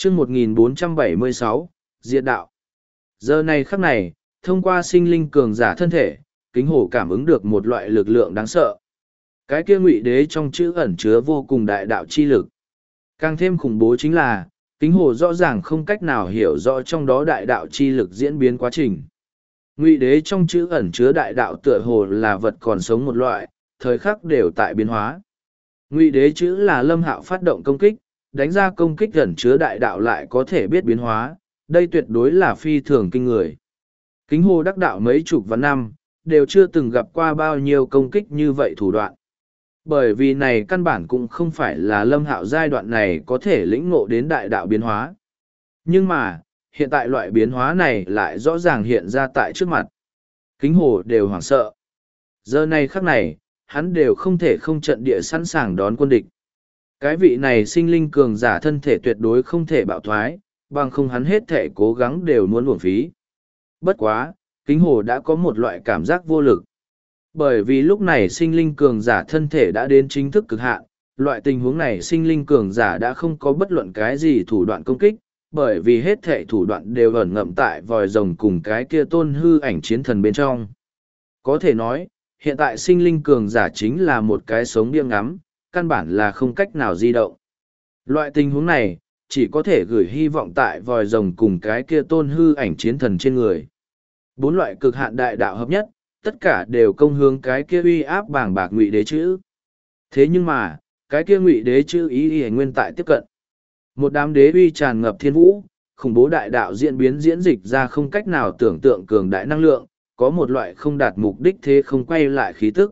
chương 1476, Diệt đạo. Giờ này khắc này, thông qua sinh linh cường giả thân thể, Kính Hồ cảm ứng được một loại lực lượng đáng sợ. Cái kia ngụy đế trong chữ ẩn chứa vô cùng đại đạo chi lực. Càng thêm khủng bố chính là, Kính Hồ rõ ràng không cách nào hiểu rõ trong đó đại đạo chi lực diễn biến quá trình. Ngụy đế trong chữ ẩn chứa đại đạo tựa hồ là vật còn sống một loại, thời khắc đều tại biến hóa. Ngụy đế chữ là Lâm Hạo phát động công kích, đánh ra công kích ẩn chứa đại đạo lại có thể biết biến hóa, đây tuyệt đối là phi thường kinh người. Kính Hồ đắc đạo mấy chục vạn năm, đều chưa từng gặp qua bao nhiêu công kích như vậy thủ đoạn. Bởi vì này căn bản cũng không phải là Lâm Hạo giai đoạn này có thể lĩnh ngộ đến đại đạo biến hóa. Nhưng mà, hiện tại loại biến hóa này lại rõ ràng hiện ra tại trước mặt. Kính Hồ đều hoảng sợ. Giờ này khắc này, hắn đều không thể không trận địa sẵn sàng đón quân địch. Cái vị này sinh linh cường giả thân thể tuyệt đối không thể bạo thoái, bằng không hắn hết thể cố gắng đều muốn uổng phí. Bất quá, Kính Hồ đã có một loại cảm giác vô lực. Bởi vì lúc này sinh linh cường giả thân thể đã đến chính thức cực hạn, loại tình huống này sinh linh cường giả đã không có bất luận cái gì thủ đoạn công kích, bởi vì hết thể thủ đoạn đều ẩn ngậm tại vòi rồng cùng cái kia tôn hư ảnh chiến thần bên trong. Có thể nói, hiện tại sinh linh cường giả chính là một cái sống điên ngắm, căn bản là không cách nào di động. Loại tình huống này, chỉ có thể gửi hy vọng tại vòi rồng cùng cái kia tôn hư ảnh chiến thần trên người. Bốn loại cực hạn đại đạo hợp nhất, tất cả đều công hướng cái kia uy áp bàng bạc ngụy đế chữ. Thế nhưng mà, cái kia ngụy đế chữ ý nguyên tại tiếp cận. Một đám đế uy tràn ngập thiên vũ, khủng bố đại đạo diễn biến diễn dịch ra không cách nào tưởng tượng cường đại năng lượng, có một loại không đạt mục đích thế không quay lại khí tức.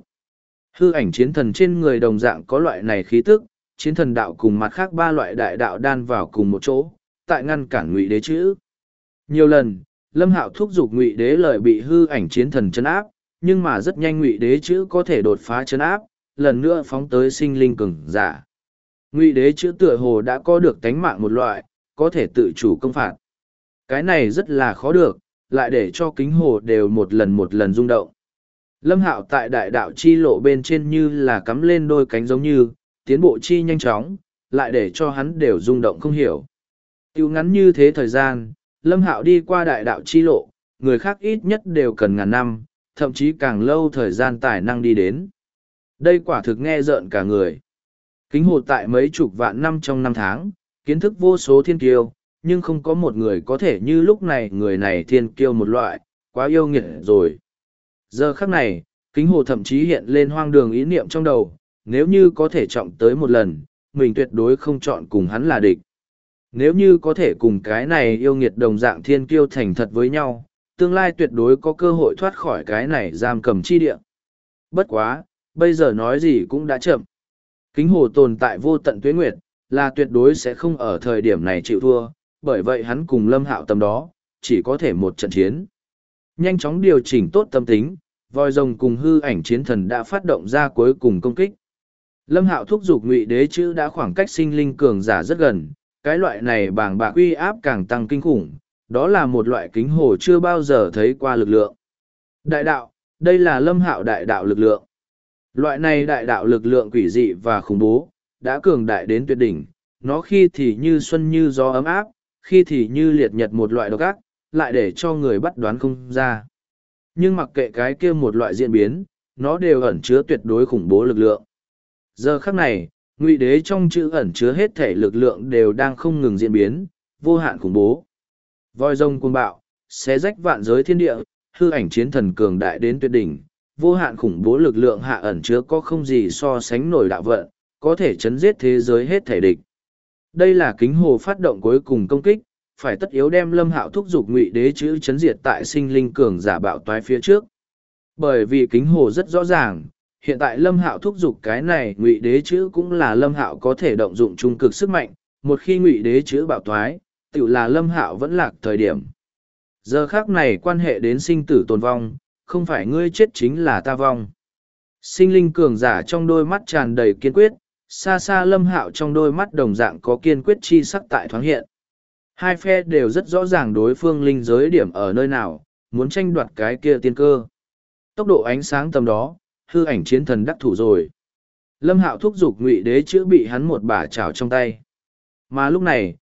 Hư ảnh chiến thần trên người đồng dạng có loại này khí tức, chiến thần đạo cùng mặt khác ba loại đại đạo đan vào cùng một chỗ, tại ngăn cản ngụy đế chữ. Nhiều lần, Lâm Hạo thúc giục ngụy đế lợi bị hư ảnh chiến thần chấn áp, nhưng mà rất nhanh ngụy đế chữ có thể đột phá chấn áp, lần nữa phóng tới sinh linh cường giả. Ngụy đế chữ tựa hồ đã có được tánh mạng một loại, có thể tự chủ công phạt. Cái này rất là khó được, lại để cho Kính Hồ đều một lần rung động. Lâm Hạo tại đại đạo chi lộ bên trên như là cắm lên đôi cánh giống như, tiến bộ chi nhanh chóng, lại để cho hắn đều rung động không hiểu. Tiêu ngắn như thế thời gian, Lâm Hạo đi qua đại đạo chi lộ, người khác ít nhất đều cần ngàn năm, thậm chí càng lâu thời gian tài năng đi đến. Đây quả thực nghe rợn cả người. Kính Hồ tại mấy chục vạn năm trong năm tháng, kiến thức vô số thiên kiêu, nhưng không có một người có thể như lúc này người này thiên kiêu một loại, quá yêu nghiệt rồi. Giờ khắc này, Kính Hồ thậm chí hiện lên hoang đường ý niệm trong đầu, nếu như có thể trọng tới một lần, mình tuyệt đối không chọn cùng hắn là địch. Nếu như có thể cùng cái này yêu nghiệt đồng dạng thiên kiêu thành thật với nhau, tương lai tuyệt đối có cơ hội thoát khỏi cái này giam cầm chi địa. Bất quá, bây giờ nói gì cũng đã chậm. Kính Hồ tồn tại vô tận tuế nguyệt, là tuyệt đối sẽ không ở thời điểm này chịu thua, bởi vậy hắn cùng Lâm Hạo tầm đó, chỉ có thể một trận chiến. Nhanh chóng điều chỉnh tốt tâm tính, voi rồng cùng hư ảnh chiến thần đã phát động ra cuối cùng công kích. Lâm Hạo thúc giục ngụy đế chữ đã khoảng cách sinh linh cường giả rất gần, cái loại này bàng bạc uy áp càng tăng kinh khủng, đó là một loại Kính Hồ chưa bao giờ thấy qua lực lượng. Đại đạo, đây là Lâm Hạo đại đạo lực lượng. Loại này đại đạo lực lượng quỷ dị và khủng bố, đã cường đại đến tuyệt đỉnh, nó khi thì như xuân như gió ấm áp, khi thì như liệt nhật một loại độc ác, lại để cho người bắt đoán không ra. Nhưng mặc kệ cái kia một loại diễn biến, nó đều ẩn chứa tuyệt đối khủng bố lực lượng. Giờ khắc này, ngụy đế trong chữ ẩn chứa hết thể lực lượng đều đang không ngừng diễn biến, vô hạn khủng bố. Voi rồng cuồng bạo, xé rách vạn giới thiên địa, hư ảnh chiến thần cường đại đến tuyệt đỉnh, vô hạn khủng bố lực lượng hạ ẩn chứa có không gì so sánh nổi đạo vận, có thể chấn giết thế giới hết thể địch. Đây là Kính Hồ phát động cuối cùng công kích, phải tất yếu đem Lâm Hạo thúc giục ngụy đế chữ chấn diệt tại sinh linh cường giả bạo toái phía trước. Bởi vì Kính Hồ rất rõ ràng, hiện tại Lâm Hạo thúc giục cái này ngụy đế chữ cũng là Lâm Hạo có thể động dụng trung cực sức mạnh, một khi ngụy đế chữ bạo toái, tự là Lâm Hạo vẫn lạc thời điểm. Giờ khác này quan hệ đến sinh tử tồn vong, không phải ngươi chết chính là ta vong. Sinh linh cường giả trong đôi mắt tràn đầy kiên quyết, xa xa Lâm Hạo trong đôi mắt đồng dạng có kiên quyết chi sắc tại thoáng hiện. Hai phe đều rất rõ ràng đối phương linh giới điểm ở nơi nào, muốn tranh đoạt cái kia tiên cơ. Tốc độ ánh sáng tầm đó, hư ảnh chiến thần đắc thủ rồi. Lâm Hạo thúc giục ngụy đế chữ bị hắn một bả chảo trong tay. Mà lúc này,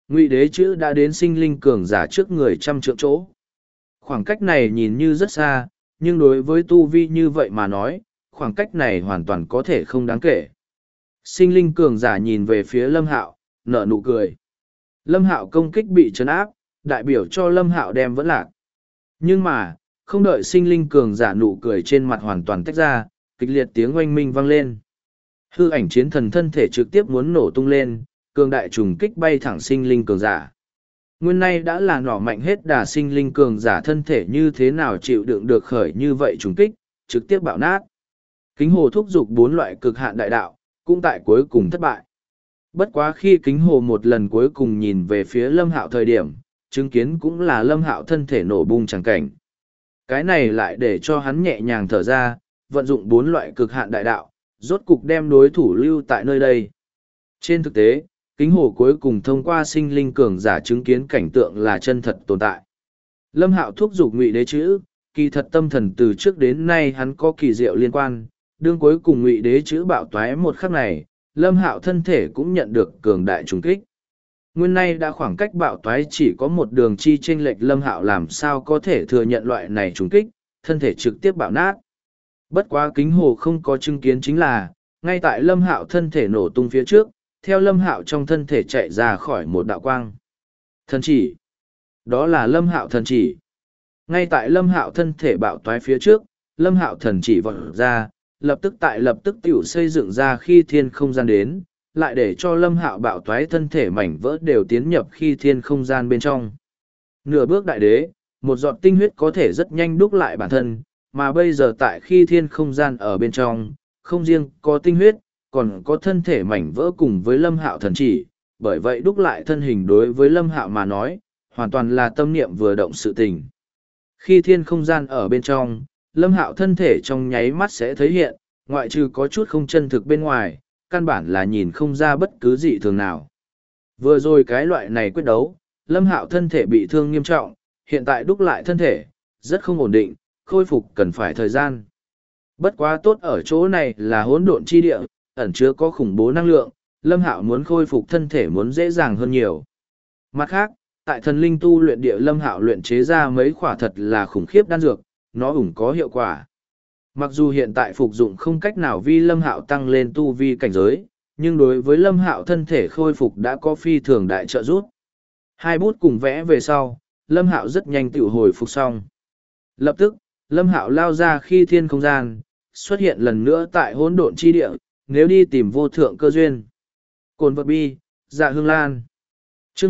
Ngụy đế chữ đã đến sinh linh cường giả trước người trăm trượng chỗ. Khoảng cách này nhìn như rất xa, nhưng đối với tu vi như vậy mà nói, khoảng cách này hoàn toàn có thể không đáng kể. Sinh linh cường giả nhìn về phía Lâm Hạo, nở nụ cười. Lâm Hạo công kích bị trấn áp, đại biểu cho Lâm Hạo đem vẫn lạc. Nhưng mà, không đợi sinh linh cường giả nụ cười trên mặt hoàn toàn tách ra, kịch liệt tiếng oanh minh vang lên. Hư ảnh chiến thần thân thể trực tiếp muốn nổ tung lên, cường đại trùng kích bay thẳng sinh linh cường giả. Nguyên nay đã là nỏ mạnh hết đà sinh linh cường giả thân thể như thế nào chịu đựng được khởi như vậy trùng kích, trực tiếp bạo nát. Kính hồ thúc giục 4 loại cực hạn đại đạo, cũng tại cuối cùng thất bại. Bất quá khi kính hồ một lần cuối cùng nhìn về phía Lâm Hạo thời điểm, chứng kiến cũng là Lâm Hạo thân thể nổ bung chẳng cảnh. Cái này lại để cho hắn nhẹ nhàng thở ra, vận dụng 4 loại cực hạn đại đạo, rốt cục đem đối thủ lưu tại nơi đây. Trên thực tế, kính hồ cuối cùng thông qua sinh linh cường giả chứng kiến cảnh tượng là chân thật tồn tại. Lâm Hạo thúc giục Ngụy đế chữ, kỳ thật tâm thần từ trước đến nay hắn có kỳ diệu liên quan, đương cuối cùng Ngụy đế chữ bạo toái một khắc này, Lâm Hạo thân thể cũng nhận được cường đại trùng kích. Nguyên nay đã khoảng cách bạo toái chỉ có một đường chi chênh lệch, Lâm Hạo làm sao có thể thừa nhận loại này trùng kích, thân thể trực tiếp bạo nát. Bất quá kính hồ không có chứng kiến chính là, ngay tại Lâm Hạo thân thể nổ tung phía trước, theo Lâm Hạo trong thân thể chạy ra khỏi một đạo quang. Thần chỉ. Đó là Lâm Hạo thần chỉ. Ngay tại Lâm Hạo thân thể bạo toái phía trước, Lâm Hạo thần chỉ vọt ra, lập tức tiểu xây dựng ra khi thiên không gian đến, lại để cho Lâm Hạo bạo toái thân thể mảnh vỡ đều tiến nhập khi thiên không gian bên trong. Nửa bước đại đế, một giọt tinh huyết có thể rất nhanh đúc lại bản thân, mà bây giờ tại khi thiên không gian ở bên trong, không riêng có tinh huyết, còn có thân thể mảnh vỡ cùng với Lâm Hạo thần chỉ, bởi vậy đúc lại thân hình đối với Lâm Hạo mà nói, hoàn toàn là tâm niệm vừa động sự tình. Khi thiên không gian ở bên trong, Lâm Hạo thân thể trong nháy mắt sẽ thấy hiện, ngoại trừ có chút không chân thực bên ngoài, căn bản là nhìn không ra bất cứ gì thường nào. Vừa rồi cái loại này quyết đấu, Lâm Hạo thân thể bị thương nghiêm trọng, hiện tại đúc lại thân thể, rất không ổn định, khôi phục cần phải thời gian. Bất quá tốt ở chỗ này là hỗn độn chi địa, ẩn chứa có khủng bố năng lượng, Lâm Hạo muốn khôi phục thân thể muốn dễ dàng hơn nhiều. Mặt khác, tại thần linh tu luyện địa Lâm Hạo luyện chế ra mấy khỏa thật là khủng khiếp đan dược, nó ủng có hiệu quả. Mặc dù hiện tại phục dụng không cách nào vi Lâm Hạo tăng lên tu vi cảnh giới, nhưng đối với Lâm Hạo thân thể khôi phục đã có phi thường đại trợ giúp. Hai bút cùng vẽ về sau, Lâm Hạo rất nhanh tự hồi phục xong. Lập tức, Lâm Hạo lao ra khi thiên không gian, xuất hiện lần nữa tại hỗn độn chi địa, nếu đi tìm vô thượng cơ duyên. Cồn vật bi, dạ hương lan. Chương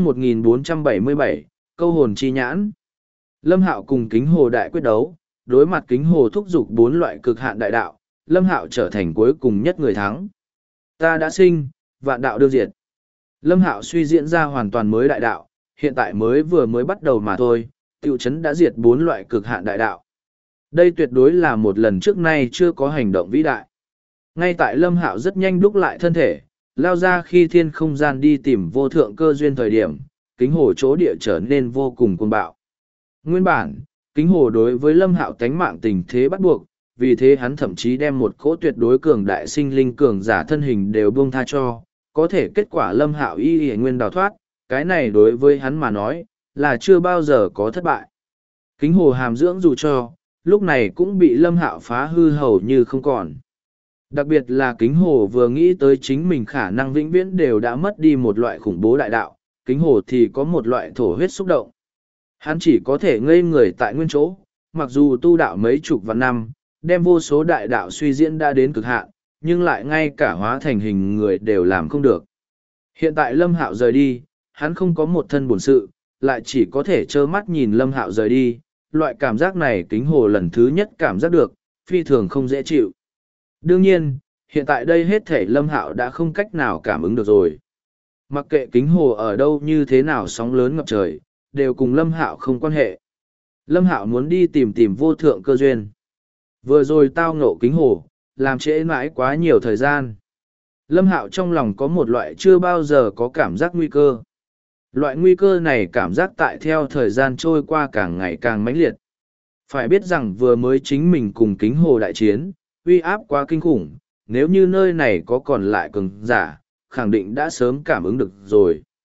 1477, câu hồn chi nhãn. Lâm Hạo cùng kính hồ đại quyết đấu, đối mặt kính hồ thúc giục 4 loại cực hạn đại đạo, Lâm Hạo trở thành cuối cùng nhất người thắng. Ta đã sinh, vạn đạo đương diệt. Lâm Hạo suy diễn ra hoàn toàn mới đại đạo, hiện tại vừa mới bắt đầu mà thôi, tiểu chấn đã diệt 4 loại cực hạn đại đạo. Đây tuyệt đối là một lần trước nay chưa có hành động vĩ đại. Ngay tại Lâm Hạo rất nhanh đúc lại thân thể, lao ra khi thiên không gian đi tìm vô thượng cơ duyên thời điểm, kính hồ chỗ địa trở nên vô cùng cuồng bạo. Nguyên bản, kính hồ đối với Lâm Hạo tánh mạng tình thế bắt buộc, vì thế hắn thậm chí đem một cỗ tuyệt đối cường đại sinh linh cường giả thân hình đều buông tha cho, có thể kết quả Lâm Hạo y nguyên đào thoát, cái này đối với hắn mà nói, là chưa bao giờ có thất bại. Kính hồ hàm dưỡng dù cho, lúc này cũng bị Lâm Hạo phá hư hầu như không còn. Đặc biệt là kính hồ vừa nghĩ tới chính mình khả năng vĩnh viễn đều đã mất đi một loại khủng bố đại đạo, kính hồ thì có một loại thổ huyết xúc động. Hắn chỉ có thể ngây người tại nguyên chỗ, mặc dù tu đạo mấy chục vạn năm, đem vô số đại đạo suy diễn đã đến cực hạn, nhưng lại ngay cả hóa thành hình người đều làm không được. Hiện tại Lâm Hạo rời đi, hắn không có một thân bổn sự, lại chỉ có thể trơ mắt nhìn Lâm Hạo rời đi, loại cảm giác này kính hồ lần thứ nhất cảm giác được, phi thường không dễ chịu. Đương nhiên, hiện tại đây hết thể Lâm Hạo đã không cách nào cảm ứng được rồi. Mặc kệ kính hồ ở đâu như thế nào sóng lớn ngập trời, đều cùng Lâm Hạo không quan hệ. Lâm Hạo muốn đi tìm vô thượng cơ duyên. Vừa rồi tao ngộ kính hồ, làm trễ mãi quá nhiều thời gian. Lâm Hạo trong lòng có một loại chưa bao giờ có cảm giác nguy cơ. Loại nguy cơ này cảm giác tại theo thời gian trôi qua càng ngày càng mãnh liệt. Phải biết rằng vừa mới chính mình cùng kính hồ đại chiến, uy áp quá kinh khủng, nếu như nơi này có còn lại cường giả, khẳng định đã sớm cảm ứng được rồi.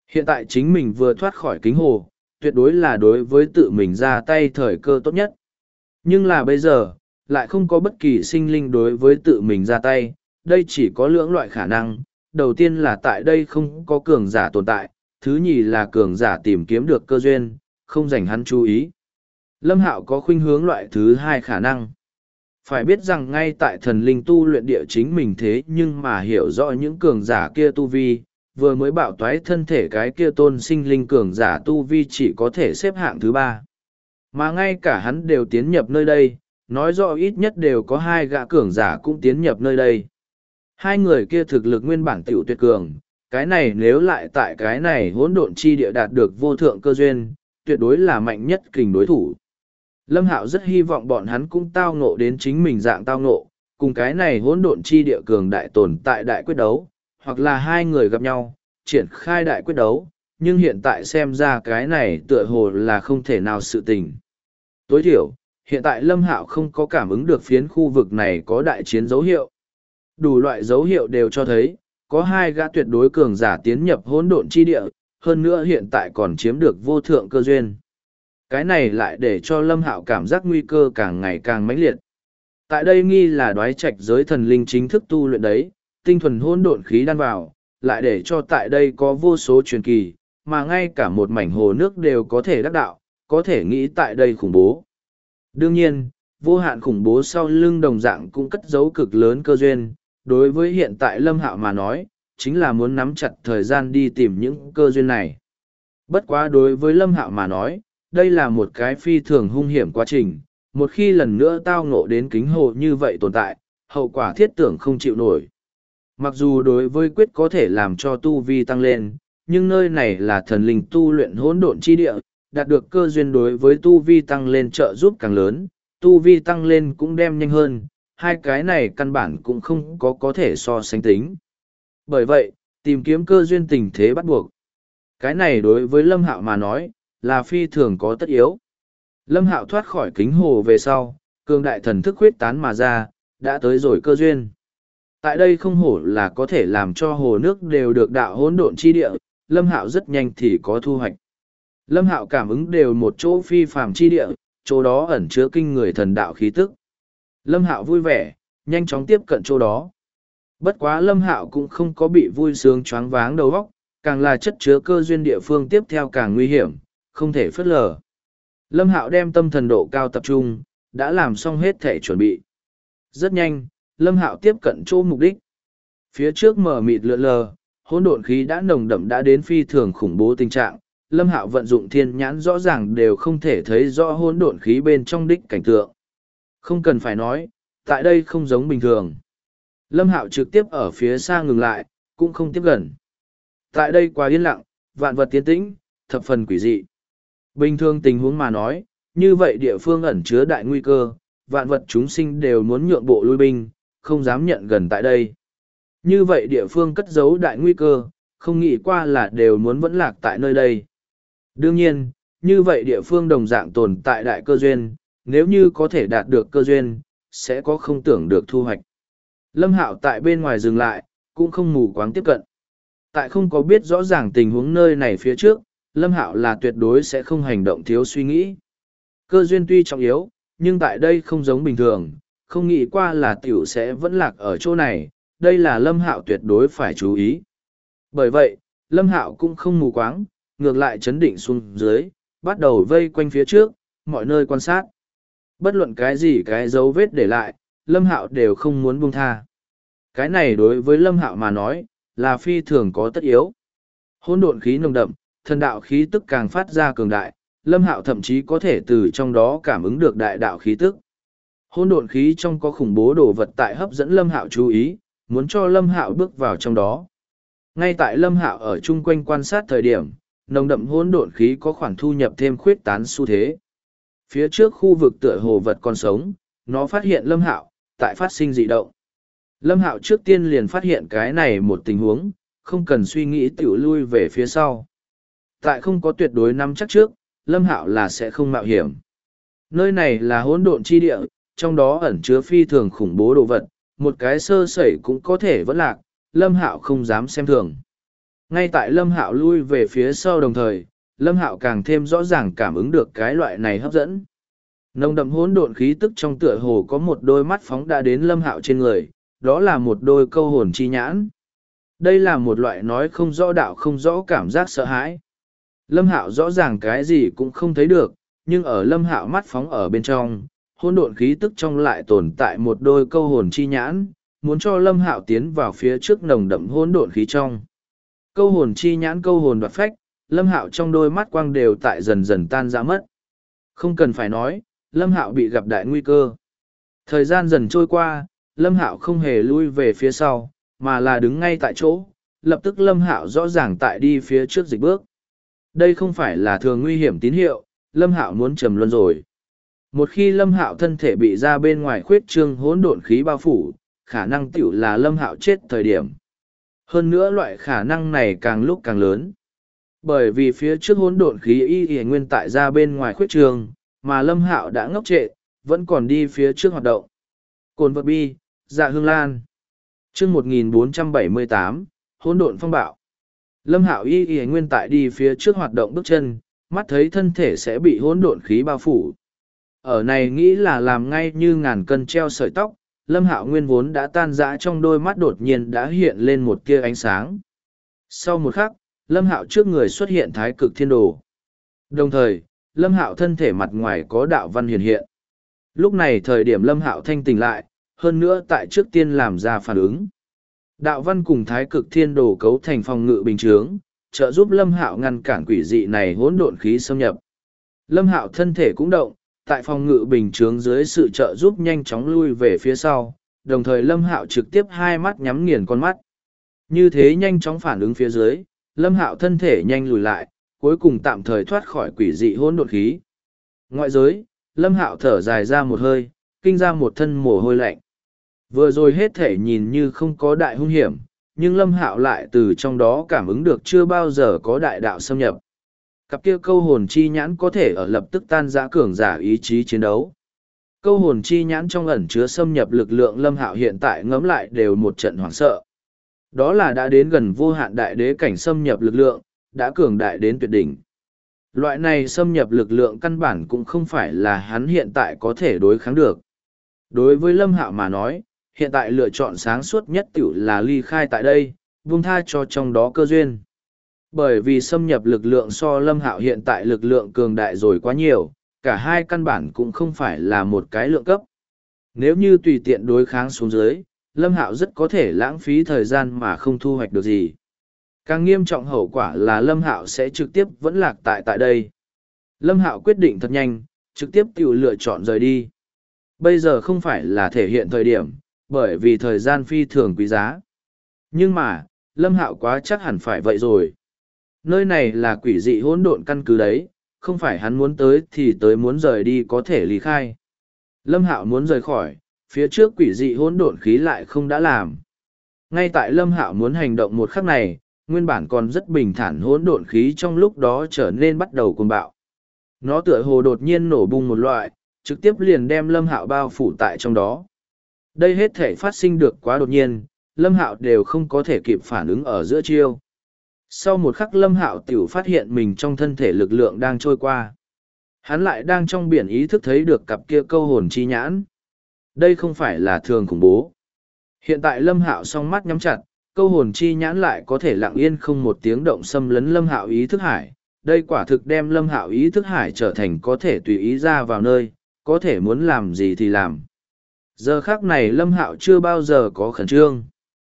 Hiện tại chính mình vừa thoát khỏi kính hồ, tuyệt đối là đối với tự mình ra tay thời cơ tốt nhất. Nhưng là bây giờ, lại không có bất kỳ sinh linh đối với tự mình ra tay, đây chỉ có lưỡng loại khả năng. Đầu tiên là tại đây không có cường giả tồn tại, thứ nhì là cường giả tìm kiếm được cơ duyên, không dành hắn chú ý. Lâm Hạo có khuynh hướng loại thứ hai khả năng. Phải biết rằng ngay tại thần linh tu luyện địa chính mình thế nhưng mà hiểu rõ những cường giả kia tu vi, vừa mới bạo toái thân thể cái kia tôn sinh linh cường giả tu vi chỉ có thể xếp hạng thứ ba. Mà ngay cả hắn đều tiến nhập nơi đây, nói rõ ít nhất đều có hai gã cường giả cũng tiến nhập nơi đây. Hai người kia thực lực nguyên bản tiểu tuyệt cường, cái này nếu lại tại cái này hỗn độn chi địa đạt được vô thượng cơ duyên, tuyệt đối là mạnh nhất kình đối thủ. Lâm Hạo rất hy vọng bọn hắn cũng tao ngộ đến chính mình dạng tao ngộ, cùng cái này hỗn độn chi địa cường đại tồn tại đại quyết đấu, hoặc là hai người gặp nhau, triển khai đại quyết đấu, nhưng hiện tại xem ra cái này tựa hồ là không thể nào sự tình. Tối thiểu, hiện tại Lâm Hạo không có cảm ứng được phiến khu vực này có đại chiến dấu hiệu. Đủ loại dấu hiệu đều cho thấy, có hai gã tuyệt đối cường giả tiến nhập hỗn độn chi địa, hơn nữa hiện tại còn chiếm được vô thượng cơ duyên. Cái này lại để cho Lâm Hạo cảm giác nguy cơ càng ngày càng mãnh liệt. Tại đây nghi là đoái trạch giới thần linh chính thức tu luyện đấy, tinh thuần hỗn độn khí đan vào, lại để cho tại đây có vô số truyền kỳ, mà ngay cả một mảnh hồ nước đều có thể đắc đạo, có thể nghĩ tại đây khủng bố. Đương nhiên, vô hạn khủng bố sau lưng đồng dạng cũng cất giấu cực lớn cơ duyên, đối với hiện tại Lâm Hạo mà nói, chính là muốn nắm chặt thời gian đi tìm những cơ duyên này. Bất quá đối với Lâm Hạo mà nói, đây là một cái phi thường hung hiểm quá trình, một khi lần nữa tao ngộ đến kính hồ như vậy tồn tại, hậu quả thiết tưởng không chịu nổi. Mặc dù đối với quyết có thể làm cho tu vi tăng lên, nhưng nơi này là thần linh tu luyện hỗn độn chi địa, đạt được cơ duyên đối với tu vi tăng lên trợ giúp càng lớn, tu vi tăng lên cũng đem nhanh hơn, hai cái này căn bản cũng không có thể so sánh tính. Bởi vậy, tìm kiếm cơ duyên tình thế bắt buộc. Cái này đối với Lâm Hạo mà nói, là phi thường có tất yếu. Lâm Hạo thoát khỏi kính hồ về sau, cường đại thần thức huyết tán mà ra, đã tới rồi cơ duyên. Tại đây không hổ là có thể làm cho hồ nước đều được đạo hỗn độn chi địa, Lâm Hạo rất nhanh thì có thu hoạch. Lâm Hạo cảm ứng đều một chỗ phi phàm chi địa, chỗ đó ẩn chứa kinh người thần đạo khí tức. Lâm Hạo vui vẻ, nhanh chóng tiếp cận chỗ đó. Bất quá Lâm Hạo cũng không có bị vui sướng choáng váng đầu óc, càng là chất chứa cơ duyên địa phương tiếp theo càng nguy hiểm, không thể phớt lờ. Lâm Hạo đem tâm thần độ cao tập trung, đã làm xong hết thể chuẩn bị. Rất nhanh, Lâm Hạo tiếp cận chỗ mục đích. Phía trước mờ mịt lượn lờ, hỗn độn khí đã nồng đậm đã đến phi thường khủng bố tình trạng. Lâm Hạo vận dụng thiên nhãn rõ ràng đều không thể thấy rõ hỗn độn khí bên trong đích cảnh tượng. Không cần phải nói, tại đây không giống bình thường. Lâm Hạo trực tiếp ở phía xa ngừng lại, cũng không tiếp gần. Tại đây quá yên lặng, vạn vật tiến tĩnh, thập phần quỷ dị. Bình thường tình huống mà nói, như vậy địa phương ẩn chứa đại nguy cơ, vạn vật chúng sinh đều muốn nhượng bộ lui binh, không dám nhận gần tại đây. Như vậy địa phương cất giấu đại nguy cơ, không nghĩ qua là đều muốn vẫn lạc tại nơi đây. Đương nhiên, như vậy địa phương đồng dạng tồn tại đại cơ duyên, nếu như có thể đạt được cơ duyên, sẽ có không tưởng được thu hoạch. Lâm Hạo tại bên ngoài dừng lại, cũng không mù quáng tiếp cận. Tại không có biết rõ ràng tình huống nơi này phía trước, Lâm Hạo là tuyệt đối sẽ không hành động thiếu suy nghĩ. Cơ duyên tuy trọng yếu, nhưng tại đây không giống bình thường, không nghĩ qua là tiểu sẽ vẫn lạc ở chỗ này, đây là Lâm Hạo tuyệt đối phải chú ý. Bởi vậy, Lâm Hạo cũng không mù quáng, ngược lại chấn định xuống dưới, bắt đầu vây quanh phía trước, mọi nơi quan sát. Bất luận cái gì cái dấu vết để lại, Lâm Hạo đều không muốn buông tha. Cái này đối với Lâm Hạo mà nói, là phi thường có tất yếu. Hỗn độn khí nồng đậm, thần đạo khí tức càng phát ra cường đại, Lâm Hạo thậm chí có thể từ trong đó cảm ứng được đại đạo khí tức. Hỗn độn khí trong có khủng bố đồ vật tại hấp dẫn Lâm Hạo chú ý, muốn cho Lâm Hạo bước vào trong đó. Ngay tại Lâm Hạo ở chung quanh quan sát thời điểm, nồng đậm hỗn độn khí có khoản thu nhập thêm khuyết tán xu thế. Phía trước khu vực tựa hồ vật còn sống, nó phát hiện Lâm Hạo tại phát sinh dị động. Lâm Hạo trước tiên liền phát hiện cái này một tình huống, không cần suy nghĩ tiểu lui về phía sau. Tại không có tuyệt đối nắm chắc trước, Lâm Hạo là sẽ không mạo hiểm. Nơi này là hỗn độn chi địa, trong đó ẩn chứa phi thường khủng bố đồ vật, một cái sơ sẩy cũng có thể vẫn lạc, Lâm Hạo không dám xem thường. Ngay tại Lâm Hạo lui về phía sau đồng thời, Lâm Hạo càng thêm rõ ràng cảm ứng được cái loại này hấp dẫn. Nồng đậm hỗn độn khí tức trong tựa hồ có một đôi mắt phóng đã đến Lâm Hạo trên người, đó là một đôi câu hồn chi nhãn. Đây là một loại nói không rõ đạo không rõ cảm giác sợ hãi. Lâm Hạo rõ ràng cái gì cũng không thấy được, nhưng ở Lâm Hạo mắt phóng ở bên trong, hỗn độn khí tức trong lại tồn tại một đôi câu hồn chi nhãn, muốn cho Lâm Hạo tiến vào phía trước nồng đậm hỗn độn khí trong. Câu hồn chi nhãn câu hồn đoạt phách, Lâm Hạo trong đôi mắt quang đều tại dần dần tan ra mất. Không cần phải nói, Lâm Hạo bị gặp đại nguy cơ. Thời gian dần trôi qua, Lâm Hạo không hề lui về phía sau, mà là đứng ngay tại chỗ, lập tức Lâm Hạo rõ ràng tại đi phía trước dịch bước. Đây không phải là thường nguy hiểm tín hiệu, Lâm Hạo muốn trầm luân rồi. Một khi Lâm Hạo thân thể bị ra bên ngoài khuyết trương hỗn độn khí bao phủ, khả năng tiểu là Lâm Hạo chết thời điểm. Hơn nữa loại khả năng này càng lúc càng lớn. Bởi vì phía trước hỗn độn khí y nguyên tại ra bên ngoài khuyết trương, mà Lâm Hạo đã ngốc trệ, vẫn còn đi phía trước hoạt động. Cồn vật bi, dạ hương lan. Chương 1478, hỗn độn phong bạo. Lâm Hạo y nguyên tại đi phía trước hoạt động bước chân, mắt thấy thân thể sẽ bị hỗn độn khí bao phủ. Ở này nghĩ là làm ngay như ngàn cân treo sợi tóc, Lâm Hạo nguyên vốn đã tan rã trong đôi mắt đột nhiên đã hiện lên một tia ánh sáng. Sau một khắc, Lâm Hạo trước người xuất hiện thái cực thiên đồ. Đồng thời, Lâm Hạo thân thể mặt ngoài có đạo văn hiện hiện. Lúc này thời điểm Lâm Hạo thanh tỉnh lại, hơn nữa tại trước tiên làm ra phản ứng. Đạo văn cùng thái cực thiên đồ cấu thành phòng ngự bình chướng, trợ giúp Lâm Hạo ngăn cản quỷ dị này hỗn độn khí xâm nhập. Lâm Hạo thân thể cũng động, tại phòng ngự bình chướng dưới sự trợ giúp nhanh chóng lui về phía sau, đồng thời Lâm Hạo trực tiếp hai mắt nhắm nghiền con mắt. Như thế nhanh chóng phản ứng phía dưới, Lâm Hạo thân thể nhanh lùi lại, cuối cùng tạm thời thoát khỏi quỷ dị hỗn độn khí. Ngoại giới, Lâm Hạo thở dài ra một hơi, kinh ra một thân mồ hôi lạnh. Vừa rồi hết thể nhìn như không có đại hung hiểm, nhưng Lâm Hạo lại từ trong đó cảm ứng được chưa bao giờ có đại đạo xâm nhập. Cặp kia câu hồn chi nhãn có thể ở lập tức tan rã cường giả ý chí chiến đấu. Câu hồn chi nhãn trong ẩn chứa xâm nhập lực lượng Lâm Hạo hiện tại ngẫm lại đều một trận hoảng sợ. Đó là đã đến gần vô hạn đại đế cảnh xâm nhập lực lượng, đã cường đại đến tuyệt đỉnh. Loại này xâm nhập lực lượng căn bản cũng không phải là hắn hiện tại có thể đối kháng được. Đối với Lâm Hạo mà nói, hiện tại lựa chọn sáng suốt nhất tiểu là ly khai tại đây, buông tha cho trong đó cơ duyên. Bởi vì xâm nhập lực lượng so Lâm Hạo hiện tại lực lượng cường đại rồi quá nhiều, cả hai căn bản cũng không phải là một cái lượng cấp. Nếu như tùy tiện đối kháng xuống dưới, Lâm Hạo rất có thể lãng phí thời gian mà không thu hoạch được gì. Càng nghiêm trọng hậu quả là Lâm Hạo sẽ trực tiếp vẫn lạc tại đây. Lâm Hạo quyết định thật nhanh, trực tiếp tự lựa chọn rời đi. Bây giờ không phải là thể hiện thời điểm, bởi vì thời gian phi thường quý giá. Nhưng mà, Lâm Hạo quá chắc hẳn phải vậy rồi. Nơi này là quỷ dị hỗn độn căn cứ đấy, không phải hắn muốn tới thì tới, muốn rời đi có thể lý khai. Lâm Hạo muốn rời khỏi, phía trước quỷ dị hỗn độn khí lại không đã làm. Ngay tại Lâm Hạo muốn hành động một khắc này, nguyên bản còn rất bình thản hỗn độn khí trong lúc đó trở nên bắt đầu cuồng bạo. Nó tựa hồ đột nhiên nổ bung một loại, trực tiếp liền đem Lâm Hạo bao phủ tại trong đó. Đây hết thể phát sinh được quá đột nhiên, Lâm Hạo đều không có thể kịp phản ứng ở giữa chiêu. Sau một khắc Lâm Hạo tiểu phát hiện mình trong thân thể lực lượng đang trôi qua. Hắn lại đang trong biển ý thức thấy được cặp kia câu hồn chi nhãn. Đây không phải là thường khủng bố. Hiện tại Lâm Hạo song mắt nhắm chặt, câu hồn chi nhãn lại có thể lặng yên không một tiếng động xâm lấn Lâm Hạo ý thức hải. Đây quả thực đem Lâm Hạo ý thức hải trở thành có thể tùy ý ra vào nơi, có thể muốn làm gì thì làm. Giờ khắc này Lâm Hạo chưa bao giờ có khẩn trương.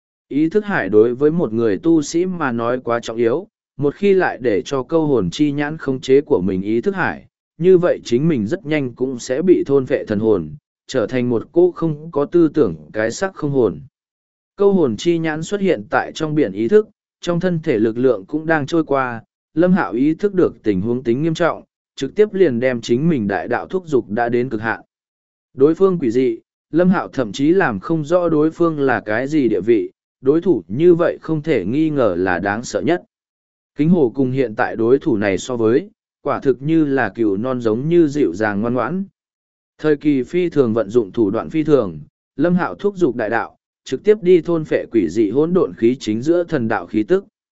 Ý thức hải đối với một người tu sĩ mà nói quá trọng yếu, một khi lại để cho câu hồn chi nhãn khống chế của mình ý thức hải, như vậy chính mình rất nhanh cũng sẽ bị thôn phệ thần hồn, trở thành một cô không có tư tưởng cái sắc không hồn. Câu hồn chi nhãn xuất hiện tại trong biển ý thức, trong thân thể lực lượng cũng đang trôi qua, Lâm Hạo ý thức được tình huống tính nghiêm trọng, trực tiếp liền đem chính mình đại đạo thúc dục đã đến cực hạn. Đối phương quỷ dị, Lâm Hạo thậm chí làm không rõ đối phương là cái gì địa vị, đối thủ như vậy không thể nghi ngờ là đáng sợ nhất. Kính Hồ cùng hiện tại đối thủ này so với, quả thực như là cừu non giống như dịu dàng ngoan ngoãn. Thời kỳ phi thường vận dụng thủ đoạn phi thường, Lâm Hạo thúc dục đại đạo, trực tiếp đi thôn phệ quỷ dị hỗn độn khí chính giữa thần đạo khí tức.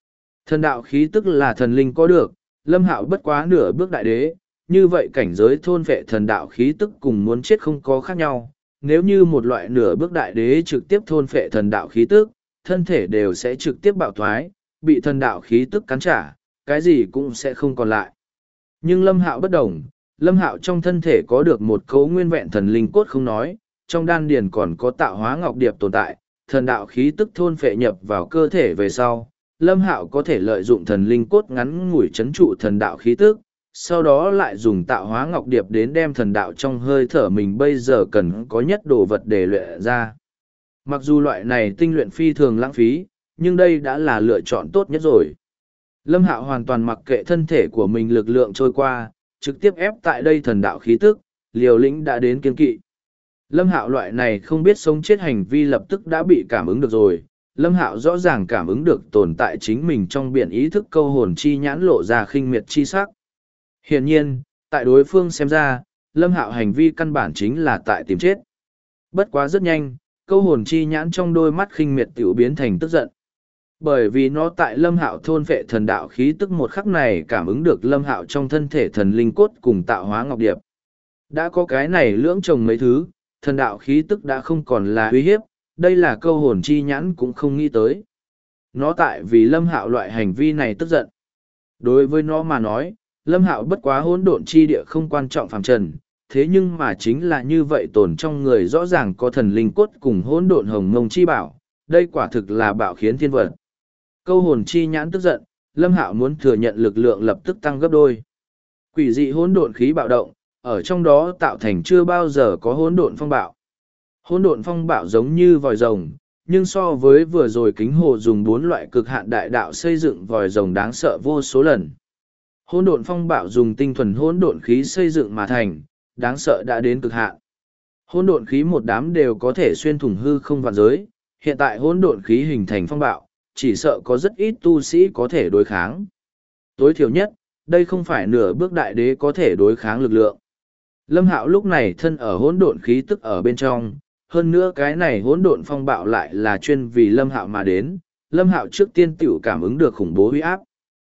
Thần đạo khí tức là thần linh có được, Lâm Hạo bất quá nửa bước đại đế, như vậy cảnh giới thôn vệ thần đạo khí tức cùng muốn chết không có khác nhau. Nếu như một loại nửa bước đại đế trực tiếp thôn phệ thần đạo khí tức, thân thể đều sẽ trực tiếp bạo thoái, bị thần đạo khí tức cắn trả, cái gì cũng sẽ không còn lại. Nhưng Lâm Hạo bất đồng, Lâm Hạo trong thân thể có được một cấu nguyên vẹn thần linh cốt không nói, trong đan điền còn có tạo hóa ngọc điệp tồn tại, thần đạo khí tức thôn phệ nhập vào cơ thể về sau, Lâm Hạo có thể lợi dụng thần linh cốt ngắn ngủi chấn trụ thần đạo khí tức, sau đó lại dùng tạo hóa ngọc điệp đến đem thần đạo trong hơi thở mình bây giờ cần có nhất đồ vật để luyện ra. Mặc dù loại này tinh luyện phi thường lãng phí, nhưng đây đã là lựa chọn tốt nhất rồi. Lâm Hạo hoàn toàn mặc kệ thân thể của mình lực lượng trôi qua, trực tiếp ép tại đây thần đạo khí tức, liều lĩnh đã đến kiên kỵ. Lâm Hạo loại này không biết sống chết hành vi lập tức đã bị cảm ứng được rồi. Lâm Hạo rõ ràng cảm ứng được tồn tại chính mình trong biển ý thức câu hồn chi nhãn lộ ra khinh miệt chi sắc. Hiển nhiên, tại đối phương xem ra, Lâm Hạo hành vi căn bản chính là tại tìm chết. Bất quá rất nhanh, câu hồn chi nhãn trong đôi mắt khinh miệt tiểu biến thành tức giận. Bởi vì nó tại Lâm Hạo thôn vệ thần đạo khí tức một khắc này cảm ứng được Lâm Hạo trong thân thể thần linh cốt cùng tạo hóa ngọc điệp. Đã có cái này lưỡng chồng mấy thứ, thần đạo khí tức đã không còn là uy hiếp, đây là câu hồn chi nhãn cũng không nghĩ tới. Nó tại vì Lâm Hạo loại hành vi này tức giận. Đối với nó mà nói, Lâm Hạo bất quá hỗn độn chi địa không quan trọng phàm trần, thế nhưng mà chính là như vậy tồn trong người rõ ràng có thần linh cốt cùng hỗn độn hồng mông chi bảo, đây quả thực là bạo khiến thiên vật. Câu hồn chi nhãn tức giận, Lâm Hạo muốn thừa nhận lực lượng lập tức tăng gấp đôi. Quỷ dị hỗn độn khí bạo động, ở trong đó tạo thành chưa bao giờ có hỗn độn phong bạo. Hỗn độn phong bạo giống như vòi rồng, nhưng so với vừa rồi Kính Hồ dùng 4 loại cực hạn đại đạo xây dựng vòi rồng đáng sợ vô số lần. Hỗn độn phong bạo dùng tinh thuần hỗn độn khí xây dựng mà thành, đáng sợ đã đến cực hạn. Hỗn độn khí một đám đều có thể xuyên thủng hư không vạn giới, hiện tại hỗn độn khí hình thành phong bạo, chỉ sợ có rất ít tu sĩ có thể đối kháng. Tối thiểu nhất, đây không phải nửa bước đại đế có thể đối kháng lực lượng. Lâm Hạo lúc này thân ở hỗn độn khí tức ở bên trong, hơn nữa cái này hỗn độn phong bạo lại là chuyên vì Lâm Hạo mà đến, Lâm Hạo trước tiên tiểu cảm ứng được khủng bố uy áp.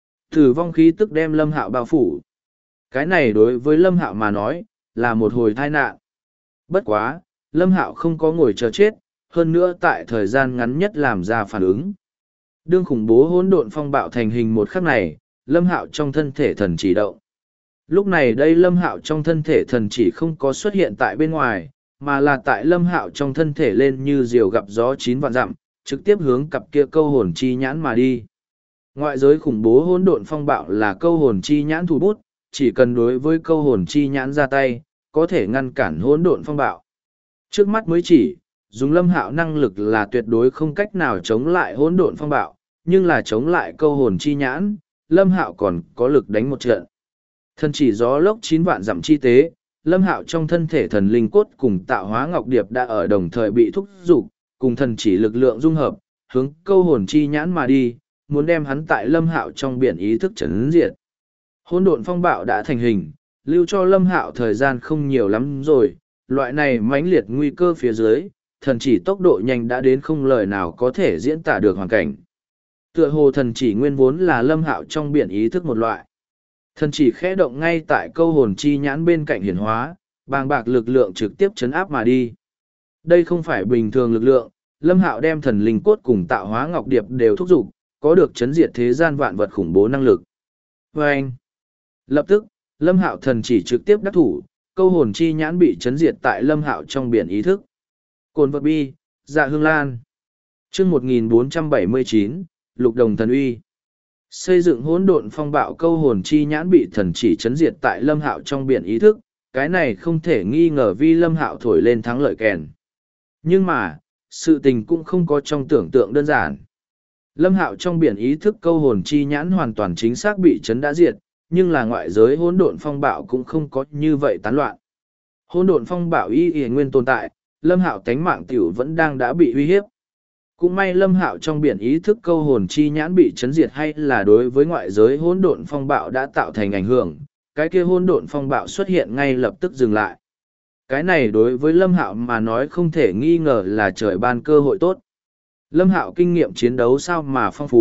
Tử vong khí tức đem Lâm Hạo bao phủ. Cái này đối với Lâm Hạo mà nói, là một hồi tai nạn. Bất quá, Lâm Hạo không có ngồi chờ chết, hơn nữa tại thời gian ngắn nhất làm ra phản ứng. Đương khủng bố hỗn độn phong bạo thành hình một khắc này, Lâm Hạo trong thân thể thần chỉ động. Lúc này đây Lâm Hạo trong thân thể thần chỉ không có xuất hiện tại bên ngoài, mà là tại Lâm Hạo trong thân thể lên như diều gặp gió 9 vạn dặm, trực tiếp hướng cặp kia câu hồn chi nhãn mà đi. Ngoại giới khủng bố hỗn độn phong bạo là câu hồn chi nhãn thủ bút, chỉ cần đối với câu hồn chi nhãn ra tay, có thể ngăn cản hỗn độn phong bạo. Trước mắt mới chỉ, dùng Lâm Hạo năng lực là tuyệt đối không cách nào chống lại hỗn độn phong bạo, nhưng là chống lại câu hồn chi nhãn, Lâm Hạo còn có lực đánh một trận. Thần chỉ gió lốc 9 vạn dặm chi tế, Lâm Hạo trong thân thể thần linh cốt cùng tạo hóa ngọc điệp đã ở đồng thời bị thúc giục, cùng thần chỉ lực lượng dung hợp, hướng câu hồn chi nhãn mà đi, muốn đem hắn tại Lâm Hạo trong biển ý thức chấn diệt. Hỗn độn phong bạo đã thành hình, lưu cho Lâm Hạo thời gian không nhiều lắm rồi, loại này mãnh liệt nguy cơ phía dưới, thần chỉ tốc độ nhanh đã đến không lời nào có thể diễn tả được hoàn cảnh. Tựa hồ thần chỉ nguyên vốn là Lâm Hạo trong biển ý thức một loại. Thần chỉ khẽ động ngay tại câu hồn chi nhãn bên cạnh hiển hóa, bàng bạc lực lượng trực tiếp chấn áp mà đi. Đây không phải bình thường lực lượng, Lâm Hạo đem thần linh cốt cùng tạo hóa ngọc điệp đều thúc giục, có được chấn diệt thế gian vạn vật khủng bố năng lực. Và anh, lập tức, Lâm Hạo thần chỉ trực tiếp đắc thủ, câu hồn chi nhãn bị chấn diệt tại Lâm Hạo trong biển ý thức. Cồn vật bi, dạ hương lan. Chương 1479, Lục Đồng Thần Uy. Xây dựng hỗn độn phong bạo câu hồn chi nhãn bị thần chỉ chấn diệt tại Lâm Hạo trong biển ý thức, cái này không thể nghi ngờ vì Lâm Hạo thổi lên thắng lợi kèn. Nhưng mà, sự tình cũng không có trong tưởng tượng đơn giản. Lâm Hạo trong biển ý thức câu hồn chi nhãn hoàn toàn chính xác bị chấn đã diệt, nhưng là ngoại giới hỗn độn phong bạo cũng không có như vậy tán loạn. Hỗn độn phong bạo y nguyên tồn tại, Lâm Hạo tánh mạng tiểu vẫn đang đã bị uy hiếp. Cũng may Lâm Hạo trong biển ý thức câu hồn chi nhãn bị chấn diệt hay là đối với ngoại giới hỗn độn phong bạo đã tạo thành ảnh hưởng, cái kia hỗn độn phong bạo xuất hiện ngay lập tức dừng lại. Cái này đối với Lâm Hạo mà nói không thể nghi ngờ là trời ban cơ hội tốt. Lâm Hạo kinh nghiệm chiến đấu sao mà phong phú,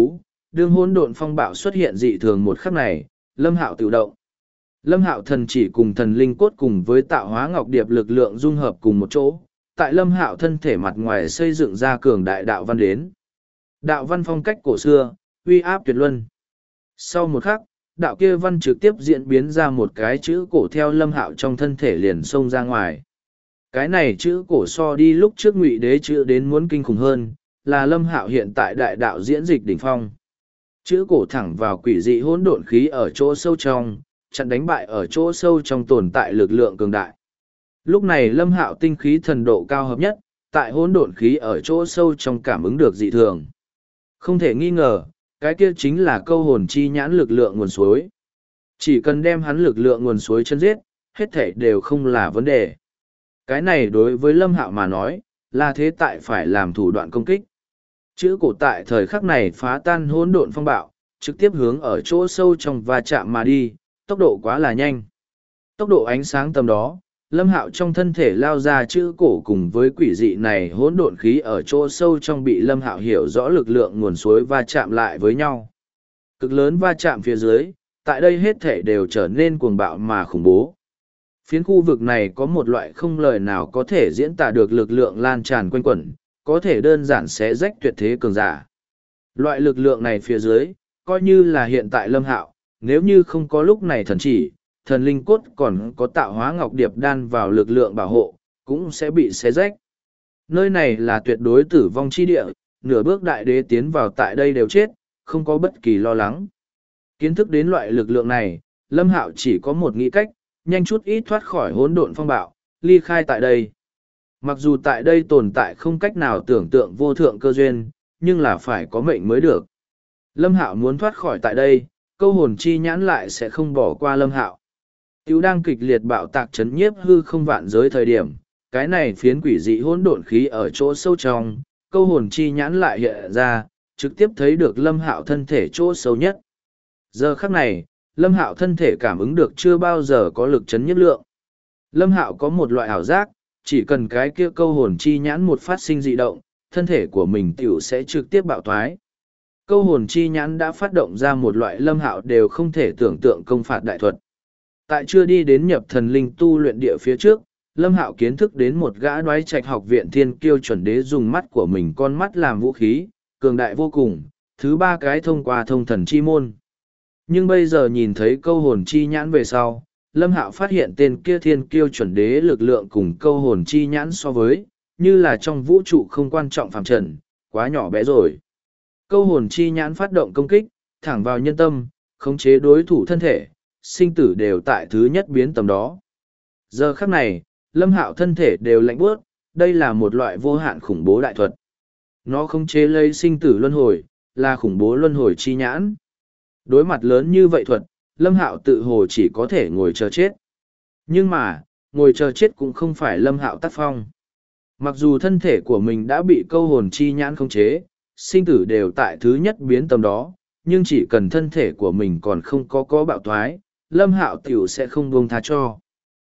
đương hỗn độn phong bạo xuất hiện dị thường một khắc này, Lâm Hạo tự động. Lâm Hạo thần chỉ cùng thần linh cốt cùng với tạo hóa ngọc điệp lực lượng dung hợp cùng một chỗ, tại Lâm Hạo thân thể mặt ngoài xây dựng ra cường đại đạo văn đến. Đạo văn phong cách cổ xưa, uy áp tuyệt luân. Sau một khắc, đạo kia văn trực tiếp diễn biến ra một cái chữ cổ theo Lâm Hạo trong thân thể liền xông ra ngoài. Cái này chữ cổ so đi lúc trước Ngụy Đế chữ đến muốn kinh khủng hơn, là Lâm Hạo hiện tại đại đạo diễn dịch đỉnh phong. Chữ cổ thẳng vào quỷ dị hỗn độn khí ở chỗ sâu trong, chặn đánh bại ở chỗ sâu trong tồn tại lực lượng cường đại. Lúc này Lâm Hạo tinh khí thần độ cao hợp nhất, tại hỗn độn khí ở chỗ sâu trong cảm ứng được dị thường. Không thể nghi ngờ, cái kia chính là câu hồn chi nhãn lực lượng nguồn suối. Chỉ cần đem hắn lực lượng nguồn suối chân giết, hết thảy đều không là vấn đề. Cái này đối với Lâm Hạo mà nói, là thế tại phải làm thủ đoạn công kích. Chữ cổ tại thời khắc này phá tan hỗn độn phong bạo, trực tiếp hướng ở chỗ sâu trong va chạm mà đi, tốc độ quá là nhanh. Tốc độ ánh sáng tầm đó, Lâm Hạo trong thân thể lao ra chữ cổ cùng với quỷ dị này hỗn độn khí ở chỗ sâu trong bị Lâm Hạo hiểu rõ lực lượng nguồn suối va chạm lại với nhau. Cực lớn va chạm phía dưới, tại đây hết thể đều trở nên cuồng bạo mà khủng bố. Phiến khu vực này có một loại không lời nào có thể diễn tả được lực lượng lan tràn quanh quẩn, có thể đơn giản xé rách tuyệt thế cường giả. Loại lực lượng này phía dưới, coi như là hiện tại Lâm Hạo, nếu như không có lúc này thần chỉ, thần linh cốt còn có tạo hóa ngọc điệp đan vào lực lượng bảo hộ, cũng sẽ bị xé rách. Nơi này là tuyệt đối tử vong chi địa, nửa bước đại đế tiến vào tại đây đều chết, không có bất kỳ lo lắng. Kiến thức đến loại lực lượng này, Lâm Hạo chỉ có một nghĩ cách, nhanh chút ít thoát khỏi hỗn độn phong bạo, ly khai tại đây. Mặc dù tại đây tồn tại không cách nào tưởng tượng vô thượng cơ duyên, nhưng là phải có mệnh mới được. Lâm Hạo muốn thoát khỏi tại đây, câu hồn chi nhãn lại sẽ không bỏ qua Lâm Hạo. Tiểu đang kịch liệt bạo tạc chấn nhiếp hư không vạn giới thời điểm, cái này phiến quỷ dị hỗn độn khí ở chỗ sâu trong, câu hồn chi nhãn lại hiện ra, trực tiếp thấy được Lâm Hạo thân thể chỗ sâu nhất. Giờ khắc này, Lâm Hạo thân thể cảm ứng được chưa bao giờ có lực chấn nhiếp lượng. Lâm Hạo có một loại ảo giác, chỉ cần cái kia câu hồn chi nhãn một phát sinh dị động, thân thể của mình tiểu sẽ trực tiếp bạo thoái. Câu hồn chi nhãn đã phát động ra một loại Lâm Hạo đều không thể tưởng tượng công phạt đại thuật. Tại chưa đi đến nhập thần linh tu luyện địa phía trước, Lâm Hạo kiến thức đến một gã đoái trạch học viện thiên kiêu chuẩn đế dùng mắt của mình con mắt làm vũ khí, cường đại vô cùng, thứ ba cái thông qua thông thần chi môn. Nhưng bây giờ nhìn thấy câu hồn chi nhãn về sau, Lâm Hạo phát hiện tên kia thiên kiêu chuẩn đế lực lượng cùng câu hồn chi nhãn so với, như là trong vũ trụ không quan trọng phàm trần, quá nhỏ bé rồi. Câu hồn chi nhãn phát động công kích, thẳng vào nhân tâm, khống chế đối thủ thân thể, sinh tử đều tại thứ nhất biến tầm đó. Giờ khắc này, Lâm Hạo thân thể đều lạnh buốt, đây là một loại vô hạn khủng bố đại thuật. Nó khống chế lấy sinh tử luân hồi, là khủng bố luân hồi chi nhãn. Đối mặt lớn như vậy thuật, Lâm Hạo tự hồ chỉ có thể ngồi chờ chết. Nhưng mà, ngồi chờ chết cũng không phải Lâm Hạo tác phong. Mặc dù thân thể của mình đã bị câu hồn chi nhãn khống chế, sinh tử đều tại thứ nhất biến tầm đó, nhưng chỉ cần thân thể của mình còn không có bạo thoái, Lâm Hạo tiểu sẽ không buông tha cho.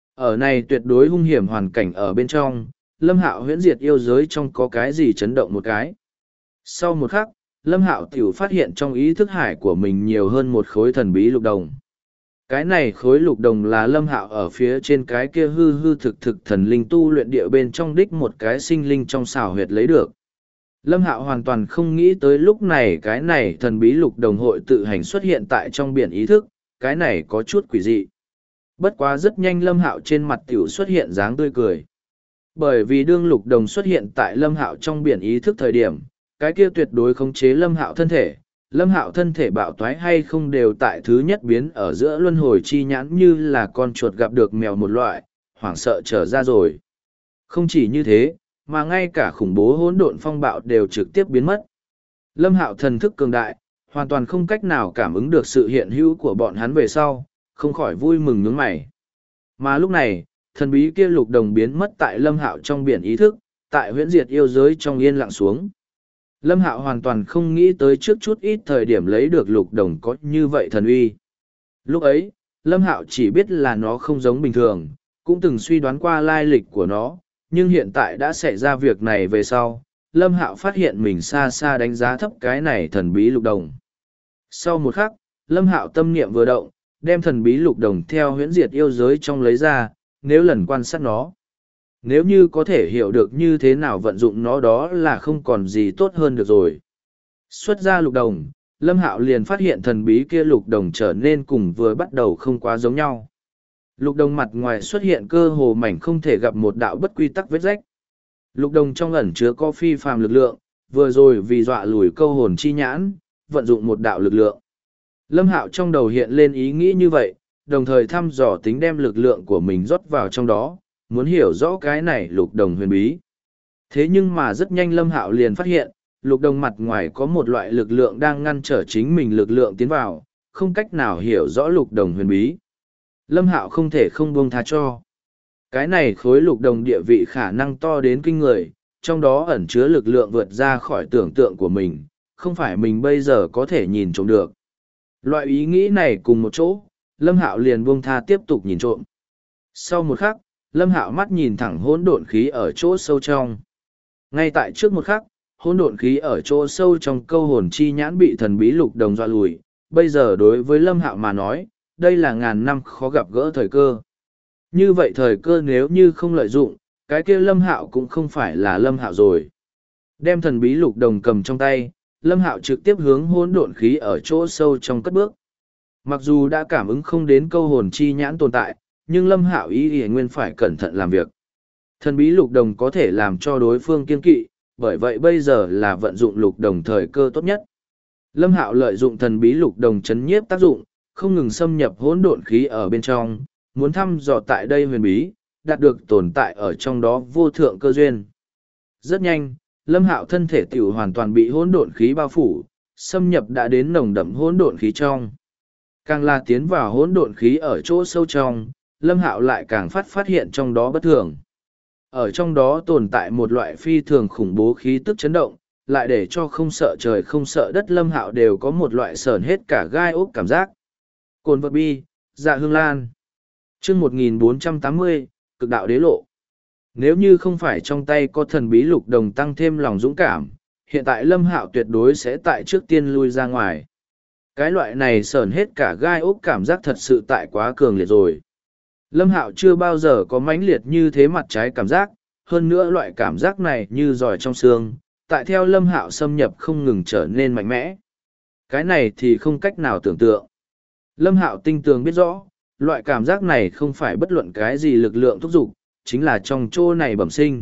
Ở này tuyệt đối hung hiểm hoàn cảnh ở bên trong, Lâm Hạo huyễn diệt yêu giới trong có cái gì chấn động một cái. Sau một khắc, Lâm Hạo tiểu phát hiện trong ý thức hải của mình nhiều hơn một khối thần bí lục đồng. Cái này khối lục đồng là Lâm Hạo ở phía trên cái kia hư hư thực thực thần linh tu luyện địa bên trong đích một cái sinh linh trong xảo huyệt lấy được. Lâm Hạo hoàn toàn không nghĩ tới lúc này cái này thần bí lục đồng hội tự hành xuất hiện tại trong biển ý thức, cái này có chút quỷ dị. Bất quá rất nhanh Lâm Hạo trên mặt tiểu xuất hiện dáng tươi cười. Bởi vì đương lục đồng xuất hiện tại Lâm Hạo trong biển ý thức thời điểm, cái kia tuyệt đối khống chế Lâm Hạo thân thể. Lâm Hạo thân thể bạo toái hay không đều tại thứ nhất biến ở giữa luân hồi chi nhãn như là con chuột gặp được mèo một loại, hoảng sợ trở ra rồi. Không chỉ như thế, mà ngay cả khủng bố hỗn độn phong bạo đều trực tiếp biến mất. Lâm Hạo thần thức cường đại, hoàn toàn không cách nào cảm ứng được sự hiện hữu của bọn hắn về sau, không khỏi vui mừng nhướng mày. Mà lúc này, thần bí kia lục đồng biến mất tại Lâm Hạo trong biển ý thức, tại huyễn diệt yêu giới trong yên lặng xuống. Lâm Hạo hoàn toàn không nghĩ tới trước chút ít thời điểm lấy được lục đồng có như vậy thần uy. Lúc ấy, Lâm Hạo chỉ biết là nó không giống bình thường, cũng từng suy đoán qua lai lịch của nó, nhưng hiện tại đã xảy ra việc này về sau, Lâm Hạo phát hiện mình xa xa đánh giá thấp cái này thần bí lục đồng. Sau một khắc, Lâm Hạo tâm niệm vừa động, đem thần bí lục đồng theo huyễn diệt yêu giới trong lấy ra, nếu lần quan sát nó. Nếu như có thể hiểu được như thế nào vận dụng nó đó là không còn gì tốt hơn được rồi. Xuất ra lục đồng, Lâm Hạo liền phát hiện thần bí kia lục đồng trở nên cùng vừa bắt đầu không quá giống nhau. Lục đồng mặt ngoài xuất hiện cơ hồ mảnh không thể gặp một đạo bất quy tắc vết rách. Lục đồng trong ẩn chứa có phi phàm lực lượng, vừa rồi vì dọa lùi câu hồn chi nhãn, vận dụng một đạo lực lượng. Lâm Hạo trong đầu hiện lên ý nghĩ như vậy, đồng thời thăm dò tính đem lực lượng của mình rót vào trong đó, muốn hiểu rõ cái này lục đồng huyền bí. Thế nhưng mà rất nhanh Lâm Hạo liền phát hiện, lục đồng mặt ngoài có một loại lực lượng đang ngăn trở chính mình lực lượng tiến vào, không cách nào hiểu rõ lục đồng huyền bí. Lâm Hạo không thể không buông tha cho. Cái này khối lục đồng địa vị khả năng to đến kinh người, trong đó ẩn chứa lực lượng vượt ra khỏi tưởng tượng của mình, không phải mình bây giờ có thể nhìn trộm được. Loại ý nghĩ này cùng một chỗ, Lâm Hạo liền buông tha tiếp tục nhìn trộm. Sau một khắc, Lâm Hạo mắt nhìn thẳng hỗn độn khí ở chỗ sâu trong. Ngay tại trước một khắc, hỗn độn khí ở chỗ sâu trong câu hồn chi nhãn bị thần bí lục đồng dọa lùi. Bây giờ đối với Lâm Hạo mà nói, đây là ngàn năm khó gặp gỡ thời cơ. Như vậy thời cơ nếu như không lợi dụng, cái kia Lâm Hạo cũng không phải là Lâm Hạo rồi. Đem thần bí lục đồng cầm trong tay, Lâm Hạo trực tiếp hướng hỗn độn khí ở chỗ sâu trong cất bước. Mặc dù đã cảm ứng không đến câu hồn chi nhãn tồn tại, nhưng Lâm Hạo ý nguyên phải cẩn thận làm việc. Thần bí lục đồng có thể làm cho đối phương kiên kỵ, bởi vậy bây giờ là vận dụng lục đồng thời cơ tốt nhất. Lâm Hạo lợi dụng thần bí lục đồng chấn nhiếp tác dụng, không ngừng xâm nhập hỗn độn khí ở bên trong, muốn thăm dò tại đây huyền bí, đạt được tồn tại ở trong đó vô thượng cơ duyên. Rất nhanh, Lâm Hạo thân thể tiểu hoàn toàn bị hỗn độn khí bao phủ, xâm nhập đã đến nồng đậm hỗn độn khí trong. Càng là tiến vào hỗn độn khí ở chỗ sâu trong, Lâm Hạo lại càng phát hiện trong đó bất thường. Ở trong đó tồn tại một loại phi thường khủng bố khí tức chấn động, lại để cho không sợ trời không sợ đất Lâm Hạo đều có một loại sởn hết cả gai ốc cảm giác. Cồn vật bi, dạ hương lan. Chương 1480, cực đạo đế lộ. Nếu như không phải trong tay có thần bí lục đồng tăng thêm lòng dũng cảm, hiện tại Lâm Hạo tuyệt đối sẽ tại trước tiên lui ra ngoài. Cái loại này sởn hết cả gai ốc cảm giác thật sự tại quá cường liệt rồi. Lâm Hạo chưa bao giờ có mãnh liệt như thế mặt trái cảm giác, hơn nữa loại cảm giác này như giỏi trong xương, tại theo Lâm Hạo xâm nhập không ngừng trở nên mạnh mẽ. Cái này thì không cách nào tưởng tượng. Lâm Hạo tinh tường biết rõ, loại cảm giác này không phải bất luận cái gì lực lượng thúc giục, chính là trong chỗ này bẩm sinh.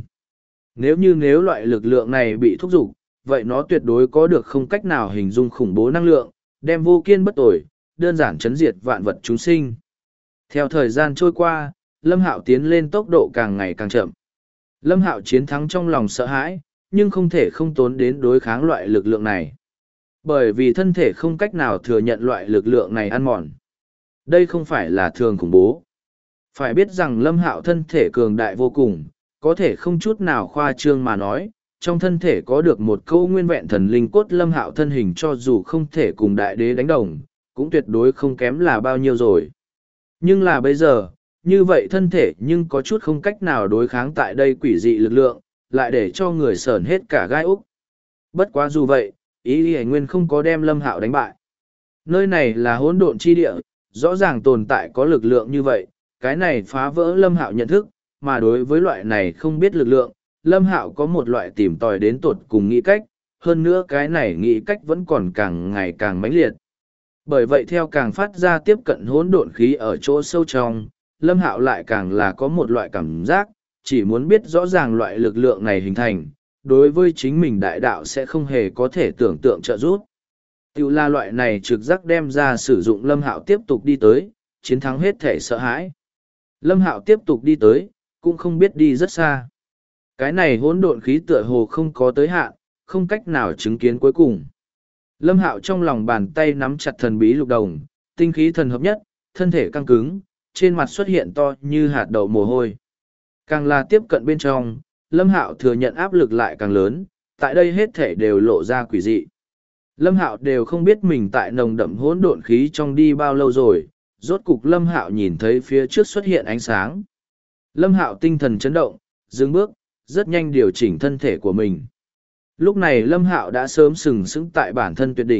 Nếu loại lực lượng này bị thúc giục, vậy nó tuyệt đối có được không cách nào hình dung khủng bố năng lượng, đem vô kiên bất tồi, đơn giản chấn diệt vạn vật chúng sinh. Theo thời gian trôi qua, Lâm Hạo tiến lên tốc độ càng ngày càng chậm. Lâm Hạo chiến thắng trong lòng sợ hãi, nhưng không thể không tốn đến đối kháng loại lực lượng này. Bởi vì thân thể không cách nào thừa nhận loại lực lượng này ăn mòn. Đây không phải là thường khủng bố. Phải biết rằng Lâm Hạo thân thể cường đại vô cùng, có thể không chút nào khoa trương mà nói, trong thân thể có được một câu nguyên vẹn thần linh cốt. Lâm Hạo thân hình cho dù không thể cùng đại đế đánh đồng, cũng tuyệt đối không kém là bao nhiêu rồi. Nhưng là bây giờ, như vậy thân thể nhưng có chút không cách nào đối kháng tại đây quỷ dị lực lượng, lại để cho người sởn hết cả gai úc. Bất quá dù vậy, ý nguyên không có đem Lâm Hạo đánh bại. Nơi này là hỗn độn chi địa, rõ ràng tồn tại có lực lượng như vậy, cái này phá vỡ Lâm Hạo nhận thức, mà đối với loại này không biết lực lượng, Lâm Hạo có một loại tìm tòi đến tột cùng nghĩ cách, hơn nữa cái này nghĩ cách vẫn còn càng ngày càng mãnh liệt. Bởi vậy theo càng phát ra tiếp cận hỗn độn khí ở chỗ sâu trong, Lâm Hạo lại càng là có một loại cảm giác, chỉ muốn biết rõ ràng loại lực lượng này hình thành, đối với chính mình đại đạo sẽ không hề có thể tưởng tượng trợ giúp. Tiểu là loại này trực giác đem ra sử dụng Lâm Hạo tiếp tục đi tới, chiến thắng hết thể sợ hãi. Lâm Hạo tiếp tục đi tới, cũng không biết đi rất xa. Cái này hỗn độn khí tựa hồ không có tới hạn, không cách nào chứng kiến cuối cùng. Lâm Hạo trong lòng bàn tay nắm chặt thần bí lục đồng, tinh khí thần hợp nhất, thân thể căng cứng, trên mặt xuất hiện to như hạt đậu mồ hôi. Càng là tiếp cận bên trong, Lâm Hạo thừa nhận áp lực lại càng lớn, tại đây hết thể đều lộ ra quỷ dị. Lâm Hạo đều không biết mình tại nồng đậm hỗn độn khí trong đi bao lâu rồi, rốt cục Lâm Hạo nhìn thấy phía trước xuất hiện ánh sáng. Lâm Hạo tinh thần chấn động, dừng bước, rất nhanh điều chỉnh thân thể của mình. Lúc này Lâm Hạo đã sớm sừng sững tại bản thân tuyệt đỉnh,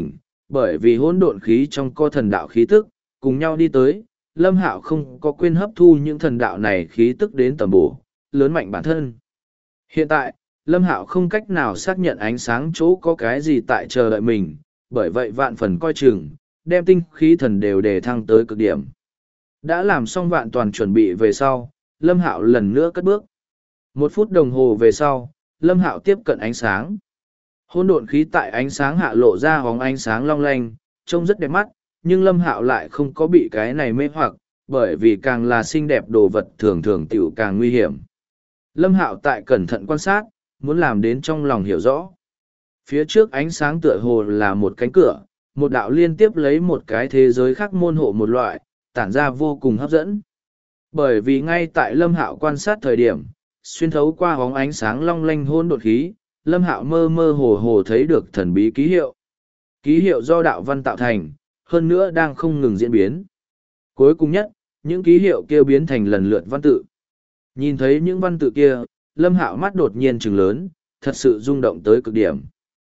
bởi vì hỗn độn khí trong co thần đạo khí tức, cùng nhau đi tới, Lâm Hạo không có quên hấp thu những thần đạo này khí tức đến tầm bổ, lớn mạnh bản thân. Hiện tại, Lâm Hạo không cách nào xác nhận ánh sáng chỗ có cái gì tại chờ đợi mình, bởi vậy vạn phần coi chừng, đem tinh khí thần đều đề thăng tới cực điểm. Đã làm xong vạn toàn chuẩn bị về sau, Lâm Hạo lần nữa cất bước. 1 phút đồng hồ về sau, Lâm Hạo tiếp cận ánh sáng. Hỗn độn khí tại ánh sáng hạ lộ ra hóng ánh sáng long lanh, trông rất đẹp mắt, nhưng Lâm Hạo lại không có bị cái này mê hoặc, bởi vì càng là xinh đẹp đồ vật thường thường tiểu càng nguy hiểm. Lâm Hạo tại cẩn thận quan sát, muốn làm đến trong lòng hiểu rõ. Phía trước ánh sáng tựa hồ là một cánh cửa, một đạo liên tiếp lấy một cái thế giới khác môn hộ một loại, tản ra vô cùng hấp dẫn. Bởi vì ngay tại Lâm Hạo quan sát thời điểm, xuyên thấu qua bóng ánh sáng long lanh hỗn độn khí, Lâm Hạo mơ mơ hồ hồ thấy được thần bí ký hiệu. Ký hiệu do đạo văn tạo thành, hơn nữa đang không ngừng diễn biến. Cuối cùng nhất, những ký hiệu kia biến thành lần lượt văn tự. Nhìn thấy những văn tự kia, Lâm Hạo mắt đột nhiên trừng lớn, thật sự rung động tới cực điểm.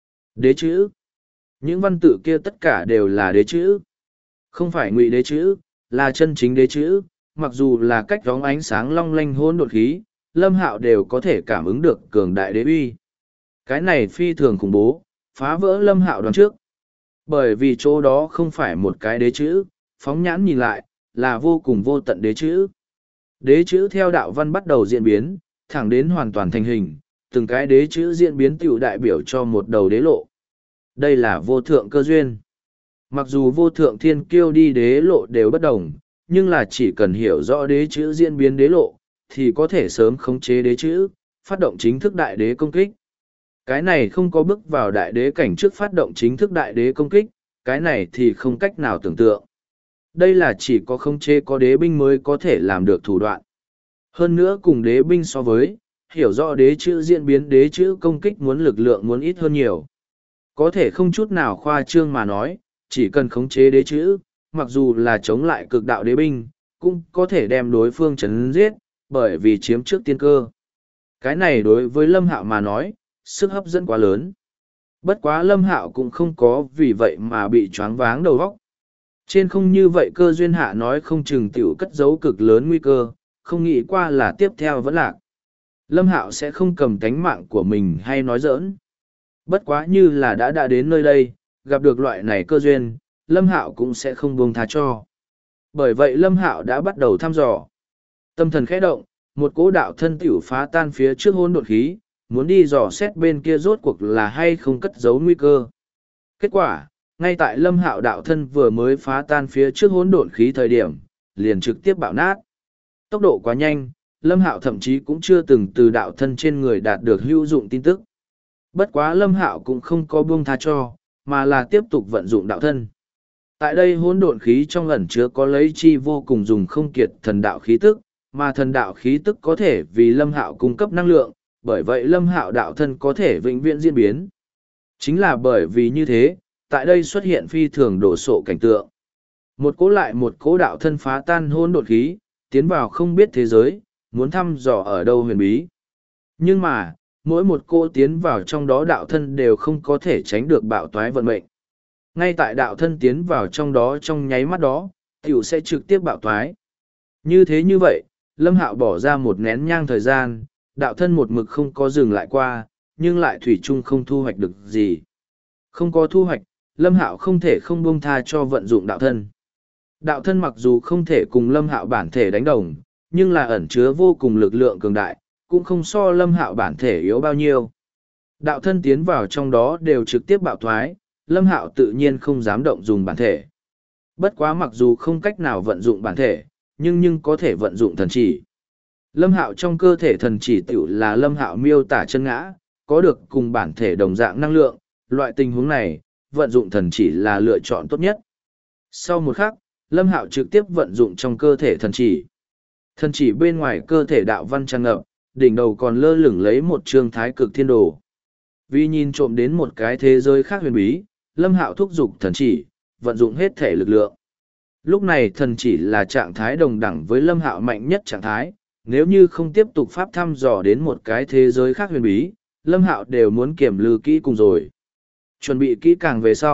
Đế chữ. Những văn tự kia tất cả đều là đế chữ. Không phải ngụy đế chữ, là chân chính đế chữ, mặc dù là cách bóng ánh sáng long lanh hỗn độn khí, Lâm Hạo đều có thể cảm ứng được cường đại đế uy. Cái này phi thường khủng bố, phá vỡ Lâm Hạo đoán trước. Bởi vì chỗ đó không phải một cái đế chữ, phóng nhãn nhìn lại, là vô cùng vô tận đế chữ. Đế chữ theo đạo văn bắt đầu diễn biến, thẳng đến hoàn toàn thành hình, từng cái đế chữ diễn biến tiểu đại biểu cho một đầu đế lộ. Đây là vô thượng cơ duyên. Mặc dù vô thượng thiên kiêu đi đế lộ đều bất đồng, nhưng là chỉ cần hiểu rõ đế chữ diễn biến đế lộ, thì có thể sớm khống chế đế chữ, phát động chính thức đại đế công kích. Cái này không có bước vào đại đế cảnh trước phát động chính thức đại đế công kích, cái này thì không cách nào tưởng tượng. Đây là chỉ có khống chế có đế binh mới có thể làm được thủ đoạn. Hơn nữa cùng đế binh so với, hiểu rõ đế chữ diễn biến đế chữ công kích muốn lực lượng muốn ít hơn nhiều. Có thể không chút nào khoa trương mà nói, chỉ cần khống chế đế chữ, mặc dù là chống lại cực đạo đế binh, cũng có thể đem đối phương chấn giết, bởi vì chiếm trước tiên cơ. Cái này đối với Lâm Hạo mà nói, sức hấp dẫn quá lớn. Bất quá Lâm Hạo cũng không có vì vậy mà bị choáng váng đầu óc. Trên không như vậy cơ duyên hạ nói không chừng tiểu cất giấu cực lớn nguy cơ, không nghĩ qua là tiếp theo vẫn lạc. Lâm Hạo sẽ không cầm tánh mạng của mình hay nói giỡn. Bất quá như là đã đến nơi đây, gặp được loại này cơ duyên, Lâm Hạo cũng sẽ không buông tha cho. Bởi vậy Lâm Hạo đã bắt đầu thăm dò. Tâm thần khẽ động, một cỗ đạo thân tiểu phá tan phía trước hỗn độn khí, muốn đi dò xét bên kia rốt cuộc là hay không cất giấu nguy cơ. Kết quả, ngay tại Lâm Hạo đạo thân vừa mới phá tan phía trước hỗn độn khí thời điểm, liền trực tiếp bạo nát. Tốc độ quá nhanh, Lâm Hạo thậm chí cũng chưa từng từ đạo thân trên người đạt được hữu dụng tin tức. Bất quá Lâm Hạo cũng không có buông tha cho, mà là tiếp tục vận dụng đạo thân. Tại đây hỗn độn khí trong ẩn chứa có lấy chi vô cùng dùng không kiệt thần đạo khí tức, mà thần đạo khí tức có thể vì Lâm Hạo cung cấp năng lượng, bởi vậy Lâm Hạo đạo thân có thể vĩnh viễn diễn biến. Chính là bởi vì như thế, tại đây xuất hiện phi thường đổ sộ cảnh tượng. Một cố lại một cố đạo thân phá tan hỗn độn khí, tiến vào không biết thế giới, muốn thăm dò ở đâu huyền bí. Nhưng mà, mỗi một cô tiến vào trong đó đạo thân đều không có thể tránh được bạo toái vận mệnh. Ngay tại đạo thân tiến vào trong đó trong nháy mắt đó, tiểu sẽ trực tiếp bạo toái. Như thế như vậy, Lâm Hạo bỏ ra một nén nhang thời gian, đạo thân một mực không có dừng lại qua, nhưng lại thủy chung không thu hoạch được gì. Không có thu hoạch, Lâm Hạo không thể không buông tha cho vận dụng đạo thân. Đạo thân mặc dù không thể cùng Lâm Hạo bản thể đánh đồng, nhưng là ẩn chứa vô cùng lực lượng cường đại, cũng không so Lâm Hạo bản thể yếu bao nhiêu. Đạo thân tiến vào trong đó đều trực tiếp bạo thoái, Lâm Hạo tự nhiên không dám động dùng bản thể. Bất quá mặc dù không cách nào vận dụng bản thể, nhưng có thể vận dụng thần chỉ. Lâm Hạo trong cơ thể thần chỉ tiểu là Lâm Hạo miêu tả chân ngã, có được cùng bản thể đồng dạng năng lượng, loại tình huống này, vận dụng thần chỉ là lựa chọn tốt nhất. Sau một khắc, Lâm Hạo trực tiếp vận dụng trong cơ thể thần chỉ. Thần chỉ bên ngoài cơ thể đạo văn tràn ngập, đỉnh đầu còn lơ lửng lấy một trương thái cực thiên đồ. Vì nhìn trộm đến một cái thế giới khác huyền bí, Lâm Hạo thúc giục thần chỉ, vận dụng hết thể lực lượng. Lúc này thần chỉ là trạng thái đồng đẳng với Lâm Hạo mạnh nhất trạng thái, nếu như không tiếp tục pháp thăm dò đến một cái thế giới khác huyền bí, Lâm Hạo đều muốn kiểm lư kỹ cùng rồi. Chuẩn bị kỹ càng về sau,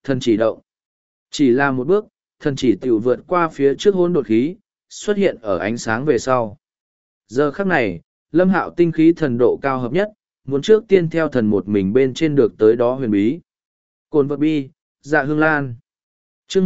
thần chỉ động. Chỉ là một bước, thần chỉ tiểu vượt qua phía trước hỗn độn khí, xuất hiện ở ánh sáng về sau. Giờ khắc này, Lâm Hạo tinh khí thần độ cao hợp nhất, muốn trước tiên theo thần một mình bên trên được tới đó huyền bí. Cồn vật bi, dạ hương lan. Chương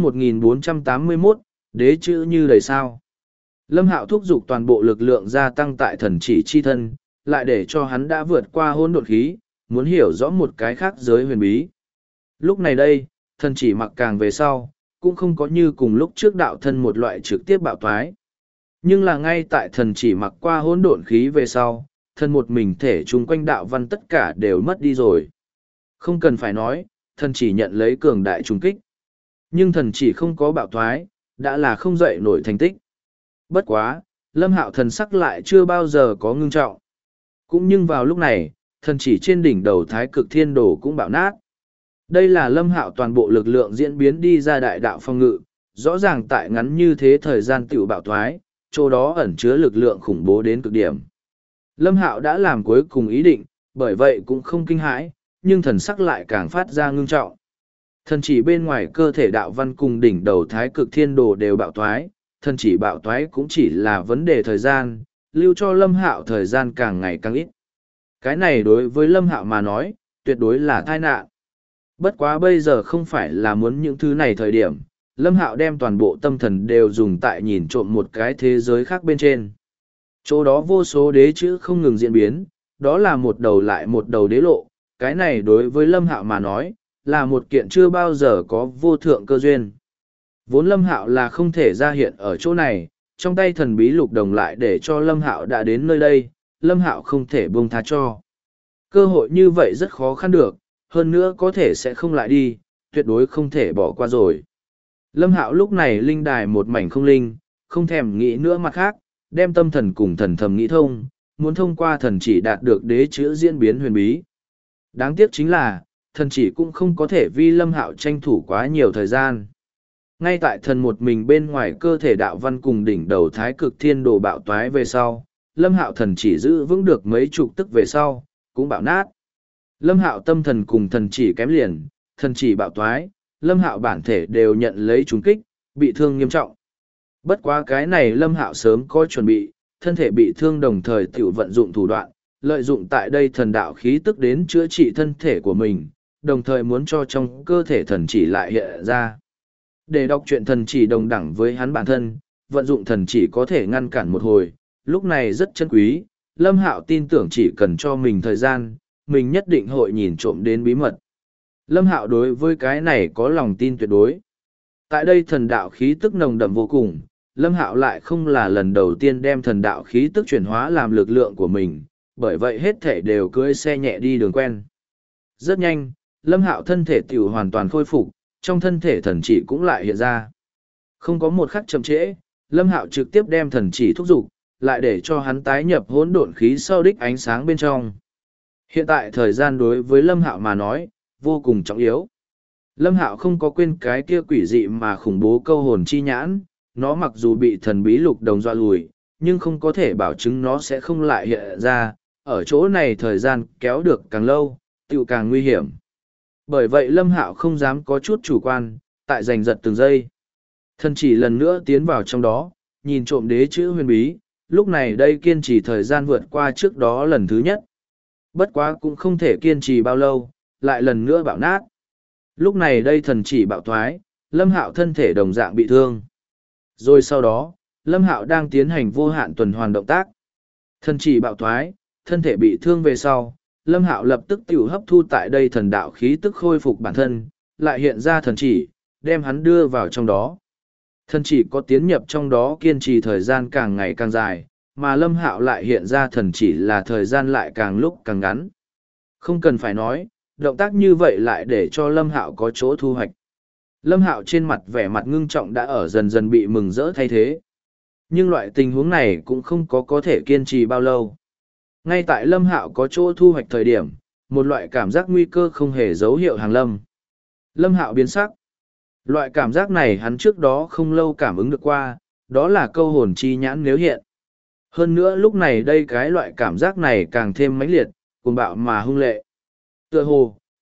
1481, đế chữ như đầy sao. Lâm Hạo thúc giục toàn bộ lực lượng gia tăng tại thần chỉ chi thân, lại để cho hắn đã vượt qua hỗn độn khí, muốn hiểu rõ một cái khác giới huyền bí. Lúc này đây, thần chỉ mặc càng về sau, cũng không có như cùng lúc trước đạo thân một loại trực tiếp bạo thoái. Nhưng là ngay tại thần chỉ mặc qua hỗn độn khí về sau, thần một mình thể chung quanh đạo văn tất cả đều mất đi rồi. Không cần phải nói, thần chỉ nhận lấy cường đại trùng kích. Nhưng thần chỉ không có bạo thoái, đã là không dậy nổi thành tích. Bất quá, Lâm Hạo thần sắc lại chưa bao giờ có ngưng trọng. Cũng nhưng vào lúc này, thần chỉ trên đỉnh đầu Thái Cực Thiên Đồ cũng bạo nát. Đây là Lâm Hạo toàn bộ lực lượng diễn biến đi ra đại đạo phong ngự, rõ ràng tại ngắn như thế thời gian tiểu bạo thoái, chỗ đó ẩn chứa lực lượng khủng bố đến cực điểm. Lâm Hạo đã làm cuối cùng ý định, bởi vậy cũng không kinh hãi, nhưng thần sắc lại càng phát ra ngưng trọng. Thần chỉ bên ngoài cơ thể đạo văn cùng đỉnh đầu Thái Cực Thiên Đồ đều bạo thoái, thần chỉ bạo thoái cũng chỉ là vấn đề thời gian, lưu cho Lâm Hạo thời gian càng ngày càng ít. Cái này đối với Lâm Hạo mà nói, tuyệt đối là tai nạn. Bất quá bây giờ không phải là muốn những thứ này thời điểm, Lâm Hạo đem toàn bộ tâm thần đều dùng tại nhìn trộm một cái thế giới khác bên trên. Chỗ đó vô số đế chữ không ngừng diễn biến, đó là một đầu lại một đầu đế lộ, cái này đối với Lâm Hạo mà nói, là một kiện chưa bao giờ có vô thượng cơ duyên. Vốn Lâm Hạo là không thể ra hiện ở chỗ này, trong tay thần bí lục đồng lại để cho Lâm Hạo đã đến nơi đây, Lâm Hạo không thể buông tha cho. Cơ hội như vậy rất khó khăn được, hơn nữa có thể sẽ không lại đi, tuyệt đối không thể bỏ qua rồi. Lâm Hạo lúc này linh đài một mảnh không linh, không thèm nghĩ nữa mặt khác, đem tâm thần cùng thần thầm nghĩ thông, muốn thông qua thần chỉ đạt được đế chữ diễn biến huyền bí. Đáng tiếc chính là, thần chỉ cũng không có thể vi Lâm Hạo tranh thủ quá nhiều thời gian. Ngay tại thần một mình bên ngoài cơ thể đạo văn cùng đỉnh đầu Thái Cực Thiên Đồ bạo toái về sau, Lâm Hạo thần chỉ giữ vững được mấy chục tức về sau, cũng bạo nát. Lâm Hạo tâm thần cùng thần chỉ kém liền, thần chỉ bạo toái, Lâm Hạo bản thể đều nhận lấy trúng kích, bị thương nghiêm trọng. Bất quá cái này Lâm Hạo sớm có chuẩn bị, thân thể bị thương đồng thời tiểu vận dụng thủ đoạn, lợi dụng tại đây thần đạo khí tức đến chữa trị thân thể của mình, đồng thời muốn cho trong cơ thể thần chỉ lại hiện ra. Để đọc truyện thần chỉ đồng đẳng với hắn bản thân, vận dụng thần chỉ có thể ngăn cản một hồi, lúc này rất chân quý, Lâm Hạo tin tưởng chỉ cần cho mình thời gian, mình nhất định hội nhìn trộm đến bí mật. Lâm Hạo đối với cái này có lòng tin tuyệt đối. Tại đây thần đạo khí tức nồng đậm vô cùng, Lâm Hạo lại không là lần đầu tiên đem thần đạo khí tức chuyển hóa làm lực lượng của mình, bởi vậy hết thể đều cưỡi xe nhẹ đi đường quen. Rất nhanh, Lâm Hạo thân thể tiểu hoàn toàn khôi phục, trong thân thể thần chỉ cũng lại hiện ra. Không có một khắc chậm trễ, Lâm Hạo trực tiếp đem thần chỉ thúc giục, lại để cho hắn tái nhập hỗn độn khí sau đích ánh sáng bên trong. Hiện tại thời gian đối với Lâm Hạo mà nói, vô cùng trọng yếu. Lâm Hạo không có quên cái kia quỷ dị mà khủng bố câu hồn chi nhãn, nó mặc dù bị thần bí lục đồng dọa lùi, nhưng không có thể bảo chứng nó sẽ không lại hiện ra, ở chỗ này thời gian kéo được càng lâu, tựu càng nguy hiểm. Bởi vậy Lâm Hạo không dám có chút chủ quan, tại giành giật từng giây. Thần chỉ lần nữa tiến vào trong đó, nhìn trộm đế chữ huyền bí, lúc này đây kiên trì thời gian vượt qua trước đó lần thứ nhất. Bất quá cũng không thể kiên trì bao lâu, lại lần nữa bạo nát. Lúc này đây thần chỉ bạo thoái, Lâm Hạo thân thể đồng dạng bị thương. Rồi sau đó, Lâm Hạo đang tiến hành vô hạn tuần hoàn động tác. Thần chỉ bạo thoái, thân thể bị thương về sau, Lâm Hạo lập tức tiểu hấp thu tại đây thần đạo khí tức khôi phục bản thân, lại hiện ra thần chỉ, đem hắn đưa vào trong đó. Thần chỉ có tiến nhập trong đó kiên trì thời gian càng ngày càng dài, mà Lâm Hạo lại hiện ra thần chỉ là thời gian lại càng lúc càng ngắn. Không cần phải nói, động tác như vậy lại để cho Lâm Hạo có chỗ thu hoạch. Lâm Hạo trên mặt vẻ mặt ngưng trọng đã ở dần dần bị mừng rỡ thay thế. Nhưng loại tình huống này cũng không có thể kiên trì bao lâu. Ngay tại Lâm Hạo có chỗ thu hoạch thời điểm, một loại cảm giác nguy cơ không hề dấu hiệu hàng lâm. Lâm Hạo biến sắc. Loại cảm giác này hắn trước đó không lâu cảm ứng được qua, đó là câu hồn chi nhãn nếu hiện. Hơn nữa lúc này đây cái loại cảm giác này càng thêm mãnh liệt, cuồng bạo mà hung lệ. Tựa hồ,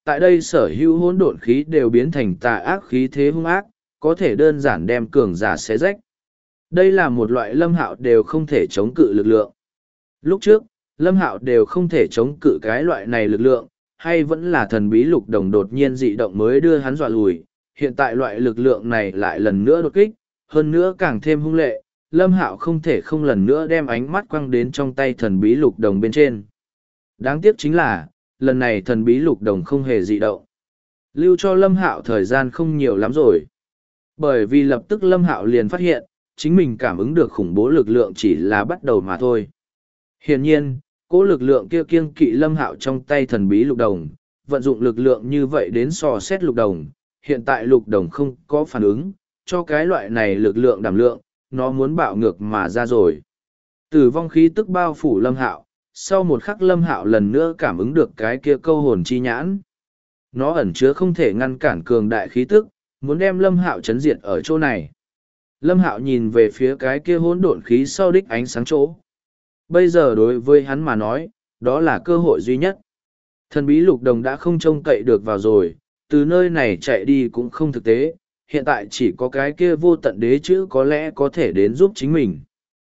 tại đây sở hữu hỗn độn khí đều biến thành tà ác khí thế hung ác, có thể đơn giản đem cường giả xé rách. Đây là một loại Lâm Hạo đều không thể chống cự lực lượng. Lúc trước, Lâm Hạo đều không thể chống cự cái loại này lực lượng, hay vẫn là thần bí lục đồng đột nhiên dị động mới đưa hắn dọa lùi. Hiện tại loại lực lượng này lại lần nữa đột kích, hơn nữa càng thêm hung lệ, Lâm Hạo không thể không lần nữa đem ánh mắt quăng đến trong tay thần bí lục đồng bên trên. Đáng tiếc chính là, lần này thần bí lục đồng không hề dị động. Lưu cho Lâm Hạo thời gian không nhiều lắm rồi. Bởi vì lập tức Lâm Hạo liền phát hiện, chính mình cảm ứng được khủng bố lực lượng chỉ là bắt đầu mà thôi. Hiển nhiên, cỗ lực lượng kia kiêng kỵ Lâm Hạo trong tay thần bí lục đồng, vận dụng lực lượng như vậy đến dò xét lục đồng, hiện tại lục đồng không có phản ứng, cho cái loại này lực lượng đảm lượng, nó muốn bạo ngược mà ra rồi. Tử vong khí tức bao phủ Lâm Hạo, sau một khắc Lâm Hạo lần nữa cảm ứng được cái kia câu hồn chi nhãn. Nó ẩn chứa không thể ngăn cản cường đại khí tức, muốn đem Lâm Hạo chấn diệt ở chỗ này. Lâm Hạo nhìn về phía cái kia hỗn độn khí sau đích ánh sáng chỗ. Bây giờ đối với hắn mà nói, đó là cơ hội duy nhất. Thần bí lục đồng đã không trông cậy được vào rồi, từ nơi này chạy đi cũng không thực tế, hiện tại chỉ có cái kia vô tận đế chữ có lẽ có thể đến giúp chính mình.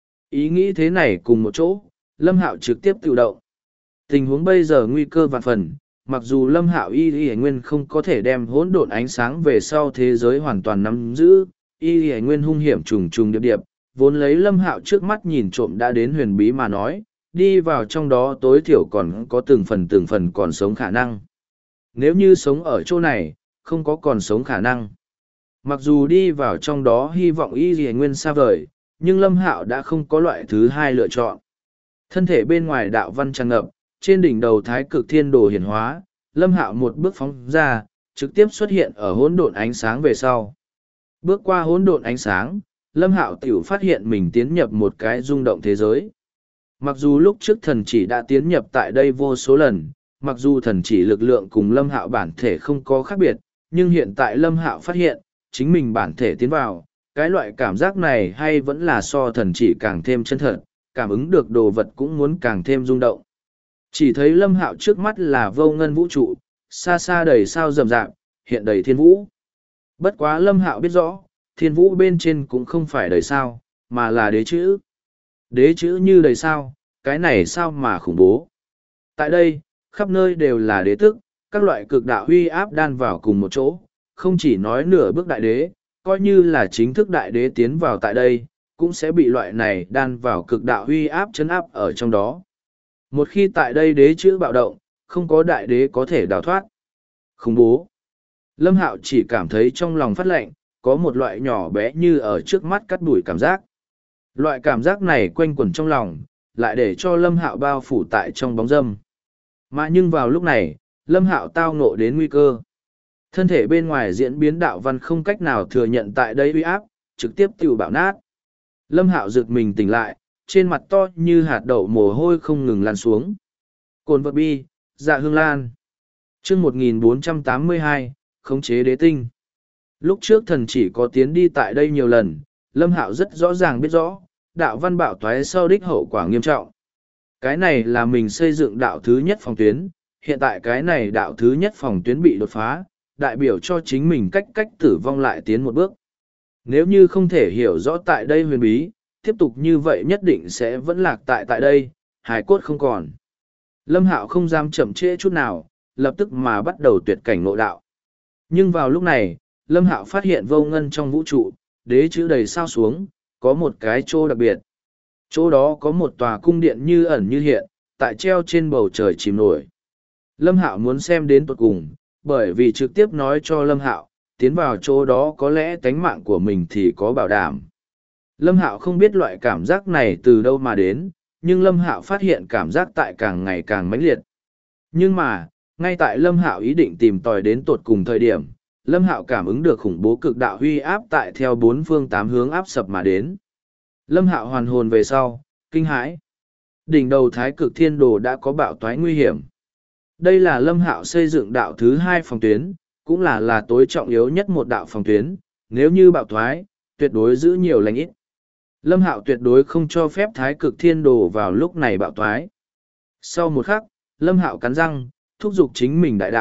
Ý nghĩ thế này cùng một chỗ, Lâm Hạo trực tiếp tự động. Tình huống bây giờ nguy cơ vạn phần, mặc dù Lâm Hạo y nguyên không có thể đem hỗn độn ánh sáng về sau thế giới hoàn toàn nắm giữ, y nguyên hung hiểm trùng trùng điệp điệp, vốn lấy Lâm Hạo trước mắt nhìn trộm đã đến huyền bí mà nói, đi vào trong đó tối thiểu còn có từng phần còn sống khả năng. Nếu như sống ở chỗ này, không có còn sống khả năng. Mặc dù đi vào trong đó hy vọng y nguyên xa vời, nhưng Lâm Hạo đã không có loại thứ hai lựa chọn. Thân thể bên ngoài đạo văn tràn ngập, trên đỉnh đầu thái cực thiên đồ hiển hóa, Lâm Hạo một bước phóng ra, trực tiếp xuất hiện ở hỗn độn ánh sáng về sau. Bước qua hỗn độn ánh sáng, Lâm Hạo tiểu phát hiện mình tiến nhập một cái rung động thế giới. Mặc dù lúc trước thần chỉ đã tiến nhập tại đây vô số lần, mặc dù thần chỉ lực lượng cùng Lâm Hạo bản thể không có khác biệt, nhưng hiện tại Lâm Hạo phát hiện, chính mình bản thể tiến vào, cái loại cảm giác này hay vẫn là so thần chỉ càng thêm chân thật, cảm ứng được đồ vật cũng muốn càng thêm rung động. Chỉ thấy Lâm Hạo trước mắt là vô ngân vũ trụ, xa xa đầy sao rầm rạp, hiện đầy thiên vũ. Bất quá Lâm Hạo biết rõ, thiên vũ bên trên cũng không phải đầy sao, mà là đế chữ. Đế chữ như đầy sao, cái này sao mà khủng bố. Tại đây, khắp nơi đều là đế tức, các loại cực đạo huy áp đan vào cùng một chỗ, không chỉ nói nửa bước đại đế, coi như là chính thức đại đế tiến vào tại đây, cũng sẽ bị loại này đan vào cực đạo huy áp chấn áp ở trong đó. Một khi tại đây đế chữ bạo động, không có đại đế có thể đào thoát. Khủng bố. Lâm Hạo chỉ cảm thấy trong lòng phát lạnh, có một loại nhỏ bé như ở trước mắt cắt đuổi cảm giác. Loại cảm giác này quanh quẩn trong lòng, lại để cho Lâm Hạo bao phủ tại trong bóng râm. Mà nhưng vào lúc này, Lâm Hạo tao ngộ đến nguy cơ. Thân thể bên ngoài diễn biến đạo văn không cách nào thừa nhận tại đây uy áp, trực tiếp tiêu bạo nát. Lâm Hạo giật mình tỉnh lại, trên mặt to như hạt đậu mồ hôi không ngừng lan xuống. Cồn vật bi, dạ hương lan. Chương 1482, khống chế đế tinh. Lúc trước thần chỉ có tiến đi tại đây nhiều lần, Lâm Hạo rất rõ ràng biết rõ, đạo văn bạo toái sau đích hậu quả nghiêm trọng. Cái này là mình xây dựng đạo thứ nhất phòng tuyến, hiện tại cái này đạo thứ nhất phòng tuyến bị đột phá, đại biểu cho chính mình cách tử vong lại tiến một bước. Nếu như không thể hiểu rõ tại đây huyền bí, tiếp tục như vậy nhất định sẽ vẫn lạc tại đây, hài cốt không còn. Lâm Hạo không dám chậm trễ chút nào, lập tức mà bắt đầu tuyệt cảnh ngộ đạo. Nhưng vào lúc này, Lâm Hạo phát hiện vô ngân trong vũ trụ, đế chữ đầy sao xuống, có một cái chỗ đặc biệt. Chỗ đó có một tòa cung điện như ẩn như hiện, tại treo trên bầu trời chìm nổi. Lâm Hạo muốn xem đến tột cùng, bởi vì trực tiếp nói cho Lâm Hạo, tiến vào chỗ đó có lẽ tánh mạng của mình thì có bảo đảm. Lâm Hạo không biết loại cảm giác này từ đâu mà đến, nhưng Lâm Hạo phát hiện cảm giác tại càng ngày càng mãnh liệt. Nhưng mà, ngay tại Lâm Hạo ý định tìm tòi đến tột cùng thời điểm, Lâm Hạo cảm ứng được khủng bố cực đạo huy áp tại theo bốn phương tám hướng áp sập mà đến. Lâm Hạo hoàn hồn về sau, kinh hãi. Đỉnh đầu thái cực thiên đồ đã có bạo toái nguy hiểm. Đây là Lâm Hạo xây dựng đạo thứ hai phòng tuyến, cũng là tối trọng yếu nhất một đạo phòng tuyến, nếu như bạo toái, tuyệt đối giữ nhiều lành ít. Lâm Hạo tuyệt đối không cho phép thái cực thiên đồ vào lúc này bạo toái. Sau một khắc, Lâm Hạo cắn răng, thúc giục chính mình đại đạo,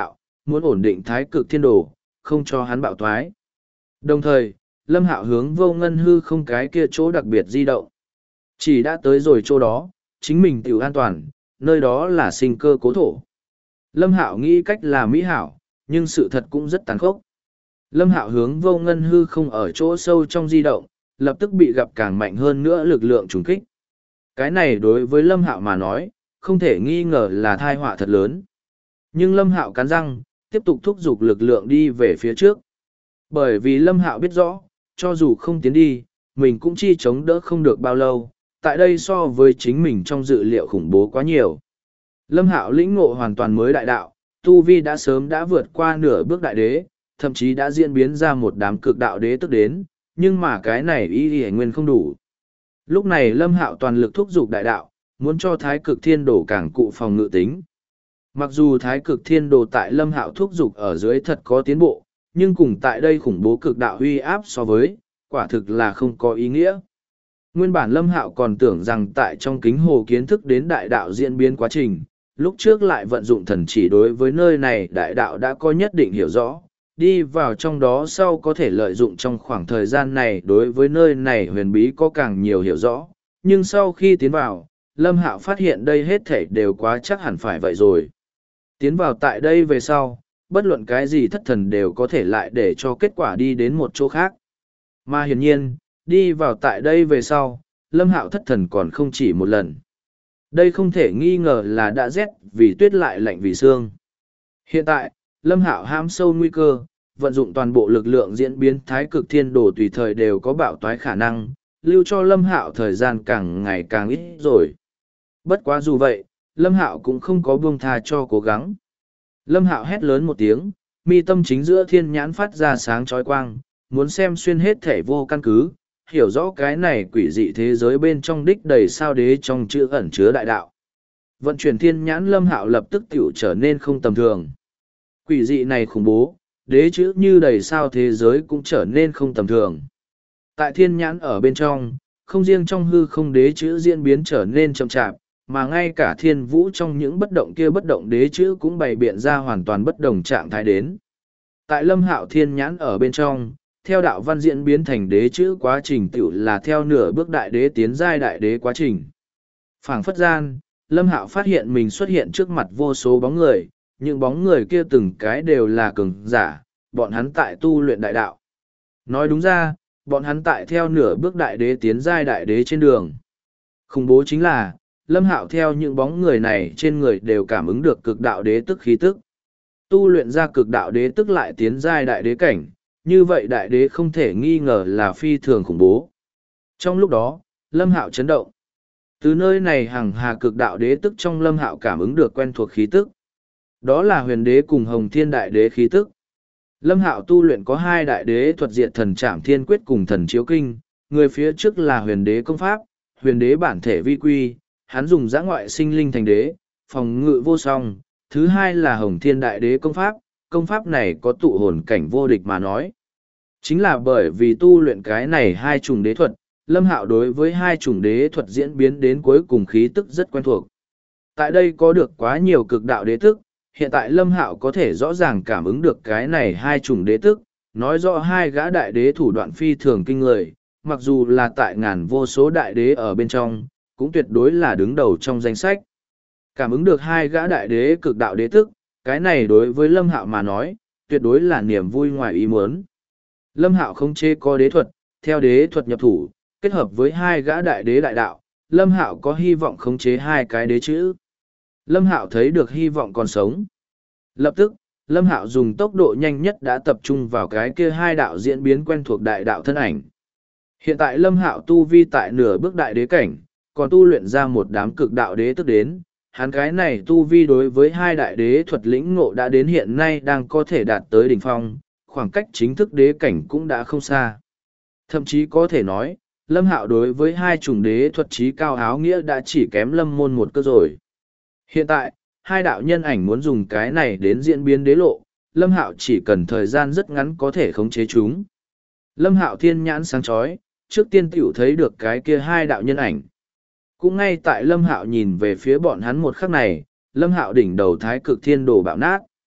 muốn ổn định thái cực thiên đồ, không cho hắn bạo thoái. Đồng thời, Lâm Hạo hướng Vô Ngân hư không cái kia chỗ đặc biệt di động. Chỉ đã tới rồi chỗ đó, chính mình tiểu an toàn, nơi đó là sinh cơ cố thổ. Lâm Hạo nghĩ cách là mỹ hảo, nhưng sự thật cũng rất tàn khốc. Lâm Hạo hướng Vô Ngân hư không ở chỗ sâu trong di động, lập tức bị gặp càng mạnh hơn nữa lực lượng trùng kích. Cái này đối với Lâm Hạo mà nói, không thể nghi ngờ là tai họa thật lớn. Nhưng Lâm Hạo cắn răng, tiếp tục thúc giục lực lượng đi về phía trước. Bởi vì Lâm Hạo biết rõ, cho dù không tiến đi, mình cũng chi chống đỡ không được bao lâu, tại đây so với chính mình trong dự liệu khủng bố quá nhiều. Lâm Hạo lĩnh ngộ hoàn toàn mới đại đạo, tu vi đã sớm đã vượt qua nửa bước đại đế, thậm chí đã diễn biến ra một đám cực đạo đế tức đến, nhưng mà cái này y nguyên không đủ. Lúc này Lâm Hạo toàn lực thúc giục đại đạo, muốn cho thái cực thiên đồ càng cụ phòng ngự tính. Mặc dù thái cực thiên đồ tại Lâm Hạo thúc giục ở dưới thật có tiến bộ, nhưng cùng tại đây khủng bố cực đạo huy áp so với, quả thực là không có ý nghĩa. Nguyên bản Lâm Hạo còn tưởng rằng tại trong kính hồ kiến thức đến đại đạo diễn biến quá trình, lúc trước lại vận dụng thần chỉ đối với nơi này đại đạo đã có nhất định hiểu rõ, đi vào trong đó sau có thể lợi dụng trong khoảng thời gian này đối với nơi này huyền bí có càng nhiều hiểu rõ, nhưng sau khi tiến vào, Lâm Hạo phát hiện đây hết thảy đều quá chắc hẳn phải vậy rồi. Tiến vào tại đây về sau, bất luận cái gì thất thần đều có thể lại để cho kết quả đi đến một chỗ khác. Mà hiển nhiên, đi vào tại đây về sau, Lâm Hạo thất thần còn không chỉ một lần. Đây không thể nghi ngờ là đã rét vì tuyết lại lạnh vì xương. Hiện tại, Lâm Hạo hãm sâu nguy cơ, vận dụng toàn bộ lực lượng diễn biến thái cực thiên đồ tùy thời đều có bạo toái khả năng, lưu cho Lâm Hạo thời gian càng ngày càng ít rồi. Bất quá dù vậy, Lâm Hạo cũng không có buông tha cho cố gắng. Lâm Hạo hét lớn một tiếng, mi tâm chính giữa thiên nhãn phát ra sáng chói quang, muốn xem xuyên hết thể vô căn cứ, hiểu rõ cái này quỷ dị thế giới bên trong đích đầy sao đế trong chữ ẩn chứa đại đạo. Vận chuyển thiên nhãn Lâm Hạo lập tức tiểu trở nên không tầm thường. Quỷ dị này khủng bố, đế chữ như đầy sao thế giới cũng trở nên không tầm thường. Tại thiên nhãn ở bên trong, không riêng trong hư không đế chữ diễn biến trở nên chậm chạp, mà ngay cả thiên vũ trong những bất động kia bất động đế chữ cũng bày biện ra hoàn toàn bất đồng trạng thái đến. Tại Lâm Hạo thiên nhãn ở bên trong, theo đạo văn diễn biến thành đế chữ quá trình tiểu là theo nửa bước đại đế tiến giai đại đế quá trình. Phảng phất gian, Lâm Hạo phát hiện mình xuất hiện trước mặt vô số bóng người, những bóng người kia từng cái đều là cường giả, bọn hắn tại tu luyện đại đạo. Nói đúng ra, bọn hắn tại theo nửa bước đại đế tiến giai đại đế trên đường. Khủng bố chính là, Lâm Hạo theo những bóng người này trên người đều cảm ứng được cực đạo đế tức khí tức. Tu luyện ra cực đạo đế tức lại tiến giai đại đế cảnh, như vậy đại đế không thể nghi ngờ là phi thường khủng bố. Trong lúc đó, Lâm Hạo chấn động. Từ nơi này hằng hà cực đạo đế tức trong Lâm Hạo cảm ứng được quen thuộc khí tức. Đó là huyền đế cùng hồng thiên đại đế khí tức. Lâm Hạo tu luyện có hai đại đế thuật diệt thần trảm thiên quyết cùng thần chiếu kinh, người phía trước là huyền đế công pháp, huyền đế bản thể vi quy, hắn dùng giã ngoại sinh linh thành đế, phòng ngự vô song. Thứ hai là hồng thiên đại đế công pháp này có tụ hồn cảnh vô địch mà nói. Chính là bởi vì tu luyện cái này hai chủng đế thuật, Lâm Hạo đối với hai chủng đế thuật diễn biến đến cuối cùng khí tức rất quen thuộc. Tại đây có được quá nhiều cực đạo đế tức, hiện tại Lâm Hạo có thể rõ ràng cảm ứng được cái này hai chủng đế tức, nói rõ hai gã đại đế thủ đoạn phi thường kinh người, mặc dù là tại ngàn vô số đại đế ở bên trong, cũng tuyệt đối là đứng đầu trong danh sách. Cảm ứng được hai gã đại đế cực đạo đế tức, cái này đối với Lâm Hạo mà nói, tuyệt đối là niềm vui ngoài ý muốn. Lâm Hạo không chê có đế thuật, theo đế thuật nhập thủ, kết hợp với hai gã đại đế đại đạo, Lâm Hạo có hy vọng khống chế hai cái đế chữ. Lâm Hạo thấy được hy vọng còn sống. Lập tức, Lâm Hạo dùng tốc độ nhanh nhất đã tập trung vào cái kia hai đạo diễn biến quen thuộc đại đạo thân ảnh. Hiện tại Lâm Hạo tu vi tại nửa bước đại đế cảnh, còn tu luyện ra một đám cực đạo đế tức đến. Hắn cái này tu vi đối với hai đại đế thuật lĩnh ngộ đã đến hiện nay đang có thể đạt tới đỉnh phong, khoảng cách chính thức đế cảnh cũng đã không xa. Thậm chí có thể nói, Lâm Hạo đối với hai chủng đế thuật trí cao áo nghĩa đã chỉ kém Lâm môn một cơ rồi. Hiện tại, hai đạo nhân ảnh muốn dùng cái này đến diễn biến đế lộ, Lâm Hạo chỉ cần thời gian rất ngắn có thể khống chế chúng. Lâm Hạo thiên nhãn sáng chói, trước tiên tiểu thấy được cái kia hai đạo nhân ảnh. Cũng ngay tại Lâm Hạo nhìn về phía bọn hắn một khắc này, Lâm Hạo đỉnh đầu thái cực thiên đồ bạo nát.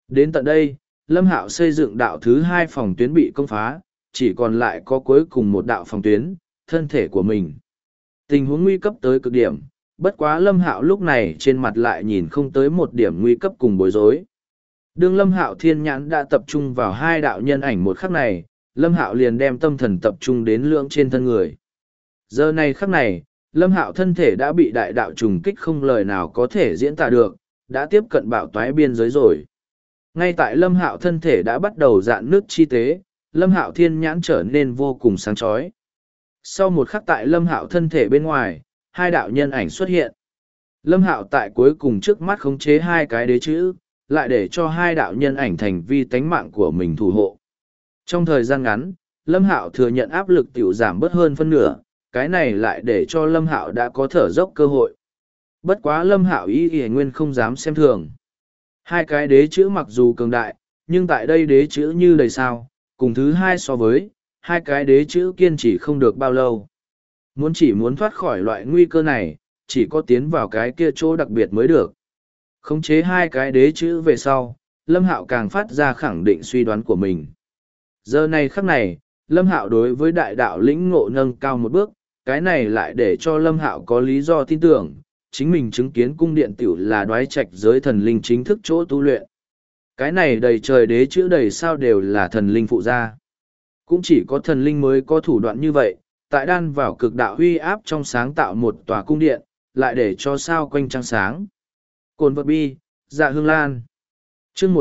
Đến tận đây, Lâm Hạo xây dựng đạo thứ hai phòng tuyến bị công phá, chỉ còn lại có cuối cùng một đạo phòng tuyến, thân thể của mình. Tình huống nguy cấp tới cực điểm, bất quá Lâm Hạo lúc này trên mặt lại nhìn không tới một điểm nguy cấp cùng bối rối. Đương Lâm Hạo thiên nhãn đã tập trung vào hai đạo nhân ảnh một khắc này, Lâm Hạo liền đem tâm thần tập trung đến lưỡng trên thân người. Giờ này khắc này, Lâm Hạo thân thể đã bị đại đạo trùng kích không lời nào có thể diễn tả được, đã tiếp cận bạo toái biên giới rồi. Ngay tại Lâm Hạo thân thể đã bắt đầu rạn nứt chi tế, Lâm Hạo thiên nhãn trở nên vô cùng sáng chói. Sau một khắc tại Lâm Hạo thân thể bên ngoài, hai đạo nhân ảnh xuất hiện. Lâm Hạo tại cuối cùng trước mắt khống chế hai cái đế chữ, lại để cho hai đạo nhân ảnh thành vi tánh mạng của mình thủ hộ. Trong thời gian ngắn, Lâm Hạo thừa nhận áp lực tiểu giảm bớt hơn phân nửa, cái này lại để cho Lâm Hạo đã có thở dốc cơ hội. Bất quá Lâm Hạo y nguyên không dám xem thường. Hai cái đế chữ mặc dù cường đại, nhưng tại đây đế chữ như đầy sao, cùng thứ hai so với, hai cái đế chữ kiên trì không được bao lâu. Muốn thoát khỏi loại nguy cơ này, chỉ có tiến vào cái kia chỗ đặc biệt mới được. Khống chế hai cái đế chữ về sau, Lâm Hạo càng phát ra khẳng định suy đoán của mình. Giờ này khắc này, Lâm Hạo đối với đại đạo lĩnh ngộ nâng cao một bước, cái này lại để cho Lâm Hạo có lý do tin tưởng, chính mình chứng kiến cung điện tiểu là đoái trạch giới thần linh chính thức chỗ tu luyện. Cái này đầy trời đế chữ đầy sao đều là thần linh phụ gia. Cũng chỉ có thần linh mới có thủ đoạn như vậy, tại đan vào cực đạo huy áp trong sáng tạo một tòa cung điện, lại để cho sao quanh trăng sáng. Cồn vật bi, dạ hương lan. Chương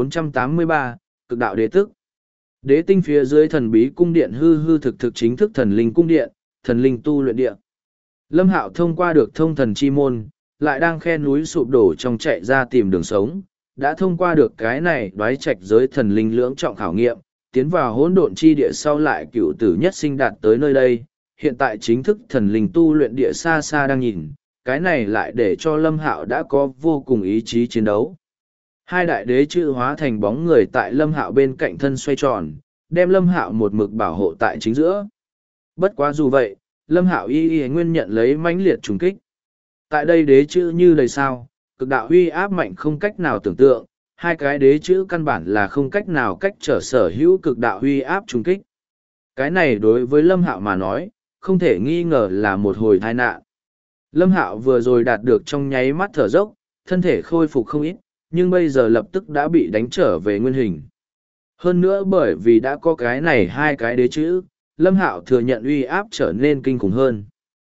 1483, cực đạo đế tức. Đế tinh phía dưới thần bí cung điện hư hư thực thực chính thức thần linh cung điện, thần linh tu luyện địa. Lâm Hạo thông qua được thông thần chi môn, lại đang khe núi sụp đổ trong chạy ra tìm đường sống, đã thông qua được cái này đoái trạch giới thần linh lưỡng trọng khảo nghiệm, tiến vào hỗn độn chi địa sau lại cựu tử nhất sinh đạt tới nơi đây, hiện tại chính thức thần linh tu luyện địa xa xa đang nhìn, cái này lại để cho Lâm Hạo đã có vô cùng ý chí chiến đấu. Hai đại đế chữ hóa thành bóng người tại Lâm Hạo bên cạnh thân xoay tròn, đem Lâm Hạo một mực bảo hộ tại chính giữa. Bất quá dù vậy, Lâm Hạo y nguyên nhận lấy mãnh liệt trùng kích. Tại đây đế chữ như đầy sao, cực đạo huy áp mạnh không cách nào tưởng tượng, hai cái đế chữ căn bản là không cách nào cách trở sở hữu cực đạo huy áp trùng kích. Cái này đối với Lâm Hạo mà nói, không thể nghi ngờ là một hồi tai nạn. Lâm Hạo vừa rồi đạt được trong nháy mắt thở dốc, thân thể khôi phục không ít, nhưng bây giờ lập tức đã bị đánh trở về nguyên hình. Hơn nữa bởi vì đã có cái này hai cái đế chữ, Lâm Hạo thừa nhận uy áp trở nên kinh khủng hơn.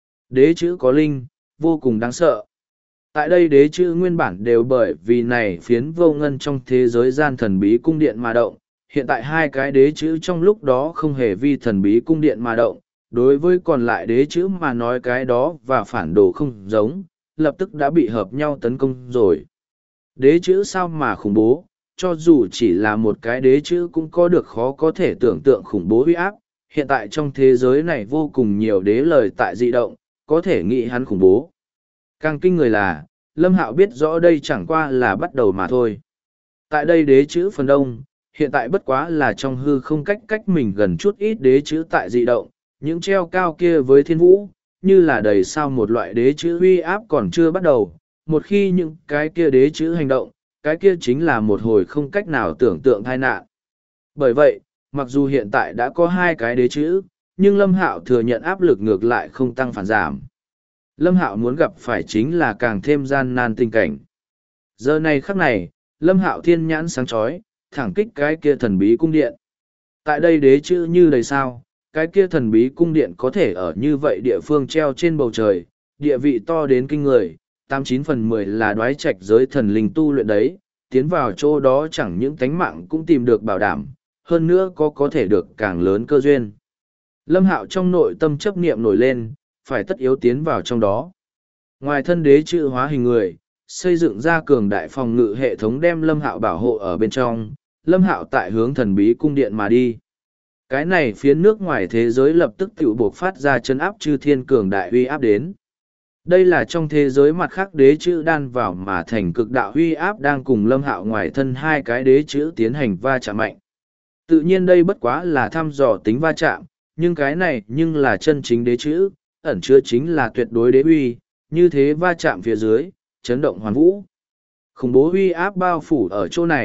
Đế chữ có linh, vô cùng đáng sợ. Tại đây đế chữ nguyên bản đều bởi vì này phiến vô ngân trong thế giới gian thần bí cung điện mà động. Hiện tại hai cái đế chữ trong lúc đó không hề vi thần bí cung điện mà động. Đối với còn lại đế chữ mà nói cái đó và phản đồ không giống, lập tức đã bị hợp nhau tấn công rồi. Đế chữ sao mà khủng bố, cho dù chỉ là một cái đế chữ cũng có được khó có thể tưởng tượng khủng bố uy áp. Hiện tại trong thế giới này vô cùng nhiều đế lời tại dị động, có thể nghĩ hắn khủng bố. Càng kinh người là, Lâm Hạo biết rõ đây chẳng qua là bắt đầu mà thôi. Tại đây đế chữ phần đông, hiện tại bất quá là trong hư không cách mình gần chút ít đế chữ tại dị động, những treo cao kia với thiên vũ, như là đầy sao một loại đế chữ uy áp còn chưa bắt đầu. Một khi những cái kia đế chữ hành động, cái kia chính là một hồi không cách nào tưởng tượng tai nạn. Bởi vậy, mặc dù hiện tại đã có hai cái đế chữ, nhưng Lâm Hạo thừa nhận áp lực ngược lại không tăng phản giảm. Lâm Hạo muốn gặp phải chính là càng thêm gian nan tình cảnh. Giờ này khắc này, Lâm Hạo thiên nhãn sáng chói, thẳng kích cái kia thần bí cung điện. Tại đây đế chữ như đầy sao, cái kia thần bí cung điện có thể ở như vậy địa phương treo trên bầu trời, địa vị to đến kinh người, 89/10 là đoái trạch giới thần linh tu luyện đấy, tiến vào chỗ đó chẳng những tánh mạng cũng tìm được bảo đảm, hơn nữa có thể được càng lớn cơ duyên. Lâm Hạo trong nội tâm chấp niệm nổi lên, phải tất yếu tiến vào trong đó. Ngoài thân đế chữ hóa hình người, xây dựng ra cường đại phòng ngự hệ thống đem Lâm Hạo bảo hộ ở bên trong, Lâm Hạo tại hướng thần bí cung điện mà đi. Cái này phía nước ngoài thế giới lập tức tự buộc phát ra chân áp chư thiên cường đại uy áp đến. Đây là trong thế giới mặt khác đế chữ đan vào mà thành cực đạo uy áp đang cùng Lâm Hạo ngoài thân hai cái đế chữ tiến hành va chạm mạnh. Tự nhiên đây bất quá là thăm dò tính va chạm, nhưng cái này nhưng là chân chính đế chữ, ẩn chứa chính là tuyệt đối đế uy, như thế va chạm phía dưới, chấn động hoàn vũ. Khủng bố uy áp bao phủ ở chỗ này,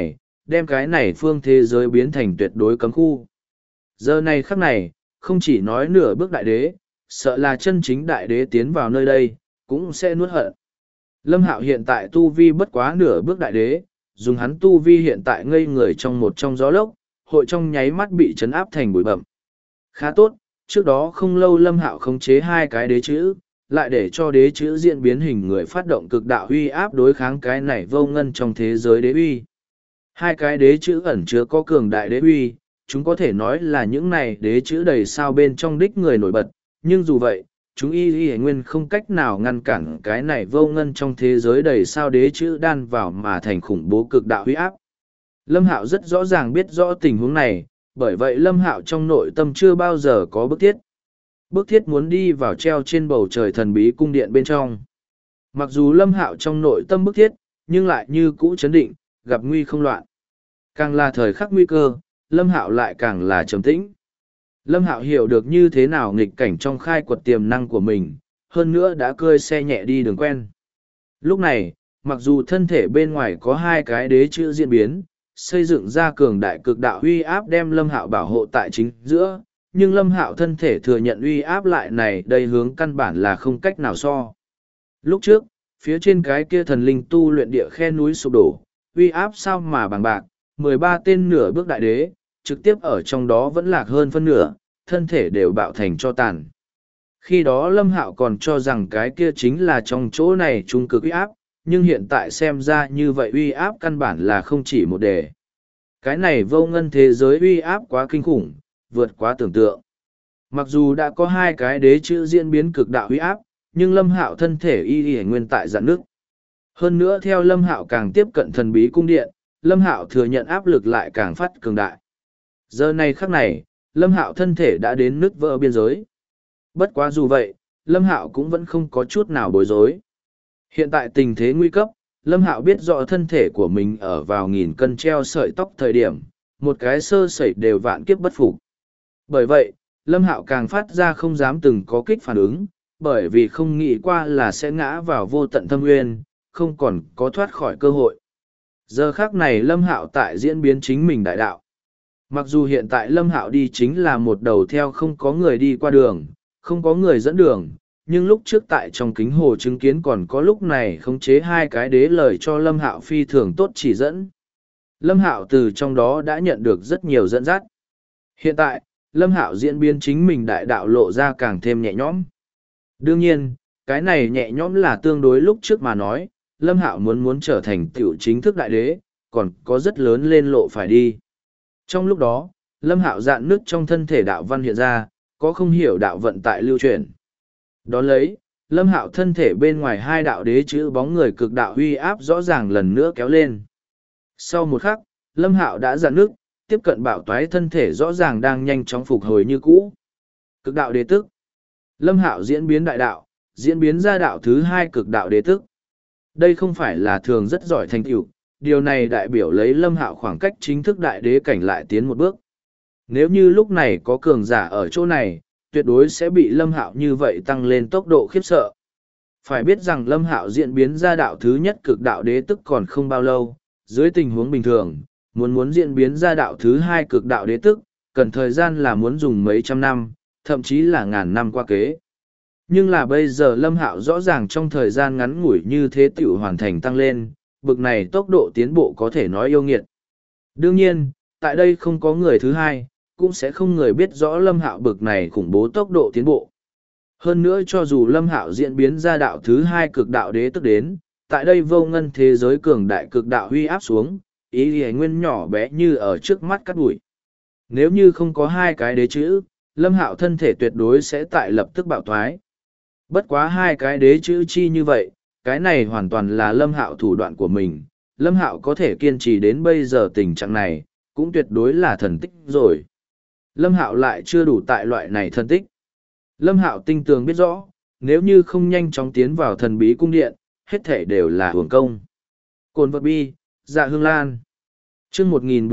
đem cái này phương thế giới biến thành tuyệt đối cấm khu. Giờ này khắc này, không chỉ nói nửa bước đại đế, sợ là chân chính đại đế tiến vào nơi đây, cũng sẽ nuốt hận. Lâm Hạo hiện tại tu vi bất quá nửa bước đại đế, dùng hắn tu vi hiện tại ngây người trong một trong gió lốc, hội trong nháy mắt bị chấn áp thành bụi bậm. Khá tốt, trước đó không lâu Lâm Hạo khống chế hai cái đế chữ, lại để cho đế chữ diễn biến hình người phát động cực đạo uy áp đối kháng cái này vô ngân trong thế giới đế uy. Hai cái đế chữ ẩn chứa có cường đại đế uy, chúng có thể nói là những này đế chữ đầy sao bên trong đích người nổi bật, nhưng dù vậy, chúng y nguyên không cách nào ngăn cản cái này vô ngân trong thế giới đầy sao đế chữ đan vào mà thành khủng bố cực đạo uy áp. Lâm Hạo rất rõ ràng biết rõ tình huống này, bởi vậy Lâm Hạo trong nội tâm chưa bao giờ có bức thiết. Bức thiết muốn đi vào treo trên bầu trời thần bí cung điện bên trong. Mặc dù Lâm Hạo trong nội tâm bức thiết, nhưng lại như cũ chấn định, gặp nguy không loạn. Càng là thời khắc nguy cơ, Lâm Hạo lại càng là trầm tĩnh. Lâm Hạo hiểu được như thế nào nghịch cảnh trong khai quật tiềm năng của mình, hơn nữa đã cơi xe nhẹ đi đường quen. Lúc này, mặc dù thân thể bên ngoài có hai cái đế chữ diễn biến, xây dựng ra cường đại cực đạo uy áp đem Lâm Hạo bảo hộ tại chính giữa, nhưng Lâm Hạo thân thể thừa nhận uy áp lại này đây hướng căn bản là không cách nào so. Lúc trước, phía trên cái kia thần linh tu luyện địa khe núi sụp đổ, uy áp sao mà bằng bạc, 13 tên nửa bước đại đế, trực tiếp ở trong đó vẫn lạc hơn phân nửa, thân thể đều bạo thành cho tàn. Khi đó Lâm Hạo còn cho rằng cái kia chính là trong chỗ này trung cực uy áp, nhưng hiện tại xem ra như vậy uy áp căn bản là không chỉ một đề. Cái này vô ngân thế giới uy áp quá kinh khủng, vượt quá tưởng tượng. Mặc dù đã có hai cái đế chữ diễn biến cực đạo uy áp, nhưng Lâm Hạo thân thể y nguyên tại dạn nước. Hơn nữa theo Lâm Hạo càng tiếp cận thần bí cung điện, Lâm Hạo thừa nhận áp lực lại càng phát cường đại. Giờ này khắc này, Lâm Hạo thân thể đã đến nứt vỡ biên giới. Bất quá dù vậy, Lâm Hạo cũng vẫn không có chút nào bối rối. Hiện tại tình thế nguy cấp, Lâm Hạo biết rõ thân thể của mình ở vào nghìn cân treo sợi tóc thời điểm, một cái sơ sẩy đều vạn kiếp bất phục. Bởi vậy, Lâm Hạo càng phát ra không dám từng có kích phản ứng, bởi vì không nghĩ qua là sẽ ngã vào vô tận thâm nguyên, không còn có thoát khỏi cơ hội. Giờ khác này Lâm Hạo tại diễn biến chính mình đại đạo. Mặc dù hiện tại Lâm Hạo đi chính là một đầu theo không có người đi qua đường, không có người dẫn đường, nhưng lúc trước tại trong kính hồ chứng kiến còn có lúc này khống chế hai cái đế lời cho Lâm Hạo phi thường tốt chỉ dẫn. Lâm Hạo từ trong đó đã nhận được rất nhiều dẫn dắt. Hiện tại, Lâm Hạo diễn biến chính mình đại đạo lộ ra càng thêm nhẹ nhõm. Đương nhiên, cái này nhẹ nhõm là tương đối lúc trước mà nói, Lâm Hạo muốn trở thành tiểu chính thức đại đế, còn có rất lớn lên lộ phải đi. Trong lúc đó, Lâm Hạo dạn nước trong thân thể đạo văn hiện ra, có không hiểu đạo vận tại lưu truyền. Đón lấy, Lâm Hạo thân thể bên ngoài hai đạo đế chữ bóng người cực đạo uy áp rõ ràng lần nữa kéo lên. Sau một khắc, Lâm Hạo đã dạn nước, tiếp cận bạo toái thân thể rõ ràng đang nhanh chóng phục hồi như cũ. Cực đạo đế tức. Lâm Hạo diễn biến đại đạo, diễn biến ra đạo thứ hai cực đạo đế tức. Đây không phải là thường rất giỏi thành tựu, điều này đại biểu lấy Lâm Hạo khoảng cách chính thức đại đế cảnh lại tiến một bước. Nếu như lúc này có cường giả ở chỗ này, tuyệt đối sẽ bị Lâm Hạo như vậy tăng lên tốc độ khiếp sợ. Phải biết rằng Lâm Hạo diễn biến ra đạo thứ nhất cực đạo đế tức còn không bao lâu, dưới tình huống bình thường, muốn diễn biến ra đạo thứ hai cực đạo đế tức, cần thời gian là muốn dùng mấy trăm năm, thậm chí là ngàn năm qua kế. Nhưng là bây giờ Lâm Hạo rõ ràng trong thời gian ngắn ngủi như thế tiểu hoàn thành tăng lên, bực này tốc độ tiến bộ có thể nói yêu nghiệt. Đương nhiên, tại đây không có người thứ hai, cũng sẽ không người biết rõ Lâm Hạo bực này khủng bố tốc độ tiến bộ. Hơn nữa cho dù Lâm Hạo diễn biến ra đạo thứ hai cực đạo đế tức đến, tại đây vô ngân thế giới cường đại cực đạo huy áp xuống, ý hề nguyên nhỏ bé như ở trước mắt cắt bụi. Nếu như không có hai cái đế chữ, Lâm Hạo thân thể tuyệt đối sẽ tại lập tức bạo thoái. Bất quá hai cái đế chữ chi như vậy, cái này hoàn toàn là Lâm Hạo thủ đoạn của mình. Lâm Hạo có thể kiên trì đến bây giờ tình trạng này, cũng tuyệt đối là thần tích rồi. Lâm Hạo lại chưa đủ tại loại này thần tích. Lâm Hạo tinh tường biết rõ, nếu như không nhanh chóng tiến vào thần bí cung điện, hết thể đều là hưởng công. Cồn vật bi, dạ hương lan. Chương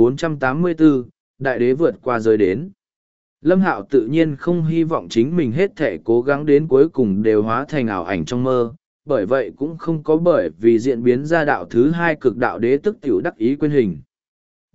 1484, Đại đế vượt qua giới đến. Lâm Hạo tự nhiên không hy vọng chính mình hết thể cố gắng đến cuối cùng đều hóa thành ảo ảnh trong mơ, bởi vậy cũng không có bởi vì diễn biến ra đạo thứ hai cực đạo đế tức tiểu đắc ý quên hình.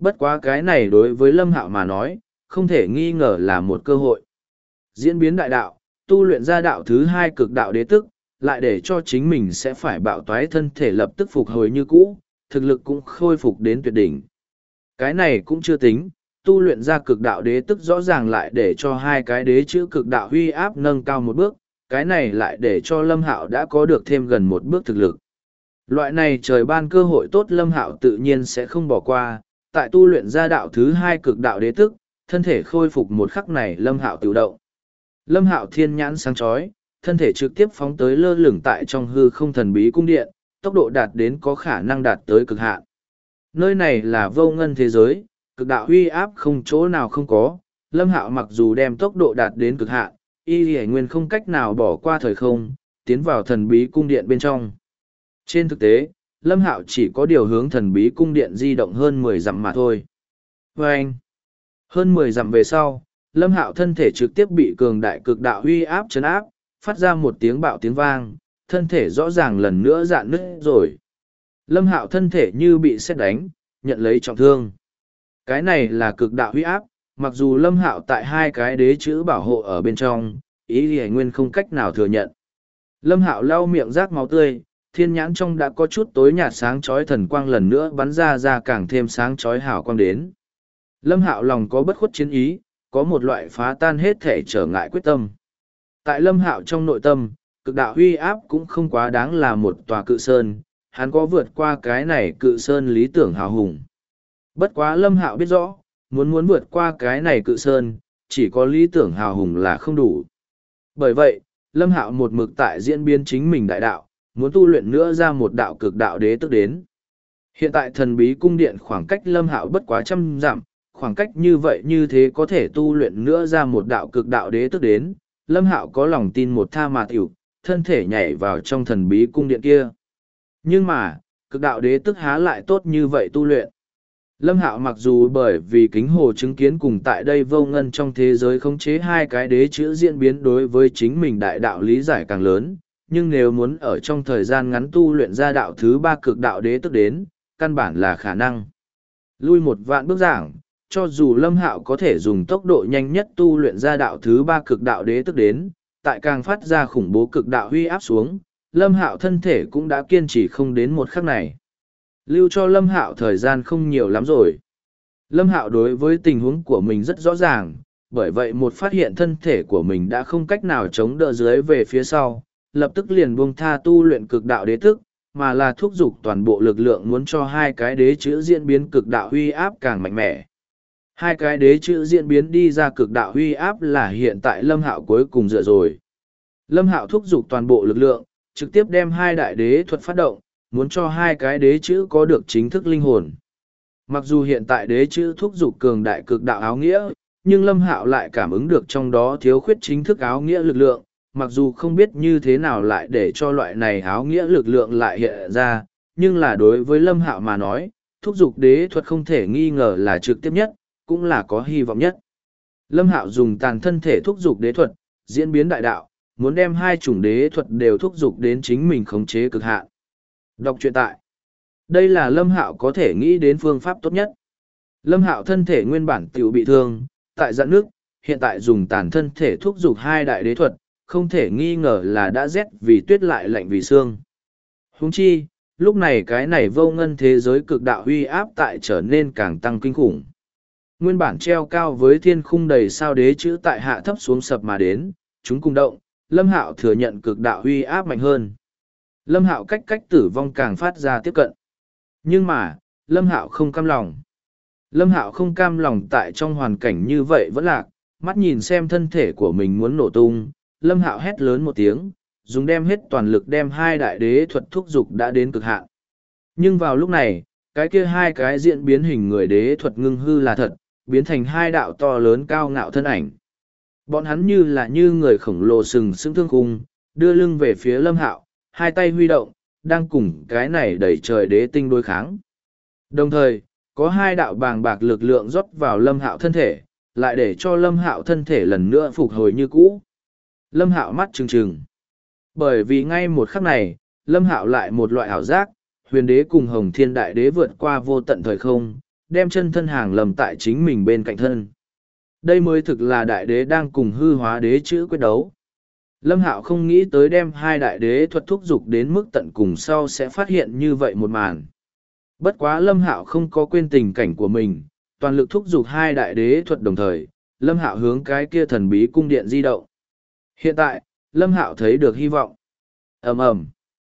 Bất quá cái này đối với Lâm Hạo mà nói, không thể nghi ngờ là một cơ hội. Diễn biến đại đạo, tu luyện ra đạo thứ hai cực đạo đế tức, lại để cho chính mình sẽ phải bạo toái thân thể lập tức phục hồi như cũ, thực lực cũng khôi phục đến tuyệt đỉnh. Cái này cũng chưa tính, tu luyện ra cực đạo đế tức rõ ràng lại để cho hai cái đế chữ cực đạo huy áp nâng cao một bước, cái này lại để cho Lâm Hạo đã có được thêm gần một bước thực lực. Loại này trời ban cơ hội tốt Lâm Hạo tự nhiên sẽ không bỏ qua, tại tu luyện ra đạo thứ hai cực đạo đế tức, thân thể khôi phục một khắc này Lâm Hạo tự động. Lâm Hạo thiên nhãn sáng chói, thân thể trực tiếp phóng tới lơ lửng tại trong hư không thần bí cung điện, tốc độ đạt đến có khả năng đạt tới cực hạn. Nơi này là vô ngân thế giới, cực đạo huy áp không chỗ nào không có, Lâm Hạo mặc dù đem tốc độ đạt đến cực hạn, y lì nguyên không cách nào bỏ qua thời không, tiến vào thần bí cung điện bên trong. Trên thực tế, Lâm Hạo chỉ có điều hướng thần bí cung điện di động hơn 10 dặm mà thôi. Và anh, hơn 10 dặm về sau, Lâm Hạo thân thể trực tiếp bị cường đại cực đạo huy áp chấn áp, phát ra một tiếng bạo tiếng vang, thân thể rõ ràng lần nữa rạn nứt rồi. Lâm Hạo thân thể như bị sét đánh, nhận lấy trọng thương. Cái này là cực đạo huy áp, mặc dù Lâm Hạo tại hai cái đế chữ bảo hộ ở bên trong, ý thì nguyên không cách nào thừa nhận. Lâm Hạo lau miệng rác máu tươi, thiên nhãn trong đã có chút tối nhạt sáng chói thần quang lần nữa bắn ra càng thêm sáng chói hào quang đến. Lâm Hạo lòng có bất khuất chiến ý, có một loại phá tan hết thể trở ngại quyết tâm. Tại Lâm Hạo trong nội tâm, cực đạo huy áp cũng không quá đáng là một tòa cự sơn, hắn có vượt qua cái này cự sơn lý tưởng hào hùng. Bất quá Lâm Hạo biết rõ, muốn vượt qua cái này cự sơn, chỉ có lý tưởng hào hùng là không đủ. Bởi vậy, Lâm Hạo một mực tại diễn biến chính mình đại đạo, muốn tu luyện nữa ra một đạo cực đạo đế tức đến. Hiện tại thần bí cung điện khoảng cách Lâm Hạo bất quá 100 dặm, khoảng cách như vậy như thế có thể tu luyện nữa ra một đạo cực đạo đế tức đến. Lâm Hạo có lòng tin một tha mà tiểu, thân thể nhảy vào trong thần bí cung điện kia. Nhưng mà, cực đạo đế tức há lại tốt như vậy tu luyện. Lâm Hạo mặc dù bởi vì kính hồ chứng kiến cùng tại đây vô ngân trong thế giới khống chế hai cái đế chữ diễn biến đối với chính mình đại đạo lý giải càng lớn, nhưng nếu muốn ở trong thời gian ngắn tu luyện ra đạo thứ ba cực đạo đế tức đến, căn bản là khả năng. Lui một vạn bước giảng, cho dù Lâm Hạo có thể dùng tốc độ nhanh nhất tu luyện ra đạo thứ ba cực đạo đế tức đến, tại càng phát ra khủng bố cực đạo huy áp xuống, Lâm Hạo thân thể cũng đã kiên trì không đến một khắc này. Lưu cho Lâm Hạo thời gian không nhiều lắm rồi. Lâm Hạo đối với tình huống của mình rất rõ ràng, bởi vậy một phát hiện thân thể của mình đã không cách nào chống đỡ dưới về phía sau, lập tức liền buông tha tu luyện cực đạo đế tức, mà là thúc giục toàn bộ lực lượng muốn cho hai cái đế chữ diễn biến cực đạo huy áp càng mạnh mẽ. Hai cái đế chữ diễn biến đi ra cực đạo huy áp là hiện tại Lâm Hạo cuối cùng dựa rồi. Lâm Hạo thúc giục toàn bộ lực lượng, trực tiếp đem hai đại đế thuật phát động, muốn cho hai cái đế chữ có được chính thức linh hồn. Mặc dù hiện tại đế chữ thúc giục cường đại cực đạo áo nghĩa, nhưng Lâm Hạo lại cảm ứng được trong đó thiếu khuyết chính thức áo nghĩa lực lượng, mặc dù không biết như thế nào lại để cho loại này áo nghĩa lực lượng lại hiện ra, nhưng là đối với Lâm Hạo mà nói, thúc giục đế thuật không thể nghi ngờ là trực tiếp nhất, cũng là có hy vọng nhất. Lâm Hạo dùng tàn thân thể thúc giục đế thuật, diễn biến đại đạo, muốn đem hai chủng đế thuật đều thúc giục đến chính mình khống chế cực hạn. Đọc truyện tại. Đây là Lâm Hạo có thể nghĩ đến phương pháp tốt nhất. Lâm Hạo thân thể nguyên bản tiểu bị thương, tại dạn nước, hiện tại dùng tàn thân thể thúc giục hai đại đế thuật, không thể nghi ngờ là đã rét vì tuyết lại lạnh vì xương. Huống chi, lúc này cái này vô ngân thế giới cực đạo huy áp tại trở nên càng tăng kinh khủng. Nguyên bản treo cao với thiên khung đầy sao đế chữ tại hạ thấp xuống sập mà đến, chúng cùng động, Lâm Hạo thừa nhận cực đạo huy áp mạnh hơn. Lâm Hạo cách tử vong càng phát ra tiếp cận. Nhưng mà, Lâm Hạo không cam lòng. Lâm Hạo không cam lòng tại trong hoàn cảnh như vậy vẫn lạc, mắt nhìn xem thân thể của mình muốn nổ tung, Lâm Hạo hét lớn một tiếng, dùng đem hết toàn lực đem hai đại đế thuật thúc dục đã đến cực hạn. Nhưng vào lúc này, cái kia hai cái diễn biến hình người đế thuật ngưng hư là thật, biến thành hai đạo to lớn cao ngạo thân ảnh. Bọn hắn như là như người khổng lồ sừng sững thương khung, đưa lưng về phía Lâm Hạo, hai tay huy động, đang cùng cái này đẩy trời đế tinh đối kháng. Đồng thời, có hai đạo bàng bạc lực lượng rót vào Lâm Hạo thân thể, lại để cho Lâm Hạo thân thể lần nữa phục hồi như cũ. Lâm Hạo mắt trừng trừng. Bởi vì ngay một khắc này, Lâm Hạo lại một loại ảo giác, huyền đế cùng Hồng Thiên Đại Đế vượt qua vô tận thời không, đem chân thân hàng lầm tại chính mình bên cạnh thân. Đây mới thực là đại đế đang cùng hư hóa đế chữ quyết đấu. Lâm Hạo không nghĩ tới đem hai đại đế thuật thúc dục đến mức tận cùng sau sẽ phát hiện như vậy một màn. Bất quá Lâm Hạo không có quên tình cảnh của mình, toàn lực thúc dục hai đại đế thuật đồng thời, Lâm Hạo hướng cái kia thần bí cung điện di động. Hiện tại, Lâm Hạo thấy được hy vọng. Ầm ầm.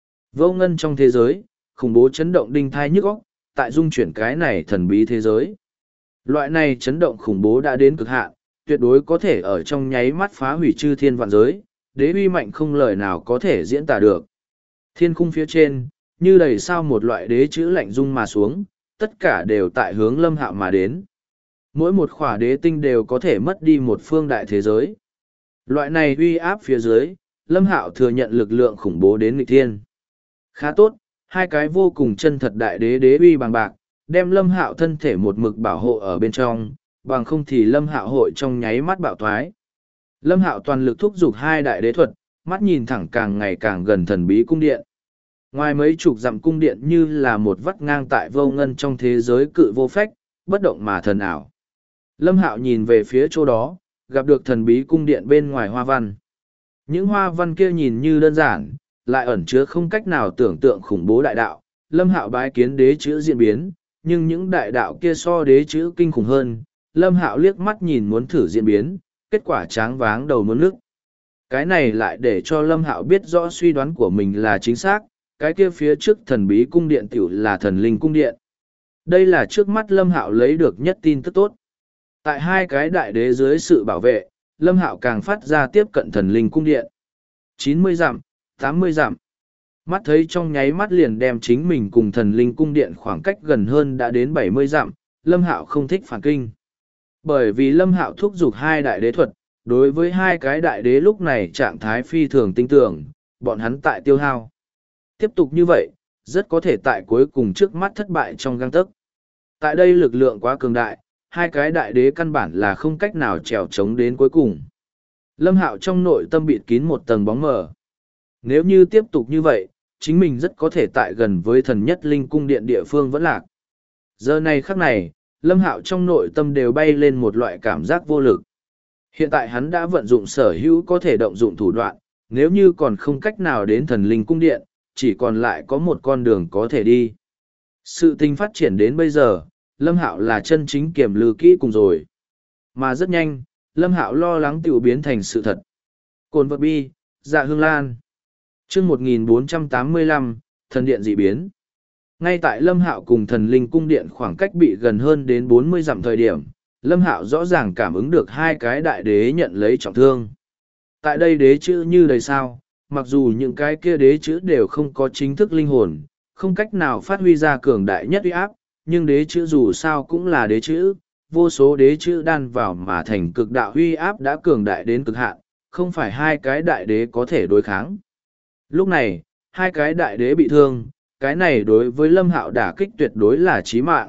Vô ngân trong thế giới, khủng bố chấn động đinh thai nhức óc, tại dung chuyển cái này thần bí thế giới. Loại này chấn động khủng bố đã đến cực hạn, tuyệt đối có thể ở trong nháy mắt phá hủy chư thiên vạn giới, đế uy mạnh không lời nào có thể diễn tả được. Thiên khung phía trên, như đầy sao một loại đế chữ lạnh rung mà xuống, tất cả đều tại hướng Lâm Hạo mà đến. Mỗi một khỏa đế tinh đều có thể mất đi một phương đại thế giới. Loại này uy áp phía dưới, Lâm Hạo thừa nhận lực lượng khủng bố đến nghịch thiên. Khá tốt, hai cái vô cùng chân thật đại đế đế uy bằng bạc, đem Lâm Hạo thân thể một mực bảo hộ ở bên trong, bằng không thì Lâm Hạo hội trong nháy mắt bạo thoái. Lâm Hạo toàn lực thúc giục hai đại đế thuật, mắt nhìn thẳng càng ngày càng gần thần bí cung điện. Ngoài mấy chục dặm cung điện như là một vắt ngang tại vô ngân trong thế giới cự vô phách, bất động mà thần ảo. Lâm Hạo nhìn về phía chỗ đó, gặp được thần bí cung điện bên ngoài hoa văn. Những hoa văn kia nhìn như đơn giản, lại ẩn chứa không cách nào tưởng tượng khủng bố đại đạo. Lâm Hạo bái kiến đế chữ diễn biến, nhưng những đại đạo kia so đế chữ kinh khủng hơn. Lâm Hạo liếc mắt nhìn muốn thử diễn biến, kết quả tráng váng đầu muốn nước. Cái này lại để cho Lâm Hạo biết rõ suy đoán của mình là chính xác, cái kia phía trước thần bí cung điện tiểu là thần linh cung điện. Đây là trước mắt Lâm Hạo lấy được nhất tin tức tốt. Tại hai cái đại đế dưới sự bảo vệ, Lâm Hạo càng phát ra tiếp cận thần linh cung điện. 90 dặm, 80 dặm. Mắt thấy trong nháy mắt liền đem chính mình cùng thần linh cung điện khoảng cách gần hơn đã đến 70 dặm, Lâm Hạo không thích phản kinh. Bởi vì Lâm Hạo thúc giục hai đại đế thuật, đối với hai cái đại đế lúc này trạng thái phi thường tinh tưởng, bọn hắn tại tiêu hao. Tiếp tục như vậy, rất có thể tại cuối cùng trước mắt thất bại trong gang tấc. Tại đây lực lượng quá cường đại, hai cái đại đế căn bản là không cách nào trèo trống đến cuối cùng. Lâm Hạo trong nội tâm bịt kín một tầng bóng mờ. Nếu như tiếp tục như vậy, chính mình rất có thể tại gần với thần nhất linh cung điện địa phương vẫn lạc. Giờ này khắc này, Lâm Hạo trong nội tâm đều bay lên một loại cảm giác vô lực. Hiện tại hắn đã vận dụng sở hữu có thể động dụng thủ đoạn, nếu như còn không cách nào đến thần linh cung điện, chỉ còn lại có một con đường có thể đi. Sự tình phát triển đến bây giờ, Lâm Hạo là chân chính kiểm lư kỹ cùng rồi. Mà rất nhanh, Lâm Hạo lo lắng tiểu biến thành sự thật. Cồn vật bi, dạ hương lan. Chương 1485, thần điện dị biến. Ngay tại Lâm Hạo cùng thần linh cung điện khoảng cách bị gần hơn đến 40 dặm thời điểm, Lâm Hạo rõ ràng cảm ứng được hai cái đại đế nhận lấy trọng thương. Tại đây đế chữ như đầy sao, mặc dù những cái kia đế chữ đều không có chính thức linh hồn, không cách nào phát huy ra cường đại nhất uy áp, nhưng đế chữ dù sao cũng là đế chữ, vô số đế chữ đan vào mà thành cực đạo uy áp đã cường đại đến cực hạn, không phải hai cái đại đế có thể đối kháng. Lúc này, hai cái đại đế bị thương, cái này đối với Lâm Hạo đả kích tuyệt đối là chí mạng.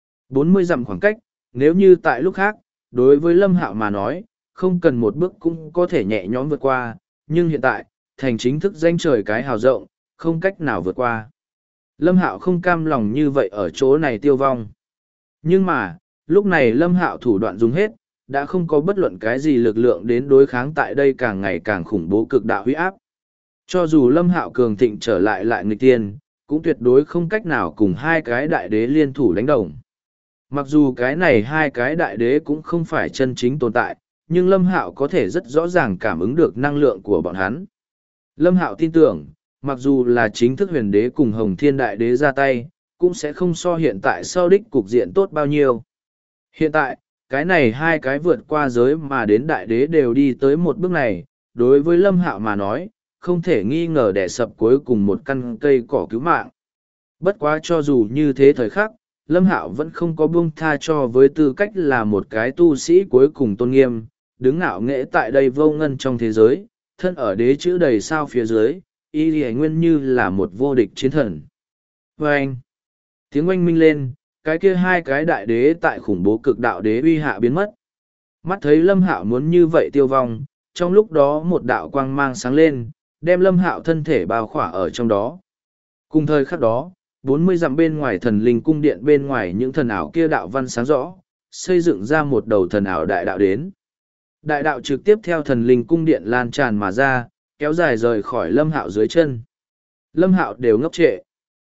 40 dặm khoảng cách, nếu như tại lúc khác, đối với Lâm Hạo mà nói, không cần một bước cũng có thể nhẹ nhõm vượt qua, nhưng hiện tại, thành chính thức danh trời cái hào rộng, không cách nào vượt qua. Lâm Hạo không cam lòng như vậy ở chỗ này tiêu vong. Nhưng mà, lúc này Lâm Hạo thủ đoạn dùng hết, đã không có bất luận cái gì lực lượng đến đối kháng tại đây càng ngày càng khủng bố cực đạo huy áp. Cho dù Lâm Hạo cường thịnh trở lại nghịch tiên, cũng tuyệt đối không cách nào cùng hai cái đại đế liên thủ đánh đồng. Mặc dù cái này hai cái đại đế cũng không phải chân chính tồn tại, nhưng Lâm Hạo có thể rất rõ ràng cảm ứng được năng lượng của bọn hắn. Lâm Hạo tin tưởng, mặc dù là chính thức huyền đế cùng Hồng Thiên Đại Đế ra tay, cũng sẽ không so hiện tại sau đích cục diện tốt bao nhiêu. Hiện tại, cái này hai cái vượt qua giới mà đến Đại Đế đều đi tới một bước này, đối với Lâm Hạo mà nói, không thể nghi ngờ đè sập cuối cùng một căn cây cỏ cứu mạng. Bất quá cho dù như thế thời khắc, Lâm Hạo vẫn không có buông tha cho với tư cách là một cái tu sĩ cuối cùng tôn nghiêm, đứng ngạo nghễ tại đây vô ngân trong thế giới, thân ở đế chữ đầy sao phía dưới, y lì nguyên như là một vô địch chiến thần. Vâng! Tiếng oanh minh lên, cái kia hai cái đại đế tại khủng bố cực đạo đế uy hạ biến mất. Mắt thấy Lâm Hạo muốn như vậy tiêu vong, trong lúc đó một đạo quang mang sáng lên, đem Lâm Hạo thân thể bao khỏa ở trong đó. Cùng thời khắc đó, 40 dặm bên ngoài thần linh cung điện bên ngoài những thần ảo kia đạo văn sáng rõ, xây dựng ra một đầu thần ảo đại đạo đến. Đại đạo trực tiếp theo thần linh cung điện lan tràn mà ra, kéo dài rời khỏi Lâm Hạo dưới chân. Lâm Hạo đều ngốc trệ.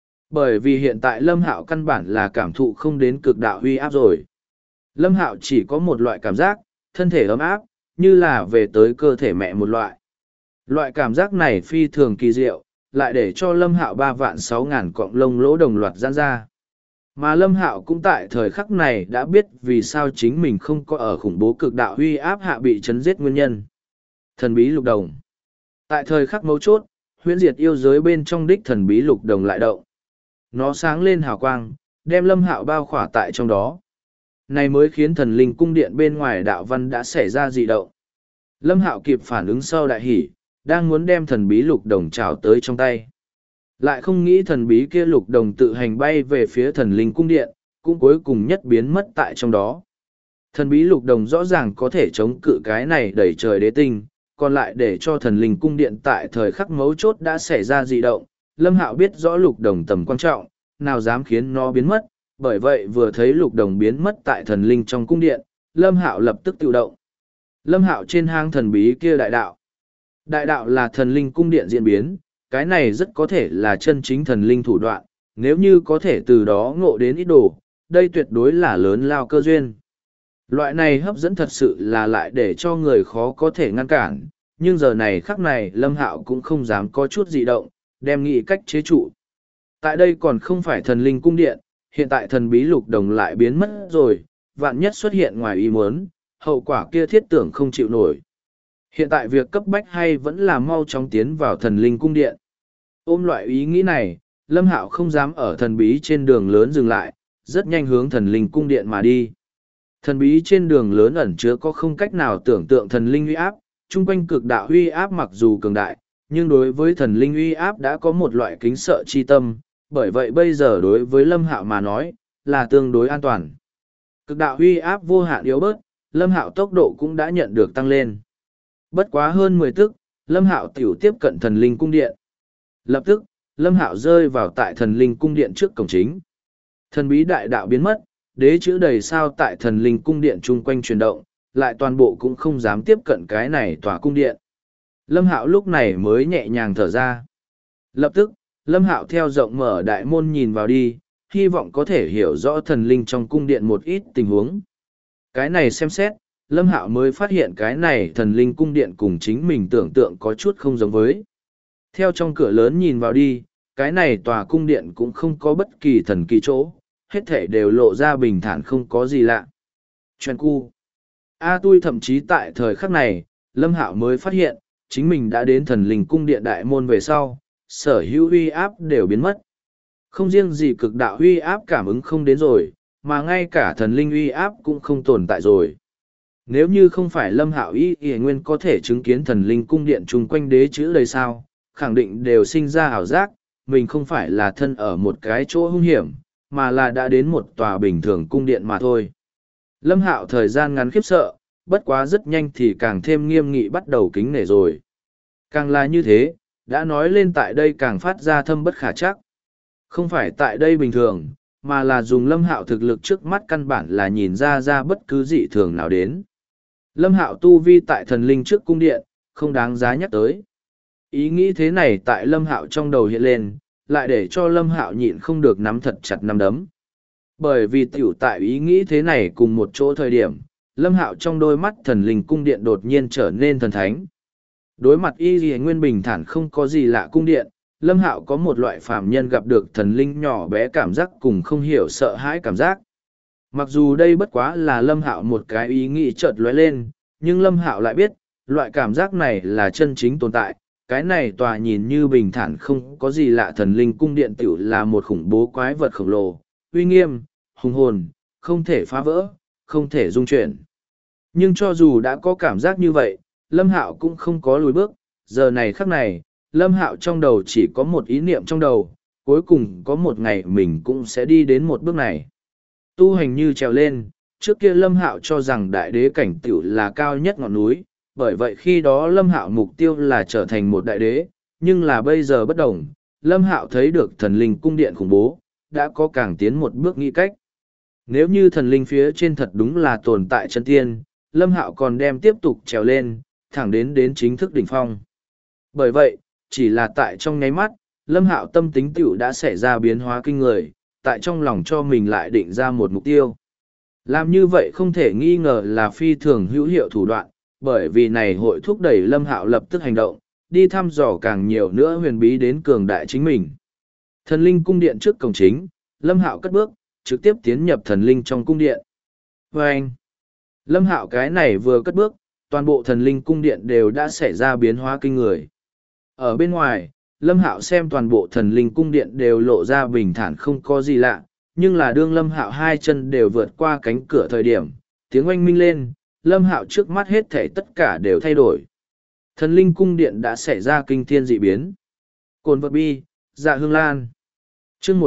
Bởi vì hiện tại Lâm Hạo căn bản là cảm thụ không đến cực đạo huy áp rồi. Lâm Hạo chỉ có một loại cảm giác, thân thể ấm áp, như là về tới cơ thể mẹ một loại. Loại cảm giác này phi thường kỳ diệu, lại để cho Lâm Hạo 3.600.000 cọng lông lỗ đồng loạt giãn ra. Mà Lâm Hạo cũng tại thời khắc này đã biết vì sao chính mình không có ở khủng bố cực đạo huy áp hạ bị chấn giết nguyên nhân. Thần bí lục đồng. Tại thời khắc mấu chốt, huyễn diệt yêu giới bên trong đích thần bí lục đồng lại động. Nó sáng lên hào quang, đem Lâm Hạo bao khỏa tại trong đó. Này mới khiến thần linh cung điện bên ngoài đạo văn đã xảy ra dị động. Lâm Hạo kịp phản ứng sau đại hỉ, đang muốn đem thần bí lục đồng trào tới trong tay. Lại không nghĩ thần bí kia lục đồng tự hành bay về phía thần linh cung điện, cũng cuối cùng nhất biến mất tại trong đó. Thần bí lục đồng rõ ràng có thể chống cự cái này đẩy trời đế tinh, còn lại để cho thần linh cung điện tại thời khắc mấu chốt đã xảy ra dị động. Lâm Hạo biết rõ lục đồng tầm quan trọng, nào dám khiến nó biến mất, bởi vậy vừa thấy lục đồng biến mất tại thần linh trong cung điện, Lâm Hạo lập tức tự động. Lâm Hạo trên hang thần bí kia đại đạo. Đại đạo là thần linh cung điện diễn biến, cái này rất có thể là chân chính thần linh thủ đoạn, nếu như có thể từ đó ngộ đến ít đồ, đây tuyệt đối là lớn lao cơ duyên. Loại này hấp dẫn thật sự là lại để cho người khó có thể ngăn cản, nhưng giờ này khắc này Lâm Hạo cũng không dám có chút dị động, đem nghĩ cách chế trụ. Tại đây còn không phải thần linh cung điện, hiện tại thần bí lục đồng lại biến mất rồi, vạn nhất xuất hiện ngoài ý muốn, hậu quả kia thiết tưởng không chịu nổi. Hiện tại việc cấp bách hay vẫn là mau chóng tiến vào thần linh cung điện. Ôm loại ý nghĩ này, Lâm Hạo không dám ở thần bí trên đường lớn dừng lại, rất nhanh hướng thần linh cung điện mà đi. Thần bí trên đường lớn ẩn chứa có không cách nào tưởng tượng thần linh uy áp, chung quanh cực đạo uy áp mặc dù cường đại, nhưng đối với thần linh uy áp đã có một loại kính sợ chi tâm, bởi vậy bây giờ đối với Lâm Hạo mà nói, là tương đối an toàn. Cực đạo uy áp vô hạn yếu bớt, Lâm Hạo tốc độ cũng đã nhận được tăng lên. Bất quá hơn 10 tức, Lâm Hạo tiểu tiếp cận thần linh cung điện. Lập tức, Lâm Hạo rơi vào tại thần linh cung điện trước cổng chính. Thần bí đại đạo biến mất, đế chữ đầy sao tại thần linh cung điện chung quanh chuyển động, lại toàn bộ cũng không dám tiếp cận cái này tòa cung điện. Lâm Hạo lúc này mới nhẹ nhàng thở ra. Lập tức, Lâm Hạo theo rộng mở đại môn nhìn vào đi, hy vọng có thể hiểu rõ thần linh trong cung điện một ít tình huống. Cái này xem xét, Lâm Hạo mới phát hiện cái này thần linh cung điện cùng chính mình tưởng tượng có chút không giống với. Theo trong cửa lớn nhìn vào đi, cái này tòa cung điện cũng không có bất kỳ thần kỳ chỗ, hết thể đều lộ ra bình thản không có gì lạ. Chuyện cu. Tui thậm chí tại thời khắc này, Lâm Hạo mới phát hiện, chính mình đã đến thần linh cung điện đại môn về sau, sở hữu uy áp đều biến mất. Không riêng gì cực đạo uy áp cảm ứng không đến rồi, mà ngay cả thần linh uy áp cũng không tồn tại rồi. Nếu như không phải Lâm Hạo y nguyên có thể chứng kiến thần linh cung điện chung quanh đế chữ đầy sao, khẳng định đều sinh ra ảo giác, mình không phải là thân ở một cái chỗ hung hiểm, mà là đã đến một tòa bình thường cung điện mà thôi. Lâm Hạo thời gian ngắn khiếp sợ, bất quá rất nhanh thì càng thêm nghiêm nghị bắt đầu kính nể rồi. Càng là như thế, đã nói lên tại đây càng phát ra thâm bất khả chắc. Không phải tại đây bình thường, mà là dùng Lâm Hạo thực lực trước mắt căn bản là nhìn ra bất cứ dị thường nào đến. Lâm Hạo tu vi tại thần linh trước cung điện, không đáng giá nhắc tới. Ý nghĩ thế này tại Lâm Hạo trong đầu hiện lên, lại để cho Lâm Hạo nhịn không được nắm thật chặt nắm đấm. Bởi vì tiểu tại ý nghĩ thế này cùng một chỗ thời điểm, Lâm Hạo trong đôi mắt thần linh cung điện đột nhiên trở nên thần thánh. Đối mặt y gì nguyên bình thản không có gì lạ cung điện, Lâm Hạo có một loại phàm nhân gặp được thần linh nhỏ bé cảm giác cùng không hiểu sợ hãi cảm giác. Mặc dù đây bất quá là Lâm Hạo một cái ý nghĩ chợt lóe lên, nhưng Lâm Hạo lại biết, loại cảm giác này là chân chính tồn tại. Cái này tòa nhìn như bình thản không có gì lạ thần linh cung điện tiểu là một khủng bố quái vật khổng lồ, uy nghiêm, hùng hồn, không thể phá vỡ, không thể dung chuyển. Nhưng cho dù đã có cảm giác như vậy, Lâm Hạo cũng không có lùi bước, giờ này khắc này, Lâm Hạo trong đầu chỉ có một ý niệm trong đầu, cuối cùng có một ngày mình cũng sẽ đi đến một bước này. Tu hành như trèo lên, trước kia Lâm Hạo cho rằng đại đế cảnh tiểu là cao nhất ngọn núi, bởi vậy khi đó Lâm Hạo mục tiêu là trở thành một đại đế, nhưng là bây giờ bất đồng, Lâm Hạo thấy được thần linh cung điện khủng bố, đã có càng tiến một bước nghĩ cách. Nếu như thần linh phía trên thật đúng là tồn tại chân tiên, Lâm Hạo còn đem tiếp tục trèo lên, thẳng đến chính thức đỉnh phong. Bởi vậy, chỉ là tại trong nháy mắt, Lâm Hạo tâm tính tiểu đã xảy ra biến hóa kinh người, tại trong lòng cho mình lại định ra một mục tiêu. Làm như vậy không thể nghi ngờ là phi thường hữu hiệu thủ đoạn, bởi vì này hội thúc đẩy Lâm Hạo lập tức hành động, đi thăm dò càng nhiều nữa huyền bí đến cường đại chính mình. Thần linh cung điện trước cổng chính, Lâm Hạo cất bước, trực tiếp tiến nhập thần linh trong cung điện. Và anh, Lâm Hạo cái này vừa cất bước, toàn bộ thần linh cung điện đều đã xảy ra biến hóa kinh người. Ở bên ngoài, Lâm Hạo xem toàn bộ thần linh cung điện đều lộ ra bình thản không có gì lạ, nhưng là đương Lâm Hạo hai chân đều vượt qua cánh cửa thời điểm, tiếng oanh minh lên, Lâm Hạo trước mắt hết thảy tất cả đều thay đổi. Thần linh cung điện đã xảy ra kinh thiên dị biến. Cồn vật bi, dạ hương lan. Chương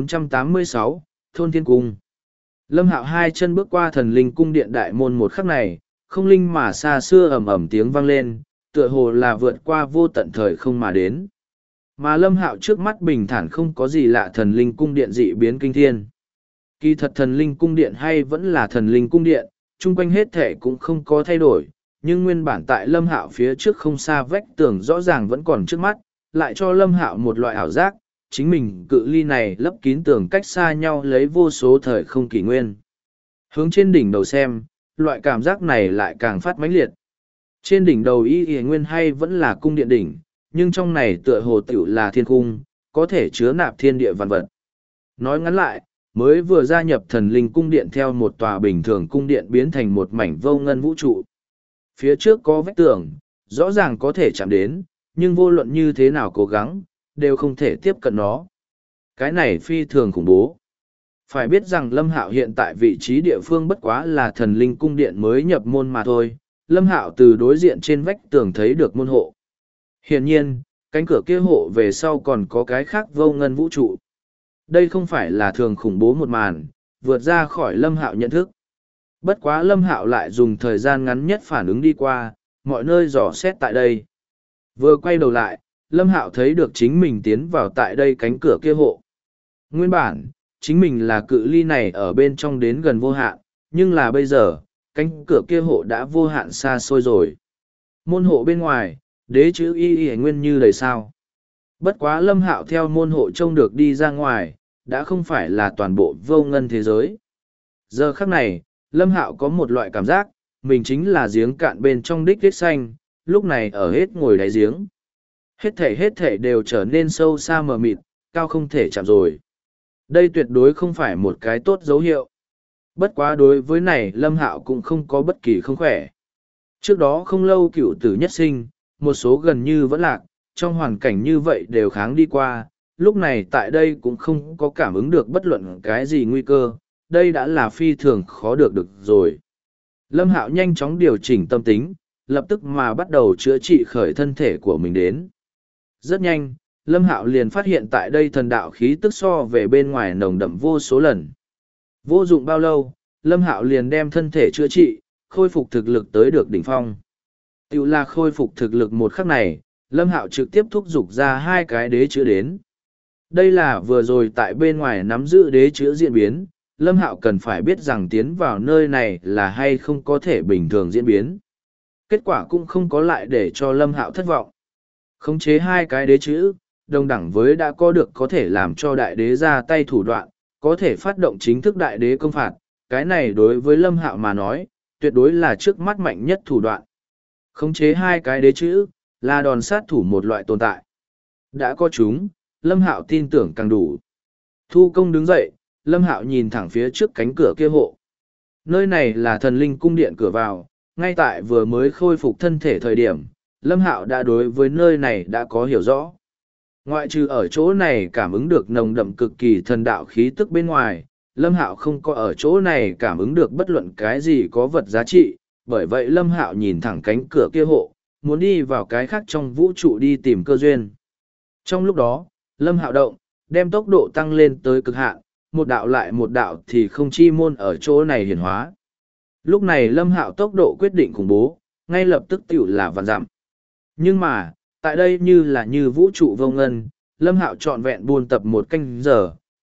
1486, Thôn Thiên Cung. Lâm Hạo hai chân bước qua thần linh cung điện đại môn một khắc này, không linh mà xa xưa ầm ầm tiếng vang lên, tựa hồ là vượt qua vô tận thời không mà đến. Mà Lâm Hạo trước mắt bình thản không có gì lạ thần linh cung điện dị biến kinh thiên. Kỳ thật thần linh cung điện hay vẫn là thần linh cung điện, chung quanh hết thể cũng không có thay đổi, nhưng nguyên bản tại Lâm Hạo phía trước không xa vách tường rõ ràng vẫn còn trước mắt, lại cho Lâm Hạo một loại ảo giác, chính mình cự ly này lấp kín tường cách xa nhau lấy vô số thời không kỷ nguyên. Hướng trên đỉnh đầu xem, loại cảm giác này lại càng phát mãnh liệt. Trên đỉnh đầu y nguyên hay vẫn là cung điện đỉnh, nhưng trong này tựa hồ tiểu là thiên cung, có thể chứa nạp thiên địa vạn vật. Nói ngắn lại, mới vừa gia nhập thần linh cung điện theo một tòa bình thường cung điện biến thành một mảnh vô ngân vũ trụ. Phía trước có vách tường, rõ ràng có thể chạm đến, nhưng vô luận như thế nào cố gắng, đều không thể tiếp cận nó. Cái này phi thường khủng bố. Phải biết rằng Lâm Hạo hiện tại vị trí địa phương bất quá là thần linh cung điện mới nhập môn mà thôi. Lâm Hạo từ đối diện trên vách tường thấy được môn hộ. Hiển nhiên, cánh cửa kia hộ về sau còn có cái khác vô ngân vũ trụ. Đây không phải là thường khủng bố một màn, vượt ra khỏi Lâm Hạo nhận thức. Bất quá Lâm Hạo lại dùng thời gian ngắn nhất phản ứng đi qua, mọi nơi dò xét tại đây. Vừa quay đầu lại, Lâm Hạo thấy được chính mình tiến vào tại đây cánh cửa kia hộ. Nguyên bản, chính mình là cự ly này ở bên trong đến gần vô hạn, nhưng là bây giờ, cánh cửa kia hộ đã vô hạn xa xôi rồi. Môn hộ bên ngoài, đế chữ y nguyên như đầy sao. Bất quá Lâm Hạo theo môn hộ trông được đi ra ngoài, đã không phải là toàn bộ vô ngân thế giới. Giờ khắc này, Lâm Hạo có một loại cảm giác, mình chính là giếng cạn bên trong đích vết xanh, lúc này ở hết ngồi đáy giếng. Hết thể đều trở nên sâu xa mờ mịt, cao không thể chạm rồi. Đây tuyệt đối không phải một cái tốt dấu hiệu. Bất quá đối với này Lâm Hạo cũng không có bất kỳ không khỏe. Trước đó không lâu cựu tử nhất sinh, một số gần như vẫn lạc, trong hoàn cảnh như vậy đều kháng đi qua, lúc này tại đây cũng không có cảm ứng được bất luận cái gì nguy cơ, đây đã là phi thường khó được rồi. Lâm Hạo nhanh chóng điều chỉnh tâm tính, lập tức mà bắt đầu chữa trị khởi thân thể của mình đến. Rất nhanh, Lâm Hạo liền phát hiện tại đây thần đạo khí tức so về bên ngoài nồng đậm vô số lần. Vô dụng bao lâu, Lâm Hạo liền đem thân thể chữa trị, khôi phục thực lực tới được đỉnh phong. Tiểu là khôi phục thực lực một khắc này, Lâm Hạo trực tiếp thúc giục ra hai cái đế chữa đến. Đây là vừa rồi tại bên ngoài nắm giữ đế chữa diễn biến, Lâm Hạo cần phải biết rằng tiến vào nơi này là hay không có thể bình thường diễn biến. Kết quả cũng không có lại để cho Lâm Hạo thất vọng. Khống chế hai cái đế chữ, đồng đẳng với đã có được có thể làm cho đại đế ra tay thủ đoạn, có thể phát động chính thức đại đế công phạt, cái này đối với Lâm Hạo mà nói, tuyệt đối là trước mắt mạnh nhất thủ đoạn. Khống chế hai cái đế chữ, là đòn sát thủ một loại tồn tại. Đã có chúng, Lâm Hạo tin tưởng càng đủ. Thu công đứng dậy, Lâm Hạo nhìn thẳng phía trước cánh cửa kia hộ. Nơi này là thần linh cung điện cửa vào, ngay tại vừa mới khôi phục thân thể thời điểm, Lâm Hạo đã đối với nơi này đã có hiểu rõ. Ngoại trừ ở chỗ này cảm ứng được nồng đậm cực kỳ thần đạo khí tức bên ngoài, Lâm Hạo không có ở chỗ này cảm ứng được bất luận cái gì có vật giá trị, bởi vậy Lâm Hạo nhìn thẳng cánh cửa kia hộ, muốn đi vào cái khác trong vũ trụ đi tìm cơ duyên. Trong lúc đó, Lâm Hạo động, đem tốc độ tăng lên tới cực hạn, một đạo lại một đạo thì không chi môn ở chỗ này hiển hóa. Lúc này Lâm Hạo tốc độ quyết định khủng bố, ngay lập tức tiểu là vạn dặm. Nhưng mà, tại đây như là như vũ trụ vô ngân, Lâm Hạo trọn vẹn buôn tập một canh giờ,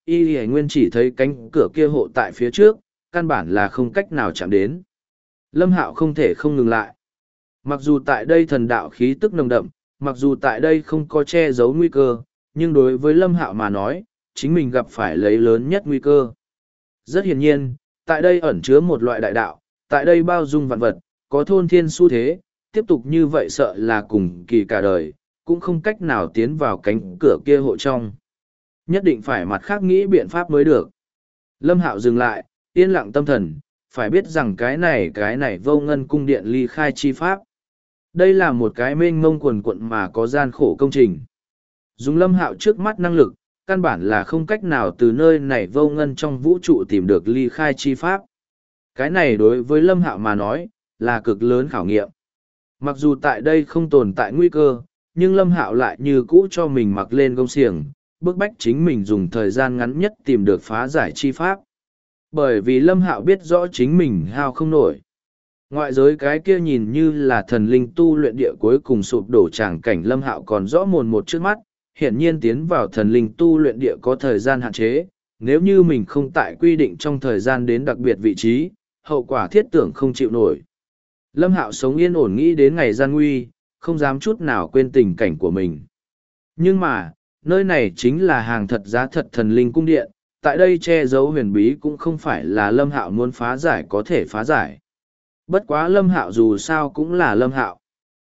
Y Y Nguyên chỉ thấy cánh cửa kia hộ tại phía trước, căn bản là không cách nào chạm đến. Lâm Hạo không thể không ngừng lại. Mặc dù tại đây thần đạo khí tức nồng đậm, mặc dù tại đây không có che giấu nguy cơ, nhưng đối với Lâm Hạo mà nói, chính mình gặp phải lấy lớn nhất nguy cơ. Rất hiển nhiên, tại đây ẩn chứa một loại đại đạo, tại đây bao dung vạn vật, có thôn thiên xu thế, tiếp tục như vậy sợ là cùng kỳ cả đời, cũng không cách nào tiến vào cánh cửa kia hộ trong. Nhất định phải mặt khác nghĩ biện pháp mới được. Lâm Hạo dừng lại, yên lặng tâm thần, phải biết rằng cái này vô ngân cung điện ly khai chi pháp. Đây là một cái mênh mông quần quận mà có gian khổ công trình. Dùng Lâm Hạo trước mắt năng lực, căn bản là không cách nào từ nơi này vô ngân trong vũ trụ tìm được ly khai chi pháp. Cái này đối với Lâm Hạo mà nói, là cực lớn khảo nghiệm. Mặc dù tại đây không tồn tại nguy cơ, nhưng Lâm Hạo lại như cũ cho mình mặc lên gông xiềng, bức bách chính mình dùng thời gian ngắn nhất tìm được phá giải chi pháp. Bởi vì Lâm Hạo biết rõ chính mình hao không nổi. Ngoại giới cái kia nhìn như là thần linh tu luyện địa cuối cùng sụp đổ tràng cảnh Lâm Hạo còn rõ mồn một trước mắt, hiển nhiên tiến vào thần linh tu luyện địa có thời gian hạn chế, nếu như mình không tại quy định trong thời gian đến đặc biệt vị trí, hậu quả thiết tưởng không chịu nổi. Lâm Hạo sống yên ổn nghĩ đến ngày gian nguy, không dám chút nào quên tình cảnh của mình. Nhưng mà, nơi này chính là hàng thật giá thật thần linh cung điện, tại đây che giấu huyền bí cũng không phải là Lâm Hạo muốn phá giải có thể phá giải. Bất quá Lâm Hạo dù sao cũng là Lâm Hạo.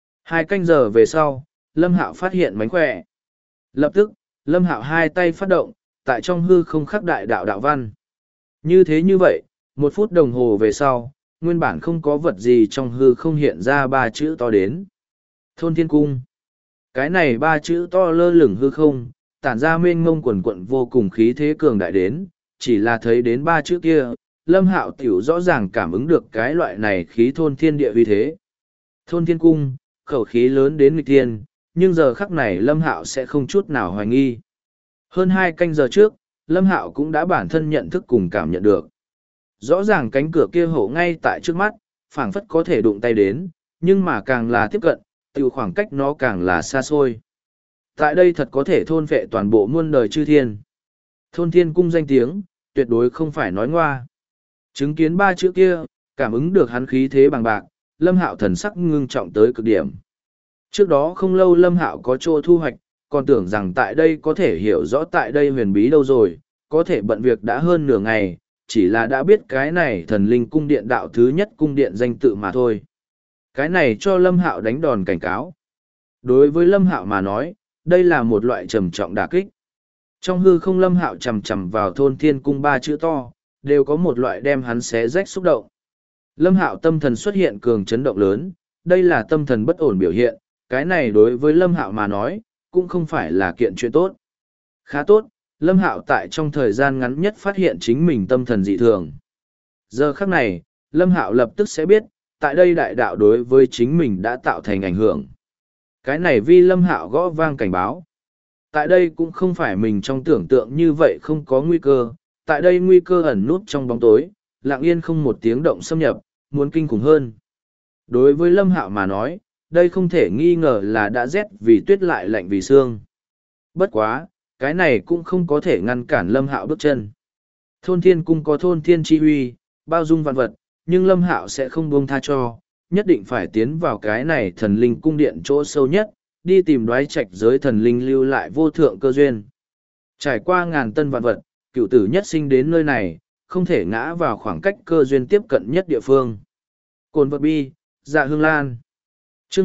2 canh giờ về sau, Lâm Hạo phát hiện mánh khỏe. Lập tức, Lâm Hạo hai tay phát động, tại trong hư không khắc đại đạo đạo văn. Như thế như vậy, 1 phút đồng hồ về sau, nguyên bản không có vật gì trong hư không hiện ra 3 chữ to đến. Thôn Thiên Cung. Cái này 3 chữ to lơ lửng hư không, tản ra mênh mông quần quận vô cùng khí thế cường đại đến, chỉ là thấy đến 3 chữ kia, Lâm Hạo tiểu rõ ràng cảm ứng được cái loại này khí thôn thiên địa uy thế. Thôn Thiên Cung, khẩu khí lớn đến nghịch thiên, nhưng giờ khắc này Lâm Hạo sẽ không chút nào hoài nghi. Hơn 2 canh giờ trước, Lâm Hạo cũng đã bản thân nhận thức cùng cảm nhận được. Rõ ràng cánh cửa kia hộ ngay tại trước mắt, phảng phất có thể đụng tay đến, nhưng mà càng là tiếp cận, tiểu khoảng cách nó càng là xa xôi. Tại đây thật có thể thôn phệ toàn bộ muôn đời chư thiên. Thôn Thiên Cung danh tiếng, tuyệt đối không phải nói ngoa. Chứng kiến 3 chữ kia, cảm ứng được hắn khí thế bằng bạc, Lâm Hạo thần sắc ngưng trọng tới cực điểm. Trước đó không lâu Lâm Hạo có chỗ thu hoạch, còn tưởng rằng tại đây có thể hiểu rõ tại đây huyền bí đâu rồi, có thể bận việc đã hơn nửa ngày, chỉ là đã biết cái này thần linh cung điện đạo thứ nhất cung điện danh tự mà thôi. Cái này cho Lâm Hạo đánh đòn cảnh cáo. Đối với Lâm Hạo mà nói, đây là một loại trầm trọng đả kích. Trong hư không Lâm Hạo chầm chầm vào thôn Thiên Cung 3 chữ to, đều có một loại đem hắn xé rách xúc động. Lâm Hạo tâm thần xuất hiện cường chấn động lớn, đây là tâm thần bất ổn biểu hiện, cái này đối với Lâm Hạo mà nói, cũng không phải là kiện chuyện tốt. Khá tốt, Lâm Hạo tại trong thời gian ngắn nhất phát hiện chính mình tâm thần dị thường. Giờ khắc này, Lâm Hạo lập tức sẽ biết, tại đây đại đạo đối với chính mình đã tạo thành ảnh hưởng. Cái này vì Lâm Hạo gõ vang cảnh báo. Tại đây cũng không phải mình trong tưởng tượng như vậy không có nguy cơ, tại đây nguy cơ ẩn nút trong bóng tối, lặng yên không một tiếng động xâm nhập, muốn kinh khủng hơn. Đối với Lâm Hạo mà nói, đây không thể nghi ngờ là đã rét vì tuyết lại lạnh vì xương. Bất quá, cái này cũng không có thể ngăn cản Lâm Hạo bước chân. Thôn Thiên Cung có thôn thiên chi huy, bao dung vạn vật, nhưng Lâm Hạo sẽ không buông tha cho, nhất định phải tiến vào cái này thần linh cung điện chỗ sâu nhất, đi tìm đoái trạch giới thần linh lưu lại vô thượng cơ duyên. Trải qua ngàn tân vạn vật, cựu tử nhất sinh đến nơi này, không thể ngã vào khoảng cách cơ duyên tiếp cận nhất địa phương. Cồn vật bi, dạ hương lan. Chương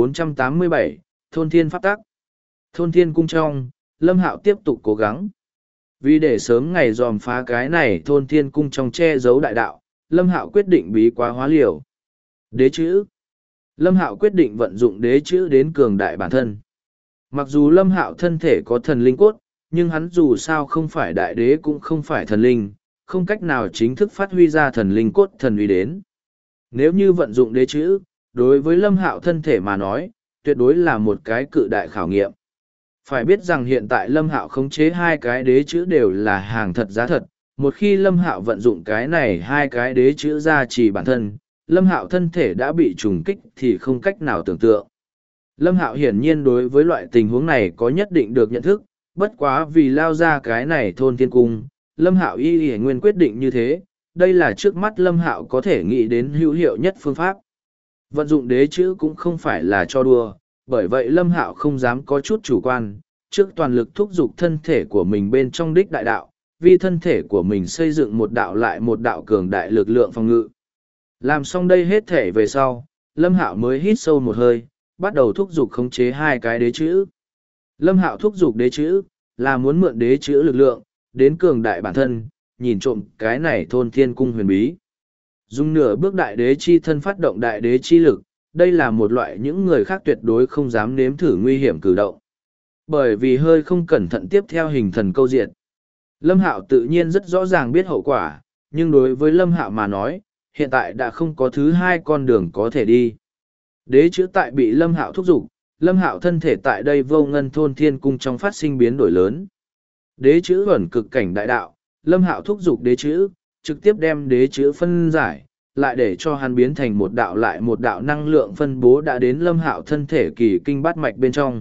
1487, Thôn Thiên Pháp Tắc. Thôn Thiên Cung trong, Lâm Hạo tiếp tục cố gắng. Vì để sớm ngày dòm phá cái này Thôn Thiên Cung trong che giấu đại đạo, Lâm Hạo quyết định bí quá hóa liều. Đế chữ. Lâm Hạo quyết định vận dụng đế chữ đến cường đại bản thân. Mặc dù Lâm Hạo thân thể có thần linh cốt, nhưng hắn dù sao không phải đại đế cũng không phải thần linh, không cách nào chính thức phát huy ra thần linh cốt thần uy đến. Nếu như vận dụng đế chữ, đối với Lâm Hạo thân thể mà nói, tuyệt đối là một cái cự đại khảo nghiệm. Phải biết rằng hiện tại Lâm Hạo khống chế 2 cái đế chữ đều là hàng thật giá thật, một khi Lâm Hạo vận dụng cái này 2 cái đế chữ ra chỉ bản thân, Lâm Hạo thân thể đã bị trùng kích thì không cách nào tưởng tượng. Lâm Hạo hiển nhiên đối với loại tình huống này có nhất định được nhận thức, Bất quá vì lao ra cái này thôn thiên cung, Lâm Hạo y y nguyên quyết định như thế, đây là trước mắt Lâm Hạo có thể nghĩ đến hữu hiệu nhất phương pháp. Vận dụng đế chữ cũng không phải là cho đùa, bởi vậy Lâm Hạo không dám có chút chủ quan, trước toàn lực thúc giục thân thể của mình bên trong đích đại đạo, vì thân thể của mình xây dựng một đạo lại một đạo cường đại lực lượng phòng ngự. Làm xong đây hết thể về sau, Lâm Hạo mới hít sâu một hơi, bắt đầu thúc giục khống chế hai cái đế chữ. Lâm Hạo thúc giục đế chữ, là muốn mượn đế chữ lực lượng, đến cường đại bản thân, nhìn trộm cái này thôn thiên cung huyền bí. Dùng nửa bước đại đế chi thân phát động đại đế chi lực, đây là một loại những người khác tuyệt đối không dám nếm thử nguy hiểm cử động. Bởi vì hơi không cẩn thận tiếp theo hình thần câu diệt. Lâm Hạo tự nhiên rất rõ ràng biết hậu quả, nhưng đối với Lâm Hạo mà nói, hiện tại đã không có thứ hai con đường có thể đi. Đế chữ tại bị Lâm Hạo thúc giục, Lâm Hạo thân thể tại đây vô ngân thôn thiên cung trong phát sinh biến đổi lớn. Đế chữ ẩn cực cảnh đại đạo, Lâm Hạo thúc giục đế chữ, trực tiếp đem đế chữ phân giải, lại để cho hắn biến thành một đạo lại một đạo năng lượng phân bố đã đến Lâm Hạo thân thể kỳ kinh bát mạch bên trong.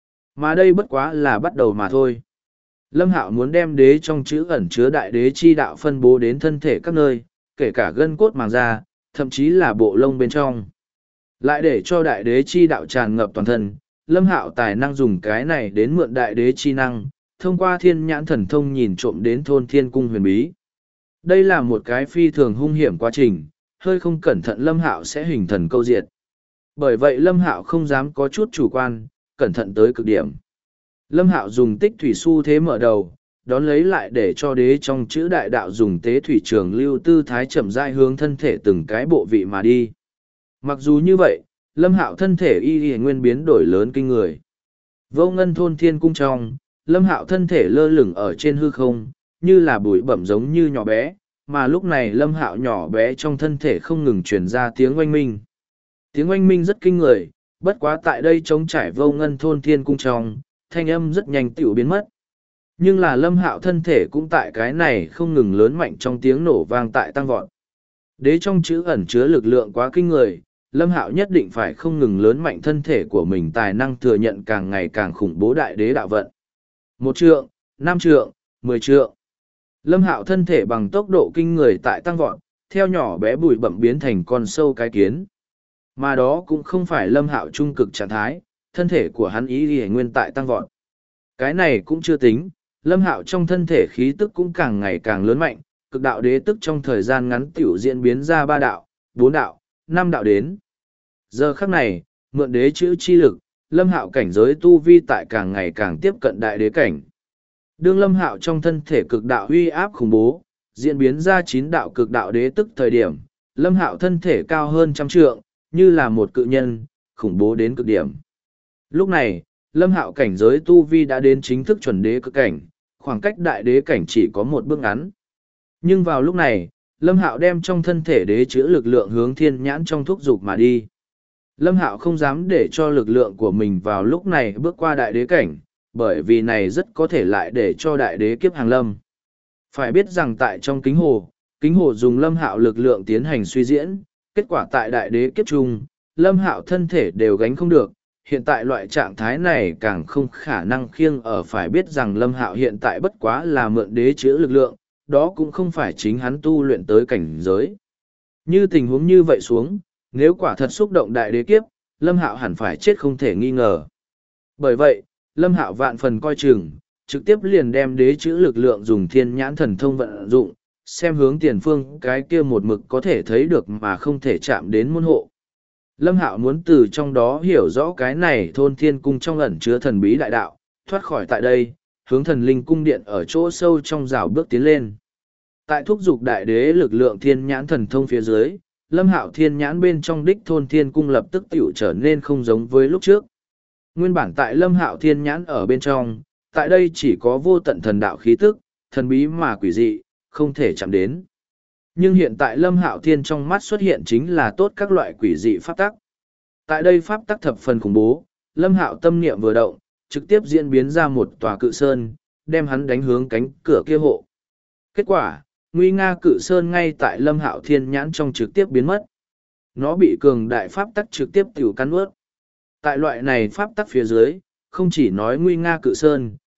Mà đây bất quá là bắt đầu mà thôi. Lâm Hạo muốn đem đế trong chữ ẩn chứa đại đế chi đạo phân bố đến thân thể các nơi, kể cả gân cốt màng da, thậm chí là bộ lông bên trong. Lại để cho đại đế chi đạo tràn ngập toàn thân, Lâm Hạo tài năng dùng cái này đến mượn đại đế chi năng, thông qua thiên nhãn thần thông nhìn trộm đến thôn thiên cung huyền bí. Đây là một cái phi thường hung hiểm quá trình, hơi không cẩn thận Lâm Hạo sẽ hình thần câu diệt. Bởi vậy Lâm Hạo không dám có chút chủ quan, cẩn thận tới cực điểm. Lâm Hạo dùng tích thủy xu thế mở đầu, đón lấy lại để cho đế trong chữ đại đạo dùng tế thủy trường lưu tư thái chậm rãi hướng thân thể từng cái bộ vị mà đi. Mặc dù như vậy, Lâm Hạo thân thể y nguyên biến đổi lớn kinh người. Vô ngân thôn thiên cung trong, Lâm Hạo thân thể lơ lửng ở trên hư không, như là bụi bẩm giống như nhỏ bé, mà lúc này Lâm Hạo nhỏ bé trong thân thể không ngừng truyền ra tiếng oanh minh. Tiếng oanh minh rất kinh người, bất quá tại đây trống trải vô ngân thôn thiên cung trong, thanh âm rất nhanh tiểu biến mất. Nhưng là Lâm Hạo thân thể cũng tại cái này không ngừng lớn mạnh trong tiếng nổ vang tại tăng vọt. Đế trong chữ ẩn chứa lực lượng quá kinh người, Lâm Hạo nhất định phải không ngừng lớn mạnh thân thể của mình tài năng thừa nhận càng ngày càng khủng bố đại đế đạo vận. 1 trượng, 5 trượng, 10 trượng. Lâm Hạo thân thể bằng tốc độ kinh người tại tăng vọt, theo nhỏ bé bụi bặm biến thành con sâu cái kiến. Mà đó cũng không phải Lâm Hạo trung cực trạng thái, thân thể của hắn ý nguyên tại tăng vọt. Cái này cũng chưa tính, Lâm Hạo trong thân thể khí tức cũng càng ngày càng lớn mạnh, cực đạo đế tức trong thời gian ngắn tiểu diễn biến ra 3 đạo, 4 đạo, 5 đạo đến. Giờ khắc này, mượn đế chữ chi lực, Lâm Hạo cảnh giới tu vi tại càng ngày càng tiếp cận đại đế cảnh. Đương Lâm Hạo trong thân thể cực đạo uy áp khủng bố, diễn biến ra 9 đạo cực đạo đế tức thời điểm, Lâm Hạo thân thể cao hơn 100 trượng, như là một cự nhân, khủng bố đến cực điểm. Lúc này, Lâm Hạo cảnh giới tu vi đã đến chính thức chuẩn đế cực cảnh, khoảng cách đại đế cảnh chỉ có một bước ngắn. Nhưng vào lúc này, Lâm Hạo đem trong thân thể đế chữa lực lượng hướng thiên nhãn trong thúc dục mà đi. Lâm Hạo không dám để cho lực lượng của mình vào lúc này bước qua đại đế cảnh, bởi vì này rất có thể lại để cho đại đế kiếp hàng lâm. Phải biết rằng tại trong kính hồ dùng Lâm Hạo lực lượng tiến hành suy diễn, kết quả tại đại đế kiếp trung, Lâm Hạo thân thể đều gánh không được, hiện tại loại trạng thái này càng không khả năng khiêng ở. Phải biết rằng Lâm Hạo hiện tại bất quá là mượn đế chữa lực lượng, đó cũng không phải chính hắn tu luyện tới cảnh giới. Như tình huống như vậy xuống, nếu quả thật xúc động đại đế kiếp, Lâm Hạo hẳn phải chết không thể nghi ngờ. Bởi vậy, Lâm Hạo vạn phần coi chừng, trực tiếp liền đem đế chữ lực lượng dùng thiên nhãn thần thông vận dụng, xem hướng tiền phương cái kia một mực có thể thấy được mà không thể chạm đến môn hộ. Lâm Hạo muốn từ trong đó hiểu rõ cái này thôn thiên cung trong ẩn chứa thần bí đại đạo, thoát khỏi tại đây, hướng thần linh cung điện ở chỗ sâu trong rào bước tiến lên. Tại thúc dục đại đế lực lượng thiên nhãn thần thông phía dưới, Lâm Hạo thiên nhãn bên trong đích thôn thiên cung lập tức tiểu trở nên không giống với lúc trước. Nguyên bản tại Lâm Hạo thiên nhãn ở bên trong, tại đây chỉ có vô tận thần đạo khí tức, thần bí mà quỷ dị, không thể chạm đến. Nhưng hiện tại Lâm Hạo thiên trong mắt xuất hiện chính là tốt các loại quỷ dị pháp tắc. Tại đây pháp tắc thập phần khủng bố, Lâm Hạo tâm niệm vừa động, trực tiếp diễn biến ra một tòa cự sơn, đem hắn đánh hướng cánh cửa kia hộ. Kết quả, nguy nga cự sơn ngay tại Lâm Hạo thiên nhãn trong trực tiếp biến mất. Nó bị cường đại pháp tắc trực tiếp tiểu cắn nuốt. Tại loại này pháp tắc phía dưới, không chỉ nói nguy nga cự sơn,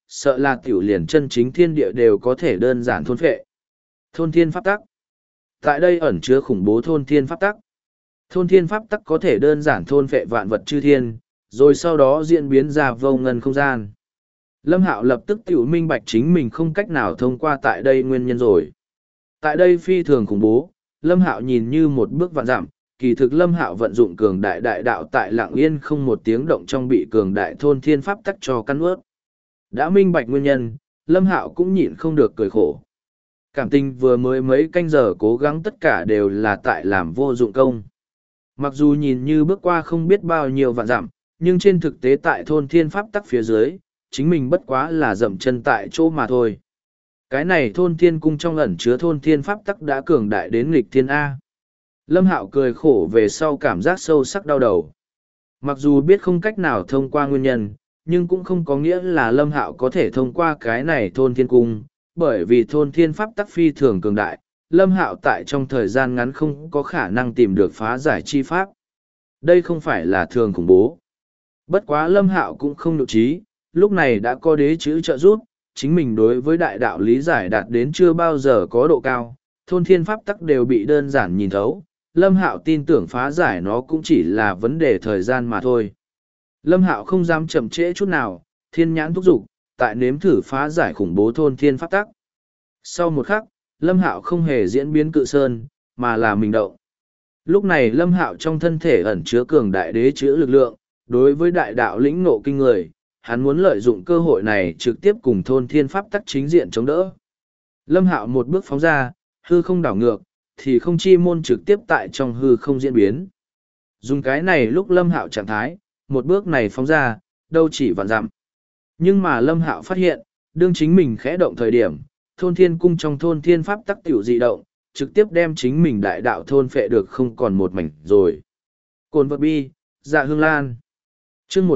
sợ là tiểu liền chân chính thiên địa đều có thể đơn giản thôn phệ. Thôn thiên pháp tắc. Tại đây ẩn chứa khủng bố thôn thiên pháp tắc. Thôn thiên pháp tắc có thể đơn giản thôn phệ vạn vật chư thiên, rồi sau đó diễn biến ra vô ngần không gian. Lâm Hạo lập tức tiểu minh bạch chính mình không cách nào thông qua tại đây nguyên nhân rồi. Tại đây phi thường khủng bố, Lâm Hạo nhìn như một bước vạn dặm, kỳ thực Lâm Hạo vận dụng cường đại đại đạo tại lặng yên không một tiếng động trong bị cường đại thôn thiên pháp tắc cho căn ướt. Đã minh bạch nguyên nhân, Lâm Hạo cũng nhịn không được cười khổ. Cảm tình vừa mới mấy canh giờ cố gắng tất cả đều là tại làm vô dụng công. Mặc dù nhìn như bước qua không biết bao nhiêu vạn dặm, nhưng trên thực tế tại thôn thiên pháp tắc phía dưới, chính mình bất quá là dậm chân tại chỗ mà thôi. Cái này thôn thiên cung trong ẩn chứa thôn thiên pháp tắc đã cường đại đến nghịch thiên A. Lâm Hạo cười khổ về sau cảm giác sâu sắc đau đầu. Mặc dù biết không cách nào thông qua nguyên nhân, nhưng cũng không có nghĩa là Lâm Hạo có thể thông qua cái này thôn thiên cung, bởi vì thôn thiên pháp tắc phi thường cường đại, Lâm Hạo tại trong thời gian ngắn không có khả năng tìm được phá giải chi pháp. Đây không phải là thường khủng bố. Bất quá Lâm Hạo cũng không nhục trí, lúc này đã có đế chữ trợ giúp, chính mình đối với đại đạo lý giải đạt đến chưa bao giờ có độ cao, thôn thiên pháp tắc đều bị đơn giản nhìn thấu, Lâm Hạo tin tưởng phá giải nó cũng chỉ là vấn đề thời gian mà thôi. Lâm Hạo không dám chậm trễ chút nào, thiên nhãn thúc giục, tại nếm thử phá giải khủng bố thôn thiên pháp tắc. Sau một khắc, Lâm Hạo không hề diễn biến cự sơn, mà là mình động. Lúc này Lâm Hạo trong thân thể ẩn chứa cường đại đế chữ lực lượng, đối với đại đạo lĩnh ngộ kinh người, hắn muốn lợi dụng cơ hội này trực tiếp cùng thôn thiên pháp tắc chính diện chống đỡ. Lâm Hạo một bước phóng ra, hư không đảo ngược, thì không chi môn trực tiếp tại trong hư không diễn biến. Dùng cái này lúc Lâm Hạo trạng thái, một bước này phóng ra, đâu chỉ vạn dặm. Nhưng mà Lâm Hạo phát hiện, đương chính mình khẽ động thời điểm, thôn thiên cung trong thôn thiên pháp tắc tiểu dị động, trực tiếp đem chính mình đại đạo thôn phệ được không còn một mảnh rồi. Cồn vật bi, dạ hương lan. Chương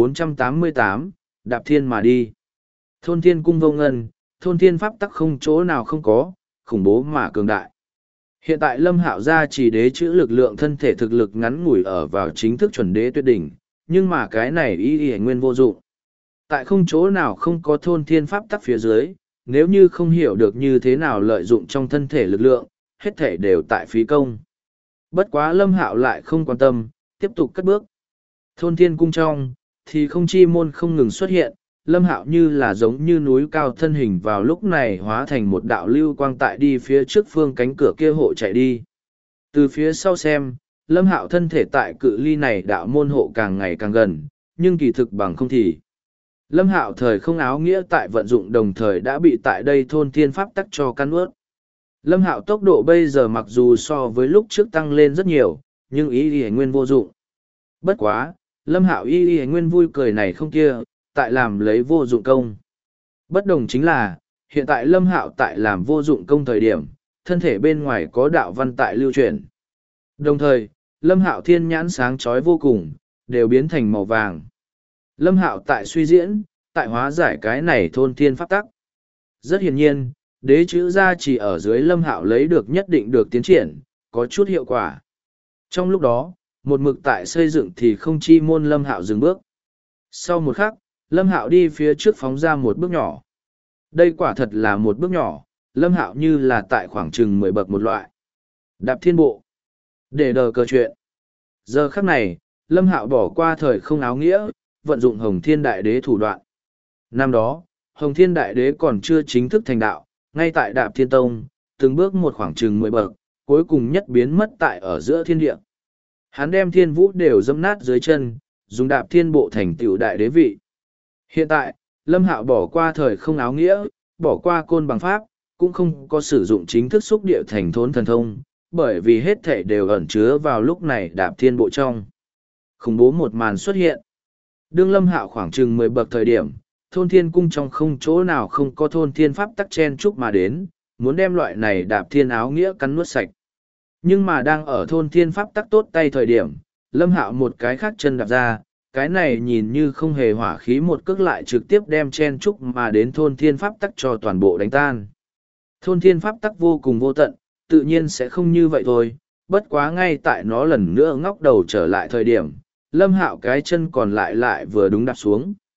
1488, đạp thiên mà đi. Thôn thiên cung vô ngân, thôn thiên pháp tắc không chỗ nào không có, khủng bố mà cường đại. Hiện tại Lâm Hạo ra chỉ đế chữ lực lượng thân thể thực lực ngắn ngủi ở vào chính thức chuẩn đế tuyệt đỉnh, nhưng mà cái này y nguyên vô dụng. Tại không chỗ nào không có thôn thiên pháp tắc phía dưới, nếu như không hiểu được như thế nào lợi dụng trong thân thể lực lượng, hết thể đều tại phí công. Bất quá Lâm Hạo lại không quan tâm, tiếp tục cất bước. Thôn thiên cung trong, thì không chi môn không ngừng xuất hiện, Lâm Hạo như là giống như núi cao thân hình vào lúc này hóa thành một đạo lưu quang tại đi phía trước phương cánh cửa kia hộ chạy đi. Từ phía sau xem, Lâm Hạo thân thể tại cự ly này đạo môn hộ càng ngày càng gần, nhưng kỳ thực bằng không thì. Lâm Hạo thời không áo nghĩa tại vận dụng đồng thời đã bị tại đây thôn thiên pháp tắc cho căn ướt. Lâm Hạo tốc độ bây giờ mặc dù so với lúc trước tăng lên rất nhiều, nhưng ý y nguyên vô dụng. Bất quá, Lâm Hạo y nguyên vui cười này không kia, tại làm lấy vô dụng công. Bất đồng chính là, hiện tại Lâm Hạo tại làm vô dụng công thời điểm, thân thể bên ngoài có đạo văn tại lưu truyền. Đồng thời, Lâm Hạo thiên nhãn sáng chói vô cùng, đều biến thành màu vàng. Lâm Hạo tại suy diễn, tại hóa giải cái này thôn thiên pháp tắc. Rất hiển nhiên, đế chữ gia chỉ ở dưới Lâm Hạo lấy được nhất định được tiến triển, có chút hiệu quả. Trong lúc đó, một mực tại xây dựng thì không chi môn Lâm Hạo dừng bước. Sau một khắc, Lâm Hạo đi phía trước phóng ra một bước nhỏ. Đây quả thật là một bước nhỏ, Lâm Hạo như là tại khoảng chừng 10 bậc một loại. Đạp thiên bộ. Để đờ cờ chuyện. Giờ khắc này, Lâm Hạo bỏ qua thời không áo nghĩa, vận dụng Hồng Thiên Đại Đế thủ đoạn. Năm đó, Hồng Thiên Đại Đế còn chưa chính thức thành đạo, ngay tại Đạp Thiên Tông, từng bước một khoảng chừng 10 bậc, cuối cùng nhất biến mất tại ở giữa thiên địa. Hắn đem thiên vũ đều dẫm nát dưới chân, dùng Đạp Thiên bộ thành tựu đại đế vị. Hiện tại, Lâm Hạo bỏ qua thời không áo nghĩa, bỏ qua côn bằng pháp, cũng không có sử dụng chính thức xúc địa thành thốn thần thông, bởi vì hết thể đều ẩn chứa vào lúc này Đạp Thiên bộ trong. Khủng bố một màn xuất hiện. Đương Lâm Hạo khoảng chừng 10 bậc thời điểm, thôn thiên cung trong không chỗ nào không có thôn thiên pháp tắc chen chúc mà đến, muốn đem loại này Đạp Thiên áo nghĩa cắn nuốt sạch. Nhưng mà đang ở thôn thiên pháp tắc tốt tay thời điểm, Lâm Hạo một cái khác chân đạp ra, cái này nhìn như không hề hỏa khí một cước lại trực tiếp đem chen chúc mà đến thôn thiên pháp tắc cho toàn bộ đánh tan. Thôn thiên pháp tắc vô cùng vô tận, tự nhiên sẽ không như vậy thôi, bất quá ngay tại nó lần nữa ngóc đầu trở lại thời điểm, Lâm Hạo cái chân còn lại lại vừa đúng đạp xuống.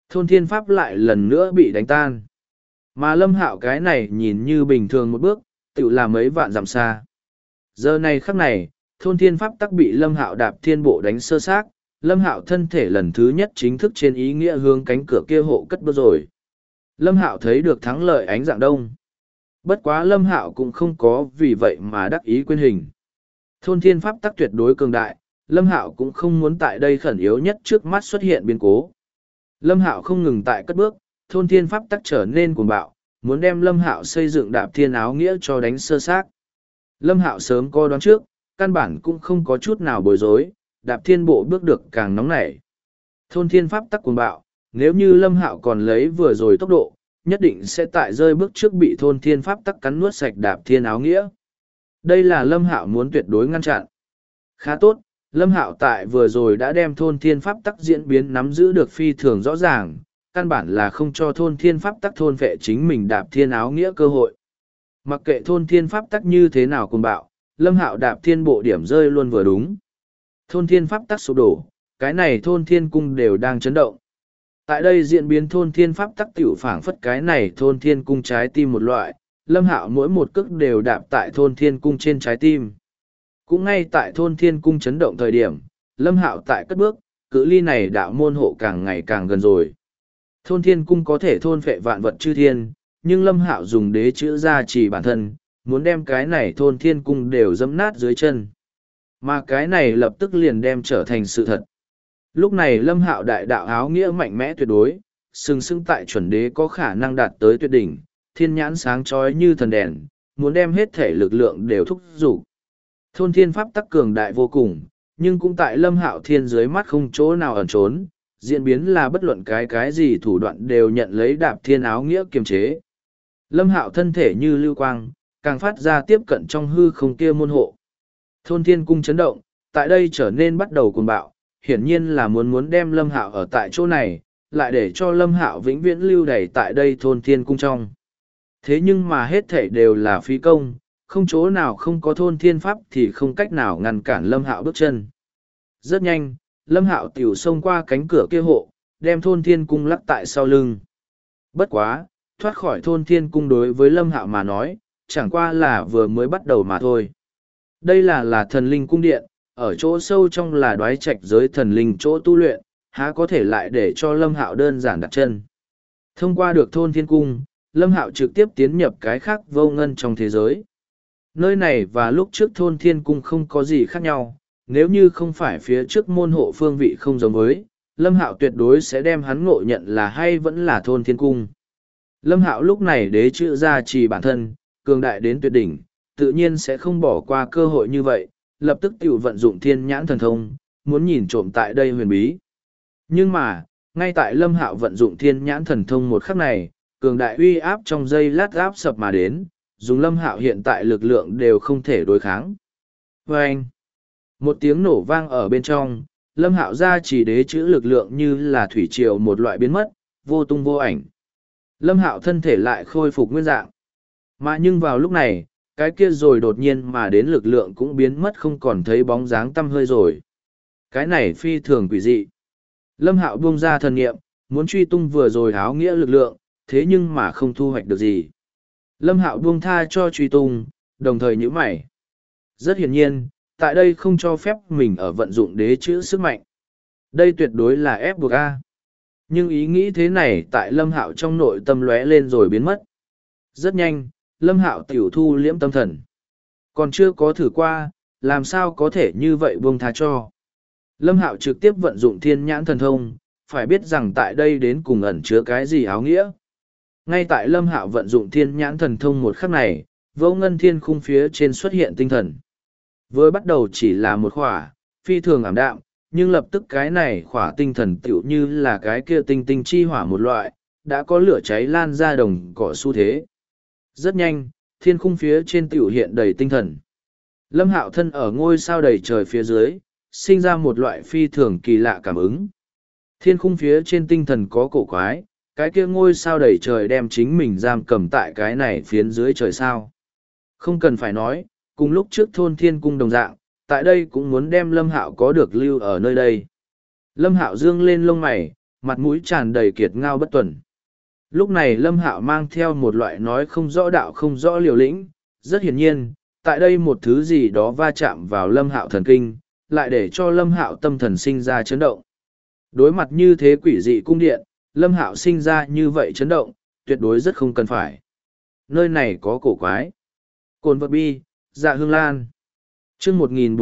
Thôn thiên pháp lại lần nữa bị đánh tan. Mà Lâm Hạo cái này nhìn như bình thường một bước, tự là mấy vạn dặm xa. Giờ này khắc này, thôn thiên pháp tắc bị Lâm Hạo đạp thiên bộ đánh sơ xác, Lâm Hạo thân thể lần thứ nhất chính thức trên ý nghĩa hướng cánh cửa kia hộ cất bước rồi. Lâm Hạo thấy được thắng lợi ánh dạng đông. Bất quá Lâm Hạo cũng không có vì vậy mà đắc ý quên hình. Thôn thiên pháp tắc tuyệt đối cường đại, Lâm Hạo cũng không muốn tại đây khẩn yếu nhất trước mắt xuất hiện biến cố. Lâm Hạo không ngừng tại cất bước, thôn thiên pháp tắc trở nên cuồng bạo, muốn đem Lâm Hạo xây dựng đạp thiên áo nghĩa cho đánh sơ xác. Lâm Hạo sớm có đoán trước, căn bản cũng không có chút nào bối rối, đạp thiên bộ bước được càng nóng nảy. Thôn thiên pháp tắc cuồng bạo, nếu như Lâm Hạo còn lấy vừa rồi tốc độ, nhất định sẽ tại rơi bước trước bị thôn thiên pháp tắc cắn nuốt sạch đạp thiên áo nghĩa. Đây là Lâm Hạo muốn tuyệt đối ngăn chặn. Khá tốt, Lâm Hạo tại vừa rồi đã đem thôn thiên pháp tắc diễn biến nắm giữ được phi thường rõ ràng, căn bản là không cho thôn thiên pháp tắc thôn vệ chính mình đạp thiên áo nghĩa cơ hội. Mặc kệ thôn thiên pháp tắc như thế nào cùng bạo, Lâm Hạo đạp thiên bộ điểm rơi luôn vừa đúng. Thôn thiên pháp tắc sụp đổ, cái này thôn thiên cung đều đang chấn động. Tại đây diễn biến thôn thiên pháp tắc tiểu phảng phất cái này thôn thiên cung trái tim một loại, Lâm Hạo mỗi một cước đều đạp tại thôn thiên cung trên trái tim. Cũng ngay tại thôn thiên cung chấn động thời điểm, Lâm Hạo tại cất bước, cự ly này đạo môn hộ càng ngày càng gần rồi. Thôn thiên cung có thể thôn phệ vạn vật chư thiên, nhưng Lâm Hạo dùng đế chữ gia trì bản thân, muốn đem cái này thôn thiên cung đều dẫm nát dưới chân. Mà cái này lập tức liền đem trở thành sự thật. Lúc này Lâm Hạo đại đạo áo nghĩa mạnh mẽ tuyệt đối, sừng sững tại chuẩn đế có khả năng đạt tới tuyệt đỉnh, thiên nhãn sáng chói như thần đèn, muốn đem hết thể lực lượng đều thúc giục. Thôn thiên pháp tắc cường đại vô cùng, nhưng cũng tại Lâm Hạo thiên dưới mắt không chỗ nào ẩn trốn, diễn biến là bất luận cái gì thủ đoạn đều nhận lấy đạp thiên áo nghĩa kiềm chế. Lâm Hạo thân thể như lưu quang, càng phát ra tiếp cận trong hư không kia môn hộ. Thôn thiên cung chấn động, tại đây trở nên bắt đầu cuồng bạo, hiển nhiên là muốn đem Lâm Hạo ở tại chỗ này, lại để cho Lâm Hạo vĩnh viễn lưu đày tại đây thôn thiên cung trong. Thế nhưng mà hết thể đều là phí công, không chỗ nào không có thôn thiên pháp thì không cách nào ngăn cản Lâm Hạo bước chân. Rất nhanh, Lâm Hạo tiểu xông qua cánh cửa kia hộ, đem thôn thiên cung lắc tại sau lưng. Bất quá, thoát khỏi thôn thiên cung đối với Lâm Hạo mà nói, chẳng qua là vừa mới bắt đầu mà thôi. Đây là thần linh cung điện, ở chỗ sâu trong là đoái trạch giới thần linh chỗ tu luyện, há có thể lại để cho Lâm Hạo đơn giản đặt chân. Thông qua được thôn thiên cung, Lâm Hạo trực tiếp tiến nhập cái khác vô ngân trong thế giới. Nơi này và lúc trước thôn thiên cung không có gì khác nhau, nếu như không phải phía trước môn hộ phương vị không giống với, Lâm Hạo tuyệt đối sẽ đem hắn ngộ nhận là hay vẫn là thôn thiên cung. Lâm Hạo lúc này đế chữ gia trì bản thân, cường đại đến tuyệt đỉnh, tự nhiên sẽ không bỏ qua cơ hội như vậy, lập tức tiểu vận dụng thiên nhãn thần thông, muốn nhìn trộm tại đây huyền bí. Nhưng mà, ngay tại Lâm Hạo vận dụng thiên nhãn thần thông một khắc này, cường đại uy áp trong giây lát áp sập mà đến, dùng Lâm Hạo hiện tại lực lượng đều không thể đối kháng. Vâng! Một tiếng nổ vang ở bên trong, Lâm Hạo ra chỉ đế chữ lực lượng như là thủy triều một loại biến mất, vô tung vô ảnh. Lâm Hạo thân thể lại khôi phục nguyên dạng. Mà nhưng vào lúc này, cái kia rồi đột nhiên mà đến lực lượng cũng biến mất không còn thấy bóng dáng tăm hơi rồi. Cái này phi thường quỷ dị. Lâm Hạo buông ra thần niệm, muốn truy tung vừa rồi áo nghĩa lực lượng, thế nhưng mà không thu hoạch được gì. Lâm Hạo buông tha cho truy tung, đồng thời nhíu mày. Rất hiển nhiên, tại đây không cho phép mình ở vận dụng đế chữ sức mạnh. Đây tuyệt đối là ép buộc A. Nhưng ý nghĩ thế này tại Lâm Hạo trong nội tâm lóe lên rồi biến mất. Rất nhanh, Lâm Hạo tiểu thu liễm tâm thần. Còn chưa có thử qua, làm sao có thể như vậy buông tha cho. Lâm Hạo trực tiếp vận dụng thiên nhãn thần thông, phải biết rằng tại đây đến cùng ẩn chứa cái gì áo nghĩa. Ngay tại Lâm Hạo vận dụng thiên nhãn thần thông một khắc này, vô ngân thiên khung phía trên xuất hiện tinh thần. Vừa bắt đầu chỉ là một khỏa, phi thường ảm đạm, nhưng lập tức cái này khỏa tinh thần tựu như là cái kia tinh tinh chi hỏa một loại, đã có lửa cháy lan ra đồng cỏ xu thế. Rất nhanh, thiên khung phía trên tựu hiện đầy tinh thần. Lâm Hạo thân ở ngôi sao đầy trời phía dưới, sinh ra một loại phi thường kỳ lạ cảm ứng. Thiên khung phía trên tinh thần có cổ quái, cái kia ngôi sao đầy trời đem chính mình giam cầm tại cái này phiến dưới trời sao. Không cần phải nói, cùng lúc trước thôn thiên cung đồng dạng, tại đây cũng muốn đem Lâm Hạo có được lưu ở nơi đây. Lâm Hạo dương lên lông mày, mặt mũi tràn đầy kiệt ngao bất tuần. Lúc này Lâm Hạo mang theo một loại nói không rõ đạo không rõ liều lĩnh, rất hiển nhiên, tại đây một thứ gì đó va chạm vào Lâm Hạo thần kinh, lại để cho Lâm Hạo tâm thần sinh ra chấn động. Đối mặt như thế quỷ dị cung điện, Lâm Hạo sinh ra như vậy chấn động, tuyệt đối rất không cần phải. Nơi này có cổ quái. Cồn vật bi, dạ hương lan. Chương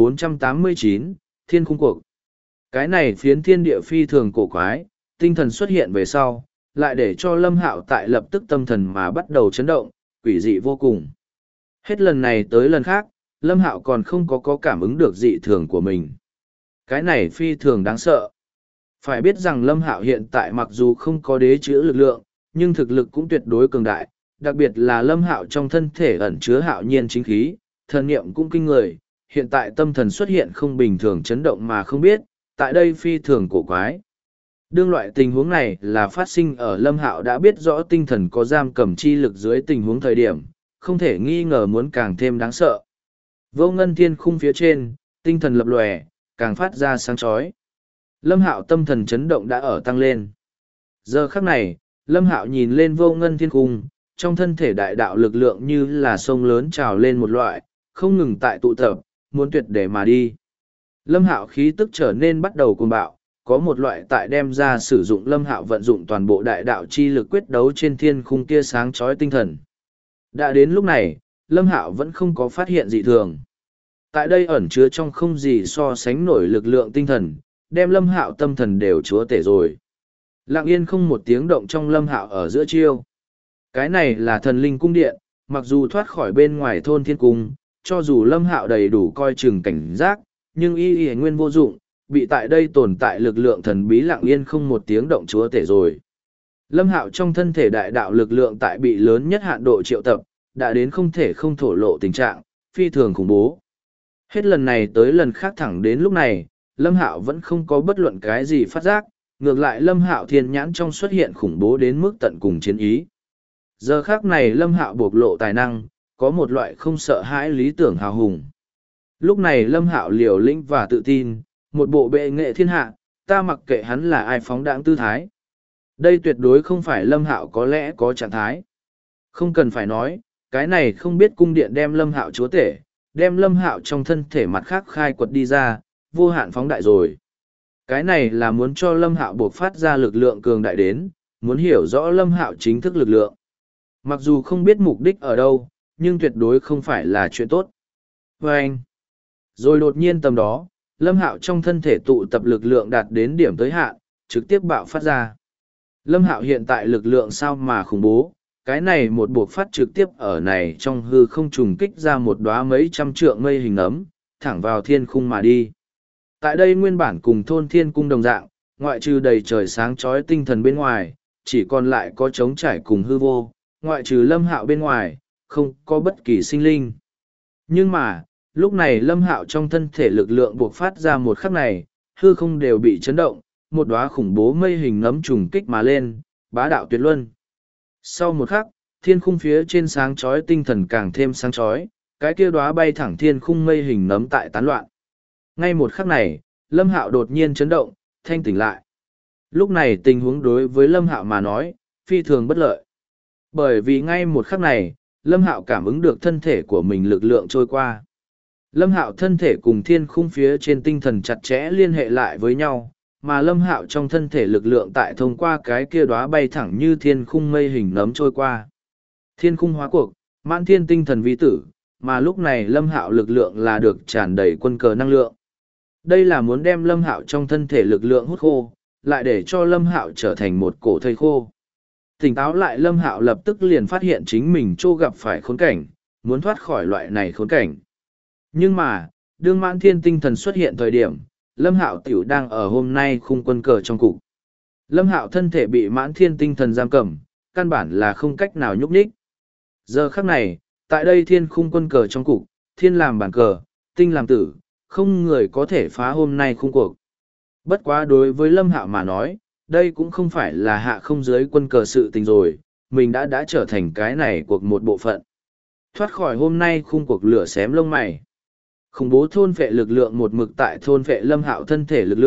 1489, Thiên khung cuộc. Cái này phiến thiên địa phi thường cổ quái, tinh thần xuất hiện về sau, lại để cho Lâm Hạo tại lập tức tâm thần mà bắt đầu chấn động, quỷ dị vô cùng. Hết lần này tới lần khác, Lâm Hạo còn không có cảm ứng được dị thường của mình. Cái này phi thường đáng sợ. Phải biết rằng Lâm Hạo hiện tại mặc dù không có đế chữa lực lượng, nhưng thực lực cũng tuyệt đối cường đại, đặc biệt là Lâm Hạo trong thân thể ẩn chứa hạo nhiên chính khí, thần niệm cũng kinh người, hiện tại tâm thần xuất hiện không bình thường chấn động mà không biết, tại đây phi thường cổ quái. Đương loại tình huống này là phát sinh ở Lâm Hạo đã biết rõ tinh thần có giam cầm chi lực dưới tình huống thời điểm, không thể nghi ngờ muốn càng thêm đáng sợ. Vô ngân thiên khung phía trên, tinh thần lập lòe, càng phát ra sáng chói. Lâm Hạo tâm thần chấn động đã ở tăng lên. Giờ khắc này, Lâm Hạo nhìn lên vô ngân thiên khung, trong thân thể đại đạo lực lượng như là sông lớn trào lên một loại, không ngừng tại tụ tập, muốn tuyệt để mà đi. Lâm Hạo khí tức trở nên bắt đầu cuồng bạo, có một loại tại đem ra sử dụng Lâm Hạo vận dụng toàn bộ đại đạo chi lực quyết đấu trên thiên khung kia sáng chói tinh thần. Đã đến lúc này, Lâm Hạo vẫn không có phát hiện dị thường. Tại đây ẩn chứa trong không gì so sánh nổi lực lượng tinh thần, đem Lâm Hạo tâm thần đều chúa tể rồi. Lặng yên không một tiếng động trong Lâm Hạo ở giữa chiêu. Cái này là thần linh cung điện, mặc dù thoát khỏi bên ngoài thôn thiên cung, cho dù Lâm Hạo đầy đủ coi chừng cảnh giác, nhưng y nguyên vô dụng, bị tại đây tồn tại lực lượng thần bí lặng yên không một tiếng động chúa tể rồi. Lâm Hạo trong thân thể đại đạo lực lượng tại bị lớn nhất hạn độ triệu tập, đã đến không thể không thổ lộ tình trạng, phi thường khủng bố. Hết lần này tới lần khác thẳng đến lúc này, Lâm Hạo vẫn không có bất luận cái gì phát giác, ngược lại Lâm Hạo thiên nhãn trong xuất hiện khủng bố đến mức tận cùng chiến ý. Giờ khác này Lâm Hạo bộc lộ tài năng, có một loại không sợ hãi lý tưởng hào hùng. Lúc này Lâm Hạo liều lĩnh và tự tin, một bộ bệ nghệ thiên hạ, ta mặc kệ hắn là ai phóng đãng tư thái. Đây tuyệt đối không phải Lâm Hạo có lẽ có trạng thái. Không cần phải nói, cái này không biết cung điện đem Lâm Hạo chúa tể, đem Lâm Hạo trong thân thể mặt khác khai quật đi ra, vô hạn phóng đại rồi. Cái này là muốn cho Lâm Hạo buộc phát ra lực lượng cường đại đến, muốn hiểu rõ Lâm Hạo chính thức lực lượng. Mặc dù không biết mục đích ở đâu, nhưng tuyệt đối không phải là chuyện tốt. Và anh, rồi đột nhiên tầm đó, Lâm Hạo trong thân thể tụ tập lực lượng đạt đến điểm tới hạn, trực tiếp bạo phát ra. Lâm Hạo hiện tại lực lượng sao mà khủng bố, cái này một buộc phát trực tiếp ở này trong hư không trùng kích ra một đóa mấy trăm trượng mây hình ấm, thẳng vào thiên khung mà đi. Tại đây nguyên bản cùng thôn thiên cung đồng dạng, ngoại trừ đầy trời sáng chói tinh thần bên ngoài, chỉ còn lại có trống trải cùng hư vô, ngoại trừ Lâm Hạo bên ngoài, không có bất kỳ sinh linh. Nhưng mà, lúc này Lâm Hạo trong thân thể lực lượng buộc phát ra một khắc này, hư không đều bị chấn động, một đóa khủng bố mây hình nấm trùng kích mà lên, bá đạo tuyệt luân. Sau một khắc, thiên khung phía trên sáng chói tinh thần càng thêm sáng chói, cái kia đóa bay thẳng thiên khung mây hình nấm tại tán loạn. Ngay một khắc này, Lâm Hạo đột nhiên chấn động, thanh tỉnh lại. Lúc này tình huống đối với Lâm Hạo mà nói, phi thường bất lợi. Bởi vì ngay một khắc này, Lâm Hạo cảm ứng được thân thể của mình lực lượng trôi qua. Lâm Hạo thân thể cùng thiên khung phía trên tinh thần chặt chẽ liên hệ lại với nhau, mà Lâm Hạo trong thân thể lực lượng tại thông qua cái kia đóa bay thẳng như thiên khung mây hình nấm trôi qua. Thiên khung hóa cuộc, mãn thiên tinh thần vi tử, mà lúc này Lâm Hạo lực lượng là được tràn đầy quân cờ năng lượng. Đây là muốn đem Lâm Hạo trong thân thể lực lượng hút khô, lại để cho Lâm Hạo trở thành một cổ thây khô. Tỉnh táo lại Lâm Hạo lập tức liền phát hiện chính mình trô gặp phải khốn cảnh, muốn thoát khỏi loại này khốn cảnh. Nhưng mà, đương mãn thiên tinh thần xuất hiện thời điểm, Lâm Hạo tiểu đang ở hôm nay khung quân cờ trong cục. Lâm Hạo thân thể bị mãn thiên tinh thần giam cầm, căn bản là không cách nào nhúc nhích. Giờ khắc này, tại đây thiên khung quân cờ trong cục, thiên làm bản cờ, tinh làm tử, không người có thể phá hôm nay khung cuộc. Bất quá đối với Lâm Hạo mà nói, đây cũng không phải là hạ không dưới quân cờ sự tình rồi, mình đã trở thành cái này cuộc một bộ phận. Thoát khỏi hôm nay khung cuộc lửa xém lông mày. Khủng bố thôn phệ lực lượng một mực tại thôn phệ Lâm Hạo thân thể lực lượng,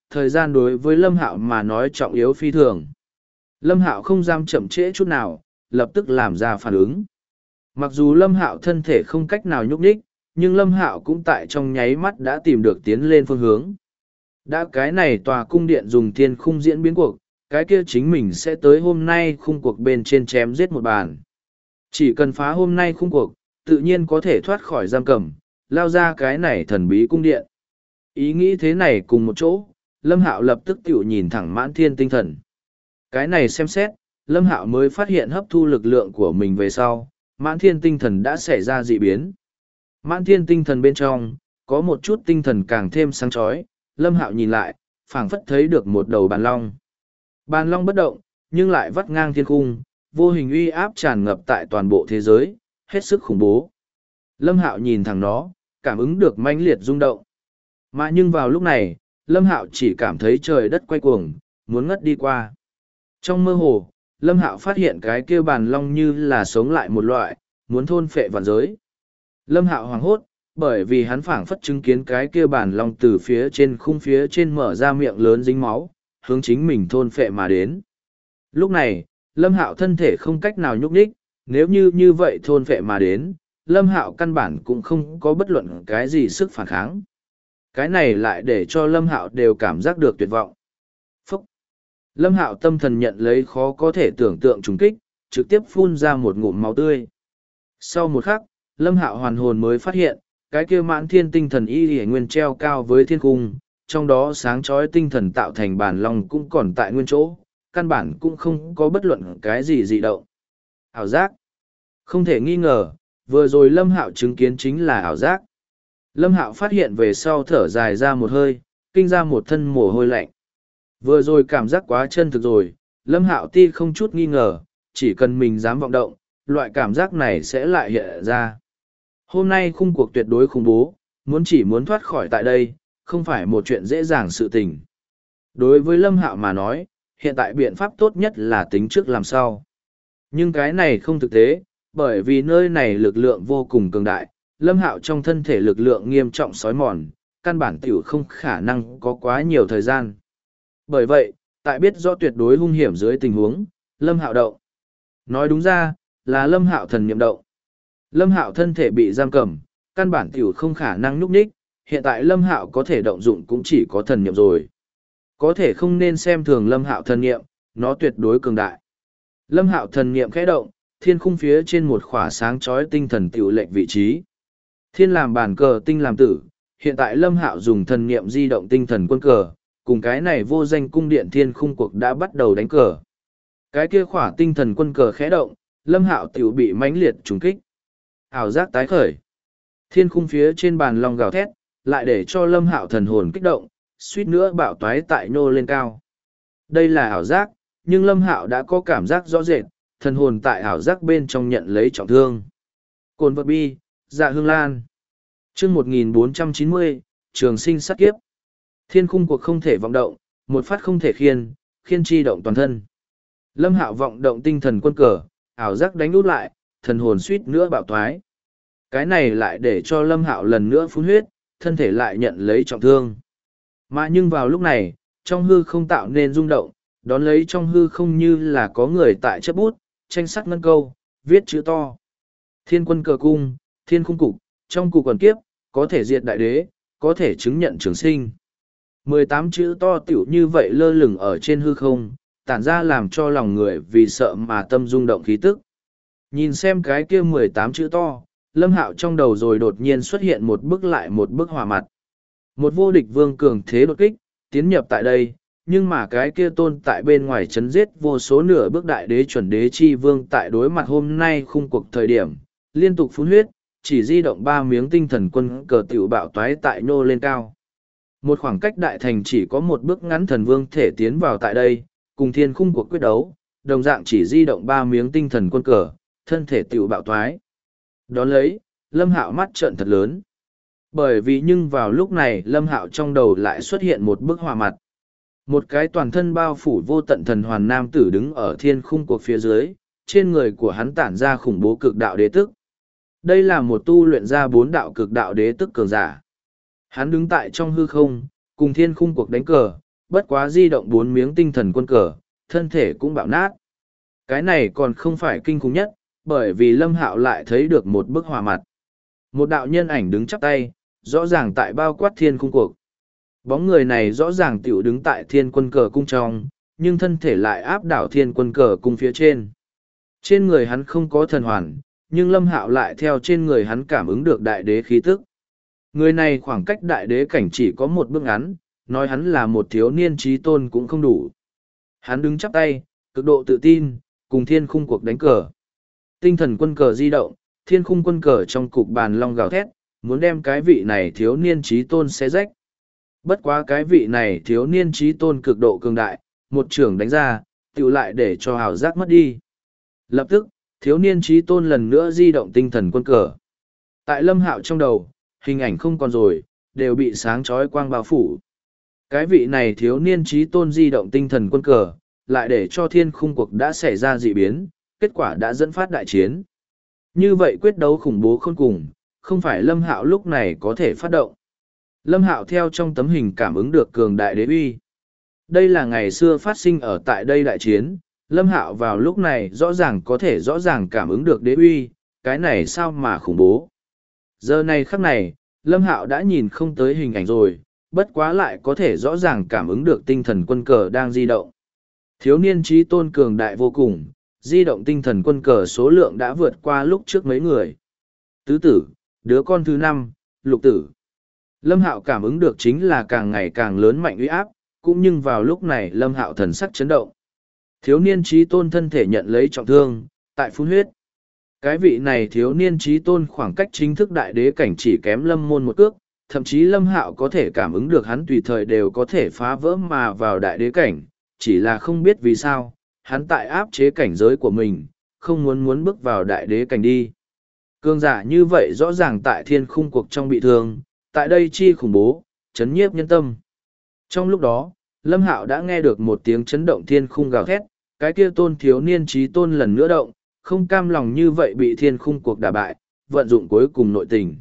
thời gian đối với Lâm Hạo mà nói trọng yếu phi thường. Lâm Hạo không dám chậm trễ chút nào, lập tức làm ra phản ứng. Mặc dù Lâm Hạo thân thể không cách nào nhúc nhích, nhưng Lâm Hạo cũng tại trong nháy mắt đã tìm được tiến lên phương hướng. Đã cái này tòa cung điện dùng thiên khung diễn biến cuộc, cái kia chính mình sẽ tới hôm nay khung cuộc bên trên chém giết một bàn. Chỉ cần phá hôm nay khung cuộc, tự nhiên có thể thoát khỏi giam cầm, lao ra cái này thần bí cung điện. Ý nghĩ thế này cùng một chỗ, Lâm Hạo lập tức tiểu nhìn thẳng Mãn Thiên Tinh Thần. Cái này xem xét, Lâm Hạo mới phát hiện hấp thu lực lượng của mình về sau, Mãn Thiên Tinh Thần đã xảy ra dị biến. Mãn Thiên Tinh Thần bên trong, có một chút tinh thần càng thêm sáng chói, Lâm Hạo nhìn lại, phảng phất thấy được một đầu bàn long. Bàn long bất động, nhưng lại vắt ngang thiên cung, vô hình uy áp tràn ngập tại toàn bộ thế giới, hết sức khủng bố. Lâm Hạo nhìn thẳng nó, cảm ứng được mãnh liệt rung động. Mà nhưng vào lúc này, Lâm Hạo chỉ cảm thấy trời đất quay cuồng, muốn ngất đi qua. Trong mơ hồ, Lâm Hạo phát hiện cái kia bàn long như là sống lại một loại, muốn thôn phệ vạn giới. Lâm Hạo hoảng hốt, bởi vì hắn phảng phất chứng kiến cái kia bàn long từ phía trên khung phía trên mở ra miệng lớn dính máu, hướng chính mình thôn phệ mà đến. Lúc này, Lâm Hạo thân thể không cách nào nhúc nhích, nếu như vậy thôn phệ mà đến, Lâm Hạo căn bản cũng không có bất luận cái gì sức phản kháng. Cái này lại để cho Lâm Hạo đều cảm giác được tuyệt vọng. Phúc! Lâm Hạo tâm thần nhận lấy khó có thể tưởng tượng trùng kích, trực tiếp phun ra một ngụm máu tươi. Sau một khắc, Lâm Hạo hoàn hồn mới phát hiện, cái kia Mãn Thiên Tinh Thần y y nguyên treo cao với thiên cung, trong đó sáng chói tinh thần tạo thành bản long cũng còn tại nguyên chỗ, căn bản cũng không có bất luận cái gì dị động. Ảo giác. Không thể nghi ngờ, vừa rồi Lâm Hạo chứng kiến chính là ảo giác. Lâm Hạo phát hiện về sau thở dài ra một hơi, kinh ra một thân mồ hôi lạnh. Vừa rồi cảm giác quá chân thực rồi, Lâm Hạo ti không chút nghi ngờ, chỉ cần mình dám vọng động, loại cảm giác này sẽ lại hiện ra. Hôm nay khung cuộc tuyệt đối khủng bố, muốn thoát khỏi tại đây, không phải một chuyện dễ dàng sự tình. Đối với Lâm Hạo mà nói, hiện tại biện pháp tốt nhất là tính trước làm sao. Nhưng cái này không thực tế, bởi vì nơi này lực lượng vô cùng cường đại, Lâm Hạo trong thân thể lực lượng nghiêm trọng xói mòn, căn bản tiểu không khả năng có quá nhiều thời gian. Bởi vậy, tại biết rõ tuyệt đối hung hiểm dưới tình huống, Lâm Hạo động. Nói đúng ra, là Lâm Hạo thần niệm động. Lâm Hạo thân thể bị giam cầm, căn bản tiểu không khả năng nhúc nhích, hiện tại Lâm Hạo có thể động dụng cũng chỉ có thần niệm rồi. Có thể không nên xem thường Lâm Hạo thần niệm, nó tuyệt đối cường đại. Lâm Hạo thần niệm khẽ động, thiên khung phía trên một khỏa sáng chói tinh thần tiểu lệnh vị trí. Thiên làm bàn cờ tinh làm tử, hiện tại Lâm Hạo dùng thần niệm di động tinh thần quân cờ, cùng cái này vô danh cung điện thiên khung cuộc đã bắt đầu đánh cờ. Cái kia khỏa tinh thần quân cờ khẽ động, Lâm Hạo tiểu bị mãnh liệt trùng kích. Ảo giác tái khởi. Thiên khung phía trên bàn long gào thét, lại để cho Lâm Hạo thần hồn kích động, suýt nữa bạo toái tại nô lên cao. Đây là ảo giác, nhưng Lâm Hạo đã có cảm giác rõ rệt, thần hồn tại ảo giác bên trong nhận lấy trọng thương. Cồn vật bi, dạ hương lan. Chương 1490, trường sinh sát kiếp. Thiên khung cuộc không thể vọng động, một phát không thể khiên chi động toàn thân. Lâm Hạo vọng động tinh thần quân cờ, ảo giác đánh út lại, thần hồn suýt nữa bạo toái. Cái này lại để cho Lâm Hạo lần nữa phun huyết, thân thể lại nhận lấy trọng thương. Mà nhưng vào lúc này, trong hư không tạo nên rung động, đón lấy trong hư không như là có người tại chấp bút, tranh sắc ngân câu, viết chữ to. Thiên quân cờ cung, thiên khung cục, trong cục quần kiếp, có thể diệt đại đế, có thể chứng nhận trường sinh. 18 chữ to tiểu như vậy lơ lửng ở trên hư không, tản ra làm cho lòng người vì sợ mà tâm rung động khí tức. Nhìn xem cái kia 18 chữ to, Lâm Hạo trong đầu rồi đột nhiên xuất hiện một bức lại một bức hỏa mặt. Một vô địch vương cường thế đột kích, tiến nhập tại đây, nhưng mà cái kia tôn tại bên ngoài chấn giết vô số nửa bước đại đế chuẩn đế chi vương tại đối mặt hôm nay khung cuộc thời điểm, liên tục phun huyết, chỉ di động 3 miếng tinh thần quân cờ tiểu bạo toái tại nô lên cao. Một khoảng cách đại thành chỉ có một bước ngắn thần vương thể tiến vào tại đây, cùng thiên khung cuộc quyết đấu, đồng dạng chỉ di động 3 miếng tinh thần quân cờ, thân thể tiểu bạo toái. Đón lấy, Lâm Hạo mắt trợn thật lớn. Bởi vì nhưng vào lúc này Lâm Hạo trong đầu lại xuất hiện một bức họa mặt. Một cái toàn thân bao phủ vô tận thần hoàn nam tử đứng ở thiên khung cuộc phía dưới, trên người của hắn tản ra khủng bố cực đạo đế tức. Đây là một tu luyện ra 4 đạo cực đạo đế tức cường giả. Hắn đứng tại trong hư không, cùng thiên khung cuộc đánh cờ, bất quá di động 4 miếng tinh thần quân cờ, thân thể cũng bạo nát. Cái này còn không phải kinh khủng nhất, bởi vì Lâm Hạo lại thấy được một bức họa mặt. Một đạo nhân ảnh đứng chắp tay, rõ ràng tại bao quát thiên khung cuộc. Bóng người này rõ ràng tiểu đứng tại thiên quân cờ cung trong, nhưng thân thể lại áp đảo thiên quân cờ cung phía trên. Trên người hắn không có thần hoàn, nhưng Lâm Hạo lại theo trên người hắn cảm ứng được đại đế khí tức. Người này khoảng cách đại đế cảnh chỉ có một bước ngắn, nói hắn là một thiếu niên trí tôn cũng không đủ. Hắn đứng chắp tay, cực độ tự tin, cùng thiên khung cuộc đánh cờ. Tinh thần quân cờ di động, thiên khung quân cờ trong cục bàn long gào thét, muốn đem cái vị này thiếu niên trí tôn xé rách. Bất quá cái vị này thiếu niên trí tôn cực độ cường đại, một trưởng đánh ra, tự lại để cho hào giác mất đi. Lập tức, thiếu niên trí tôn lần nữa di động tinh thần quân cờ. Tại Lâm Hạo trong đầu, hình ảnh không còn rồi, đều bị sáng chói quang bao phủ. Cái vị này thiếu niên trí tôn di động tinh thần quân cờ, lại để cho thiên khung cuộc đã xảy ra dị biến, kết quả đã dẫn phát đại chiến. Như vậy quyết đấu khủng bố khôn cùng, không phải Lâm Hạo lúc này có thể phát động. Lâm Hạo theo trong tấm hình cảm ứng được cường đại đế uy. Đây là ngày xưa phát sinh ở tại đây đại chiến, Lâm Hạo vào lúc này có thể rõ ràng cảm ứng được đế uy, cái này sao mà khủng bố. Giờ này khắc này, Lâm Hạo đã nhìn không tới hình ảnh rồi, bất quá lại có thể rõ ràng cảm ứng được tinh thần quân cờ đang di động. Thiếu niên trí tôn cường đại vô cùng, di động tinh thần quân cờ số lượng đã vượt qua lúc trước mấy người. Tứ tử, đứa con thứ 5, lục tử. Lâm Hạo cảm ứng được chính là càng ngày càng lớn mạnh uy áp, cũng nhưng vào lúc này Lâm Hạo thần sắc chấn động. Thiếu niên trí tôn thân thể nhận lấy trọng thương, tại phun huyết. Cái vị này thiếu niên trí tôn khoảng cách chính thức đại đế cảnh chỉ kém Lâm Môn một cước, thậm chí Lâm Hạo có thể cảm ứng được hắn tùy thời đều có thể phá vỡ mà vào đại đế cảnh, chỉ là không biết vì sao, hắn tại áp chế cảnh giới của mình, không muốn bước vào đại đế cảnh đi. Cương giả như vậy rõ ràng tại thiên khung cuộc trong bị thương, tại đây chi khủng bố, chấn nhiếp nhân tâm. Trong lúc đó, Lâm Hạo đã nghe được một tiếng chấn động thiên khung gào thét, cái kia tôn thiếu niên trí tôn lần nữa động, không cam lòng như vậy bị thiên khung cuộc đả bại, vận dụng cuối cùng nội tình.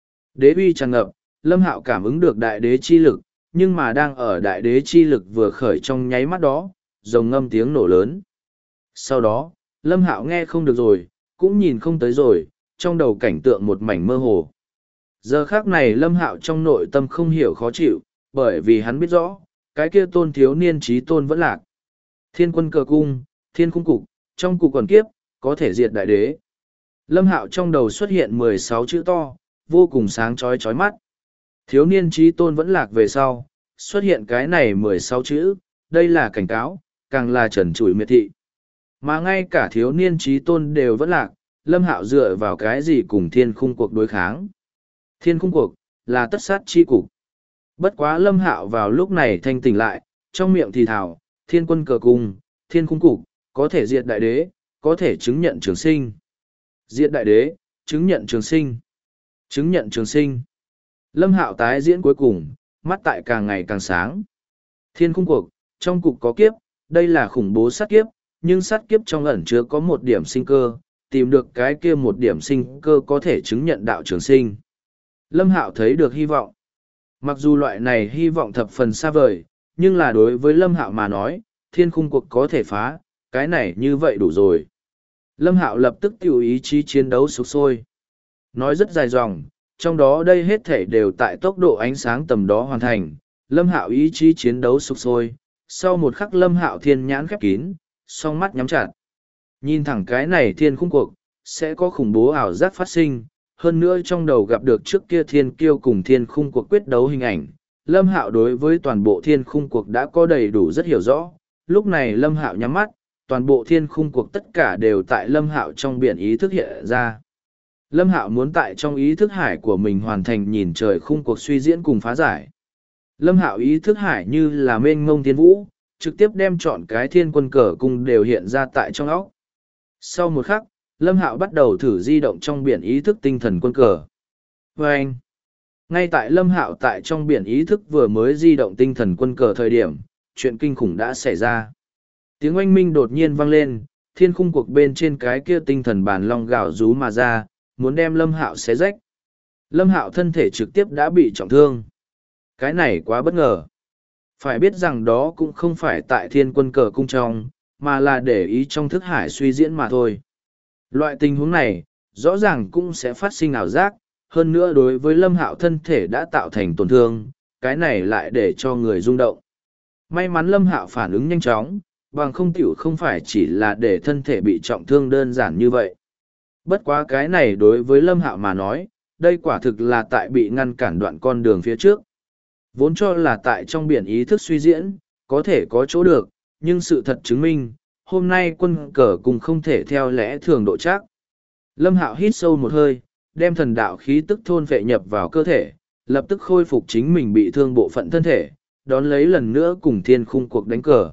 Đế uy tràn ngập, Lâm Hạo cảm ứng được đại đế chi lực, nhưng mà đang ở đại đế chi lực vừa khởi trong nháy mắt đó, rồng ngâm tiếng nổ lớn. Sau đó, Lâm Hạo nghe không được rồi, cũng nhìn không tới rồi, trong đầu cảnh tượng một mảnh mơ hồ. Giờ khác này Lâm Hạo trong nội tâm không hiểu khó chịu, bởi vì hắn biết rõ, cái kia tôn thiếu niên trí tôn vẫn lạc. Thiên quân cờ cung, thiên khung cục, trong cục quần kiếp, có thể diệt đại đế. Lâm Hạo trong đầu xuất hiện 16 chữ to, vô cùng sáng chói mắt. Thiếu niên trí tôn vẫn lạc về sau, xuất hiện cái này 16 chữ, đây là cảnh cáo, càng là trần trụi miệt thị. Mà ngay cả thiếu niên trí tôn đều vẫn lạc, Lâm Hạo dựa vào cái gì cùng thiên khung cuộc đối kháng. Thiên khung cuộc, là tất sát chi cục. Bất quá Lâm Hạo vào lúc này thanh tỉnh lại, trong miệng thì thảo, thiên quân cờ cung, thiên khung cục, có thể diệt đại đế, có thể chứng nhận trường sinh. Diệt đại đế, chứng nhận trường sinh. Chứng nhận trường sinh. Lâm Hạo tái diễn cuối cùng, mắt tại càng ngày càng sáng. Thiên khung cuộc, trong cục có kiếp, đây là khủng bố sát kiếp, nhưng sát kiếp trong ẩn chứa có một điểm sinh cơ, tìm được cái kia một điểm sinh cơ có thể chứng nhận đạo trường sinh. Lâm Hạo thấy được hy vọng. Mặc dù loại này hy vọng thập phần xa vời, nhưng là đối với Lâm Hạo mà nói, thiên khung cuộc có thể phá, cái này như vậy đủ rồi. Lâm Hạo lập tức tiểu ý chí chiến đấu sục sôi. Nói rất dài dòng, trong đó đây hết thể đều tại tốc độ ánh sáng tầm đó hoàn thành. Lâm Hạo ý chí chiến đấu sục sôi. Sau một khắc Lâm Hạo thiên nhãn khép kín, song mắt nhắm chặt. Nhìn thẳng cái này thiên khung cuộc, sẽ có khủng bố ảo giác phát sinh. Hơn nữa trong đầu gặp được trước kia thiên kiêu cùng thiên khung cuộc quyết đấu hình ảnh. Lâm Hạo đối với toàn bộ thiên khung cuộc đã có đầy đủ rất hiểu rõ. Lúc này Lâm Hạo nhắm mắt, toàn bộ thiên khung cuộc tất cả đều tại Lâm Hạo trong biển ý thức hiện ra. Lâm Hạo muốn tại trong ý thức hải của mình hoàn thành nhìn trời khung cuộc suy diễn cùng phá giải. Lâm Hạo ý thức hải như là mênh mông thiên vũ, trực tiếp đem chọn cái thiên quân cờ cung đều hiện ra tại trong óc. Sau một khắc, Lâm Hạo bắt đầu thử di động trong biển ý thức tinh thần quân cờ. Và anh, ngay tại Lâm Hạo tại trong biển ý thức vừa mới di động tinh thần quân cờ thời điểm, chuyện kinh khủng đã xảy ra. Tiếng oanh minh đột nhiên vang lên, thiên khung cuộc bên trên cái kia tinh thần bàn long gạo rú mà ra, muốn đem Lâm Hạo xé rách. Lâm Hạo thân thể trực tiếp đã bị trọng thương. Cái này quá bất ngờ. Phải biết rằng đó cũng không phải tại thiên quân cờ cung trong, mà là để ý trong thức hải suy diễn mà thôi. Loại tình huống này, rõ ràng cũng sẽ phát sinh ảo giác, hơn nữa đối với Lâm Hạo thân thể đã tạo thành tổn thương, cái này lại để cho người rung động. May mắn Lâm Hạo phản ứng nhanh chóng, bằng không tiểu không phải chỉ là để thân thể bị trọng thương đơn giản như vậy. Bất quá cái này đối với Lâm Hạo mà nói, đây quả thực là tại bị ngăn cản đoạn con đường phía trước. Vốn cho là tại trong biển ý thức suy diễn, có thể có chỗ được, nhưng sự thật chứng minh, hôm nay quân cờ cùng không thể theo lẽ thường độ chắc. Lâm Hạo hít sâu một hơi, đem thần đạo khí tức thôn vệ nhập vào cơ thể, lập tức khôi phục chính mình bị thương bộ phận thân thể, đón lấy lần nữa cùng thiên khung cuộc đánh cờ.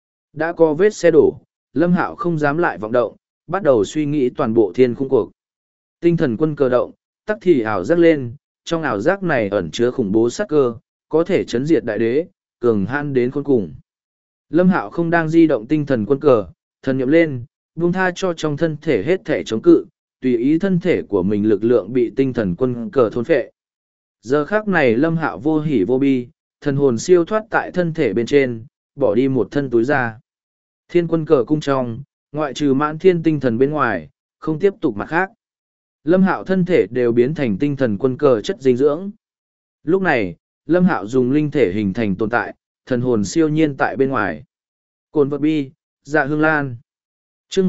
Đã có vết xe đổ, Lâm Hạo không dám lại vọng động, bắt đầu suy nghĩ toàn bộ thiên khung cuộc. Tinh thần quân cờ động, tắc thì ảo giác lên, trong ảo giác này ẩn chứa khủng bố sát cơ, có thể chấn diệt đại đế, cường hãn đến khôn cùng. Lâm Hạo không đang di động tinh thần quân cờ, thần niệm lên, buông tha cho trong thân thể hết thể chống cự, tùy ý thân thể của mình lực lượng bị tinh thần quân cờ thôn phệ. Giờ khắc này Lâm Hạo vô hỉ vô bi, thần hồn siêu thoát tại thân thể bên trên, bỏ đi một thân túi ra. Thiên quân cờ cung trong, ngoại trừ mãn thiên tinh thần bên ngoài, không tiếp tục mặt khác. Lâm Hạo thân thể đều biến thành tinh thần quân cờ chất dinh dưỡng. Lúc này, Lâm Hạo dùng linh thể hình thành tồn tại, thần hồn siêu nhiên tại bên ngoài. Cồn vật bi, dạ hương lan. Chương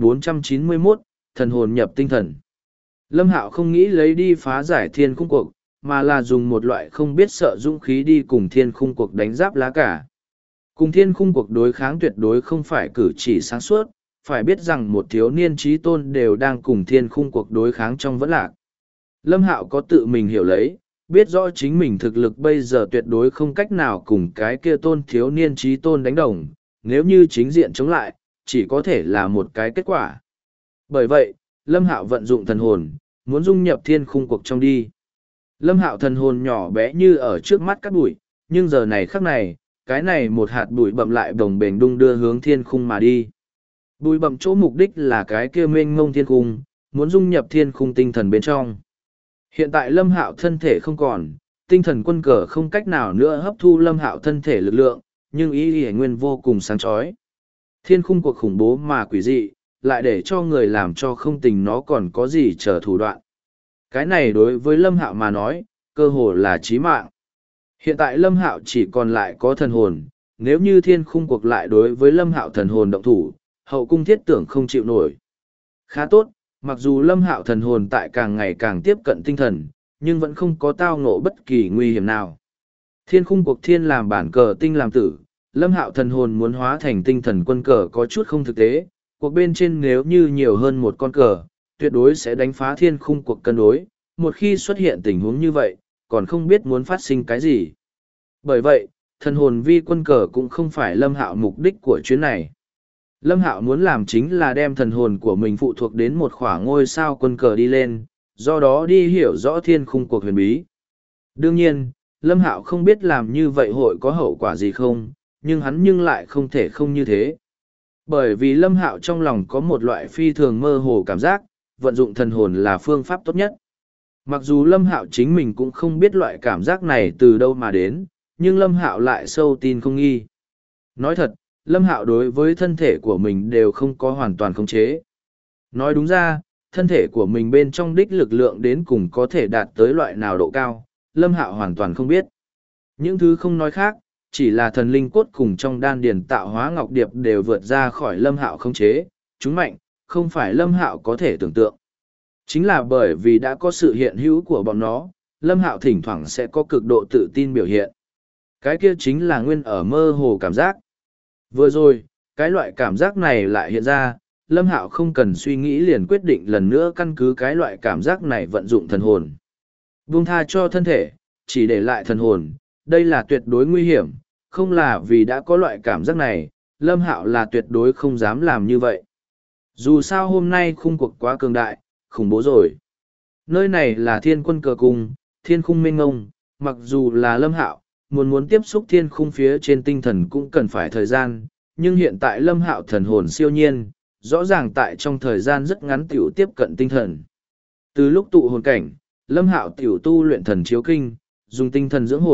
1491, thần hồn nhập tinh thần. Lâm Hạo không nghĩ lấy đi phá giải thiên khung cuộc, mà là dùng một loại không biết sợ dũng khí đi cùng thiên khung cuộc đánh giáp lá cả. Cùng thiên khung cuộc đối kháng tuyệt đối không phải cử chỉ sáng suốt, phải biết rằng một thiếu niên trí tôn đều đang cùng thiên khung cuộc đối kháng trong vẫn lạc. Lâm Hạo có tự mình hiểu lấy, biết rõ chính mình thực lực bây giờ tuyệt đối không cách nào cùng cái kia tôn thiếu niên trí tôn đánh đồng, nếu như chính diện chống lại, chỉ có thể là một cái kết quả. Bởi vậy, Lâm Hạo vận dụng thần hồn, muốn dung nhập thiên khung cuộc trong đi. Lâm Hạo thần hồn nhỏ bé như ở trước mắt các bụi, nhưng giờ này khắc này, cái này một hạt bụi bậm lại đồng bền đung đưa hướng thiên khung mà đi. Bụi bậm chỗ mục đích là cái kia mênh ngông thiên khung, muốn dung nhập thiên khung tinh thần bên trong. Hiện tại Lâm Hạo thân thể không còn, tinh thần quân cờ không cách nào nữa hấp thu Lâm Hạo thân thể lực lượng, nhưng ý nguyên vô cùng sáng chói. Thiên khung cuộc khủng bố mà quỷ dị, lại để cho người làm cho không tình nó còn có gì chờ thủ đoạn. Cái này đối với Lâm Hạo mà nói, cơ hồ là chí mạng. Hiện tại Lâm Hạo chỉ còn lại có thần hồn, nếu như thiên khung cuộc lại đối với Lâm Hạo thần hồn động thủ, hậu cung thiết tưởng không chịu nổi. Khá tốt, mặc dù Lâm Hạo thần hồn tại càng ngày càng tiếp cận tinh thần, nhưng vẫn không có tao ngộ bất kỳ nguy hiểm nào. Thiên khung cuộc thiên làm bản cờ tinh làm tử, Lâm Hạo thần hồn muốn hóa thành tinh thần quân cờ có chút không thực tế, cuộc bên trên nếu như nhiều hơn một con cờ, tuyệt đối sẽ đánh phá thiên khung cuộc cân đối, một khi xuất hiện tình huống như vậy, còn không biết muốn phát sinh cái gì. Bởi vậy, thần hồn vi quân cờ cũng không phải Lâm Hạo mục đích của chuyến này. Lâm Hạo muốn làm chính là đem thần hồn của mình phụ thuộc đến một khoảng ngôi sao quân cờ đi lên, do đó đi hiểu rõ thiên khung cuộc huyền bí. Đương nhiên, Lâm Hạo không biết làm như vậy hội có hậu quả gì không, nhưng hắn nhưng lại không thể không như thế. Bởi vì Lâm Hạo trong lòng có một loại phi thường mơ hồ cảm giác, vận dụng thần hồn là phương pháp tốt nhất. Mặc dù Lâm Hạo chính mình cũng không biết loại cảm giác này từ đâu mà đến, nhưng Lâm Hạo lại sâu tin không nghi. Nói thật, Lâm Hạo đối với thân thể của mình đều không có hoàn toàn khống chế. Nói đúng ra, thân thể của mình bên trong đích lực lượng đến cùng có thể đạt tới loại nào độ cao, Lâm Hạo hoàn toàn không biết. Những thứ không nói khác, chỉ là thần linh cốt cùng trong đan điền tạo hóa ngọc điệp đều vượt ra khỏi Lâm Hạo khống chế, chúng mạnh, không phải Lâm Hạo có thể tưởng tượng. Chính là bởi vì đã có sự hiện hữu của bọn nó, Lâm Hạo thỉnh thoảng sẽ có cực độ tự tin biểu hiện. Cái kia chính là nguyên ở mơ hồ cảm giác. Vừa rồi, cái loại cảm giác này lại hiện ra, Lâm Hạo không cần suy nghĩ liền quyết định lần nữa căn cứ cái loại cảm giác này vận dụng thần hồn. Buông tha cho thân thể, chỉ để lại thần hồn, đây là tuyệt đối nguy hiểm, không là vì đã có loại cảm giác này, Lâm Hạo là tuyệt đối không dám làm như vậy. Dù sao hôm nay khung cuộc quá cường đại, khủng bố rồi. Nơi này là thiên quân cờ cung, thiên khung mênh ngông, mặc dù là Lâm Hạo, muốn tiếp xúc thiên khung phía trên tinh thần cũng cần phải thời gian, nhưng hiện tại Lâm Hạo thần hồn siêu nhiên, rõ ràng tại trong thời gian rất ngắn tiểu tiếp cận tinh thần. Từ lúc tụ hồn cảnh, Lâm Hạo tiểu tu luyện thần chiếu kinh, dùng tinh thần dưỡng hồn,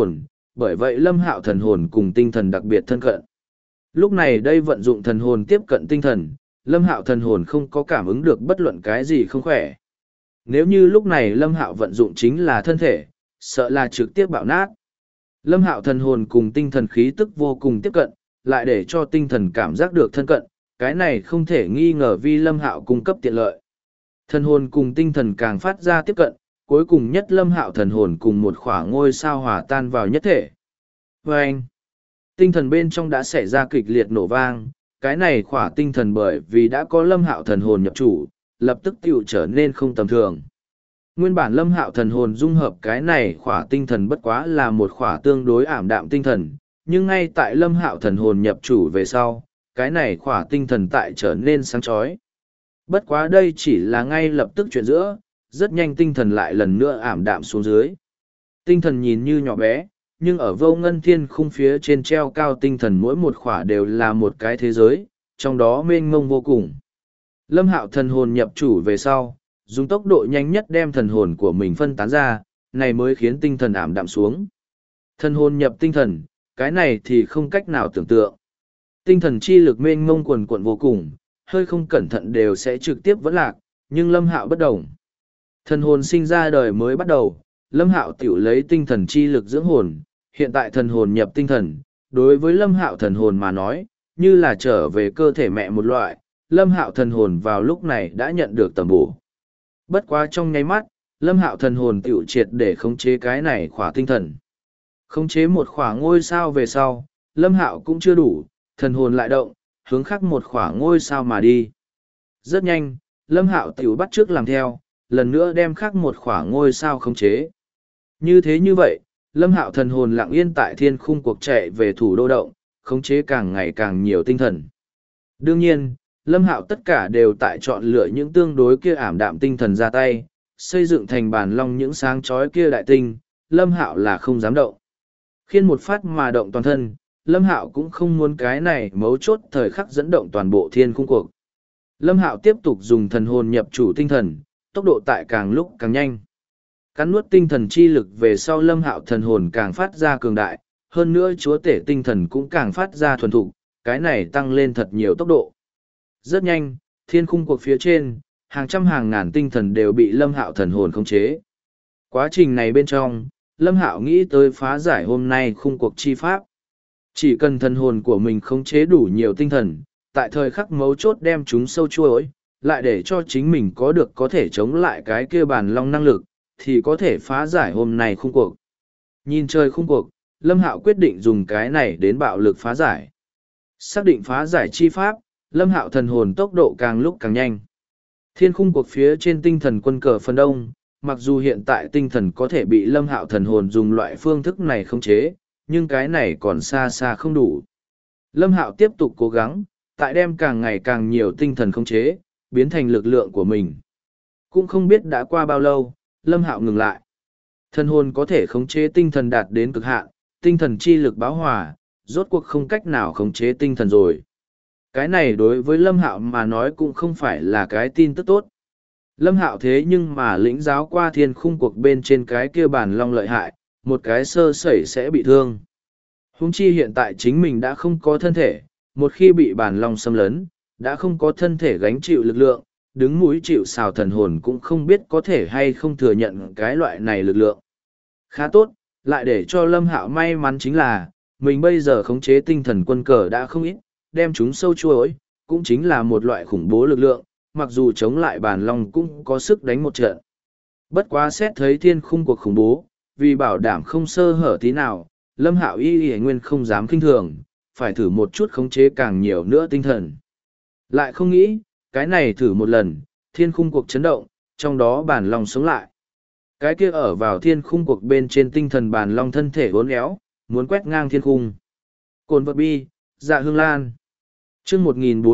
bởi vậy Lâm Hạo thần hồn cùng tinh thần đặc biệt thân cận. Lúc này đây vận dụng thần hồn tiếp cận tinh thần, Lâm Hạo thần hồn không có cảm ứng được bất luận cái gì không khỏe. Nếu như lúc này Lâm Hạo vận dụng chính là thân thể, sợ là trực tiếp bạo nát. Lâm Hạo thần hồn cùng tinh thần khí tức vô cùng tiếp cận, lại để cho tinh thần cảm giác được thân cận, cái này không thể nghi ngờ vì Lâm Hạo cung cấp tiện lợi. Thần hồn cùng tinh thần càng phát ra tiếp cận, cuối cùng nhất Lâm Hạo thần hồn cùng một khỏa ngôi sao hòa tan vào nhất thể. Và anh, tinh thần bên trong đã xảy ra kịch liệt nổ vang, cái này khỏa tinh thần bởi vì đã có Lâm Hạo thần hồn nhập chủ, lập tức tựu trở nên không tầm thường. Nguyên bản Lâm Hạo thần hồn dung hợp cái này khỏa tinh thần bất quá là một khỏa tương đối ảm đạm tinh thần, nhưng ngay tại Lâm Hạo thần hồn nhập chủ về sau, cái này khỏa tinh thần tại trở nên sáng chói. Bất quá đây chỉ là ngay lập tức chuyện giữa, rất nhanh tinh thần lại lần nữa ảm đạm xuống dưới. Tinh thần nhìn như nhỏ bé, nhưng ở vô ngân thiên khung phía trên treo cao tinh thần mỗi một khỏa đều là một cái thế giới, trong đó mênh mông vô cùng. Lâm Hạo thần hồn nhập chủ về sau, dùng tốc độ nhanh nhất đem thần hồn của mình phân tán ra, này mới khiến tinh thần ảm đạm xuống. Thần hồn nhập tinh thần, cái này thì không cách nào tưởng tượng. Tinh thần chi lực mênh mông quần quận vô cùng, hơi không cẩn thận đều sẽ trực tiếp vẫn lạc, nhưng Lâm Hạo bất đồng. Thần hồn sinh ra đời mới bắt đầu, Lâm Hạo tiểu lấy tinh thần chi lực dưỡng hồn, hiện tại thần hồn nhập tinh thần, đối với Lâm Hạo thần hồn mà nói, như là trở về cơ thể mẹ một loại, Lâm Hạo thần hồn vào lúc này đã nhận được tầm bổ. Bất quá trong nháy mắt, Lâm Hạo thần hồn tiểu triệt để khống chế cái này khỏa tinh thần. Khống chế một khỏa ngôi sao về sau, Lâm Hạo cũng chưa đủ, thần hồn lại động, hướng khắc một khỏa ngôi sao mà đi. Rất nhanh, Lâm Hạo tiểu bắt chước làm theo, lần nữa đem khắc một khỏa ngôi sao khống chế. Như thế như vậy, Lâm Hạo thần hồn lặng yên tại thiên khung cuộc chạy về thủ đô động, khống chế càng ngày càng nhiều tinh thần. Đương nhiên, Lâm Hạo tất cả đều tại chọn lựa những tương đối kia ảm đạm tinh thần ra tay, xây dựng thành bản long những sáng chói kia đại tinh, Lâm Hạo là không dám động. Khiên một phát mà động toàn thân, Lâm Hạo cũng không muốn cái này mấu chốt thời khắc dẫn động toàn bộ thiên khung cuộc. Lâm Hạo tiếp tục dùng thần hồn nhập chủ tinh thần, tốc độ tại càng lúc càng nhanh. Cắn nuốt tinh thần chi lực về sau Lâm Hạo thần hồn càng phát ra cường đại, hơn nữa chúa tể tinh thần cũng càng phát ra thuần thục, cái này tăng lên thật nhiều tốc độ. Rất nhanh, thiên khung cuộc phía trên, hàng trăm hàng ngàn tinh thần đều bị Lâm Hạo thần hồn khống chế. Quá trình này bên trong, Lâm Hạo nghĩ tới phá giải hôm nay khung cuộc chi pháp. Chỉ cần thần hồn của mình khống chế đủ nhiều tinh thần, tại thời khắc mấu chốt đem chúng sâu chuỗi, lại để cho chính mình có được có thể chống lại cái kia bàn long năng lực, thì có thể phá giải hôm nay khung cuộc. Nhìn chơi khung cuộc, Lâm Hạo quyết định dùng cái này đến bạo lực phá giải. Xác định phá giải chi pháp, Lâm Hạo thần hồn tốc độ càng lúc càng nhanh. Thiên khung cuộc phía trên tinh thần quân cờ phần đông, mặc dù hiện tại tinh thần có thể bị Lâm Hạo thần hồn dùng loại phương thức này khống chế, nhưng cái này còn xa xa không đủ. Lâm Hạo tiếp tục cố gắng, tại đem càng ngày càng nhiều tinh thần khống chế, biến thành lực lượng của mình. Cũng không biết đã qua bao lâu, Lâm Hạo ngừng lại. Thần hồn có thể khống chế tinh thần đạt đến cực hạn, tinh thần chi lực bão hòa, rốt cuộc không cách nào khống chế tinh thần rồi. Cái này đối với Lâm Hạo mà nói cũng không phải là cái tin tức tốt. Lâm Hạo thế nhưng mà lĩnh giáo qua thiên khung cuộc bên trên cái kia bản long lợi hại, một cái sơ sẩy sẽ bị thương. Huống chi hiện tại chính mình đã không có thân thể, một khi bị bản long xâm lấn, đã không có thân thể gánh chịu lực lượng, đứng mũi chịu sào thần hồn cũng không biết có thể hay không thừa nhận cái loại này lực lượng. Khá tốt, lại để cho Lâm Hạo may mắn chính là, mình bây giờ khống chế tinh thần quân cờ đã không ít, đem chúng sâu chuỗi, cũng chính là một loại khủng bố lực lượng, mặc dù chống lại bản long cũng có sức đánh một trận. Bất quá xét thấy thiên khung cuộc khủng bố, vì bảo đảm không sơ hở tí nào, Lâm Hạo y nguyên không dám kinh thường, phải thử một chút khống chế càng nhiều nữa tinh thần. Lại không nghĩ, cái này thử một lần, thiên khung cuộc chấn động, trong đó bản long sống lại. Cái kia ở vào thiên khung cuộc bên trên tinh thần bản long thân thể uốn éo, muốn quét ngang thiên khung. Cồn vật bi, dạ hương lan. Chương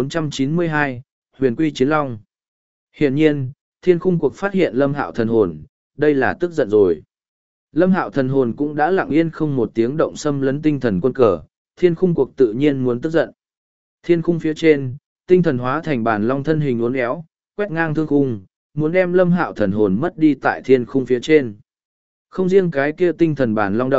1492, Huyền Quy Chiến Long. Hiển nhiên, thiên khung cuộc phát hiện Lâm Hạo thần hồn, đây là tức giận rồi. Lâm Hạo thần hồn cũng đã lặng yên không một tiếng động xâm lấn tinh thần quân cờ, thiên khung cuộc tự nhiên muốn tức giận. Thiên khung phía trên, tinh thần hóa thành bản long thân hình uốn éo, quét ngang thương khung, muốn đem Lâm Hạo thần hồn mất đi tại thiên khung phía trên. Không riêng cái kia tinh thần bản long động,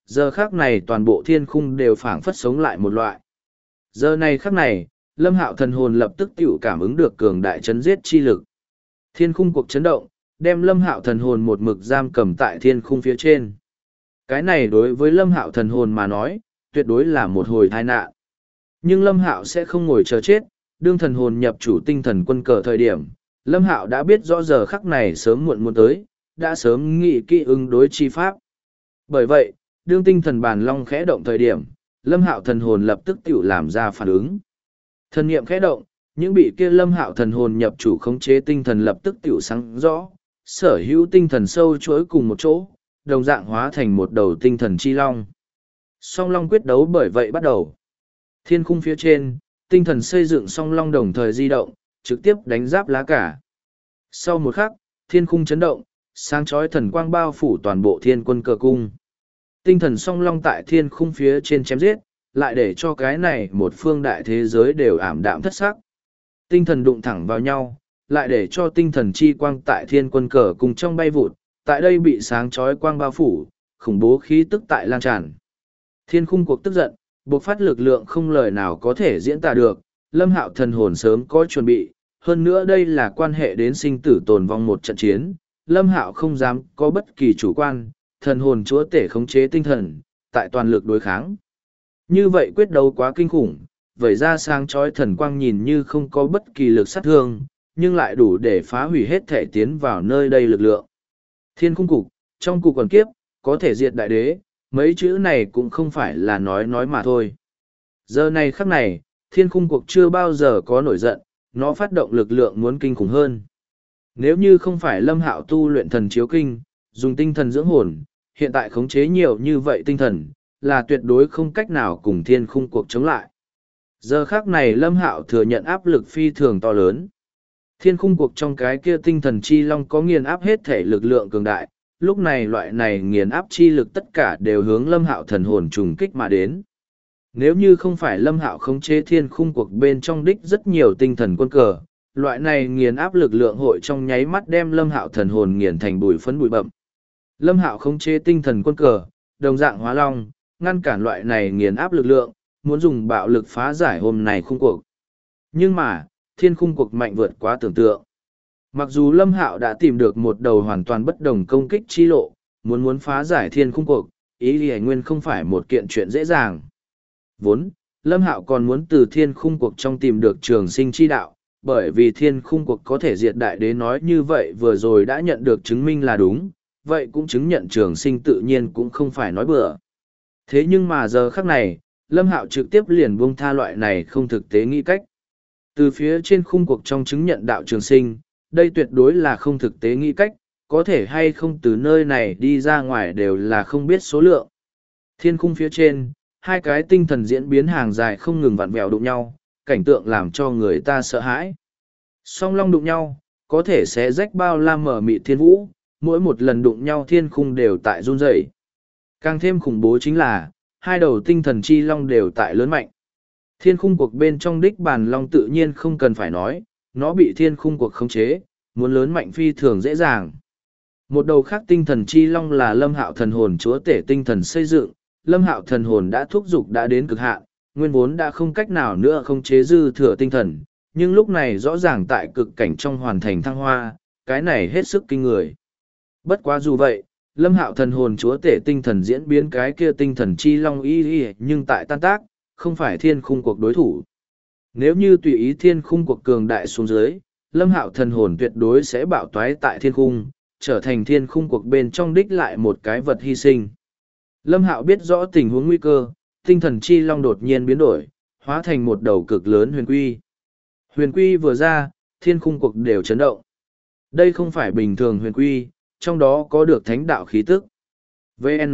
giờ khác này toàn bộ thiên khung đều phảng phất sống lại một loại. Giờ này khắc này, Lâm Hạo thần hồn lập tức tự cảm ứng được cường đại chấn giết chi lực. Thiên khung cuộc chấn động, đem Lâm Hạo thần hồn một mực giam cầm tại thiên khung phía trên. Cái này đối với Lâm Hạo thần hồn mà nói, tuyệt đối là một hồi tai nạn. Nhưng Lâm Hạo sẽ không ngồi chờ chết, đương thần hồn nhập chủ tinh thần quân cờ thời điểm, Lâm Hạo đã biết rõ giờ khắc này sớm muộn muốn tới, đã sớm nghĩ kỹ ứng đối chi pháp. Bởi vậy, đương tinh thần bàn long khẽ động thời điểm, Lâm Hạo thần hồn lập tức tự làm ra phản ứng. Thần niệm khẽ động, những bị kia Lâm Hạo thần hồn nhập chủ khống chế tinh thần lập tức tự sáng rõ, sở hữu tinh thần sâu chuỗi cùng một chỗ, đồng dạng hóa thành một đầu tinh thần chi long. Song long quyết đấu bởi vậy bắt đầu. Thiên khung phía trên, tinh thần xây dựng song long đồng thời di động, trực tiếp đánh giáp lá cả. Sau một khắc, thiên khung chấn động, sáng chói thần quang bao phủ toàn bộ thiên quân cờ cung. Tinh thần song long tại thiên khung phía trên chém giết, lại để cho cái này một phương đại thế giới đều ảm đạm thất sắc. Tinh thần đụng thẳng vào nhau, lại để cho tinh thần chi quang tại thiên quân cờ cùng trong bay vụt, tại đây bị sáng chói quang bao phủ, khủng bố khí tức tại lan tràn. Thiên khung cuộc tức giận, bộc phát lực lượng không lời nào có thể diễn tả được, Lâm Hạo thần hồn sớm có chuẩn bị, hơn nữa đây là quan hệ đến sinh tử tồn vong một trận chiến, Lâm Hạo không dám có bất kỳ chủ quan, thần hồn chúa tể khống chế tinh thần, tại toàn lực đối kháng. Như vậy quyết đấu quá kinh khủng, vậy ra sáng chói thần quang nhìn như không có bất kỳ lực sát thương, nhưng lại đủ để phá hủy hết thể tiến vào nơi đây lực lượng. Thiên khung cục, trong cục quần kiếp, có thể diệt đại đế, mấy chữ này cũng không phải là nói mà thôi. Giờ này khắc này, thiên khung cuộc chưa bao giờ có nổi giận, nó phát động lực lượng muốn kinh khủng hơn. Nếu như không phải Lâm Hạo tu luyện thần chiếu kinh, dùng tinh thần dưỡng hồn, hiện tại khống chế nhiều như vậy tinh thần, là tuyệt đối không cách nào cùng thiên khung cuộc chống lại. Giờ khắc này Lâm Hạo thừa nhận áp lực phi thường to lớn. Thiên khung cuộc trong cái kia tinh thần chi long có nghiền áp hết thể lực lượng cường đại, lúc này loại này nghiền áp chi lực tất cả đều hướng Lâm Hạo thần hồn trùng kích mà đến. Nếu như không phải Lâm Hạo khống chế thiên khung cuộc bên trong đích rất nhiều tinh thần quân cờ, loại này nghiền áp lực lượng hội trong nháy mắt đem Lâm Hạo thần hồn nghiền thành bụi phấn bụi bậm. Lâm Hạo khống chế tinh thần quân cờ, đồng dạng hóa long, ngăn cản loại này nghiền áp lực lượng, muốn dùng bạo lực phá giải hôm nay khung cuộc. Nhưng mà, thiên khung cuộc mạnh vượt quá tưởng tượng. Mặc dù Lâm Hạo đã tìm được một đầu hoàn toàn bất đồng công kích chi lộ, muốn phá giải thiên khung cuộc, ý lý nguyên không phải một kiện chuyện dễ dàng. Vốn, Lâm Hạo còn muốn từ thiên khung cuộc trong tìm được trường sinh chi đạo, bởi vì thiên khung cuộc có thể diệt đại đế nói như vậy vừa rồi đã nhận được chứng minh là đúng, vậy cũng chứng nhận trường sinh tự nhiên cũng không phải nói bừa. Thế nhưng mà giờ khắc này, Lâm Hạo trực tiếp liền buông tha loại này không thực tế nghĩ cách. Từ phía trên khung cuộc trong chứng nhận đạo trường sinh, đây tuyệt đối là không thực tế nghĩ cách, có thể hay không từ nơi này đi ra ngoài đều là không biết số lượng. Thiên khung phía trên, hai cái tinh thần diễn biến hàng dài không ngừng vặn vẹo đụng nhau, cảnh tượng làm cho người ta sợ hãi. Song long đụng nhau, có thể sẽ rách bao la mở mịt thiên vũ, mỗi một lần đụng nhau thiên khung đều tại run rẩy. Càng thêm khủng bố chính là, hai đầu tinh thần chi long đều tại lớn mạnh. Thiên khung cuộc bên trong đích bàn long tự nhiên không cần phải nói, nó bị thiên khung cuộc khống chế, muốn lớn mạnh phi thường dễ dàng. Một đầu khác tinh thần chi long là Lâm Hạo thần hồn chúa tể tinh thần xây dựng, Lâm Hạo thần hồn đã thúc giục đã đến cực hạn, nguyên vốn đã không cách nào nữa khống chế dư thừa tinh thần, nhưng lúc này rõ ràng tại cực cảnh trong hoàn thành thăng hoa, cái này hết sức kinh người. Bất quá dù vậy, Lâm Hạo thần hồn chúa tể tinh thần diễn biến cái kia tinh thần chi long y nhưng tại tan tác, không phải thiên khung cuộc đối thủ. Nếu như tùy ý thiên khung cuộc cường đại xuống dưới, Lâm Hạo thần hồn tuyệt đối sẽ bạo toái tại thiên khung, trở thành thiên khung cuộc bên trong đích lại một cái vật hy sinh. Lâm Hạo biết rõ tình huống nguy cơ, tinh thần chi long đột nhiên biến đổi, hóa thành một đầu cực lớn huyền quy. Huyền quy vừa ra, thiên khung cuộc đều chấn động. Đây không phải bình thường huyền quy, trong đó có được thánh đạo khí tức. VN.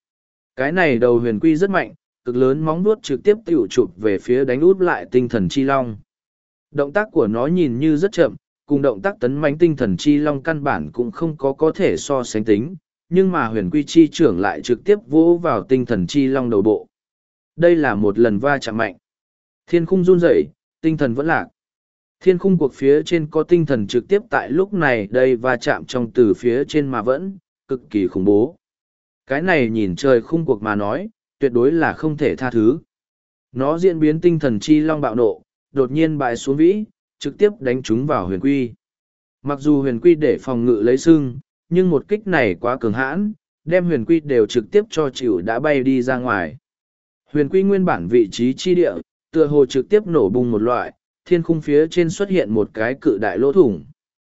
Cái này đầu huyền quy rất mạnh, cực lớn móng vuốt trực tiếp tiểu chụp về phía đánh út lại tinh thần chi long. Động tác của nó nhìn như rất chậm, cùng động tác tấn mãnh tinh thần chi long căn bản cũng không có thể so sánh tính, nhưng mà huyền quy chi trưởng lại trực tiếp vỗ vào tinh thần chi long đầu bộ. Đây là một lần va chạm mạnh. Thiên khung run rẩy, tinh thần vẫn lạc. Thiên khung cuộc phía trên có tinh thần trực tiếp tại lúc này đây va chạm trong từ phía trên mà vẫn, cực kỳ khủng bố. Cái này nhìn trời khung cuộc mà nói, tuyệt đối là không thể tha thứ. Nó diễn biến tinh thần chi long bạo nộ, đột nhiên bại xuống vĩ, trực tiếp đánh chúng vào huyền quy. Mặc dù huyền quy để phòng ngự lấy sưng, nhưng một kích này quá cường hãn, đem huyền quy đều trực tiếp cho chịu đã bay đi ra ngoài. Huyền quy nguyên bản vị trí chi địa, tựa hồ trực tiếp nổ bung một loại, thiên khung phía trên xuất hiện một cái cự đại lỗ thủng.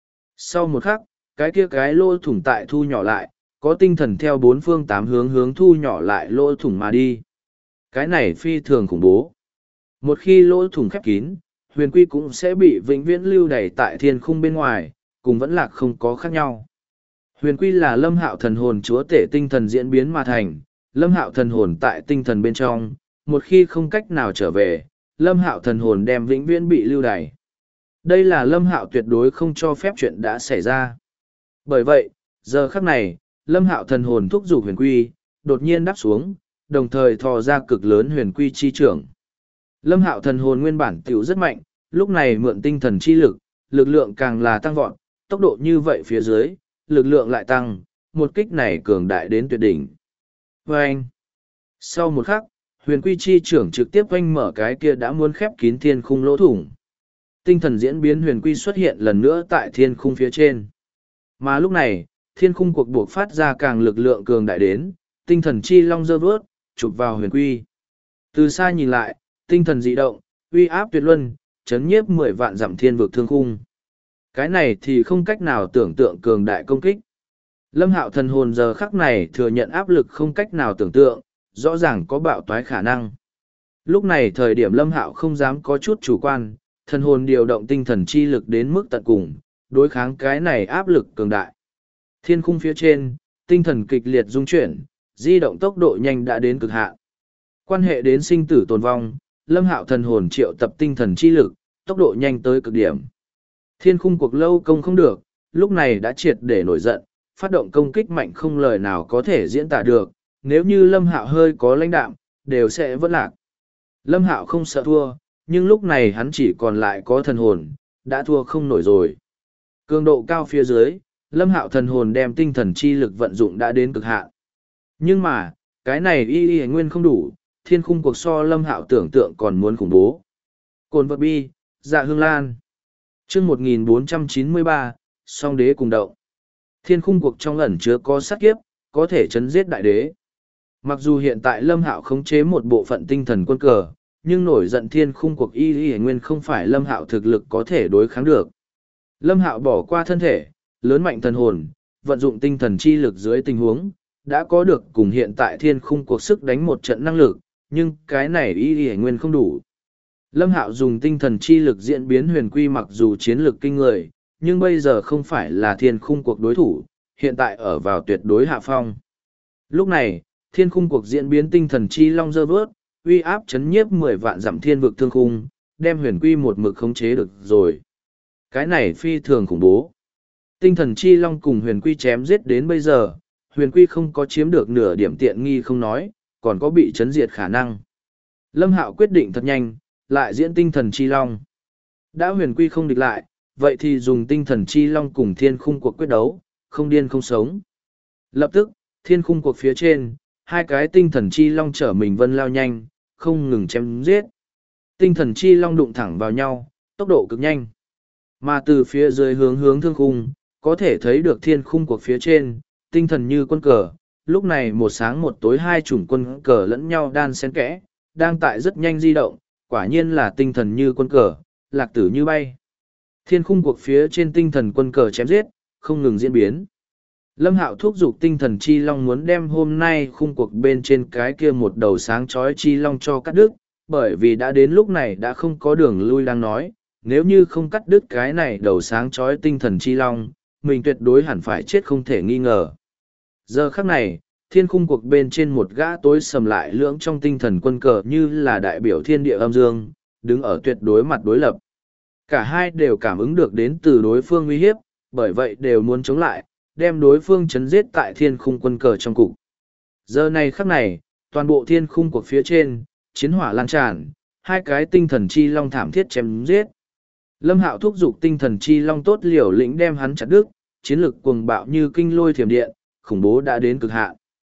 Sau một khắc, cái kia cái lỗ thủng tại thu nhỏ lại, có tinh thần theo bốn phương tám hướng hướng thu nhỏ lại lỗ thủng mà đi. Cái này phi thường khủng bố. Một khi lỗ thủng khép kín, huyền quy cũng sẽ bị vĩnh viễn lưu đày tại thiên khung bên ngoài, cùng vẫn lạc không có khác nhau. Huyền quy là Lâm Hạo thần hồn chúa tể tinh thần diễn biến mà thành, Lâm Hạo thần hồn tại tinh thần bên trong, một khi không cách nào trở về, Lâm Hạo thần hồn đem vĩnh viễn bị lưu đày. Đây là Lâm Hạo tuyệt đối không cho phép chuyện đã xảy ra. Bởi vậy, giờ khắc này, Lâm Hạo thần hồn thúc giục huyền quy, đột nhiên đáp xuống, đồng thời thò ra cực lớn huyền quy chi trưởng. Lâm Hạo thần hồn nguyên bản tiểu rất mạnh, lúc này mượn tinh thần chi lực, lực lượng càng là tăng vọt, tốc độ như vậy phía dưới, lực lượng lại tăng, một kích này cường đại đến tuyệt đỉnh. Vâng! Sau một khắc, huyền quy chi trưởng trực tiếp oanh mở cái kia đã muốn khép kín thiên khung lỗ thủng. Tinh thần diễn biến huyền quy xuất hiện lần nữa tại thiên khung phía trên. Mà lúc này, thiên khung cuộc buộc phát ra càng lực lượng cường đại đến, tinh thần chi long dơ vớt, chụp vào huyền quy. Từ xa nhìn lại, tinh thần dị động, uy áp tuyệt luân, chấn nhiếp 10 vạn dặm thiên vực thương khung. Cái này thì không cách nào tưởng tượng cường đại công kích. Lâm Hạo thần hồn giờ khắc này thừa nhận áp lực không cách nào tưởng tượng, rõ ràng có bạo toái khả năng. Lúc này thời điểm Lâm Hạo không dám có chút chủ quan, thần hồn điều động tinh thần chi lực đến mức tận cùng, đối kháng cái này áp lực cường đại. Thiên khung phía trên, tinh thần kịch liệt rung chuyển, di động tốc độ nhanh đã đến cực hạn. Quan hệ đến sinh tử tồn vong, Lâm Hạo thần hồn triệu tập tinh thần chi lực, tốc độ nhanh tới cực điểm. Thiên khung cuộc lâu công không được, lúc này đã triệt để nổi giận, phát động công kích mạnh không lời nào có thể diễn tả được, nếu như Lâm Hạo hơi có lãnh đạm, đều sẽ vẫn lạc. Lâm Hạo không sợ thua, nhưng lúc này hắn chỉ còn lại có thần hồn, đã thua không nổi rồi. Cường độ cao phía dưới, Lâm Hạo thần hồn đem tinh thần chi lực vận dụng đã đến cực hạn. Nhưng mà, cái này y nguyên không đủ, thiên khung cuộc so Lâm Hạo tưởng tượng còn muốn khủng bố. Cồn vật bi, dạ hương lan. Chương 1493, song đế cùng động. Thiên khung cuộc trong ẩn chứa có sát kiếp, có thể chấn giết đại đế. Mặc dù hiện tại Lâm Hạo khống chế một bộ phận tinh thần quân cờ, nhưng nổi giận thiên khung cuộc y nguyên không phải Lâm Hạo thực lực có thể đối kháng được. Lâm Hạo bỏ qua thân thể, lớn mạnh thần hồn, vận dụng tinh thần chi lực dưới tình huống, đã có được cùng hiện tại thiên khung cuộc sức đánh một trận năng lực, nhưng cái này y nguyên không đủ. Lâm Hạo dùng tinh thần chi lực diễn biến huyền quy mặc dù chiến lực kinh người, nhưng bây giờ không phải là thiên khung cuộc đối thủ, hiện tại ở vào tuyệt đối hạ phong. Lúc này, thiên khung cuộc diễn biến tinh thần chi long dơ vớt, uy áp chấn nhiếp 10 vạn dặm thiên vực thương khung, đem huyền quy một mực khống chế được rồi. Cái này phi thường khủng bố. Tinh thần chi long cùng huyền quy chém giết đến bây giờ, huyền quy không có chiếm được nửa điểm tiện nghi không nói, còn có bị chấn diệt khả năng. Lâm Hạo quyết định thật nhanh, lại diễn tinh thần chi long. Đã huyền quy không địch lại, vậy thì dùng tinh thần chi long cùng thiên khung cuộc quyết đấu, không điên không sống. Lập tức, thiên khung cuộc phía trên, hai cái tinh thần chi long chở mình vân lao nhanh, không ngừng chém giết. Tinh thần chi long đụng thẳng vào nhau, tốc độ cực nhanh. Mà từ phía dưới hướng thương khung, có thể thấy được thiên khung cuộc phía trên, tinh thần như quân cờ. Lúc này một sáng một tối hai chủng quân cờ lẫn nhau đan xen kẽ, đang tại rất nhanh di động, quả nhiên là tinh thần như quân cờ, lạc tử như bay. Thiên khung cuộc phía trên tinh thần quân cờ chém giết, không ngừng diễn biến. Lâm Hạo thúc giục tinh thần chi long muốn đem hôm nay khung cuộc bên trên cái kia một đầu sáng chói chi long cho cắt đứt, bởi vì đã đến lúc này đã không có đường lui đang nói, nếu như không cắt đứt cái này đầu sáng chói tinh thần chi long, mình tuyệt đối hẳn phải chết không thể nghi ngờ. Giờ khắc này, thiên khung cuộc bên trên một gã tối sầm lại lưỡng trong tinh thần quân cờ như là đại biểu thiên địa âm dương, đứng ở tuyệt đối mặt đối lập. Cả hai đều cảm ứng được đến từ đối phương uy hiếp, bởi vậy đều muốn chống lại, đem đối phương chấn giết tại thiên khung quân cờ trong cục. Giờ này khắc này, toàn bộ thiên khung cuộc phía trên, chiến hỏa lan tràn, hai cái tinh thần chi long thảm thiết chém giết. Lâm Hạo thúc giục tinh thần chi long tốt liều lĩnh đem hắn chặt đứt, chiến lực cuồng bạo như kinh lôi thiểm điện, khủng bố đã đến cực hạn.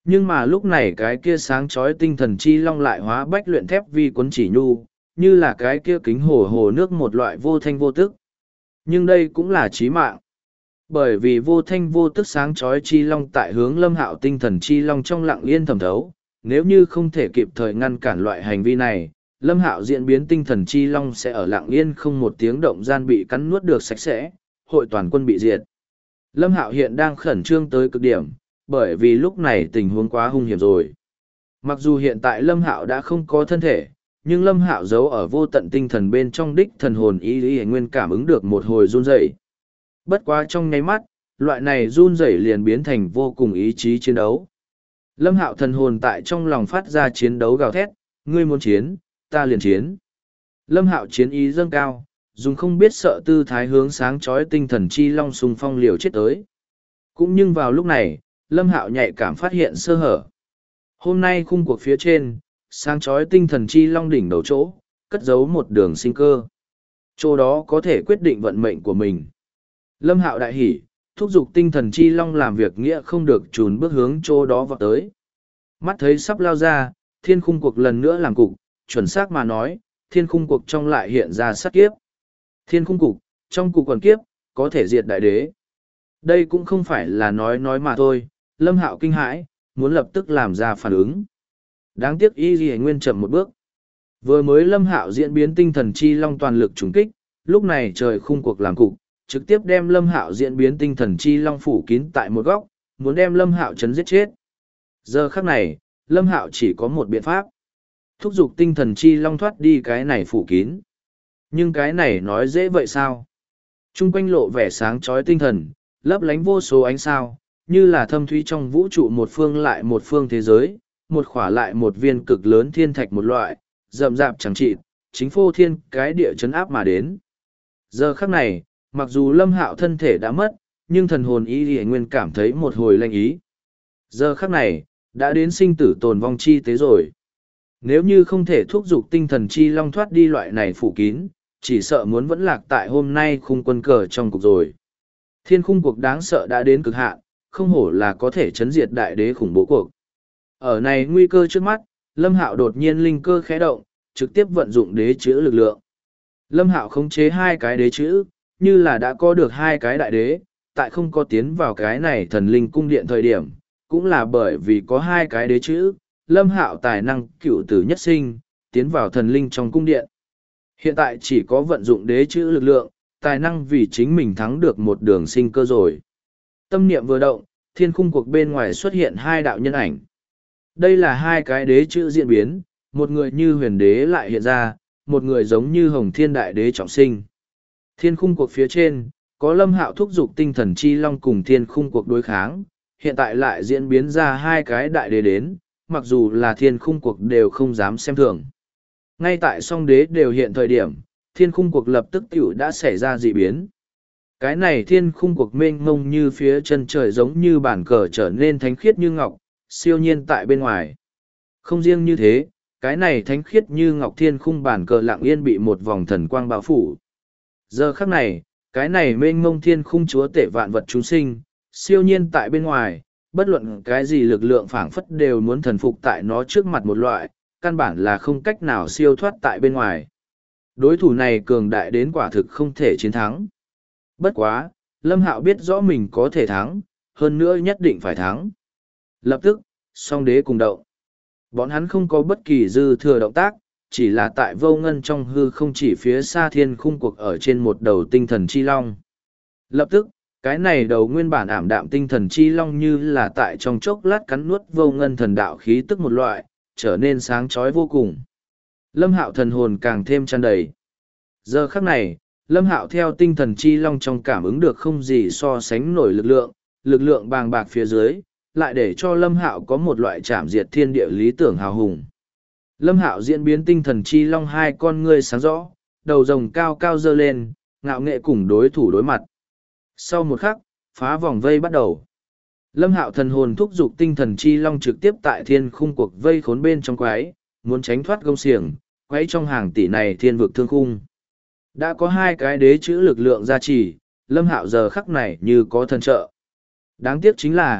Nhưng mà lúc này cái kia sáng chói tinh thần chi long lại hóa bách luyện thép vi quấn chỉ nhu, như là cái kia kính hồ hồ nước một loại vô thanh vô tức. Nhưng đây cũng là chí mạng. Bởi vì vô thanh vô tức sáng chói chi long tại hướng Lâm Hạo tinh thần chi long trong lặng yên thẩm thấu, nếu như không thể kịp thời ngăn cản loại hành vi này, Lâm Hạo diễn biến tinh thần chi long sẽ ở lặng yên không một tiếng động gian bị cắn nuốt được sạch sẽ, hội toàn quân bị diệt. Lâm Hạo hiện đang khẩn trương tới cực điểm, bởi vì lúc này tình huống quá hung hiểm rồi. Mặc dù hiện tại Lâm Hạo đã không có thân thể, nhưng Lâm Hạo giấu ở vô tận tinh thần bên trong đích thần hồn ý nguyên cảm ứng được một hồi run rẩy. Bất quá trong nháy mắt, loại này run rẩy liền biến thành vô cùng ý chí chiến đấu. Lâm Hạo thần hồn tại trong lòng phát ra chiến đấu gào thét, ngươi muốn chiến, ta liền chiến. Lâm Hạo chiến ý dâng cao, dùng không biết sợ tư thái hướng sáng chói tinh thần chi long xung phong liều chết tới. Cũng nhưng vào lúc này, Lâm Hạo nhạy cảm phát hiện sơ hở. Hôm nay khung cuộc phía trên, sáng chói tinh thần chi long đỉnh đầu chỗ, cất giấu một đường sinh cơ. Chỗ đó có thể quyết định vận mệnh của mình. Lâm Hạo đại hỉ, thúc giục tinh thần chi long làm việc nghĩa không được chùn bước hướng chỗ đó vào tới. Mắt thấy sắp lao ra, thiên khung cuộc lần nữa làm cục, chuẩn xác mà nói, thiên khung cuộc trong lại hiện ra sát kiếp. Thiên khung cục, trong cục còn kiếp, có thể diệt đại đế. Đây cũng không phải là nói mà thôi, Lâm Hạo kinh hãi, muốn lập tức làm ra phản ứng. Đáng tiếc y ghi nguyên chậm một bước. Vừa mới Lâm Hạo diễn biến tinh thần chi long toàn lực trùng kích, lúc này trời khung cuộc làm cục, trực tiếp đem Lâm Hạo diễn biến tinh thần chi long phủ kín tại một góc, muốn đem Lâm Hạo chấn giết chết. Giờ khắc này, Lâm Hạo chỉ có một biện pháp. Thúc giục tinh thần chi long thoát đi cái này phủ kín. Nhưng cái này nói dễ vậy sao? Trung quanh lộ vẻ sáng chói tinh thần, lấp lánh vô số ánh sao, như là thâm thúy trong vũ trụ một phương lại một phương thế giới, một khỏa lại một viên cực lớn thiên thạch một loại, rậm rạp chẳng trị, chính phô thiên cái địa chấn áp mà đến. Giờ khắc này, mặc dù Lâm Hạo thân thể đã mất, nhưng thần hồn ý nguyên cảm thấy một hồi lanh ý. Giờ khắc này, đã đến sinh tử tồn vong chi tế rồi. Nếu như không thể thúc giục tinh thần chi long thoát đi loại này phủ kín, chỉ sợ muốn vẫn lạc tại hôm nay khung quân cờ trong cục rồi. Thiên khung cuộc đáng sợ đã đến cực hạn, không hổ là có thể chấn diệt đại đế khủng bố cuộc. Ở này nguy cơ trước mắt, Lâm Hạo đột nhiên linh cơ khẽ động, trực tiếp vận dụng đế chữ lực lượng. Lâm Hạo khống chế hai cái đế chữ, như là đã có được hai cái đại đế, tại không có tiến vào cái này thần linh cung điện thời điểm, cũng là bởi vì có hai cái đế chữ, Lâm Hạo tài năng cựu tử nhất sinh, tiến vào thần linh trong cung điện. Hiện tại chỉ có vận dụng đế chữ lực lượng, tài năng vì chính mình thắng được một đường sinh cơ rồi. Tâm niệm vừa động, thiên khung cuộc bên ngoài xuất hiện hai đạo nhân ảnh. Đây là hai cái đế chữ diễn biến, một người như huyền đế lại hiện ra, một người giống như hồng thiên đại đế trọng sinh. Thiên khung cuộc phía trên, có Lâm Hạo thúc giục tinh thần chi long cùng thiên khung cuộc đối kháng, hiện tại lại diễn biến ra hai cái đại đế đến, mặc dù là thiên khung cuộc đều không dám xem thường. Ngay tại song đế đều hiện thời điểm, thiên khung cuộc lập tức tiểu đã xảy ra dị biến. Cái này thiên khung cuộc mênh mông như phía chân trời giống như bản cờ trở nên thánh khiết như ngọc, siêu nhiên tại bên ngoài. Không riêng như thế, cái này thánh khiết như ngọc thiên khung bản cờ lặng yên bị một vòng thần quang bao phủ. Giờ khắc này, cái này mênh mông thiên khung chúa tể vạn vật chúng sinh, siêu nhiên tại bên ngoài, bất luận cái gì lực lượng phảng phất đều muốn thần phục tại nó trước mặt một loại, căn bản là không cách nào siêu thoát tại bên ngoài. Đối thủ này cường đại đến quả thực không thể chiến thắng. Bất quá, Lâm Hạo biết rõ mình có thể thắng, hơn nữa nhất định phải thắng. Lập tức, song đế cùng động. Bọn hắn không có bất kỳ dư thừa động tác, chỉ là tại vô ngân trong hư không chỉ phía xa thiên khung cuộc ở trên một đầu tinh thần chi long. Lập tức, cái này đầu nguyên bản ảm đạm tinh thần chi long như là tại trong chốc lát cắn nuốt vô ngân thần đạo khí tức một loại, trở nên sáng chói vô cùng. Lâm Hạo thần hồn càng thêm tràn đầy. Giờ khắc này, Lâm Hạo theo tinh thần chi long trong cảm ứng được không gì so sánh nổi lực lượng bàng bạc phía dưới, lại để cho Lâm Hạo có một loại chạm diệt thiên địa lý tưởng hào hùng. Lâm Hạo diễn biến tinh thần chi long hai con ngươi sáng rõ, đầu rồng cao cao dơ lên, ngạo nghệ cùng đối thủ đối mặt. Sau một khắc, phá vòng vây bắt đầu. Lâm Hạo thần hồn thúc giục tinh thần chi long trực tiếp tại thiên khung cuộc vây khốn bên trong quái, muốn tránh thoát gông xiềng, quấy trong hàng tỷ này thiên vực thương khung. Đã có hai cái đế chữ lực lượng gia trì, Lâm Hạo giờ khắc này như có thần trợ. Đáng tiếc chính là,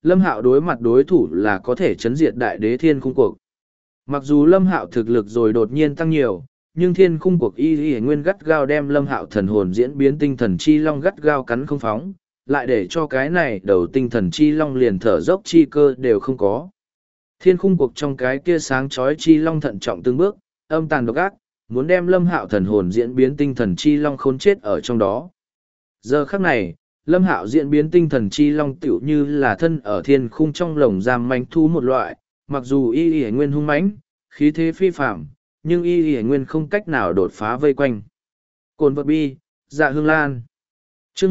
Lâm Hạo đối mặt đối thủ là có thể chấn diệt đại đế thiên khung cuộc. Mặc dù Lâm Hạo thực lực rồi đột nhiên tăng nhiều, nhưng thiên khung cuộc y nguyên gắt gao đem Lâm Hạo thần hồn diễn biến tinh thần chi long gắt gao cắn không phóng, lại để cho cái này đầu tinh thần chi long liền thở dốc chi cơ đều không có. Thiên khung cuộc trong cái kia sáng chói chi long thận trọng từng bước, âm tàn độc ác, muốn đem Lâm Hạo thần hồn diễn biến tinh thần chi long khốn chết ở trong đó. Giờ khắc này, Lâm Hạo diễn biến tinh thần chi long tựu như là thân ở thiên khung trong lồng giam manh thú một loại, mặc dù y nguyên hung mãnh, khí thế phi phạm, nhưng y nguyên không cách nào đột phá vây quanh. Cồn vật bi, dạ hương lan. Chương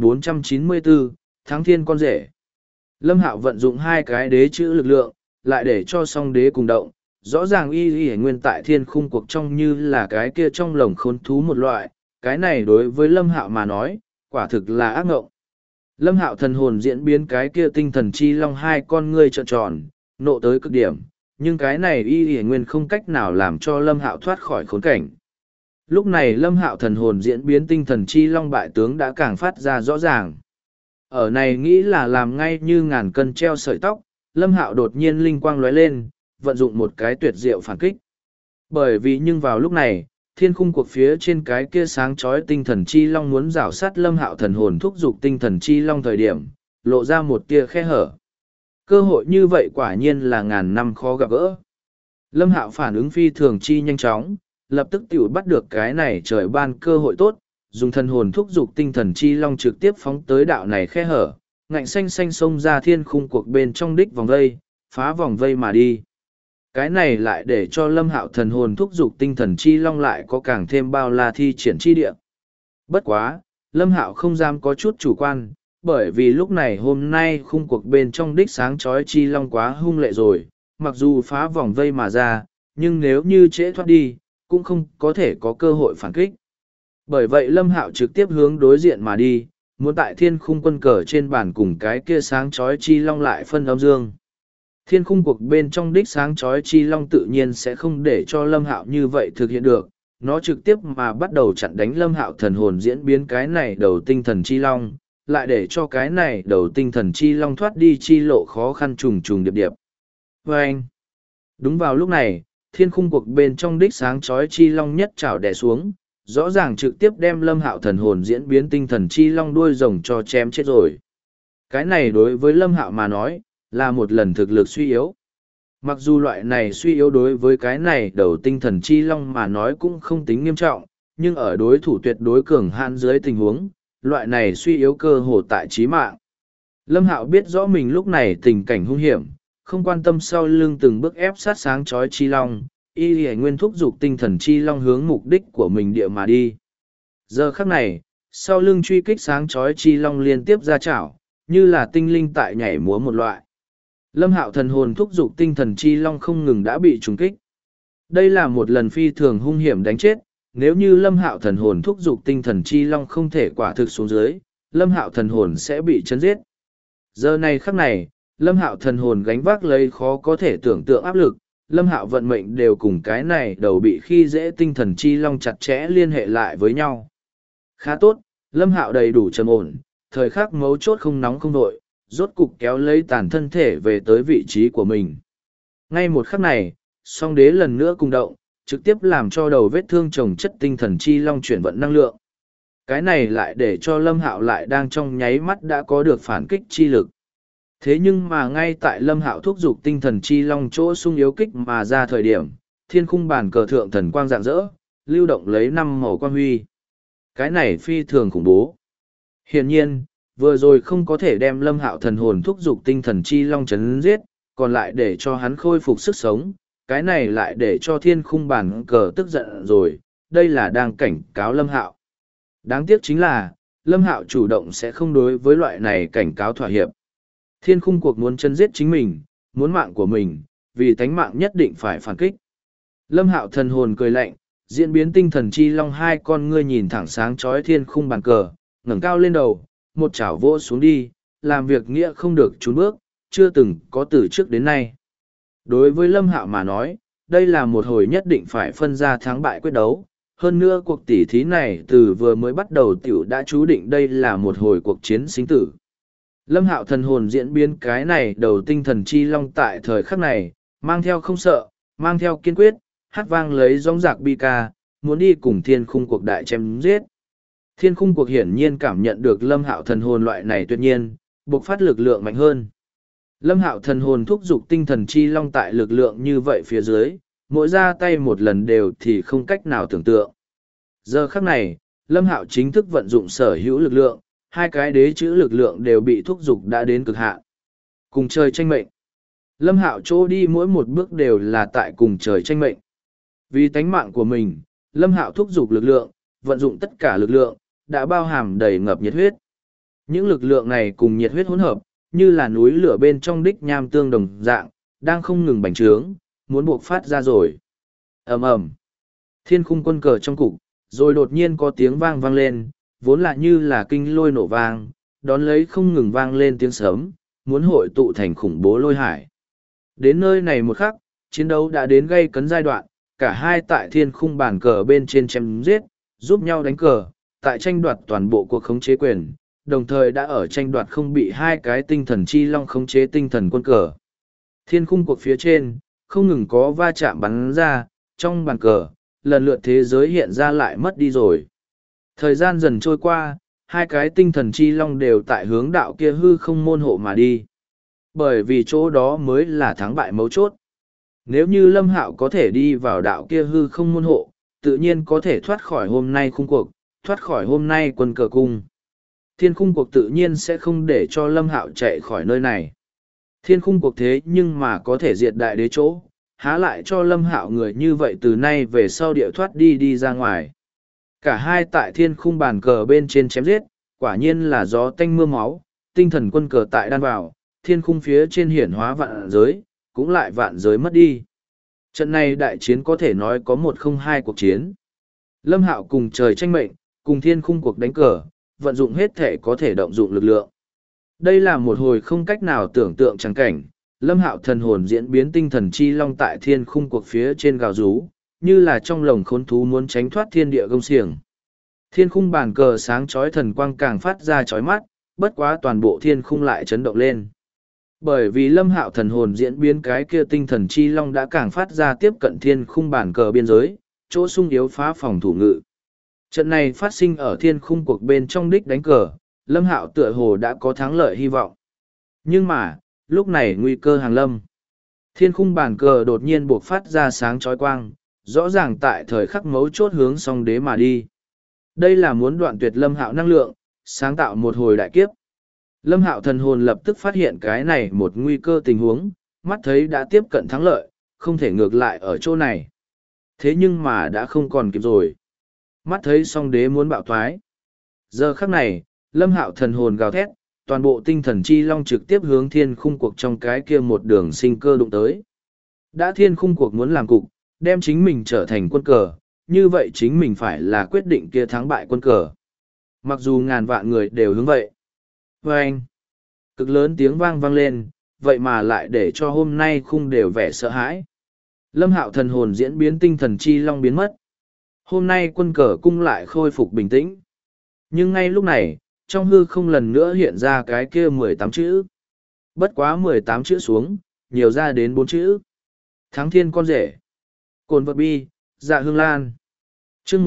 1494, Thắng Thiên con rể. Lâm Hạo vận dụng hai cái đế chữ lực lượng, lại để cho song đế cùng động. Rõ ràng y nguyên tại thiên khung cuộc trong như là cái kia trong lồng khốn thú một loại, cái này đối với Lâm Hạo mà nói, quả thực là ác ngộng. Lâm Hạo thần hồn diễn biến cái kia tinh thần chi long hai con ngươi trợn tròn, nộ tới cực điểm, nhưng cái này y nguyên không cách nào làm cho Lâm Hạo thoát khỏi khốn cảnh. Lúc này Lâm Hạo thần hồn diễn biến tinh thần chi long bại tướng đã càng phát ra rõ ràng. Ở này nghĩ là làm ngay như ngàn cân treo sợi tóc, Lâm Hạo đột nhiên linh quang lóe lên, vận dụng một cái tuyệt diệu phản kích. Bởi vì nhưng vào lúc này, thiên khung cuộc phía trên cái kia sáng chói tinh thần chi long muốn rảo sát Lâm Hạo thần hồn thúc giục tinh thần chi long thời điểm, lộ ra một tia khe hở. Cơ hội như vậy quả nhiên là ngàn năm khó gặp gỡ. Lâm Hạo phản ứng phi thường chi nhanh chóng, lập tức tiểu bắt được cái này trời ban cơ hội tốt, dùng thần hồn thúc giục tinh thần chi long trực tiếp phóng tới đạo này khe hở, ngạnh xanh xanh xông ra thiên khung cuộc bên trong đích vòng vây, phá vòng vây mà đi. Cái này lại để cho Lâm Hạo thần hồn thúc giục tinh thần chi long lại có càng thêm bao la thi triển chi địa. Bất quá, Lâm Hạo không dám có chút chủ quan, bởi vì lúc này hôm nay khung cuộc bên trong đích sáng chói chi long quá hung lệ rồi, mặc dù phá vòng vây mà ra, nhưng nếu như trễ thoát đi, cũng không có thể có cơ hội phản kích. Bởi vậy Lâm Hạo trực tiếp hướng đối diện mà đi, muốn tại thiên khung quân cờ trên bàn cùng cái kia sáng chói chi long lại phân âm dương. Thiên khung cuộc bên trong đích sáng chói chi long tự nhiên sẽ không để cho Lâm Hạo như vậy thực hiện được, nó trực tiếp mà bắt đầu chặn đánh Lâm Hạo thần hồn diễn biến cái này đầu tinh thần chi long, lại để cho cái này đầu tinh thần chi long thoát đi chi lộ khó khăn trùng trùng điệp điệp. Vâng! Đúng vào lúc này, thiên khung cuộc bên trong đích sáng chói chi long nhất chảo đè xuống, rõ ràng trực tiếp đem Lâm Hạo thần hồn diễn biến tinh thần chi long đuôi rồng cho chém chết rồi. Cái này đối với Lâm Hạo mà nói, là một lần thực lực suy yếu. Mặc dù loại này suy yếu đối với cái này đầu tinh thần chi long mà nói cũng không tính nghiêm trọng, nhưng ở đối thủ tuyệt đối cường hãn dưới tình huống, loại này suy yếu cơ hồ tại chí mạng. Lâm Hạo biết rõ mình lúc này tình cảnh hung hiểm, không quan tâm sau lưng từng bước ép sát sáng chói chi long, y nguyên thúc giục tinh thần chi long hướng mục đích của mình địa mà đi. Giờ khắc này, sau lưng truy kích sáng chói chi long liên tiếp ra chảo, như là tinh linh tại nhảy múa một loại. Lâm Hạo thần hồn thúc giục tinh thần chi long không ngừng đã bị trùng kích. Đây là một lần phi thường hung hiểm đánh chết, nếu như Lâm Hạo thần hồn thúc giục tinh thần chi long không thể quả thực xuống dưới, Lâm Hạo thần hồn sẽ bị chấn giết. Giờ này khắc này, Lâm Hạo thần hồn gánh vác lấy khó có thể tưởng tượng áp lực, Lâm Hạo vận mệnh đều cùng cái này đầu bị khi dễ tinh thần chi long chặt chẽ liên hệ lại với nhau. Khá tốt, Lâm Hạo đầy đủ trầm ổn, thời khắc mấu chốt không nóng không đội, rốt cục kéo lấy tàn thân thể về tới vị trí của mình. Ngay một khắc này, song đế lần nữa cùng động, trực tiếp làm cho đầu vết thương chồng chất tinh thần chi long chuyển vận năng lượng. Cái này lại để cho Lâm Hạo lại đang trong nháy mắt đã có được phản kích chi lực. Thế nhưng mà ngay tại Lâm Hạo thúc giục tinh thần chi long chỗ sung yếu kích mà ra thời điểm, thiên khung bàn cờ thượng thần quang rạng rỡ, lưu động lấy 5 màu quang huy. Cái này phi thường khủng bố. Hiển nhiên, vừa rồi không có thể đem Lâm Hạo thần hồn thúc giục tinh thần chi long chấn giết, còn lại để cho hắn khôi phục sức sống, cái này lại để cho thiên khung bàn cờ tức giận rồi, đây là đang cảnh cáo Lâm Hạo. Đáng tiếc chính là, Lâm Hạo chủ động sẽ không đối với loại này cảnh cáo thỏa hiệp. Thiên khung cuộc muốn chân giết chính mình, muốn mạng của mình, vì tánh mạng nhất định phải phản kích. Lâm Hạo thần hồn cười lạnh, diễn biến tinh thần chi long hai con ngươi nhìn thẳng sáng chói thiên khung bàn cờ, ngẩng cao lên đầu, một chảo vỗ xuống đi, làm việc nghĩa không được trốn bước, chưa từng có từ trước đến nay. Đối với Lâm Hạo mà nói, đây là một hồi nhất định phải phân ra thắng bại quyết đấu. Hơn nữa cuộc tỉ thí này từ vừa mới bắt đầu tiểu đã chú định đây là một hồi cuộc chiến sinh tử. Lâm Hạo thần hồn diễn biến cái này đầu tinh thần chi long tại thời khắc này, mang theo không sợ, mang theo kiên quyết, hát vang lấy rong rạc bi ca, muốn đi cùng thiên khung cuộc đại chém giết. Thiên khung cuộc hiển nhiên cảm nhận được Lâm Hạo thần hồn loại này tuyệt nhiên, buộc phát lực lượng mạnh hơn. Lâm Hạo thần hồn thúc giục tinh thần chi long tại lực lượng như vậy phía dưới, mỗi ra tay một lần đều thì không cách nào tưởng tượng. Giờ khắc này, Lâm Hạo chính thức vận dụng sở hữu lực lượng, hai cái đế chữ lực lượng đều bị thúc giục đã đến cực hạn. Cùng trời tranh mệnh. Lâm Hạo chỗ đi mỗi một bước đều là tại cùng trời tranh mệnh. Vì tánh mạng của mình, Lâm Hạo thúc giục lực lượng, vận dụng tất cả lực lượng, đã bao hàm đầy ngập nhiệt huyết. Những lực lượng này cùng nhiệt huyết hỗn hợp, như là núi lửa bên trong đích nham tương đồng dạng, đang không ngừng bành trướng, muốn buộc phát ra rồi. Ầm ầm. Thiên khung quân cờ trong cục, rồi đột nhiên có tiếng vang vang lên, vốn là như là kinh lôi nổ vang, đón lấy không ngừng vang lên tiếng sấm, muốn hội tụ thành khủng bố lôi hải. Đến nơi này một khắc, chiến đấu đã đến gây cấn giai đoạn, cả hai tại thiên khung bàn cờ bên trên chém giết, giúp nhau đánh cờ, tại tranh đoạt toàn bộ cuộc khống chế quyền, đồng thời đã ở tranh đoạt không bị hai cái tinh thần chi long khống chế tinh thần quân cờ. Thiên khung cuộc phía trên, không ngừng có va chạm bắn ra, trong bàn cờ, lần lượt thế giới hiện ra lại mất đi rồi. Thời gian dần trôi qua, hai cái tinh thần chi long đều tại hướng đạo kia hư không môn hộ mà đi. Bởi vì chỗ đó mới là thắng bại mấu chốt. Nếu như Lâm Hạo có thể đi vào đạo kia hư không môn hộ, tự nhiên có thể thoát khỏi hôm nay khung cuộc, thoát khỏi hôm nay quân cờ cung. Thiên khung cuộc tự nhiên sẽ không để cho Lâm Hạo chạy khỏi nơi này. Thiên khung cuộc thế nhưng mà có thể diệt đại đế chỗ, há lại cho Lâm Hạo người như vậy từ nay về sau địa thoát đi ra ngoài. Cả hai tại thiên khung bàn cờ bên trên chém giết, quả nhiên là gió tanh mưa máu, tinh thần quân cờ tại đan vào, thiên khung phía trên hiển hóa vạn giới, cũng lại vạn giới mất đi. Trận này đại chiến có thể nói có 1-0-2 cuộc chiến. Lâm Hạo cùng trời tranh mệnh, cùng thiên khung cuộc đánh cờ, vận dụng hết thể có thể động dụng lực lượng. Đây là một hồi không cách nào tưởng tượng chẳng cảnh, Lâm Hạo thần hồn diễn biến tinh thần chi long tại thiên khung cuộc phía trên gào rú, như là trong lồng khốn thú muốn tránh thoát thiên địa gông xiềng. Thiên khung bàn cờ sáng chói thần quang càng phát ra chói mắt, bất quá toàn bộ thiên khung lại chấn động lên. Bởi vì Lâm Hạo thần hồn diễn biến cái kia tinh thần chi long đã càng phát ra tiếp cận thiên khung bàn cờ biên giới, chỗ sung yếu phá phòng thủ ngự. Trận này phát sinh ở thiên khung cuộc bên trong đích đánh cờ, Lâm Hạo tựa hồ đã có thắng lợi hy vọng. Nhưng mà, lúc này nguy cơ hàng lâm. Thiên khung bàn cờ đột nhiên buộc phát ra sáng chói quang, rõ ràng tại thời khắc mấu chốt hướng song đế mà đi. Đây là muốn đoạn tuyệt Lâm Hạo năng lượng, sáng tạo một hồi đại kiếp. Lâm Hạo thần hồn lập tức phát hiện cái này một nguy cơ tình huống, mắt thấy đã tiếp cận thắng lợi, không thể ngược lại ở chỗ này. Thế nhưng mà đã không còn kịp rồi. Mắt thấy song đế muốn bạo thoái. Giờ khắc này, Lâm Hạo thần hồn gào thét, toàn bộ tinh thần chi long trực tiếp hướng thiên khung cuộc trong cái kia một đường sinh cơ đụng tới. Đã thiên khung cuộc muốn làm cục, đem chính mình trở thành quân cờ, như vậy chính mình phải là quyết định kia thắng bại quân cờ. Mặc dù ngàn vạn người đều hướng vậy. Và anh, cực lớn tiếng vang vang lên, vậy mà lại để cho hôm nay khung đều vẻ sợ hãi. Lâm Hạo thần hồn diễn biến tinh thần chi long biến mất. Hôm nay quân cờ cung lại khôi phục bình tĩnh. Nhưng ngay lúc này, trong hư không lần nữa hiện ra cái kia 18 chữ. Bất quá 18 chữ xuống, nhiều ra đến 4 chữ. Thắng thiên con rể. Cồn vật bi, dạ hương lan. chương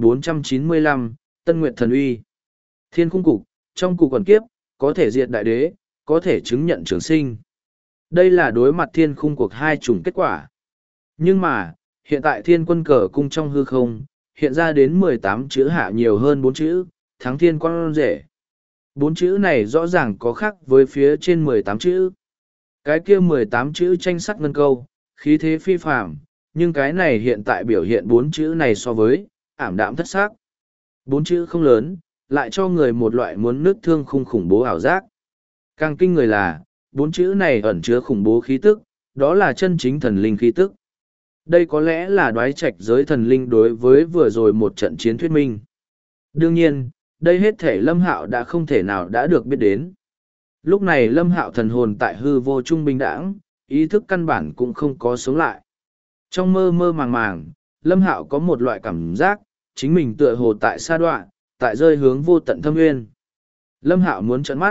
1495, Tân Nguyệt Thần Uy. Thiên khung cục, trong cục quần kiếp, có thể diệt đại đế, có thể chứng nhận trường sinh. Đây là đối mặt thiên khung cuộc hai chủng kết quả. Nhưng mà, hiện tại thiên quân cờ cung trong hư không, hiện ra đến 18 chữ hạ nhiều hơn 4 chữ, thắng thiên con rể. 4 chữ này rõ ràng có khác với phía trên 18 chữ. Cái kia 18 chữ tranh sắt ngân câu, khí thế phi phàm, nhưng cái này hiện tại biểu hiện 4 chữ này so với, ảm đạm thất xác. 4 chữ không lớn, lại cho người một loại muốn nứt thương khủng bố ảo giác. Càng kinh người là, 4 chữ này ẩn chứa khủng bố khí tức, đó là chân chính thần linh khí tức. Đây có lẽ là đoái trạch giới thần linh đối với vừa rồi một trận chiến thuyết minh. Đương nhiên, đây hết thể Lâm Hạo đã không thể nào đã được biết đến. Lúc này Lâm Hạo thần hồn tại hư vô trung bình đãng, ý thức căn bản cũng không có sống lại. Trong mơ mơ màng màng, Lâm Hạo có một loại cảm giác, chính mình tựa hồ tại sa đoạn, tại rơi hướng vô tận thâm nguyên. Lâm Hạo muốn trợn mắt,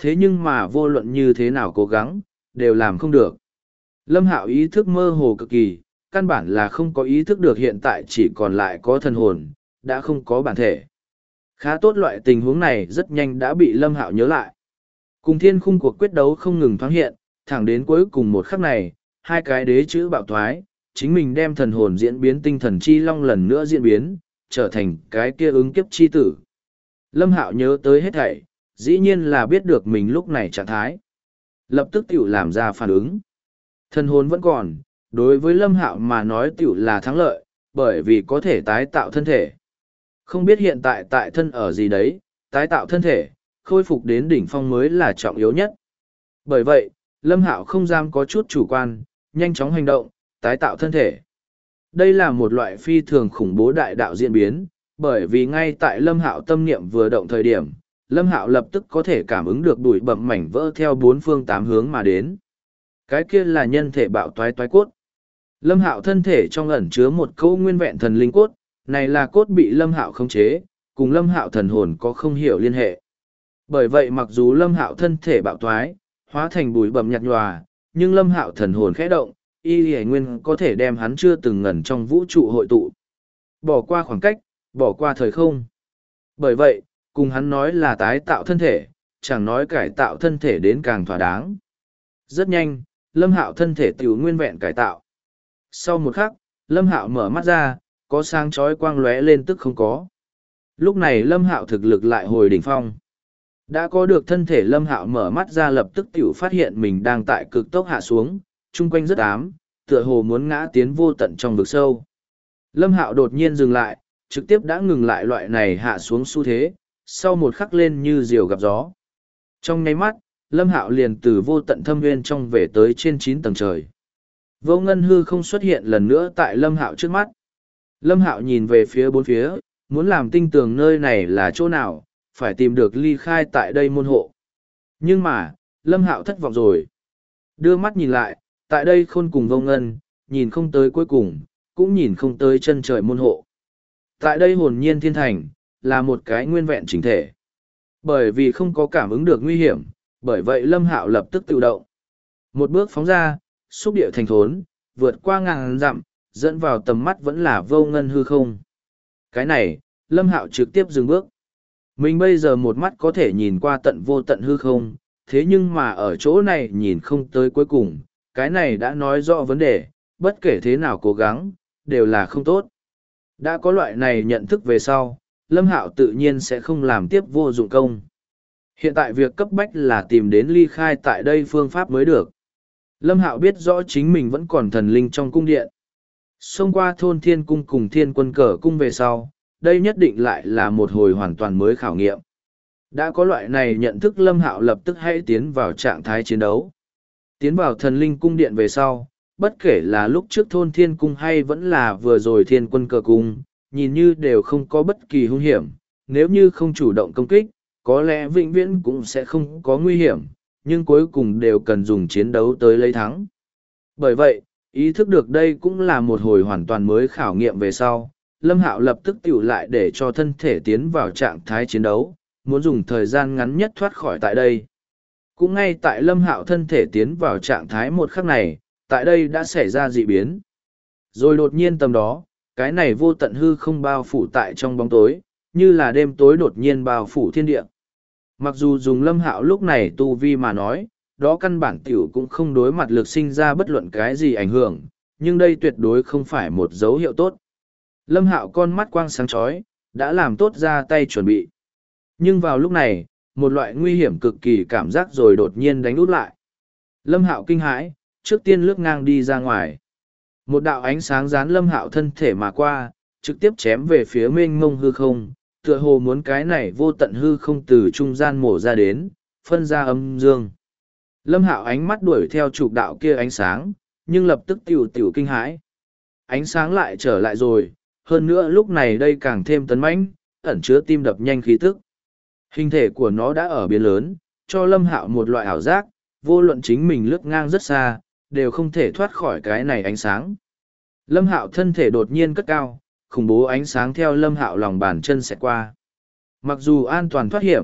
thế nhưng mà vô luận như thế nào cố gắng, đều làm không được. Lâm Hạo ý thức mơ hồ cực kỳ, căn bản là không có ý thức được hiện tại chỉ còn lại có thần hồn, đã không có bản thể. Khá tốt, loại tình huống này rất nhanh đã bị Lâm Hạo nhớ lại. Cùng thiên khung cuộc quyết đấu không ngừng thoáng hiện, thẳng đến cuối cùng một khắc này, hai cái đế chữ bạo thoái, chính mình đem thần hồn diễn biến tinh thần chi long lần nữa diễn biến, trở thành cái kia ứng kiếp chi tử. Lâm Hạo nhớ tới hết thảy, dĩ nhiên là biết được mình lúc này trạng thái. Lập tức tiểu làm ra phản ứng. Thần hồn vẫn còn, đối với Lâm Hạo mà nói tiểu là thắng lợi, bởi vì có thể tái tạo thân thể. Không biết hiện tại tại thân ở gì đấy, tái tạo thân thể, khôi phục đến đỉnh phong mới là trọng yếu nhất. Bởi vậy, Lâm Hạo không dám có chút chủ quan, nhanh chóng hành động, tái tạo thân thể. Đây là một loại phi thường khủng bố đại đạo diễn biến, bởi vì ngay tại Lâm Hạo tâm niệm vừa động thời điểm, Lâm Hạo lập tức có thể cảm ứng được bụi bặm mảnh vỡ theo bốn phương tám hướng mà đến. Cái kia là nhân thể bạo toái toái cốt. Lâm Hạo thân thể trong ẩn chứa một cỗ nguyên vẹn thần linh cốt, này là cốt bị Lâm Hạo khống chế, cùng Lâm Hạo thần hồn có không hiểu liên hệ. Bởi vậy mặc dù Lâm Hạo thân thể bạo toái, hóa thành bụi bặm nhạt nhòa, nhưng Lâm Hạo thần hồn khẽ động, y hề nguyên có thể đem hắn chưa từng ngẩn trong vũ trụ hội tụ. Bỏ qua khoảng cách, bỏ qua thời không. Bởi vậy, cùng hắn nói là tái tạo thân thể, chẳng nói cải tạo thân thể đến càng thỏa đáng. Rất nhanh, Lâm Hạo thân thể tiểu nguyên vẹn cải tạo. Sau một khắc, Lâm Hạo mở mắt ra, có sáng chói quang lóe lên tức không có. Lúc này Lâm Hạo thực lực lại hồi đỉnh phong. Đã có được thân thể, Lâm Hạo mở mắt ra lập tức tiểu phát hiện mình đang tại cực tốc hạ xuống, chung quanh rất ám, tựa hồ muốn ngã tiến vô tận trong vực sâu. Lâm Hạo đột nhiên dừng lại, trực tiếp đã ngừng lại loại này hạ xuống xu thế, sau một khắc lên như diều gặp gió. Trong nháy mắt, Lâm Hạo liền từ vô tận thâm nguyên trong về tới trên 9 tầng trời. Vô ngân hư không xuất hiện lần nữa tại Lâm Hạo trước mắt. Lâm Hạo nhìn về phía bốn phía, muốn làm tinh tường nơi này là chỗ nào, phải tìm được ly khai tại đây môn hộ. Nhưng mà, Lâm Hạo thất vọng rồi. Đưa mắt nhìn lại, tại đây khôn cùng vô ngân, nhìn không tới cuối cùng, cũng nhìn không tới chân trời môn hộ. Tại đây hồn nhiên thiên thành, là một cái nguyên vẹn chỉnh thể. Bởi vì không có cảm ứng được nguy hiểm, bởi vậy Lâm Hạo lập tức tự động. Một bước phóng ra, xúc địa thành thốn, vượt qua ngàn dặm, dẫn vào tầm mắt vẫn là vô ngân hư không. Cái này, Lâm Hạo trực tiếp dừng bước. Mình bây giờ một mắt có thể nhìn qua tận vô tận hư không, thế nhưng mà ở chỗ này nhìn không tới cuối cùng, cái này đã nói rõ vấn đề, bất kể thế nào cố gắng, đều là không tốt. Đã có loại này nhận thức về sau, Lâm Hạo tự nhiên sẽ không làm tiếp vô dụng công. Hiện tại việc cấp bách là tìm đến ly khai tại đây phương pháp mới được. Lâm Hạo biết rõ chính mình vẫn còn thần linh trong cung điện. Xông qua thôn thiên cung cùng thiên quân cờ cung về sau, đây nhất định lại là một hồi hoàn toàn mới khảo nghiệm. Đã có loại này nhận thức, Lâm Hạo lập tức hãy tiến vào trạng thái chiến đấu. Tiến vào thần linh cung điện về sau, bất kể là lúc trước thôn thiên cung hay vẫn là vừa rồi thiên quân cờ cung, nhìn như đều không có bất kỳ hung hiểm. Nếu như không chủ động công kích, có lẽ vĩnh viễn cũng sẽ không có nguy hiểm, nhưng cuối cùng đều cần dùng chiến đấu tới lấy thắng. Bởi vậy, ý thức được đây cũng là một hồi hoàn toàn mới khảo nghiệm về sau, Lâm Hạo lập tức tiểu lại để cho thân thể tiến vào trạng thái chiến đấu, muốn dùng thời gian ngắn nhất thoát khỏi tại đây. Cũng ngay tại Lâm Hạo thân thể tiến vào trạng thái một khắc này, tại đây đã xảy ra dị biến. Rồi đột nhiên tầm đó, cái này vô tận hư không bao phủ tại trong bóng tối, như là đêm tối đột nhiên bao phủ thiên địa. Mặc dù dùng Lâm Hạo lúc này tu vi mà nói, đó căn bản tiểu cũng không đối mặt lực sinh ra bất luận cái gì ảnh hưởng, nhưng đây tuyệt đối không phải một dấu hiệu tốt. Lâm Hạo con mắt quang sáng chói, đã làm tốt ra tay chuẩn bị. Nhưng vào lúc này, một loại nguy hiểm cực kỳ cảm giác rồi đột nhiên đánh út lại. Lâm Hạo kinh hãi, trước tiên lướt ngang đi ra ngoài. Một đạo ánh sáng dán Lâm Hạo thân thể mà qua, trực tiếp chém về phía mênh mông hư không, tựa hồ muốn cái này vô tận hư không từ trung gian mổ ra đến, phân ra âm dương. Lâm Hạo ánh mắt đuổi theo chụp đạo kia ánh sáng, nhưng lập tức tiểu kinh hãi. Ánh sáng lại trở lại rồi, hơn nữa lúc này đây càng thêm tấn mãnh, ẩn chứa tim đập nhanh khí tức. Hình thể của nó đã ở biến lớn, cho Lâm Hạo một loại ảo giác, vô luận chính mình lướt ngang rất xa, đều không thể thoát khỏi cái này ánh sáng. Lâm Hạo thân thể đột nhiên cất cao, khủng bố ánh sáng theo Lâm Hạo lòng bàn chân xẹt qua. Mặc dù an toàn thoát hiểm,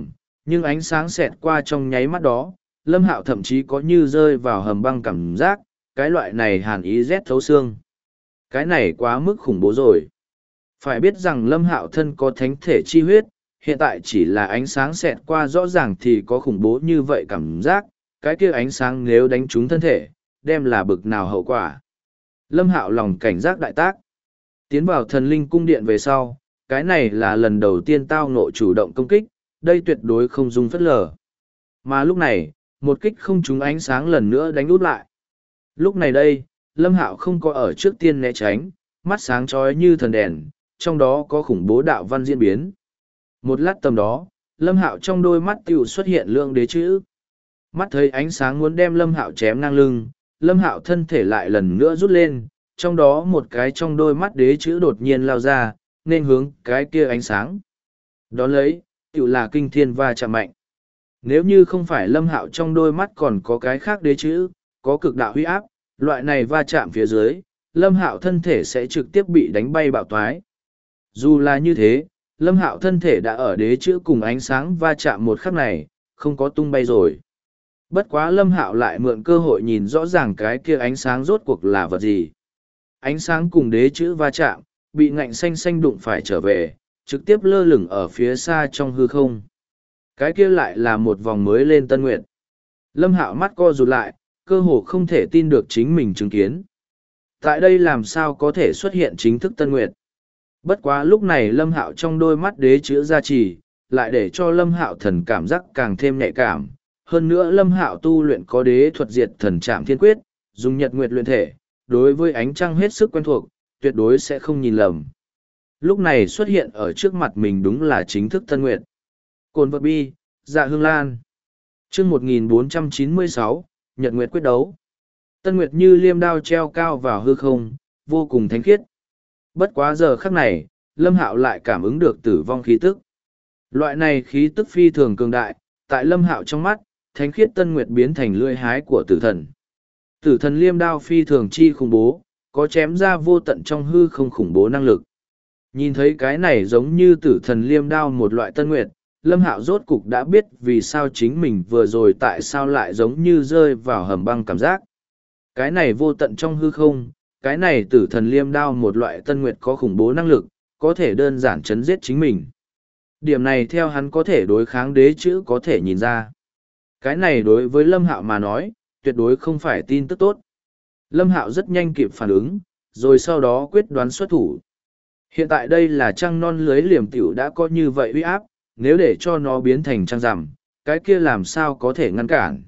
Nhưng ánh sáng xẹt qua trong nháy mắt đó, Lâm Hạo thậm chí có như rơi vào hầm băng cảm giác, cái loại này hàn ý rét thấu xương. Cái này quá mức khủng bố rồi. Phải biết rằng Lâm Hạo thân có thánh thể chi huyết, hiện tại chỉ là ánh sáng xẹt qua rõ ràng thì có khủng bố như vậy cảm giác, cái kia ánh sáng nếu đánh trúng thân thể, đem là bực nào hậu quả. Lâm Hạo lòng cảnh giác đại tác. Tiến vào thần linh cung điện về sau, cái này là lần đầu tiên tao ngộ chủ động công kích, đây tuyệt đối không dung phất lờ. Mà lúc này, một kích không trúng ánh sáng lần nữa đánh út lại. Lúc này đây, Lâm Hạo không có ở trước tiên né tránh, mắt sáng chói như thần đèn, trong đó có khủng bố đạo văn diễn biến. Một lát tầm đó, Lâm Hạo trong đôi mắt tiểu xuất hiện lượng đế chữ. Mắt thấy ánh sáng muốn đem Lâm Hạo chém ngang lưng, Lâm Hạo thân thể lại lần nữa rút lên, trong đó một cái trong đôi mắt đế chữ đột nhiên lao ra, nên hướng cái kia ánh sáng. Đón lấy, tiểu là kinh thiên va chạm mạnh. Nếu như không phải Lâm Hạo trong đôi mắt còn có cái khác đế chữ, có cực đạo huy áp, loại này va chạm phía dưới, Lâm Hạo thân thể sẽ trực tiếp bị đánh bay bạo toái. Dù là như thế, Lâm Hạo thân thể đã ở đế chữ cùng ánh sáng va chạm một khắc này, không có tung bay rồi. Bất quá Lâm Hạo lại mượn cơ hội nhìn rõ ràng cái kia ánh sáng rốt cuộc là vật gì. Ánh sáng cùng đế chữ va chạm, bị ngạnh xanh xanh đụng phải trở về, trực tiếp lơ lửng ở phía xa trong hư không. Cái kia lại là một vòng mới lên tân nguyệt. Lâm Hạo mắt co rụt lại, cơ hồ không thể tin được chính mình chứng kiến. Tại đây làm sao có thể xuất hiện chính thức tân nguyệt. Bất quá lúc này Lâm Hạo trong đôi mắt đế chữ gia trì, lại để cho Lâm Hạo thần cảm giác càng thêm nhạy cảm. Hơn nữa Lâm Hạo tu luyện có đế thuật diệt thần trảm thiên quyết, dùng nhật nguyệt luyện thể, đối với ánh trăng hết sức quen thuộc, tuyệt đối sẽ không nhìn lầm. Lúc này xuất hiện ở trước mặt mình đúng là chính thức tân nguyệt. Cồn vật bi, dạ hương lan. Chương 1496, Nhật Nguyệt quyết đấu. Tân Nguyệt như liêm đao treo cao vào hư không, vô cùng thánh khiết. Bất quá giờ khắc này, Lâm Hạo lại cảm ứng được tử vong khí tức. Loại này khí tức phi thường cường đại, tại Lâm Hạo trong mắt, thánh khiết Tân Nguyệt biến thành lưỡi hái của tử thần. Tử thần liêm đao phi thường chi khủng bố, có chém ra vô tận trong hư không khủng bố năng lực. Nhìn thấy cái này giống như tử thần liêm đao một loại Tân Nguyệt, Lâm Hạo rốt cục đã biết vì sao chính mình vừa rồi tại sao lại giống như rơi vào hầm băng cảm giác. Cái này vô tận trong hư không, cái này tử thần liêm đao một loại Tân Nguyệt có khủng bố năng lực, có thể đơn giản chấn giết chính mình. Điểm này theo hắn có thể đối kháng đế chữ có thể nhìn ra. Cái này đối với Lâm Hạo mà nói, tuyệt đối không phải tin tức tốt. Lâm Hạo rất nhanh kịp phản ứng, rồi sau đó quyết đoán xuất thủ. Hiện tại đây là trăng non lưới liềm tiểu đã có như vậy uy áp, nếu để cho nó biến thành trăng rằm, cái kia làm sao có thể ngăn cản.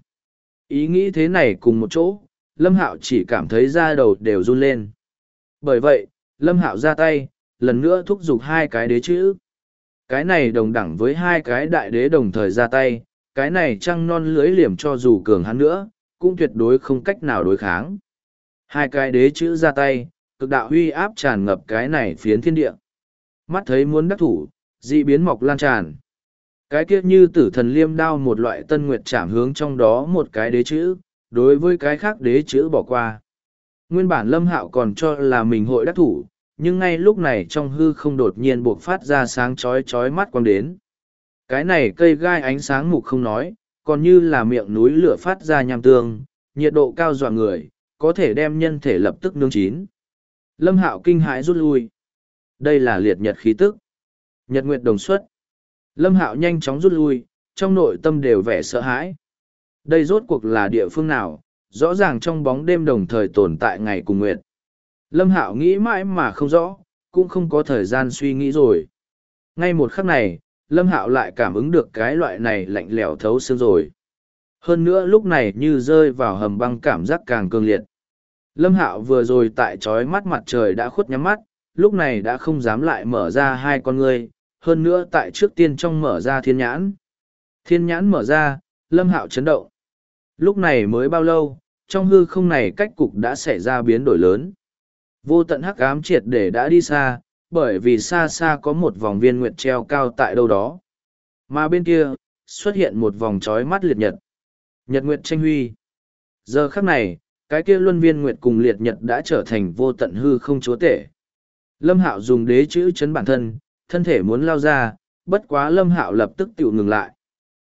Ý nghĩ thế này cùng một chỗ, Lâm Hạo chỉ cảm thấy da đầu đều run lên. Bởi vậy, Lâm Hạo ra tay, lần nữa thúc giục hai cái đế chữ. Cái này đồng đẳng với hai cái đại đế đồng thời ra tay, cái này trăng non lưới liềm cho dù cường hắn nữa, cũng tuyệt đối không cách nào đối kháng. Hai cái đế chữ ra tay, cực đạo huy áp tràn ngập cái này phiến thiên địa. Mắt thấy muốn đắc thủ, dị biến mọc lan tràn. Cái kia như tử thần liêm đao một loại tân nguyệt chạm hướng trong đó một cái đế chữ, đối với cái khác đế chữ bỏ qua. Nguyên bản Lâm Hạo còn cho là mình hội đắc thủ, nhưng ngay lúc này trong hư không đột nhiên buộc phát ra sáng chói chói mắt quang đến. Cái này cây gai ánh sáng mục không nói, còn như là miệng núi lửa phát ra nham tương, nhiệt độ cao dọa người, có thể đem nhân thể lập tức nướng chín. Lâm Hạo kinh hãi rút lui. Đây là liệt nhật khí tức. Nhật nguyệt đồng xuất. Lâm Hạo nhanh chóng rút lui, trong nội tâm đều vẻ sợ hãi. Đây rốt cuộc là địa phương nào, rõ ràng trong bóng đêm đồng thời tồn tại ngày cùng nguyệt. Lâm Hạo nghĩ mãi mà không rõ, cũng không có thời gian suy nghĩ rồi. Ngay một khắc này, Lâm Hạo lại cảm ứng được cái loại này lạnh lẽo thấu xương rồi. Hơn nữa lúc này như rơi vào hầm băng cảm giác càng cường liệt. Lâm Hạo vừa rồi tại chói mắt mặt trời đã khuất nhắm mắt, lúc này đã không dám lại mở ra hai con ngươi, hơn nữa tại trước tiên trong mở ra thiên nhãn. Thiên nhãn mở ra, Lâm Hạo chấn động. Lúc này mới bao lâu, trong hư không này cách cục đã xảy ra biến đổi lớn. Vô tận hắc ám triệt để đã đi xa, bởi vì xa xa có một vòng viên nguyệt treo cao tại đâu đó. Mà bên kia, xuất hiện một vòng trói mắt liệt nhật. Nhật nguyệt tranh huy. Giờ khắc này, cái kia luân viên nguyệt cùng liệt nhật đã trở thành vô tận hư không chúa tể. Lâm Hạo dùng đế chữ chấn bản thân, thân thể muốn lao ra, bất quá Lâm Hạo lập tức tự ngừng lại.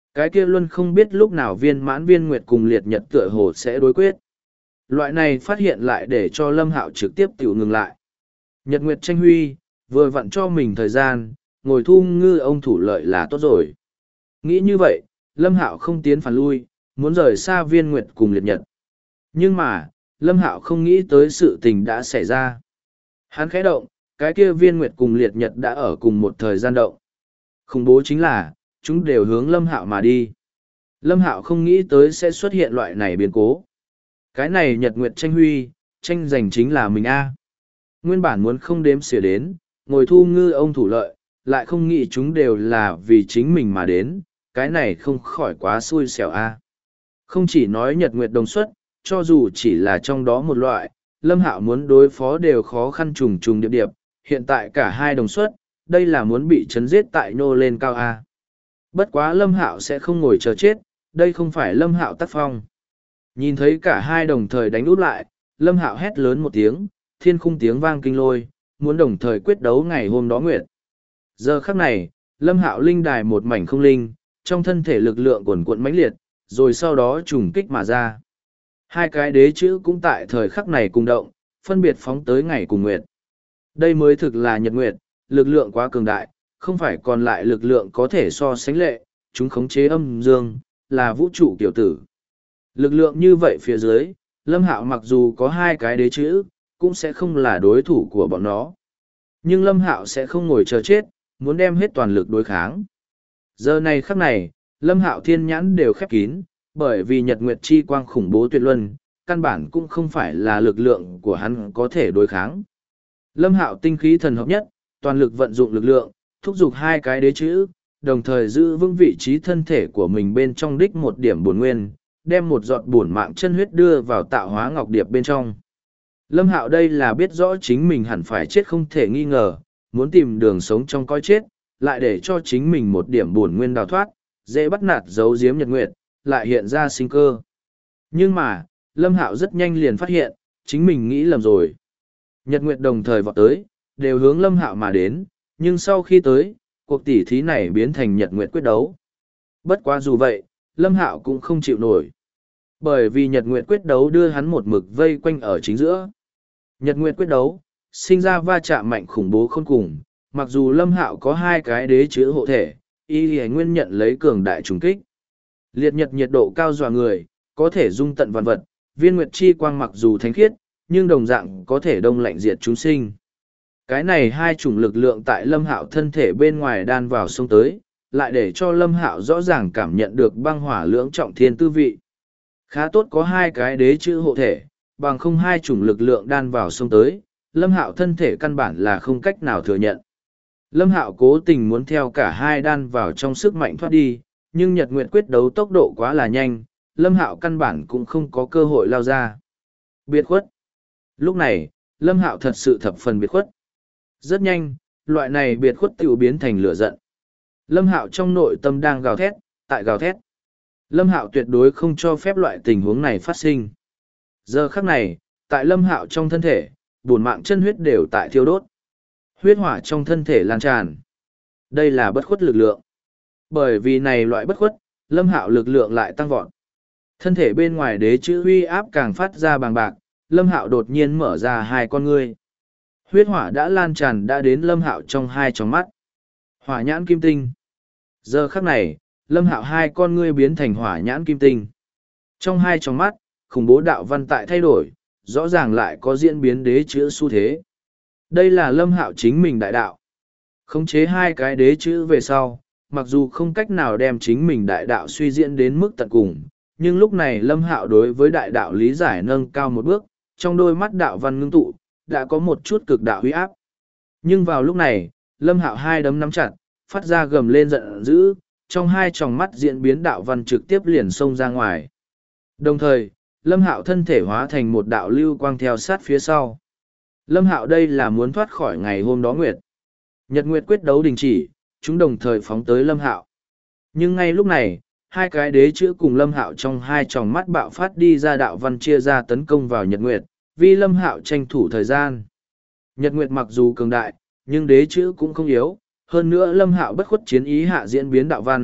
Cái kia Luân không biết lúc nào Viên Mãn Viên Nguyệt cùng Liệt Nhật tựa hồ sẽ đối quyết. Loại này phát hiện lại để cho Lâm Hạo trực tiếp tiểu ngừng lại. Nhật Nguyệt tranh huy, vừa vặn cho mình thời gian, ngồi thu ngư ông thủ lợi là tốt rồi. Nghĩ như vậy, Lâm Hạo không tiến phản lui, muốn rời xa Viên Nguyệt cùng Liệt Nhật. Nhưng mà, Lâm Hạo không nghĩ tới sự tình đã xảy ra. Hắn khẽ động, cái kia Viên Nguyệt cùng Liệt Nhật đã ở cùng một thời gian động. Khủng bố chính là, chúng đều hướng Lâm Hạo mà đi. Lâm Hạo không nghĩ tới sẽ xuất hiện loại này biến cố. Cái này Nhật Nguyệt tranh huy, tranh giành chính là mình a. Nguyên bản muốn không đếm xỉa đến, ngồi thu ngư ông thủ lợi, lại không nghĩ chúng đều là vì chính mình mà đến, cái này không khỏi quá xui xẻo a. Không chỉ nói Nhật Nguyệt đồng xuất, cho dù chỉ là trong đó một loại, Lâm Hạo muốn đối phó đều khó khăn trùng trùng điệp điệp, hiện tại cả hai đồng xuất, đây là muốn bị chấn giết tại nhô lên cao a. Bất quá Lâm Hạo sẽ không ngồi chờ chết, đây không phải Lâm Hạo tác phong. Nhìn thấy cả hai đồng thời đánh út lại, Lâm Hạo hét lớn một tiếng, thiên khung tiếng vang kinh lôi, muốn đồng thời quyết đấu ngày hôm đó nguyệt. Giờ khắc này, Lâm Hạo linh đài một mảnh không linh, trong thân thể lực lượng cuồn cuộn mãnh liệt, rồi sau đó trùng kích mà ra. Hai cái đế chữ cũng tại thời khắc này cùng động, phân biệt phóng tới ngày cùng nguyệt. Đây mới thực là nhật nguyệt, lực lượng quá cường đại, không phải còn lại lực lượng có thể so sánh lệ, chúng khống chế âm dương, là vũ trụ tiểu tử. Lực lượng như vậy phía dưới, Lâm Hạo mặc dù có hai cái đế chữ, cũng sẽ không là đối thủ của bọn nó. Nhưng Lâm Hạo sẽ không ngồi chờ chết, muốn đem hết toàn lực đối kháng. Giờ này khắc này, Lâm Hạo thiên nhãn đều khép kín, bởi vì Nhật Nguyệt chi quang khủng bố tuyệt luân, căn bản cũng không phải là lực lượng của hắn có thể đối kháng. Lâm Hạo tinh khí thần hợp nhất, toàn lực vận dụng lực lượng, thúc giục hai cái đế chữ, đồng thời giữ vững vị trí thân thể của mình bên trong đích một điểm bổn nguyên, đem một giọt bổn mạng chân huyết đưa vào tạo hóa ngọc điệp bên trong. Lâm Hạo đây là biết rõ chính mình hẳn phải chết không thể nghi ngờ, muốn tìm đường sống trong cõi chết, lại để cho chính mình một điểm bổn nguyên đào thoát, dễ bắt nạt giấu giếm nhật nguyệt, lại hiện ra sinh cơ. Nhưng mà, Lâm Hạo rất nhanh liền phát hiện, chính mình nghĩ lầm rồi. Nhật nguyệt đồng thời vọt tới, đều hướng Lâm Hạo mà đến, nhưng sau khi tới, cuộc tỉ thí này biến thành nhật nguyệt quyết đấu. Bất quá dù vậy, Lâm Hạo cũng không chịu nổi. Bởi vì nhật nguyệt quyết đấu đưa hắn một mực vây quanh ở chính giữa. Nhật nguyệt quyết đấu, sinh ra va chạm mạnh khủng bố khôn cùng, mặc dù Lâm Hạo có hai cái đế chữ hộ thể, y y nguyên nhận lấy cường đại trùng kích. Liệt nhật nhiệt độ cao dọa người, có thể dung tận vạn vật, viên nguyệt chi quang mặc dù thánh khiết, nhưng đồng dạng có thể đông lạnh diệt chúng sinh. Cái này hai chủng lực lượng tại Lâm Hạo thân thể bên ngoài đan vào sông tới, lại để cho Lâm Hạo rõ ràng cảm nhận được băng hỏa lưỡng trọng thiên tư vị. Khá tốt có hai cái đế chữ hộ thể, bằng không hai chủng lực lượng đan vào sông tới, Lâm Hạo thân thể căn bản là không cách nào thừa nhận. Lâm Hạo cố tình muốn theo cả hai đan vào trong sức mạnh thoát đi, nhưng Nhật Nguyệt quyết đấu tốc độ quá là nhanh, Lâm Hạo căn bản cũng không có cơ hội lao ra. Biệt khuất. Lúc này, Lâm Hạo thật sự thập phần biệt khuất. Rất nhanh, loại này biệt khuất tiểu biến thành lửa giận. Lâm Hạo trong nội tâm đang gào thét, tại gào thét. Lâm Hạo tuyệt đối không cho phép loại tình huống này phát sinh. Giờ khắc này, tại Lâm Hạo trong thân thể, bổn mạng chân huyết đều tại thiêu đốt. Huyết hỏa trong thân thể lan tràn. Đây là bất khuất lực lượng. Bởi vì này loại bất khuất, Lâm Hạo lực lượng lại tăng vọt. Thân thể bên ngoài đế chữ huy áp càng phát ra bằng bạc, Lâm Hạo đột nhiên mở ra hai con ngươi. Huyết hỏa đã lan tràn đã đến Lâm Hạo trong hai tròng mắt. Hỏa nhãn kim tinh. Giờ khắc này, Lâm Hạo hai con ngươi biến thành hỏa nhãn kim tinh. Trong hai tròng mắt, khủng bố đạo văn tại thay đổi, rõ ràng lại có diễn biến đế chữ xu thế. Đây là Lâm Hạo chính mình đại đạo. Khống chế hai cái đế chữ về sau, mặc dù không cách nào đem chính mình đại đạo suy diễn đến mức tận cùng, nhưng lúc này Lâm Hạo đối với đại đạo lý giải nâng cao một bước, trong đôi mắt đạo văn ngưng tụ, đã có một chút cực đạo huy áp. Nhưng vào lúc này, Lâm Hạo hai đấm nắm chặt, phát ra gầm lên giận dữ, trong hai tròng mắt diễn biến đạo văn trực tiếp liền xông ra ngoài. Đồng thời, Lâm Hạo thân thể hóa thành một đạo lưu quang theo sát phía sau. Lâm Hạo đây là muốn thoát khỏi ngày hôm đó nguyệt. Nhật nguyệt quyết đấu đình chỉ, chúng đồng thời phóng tới Lâm Hạo. Nhưng ngay lúc này, hai cái đế chữ cùng Lâm Hạo trong hai tròng mắt bạo phát đi ra đạo văn chia ra tấn công vào Nhật nguyệt, vì Lâm Hạo tranh thủ thời gian. Nhật nguyệt mặc dù cường đại, nhưng đế chữ cũng không yếu, hơn nữa Lâm Hạo bất khuất chiến ý hạ diễn biến đạo văn,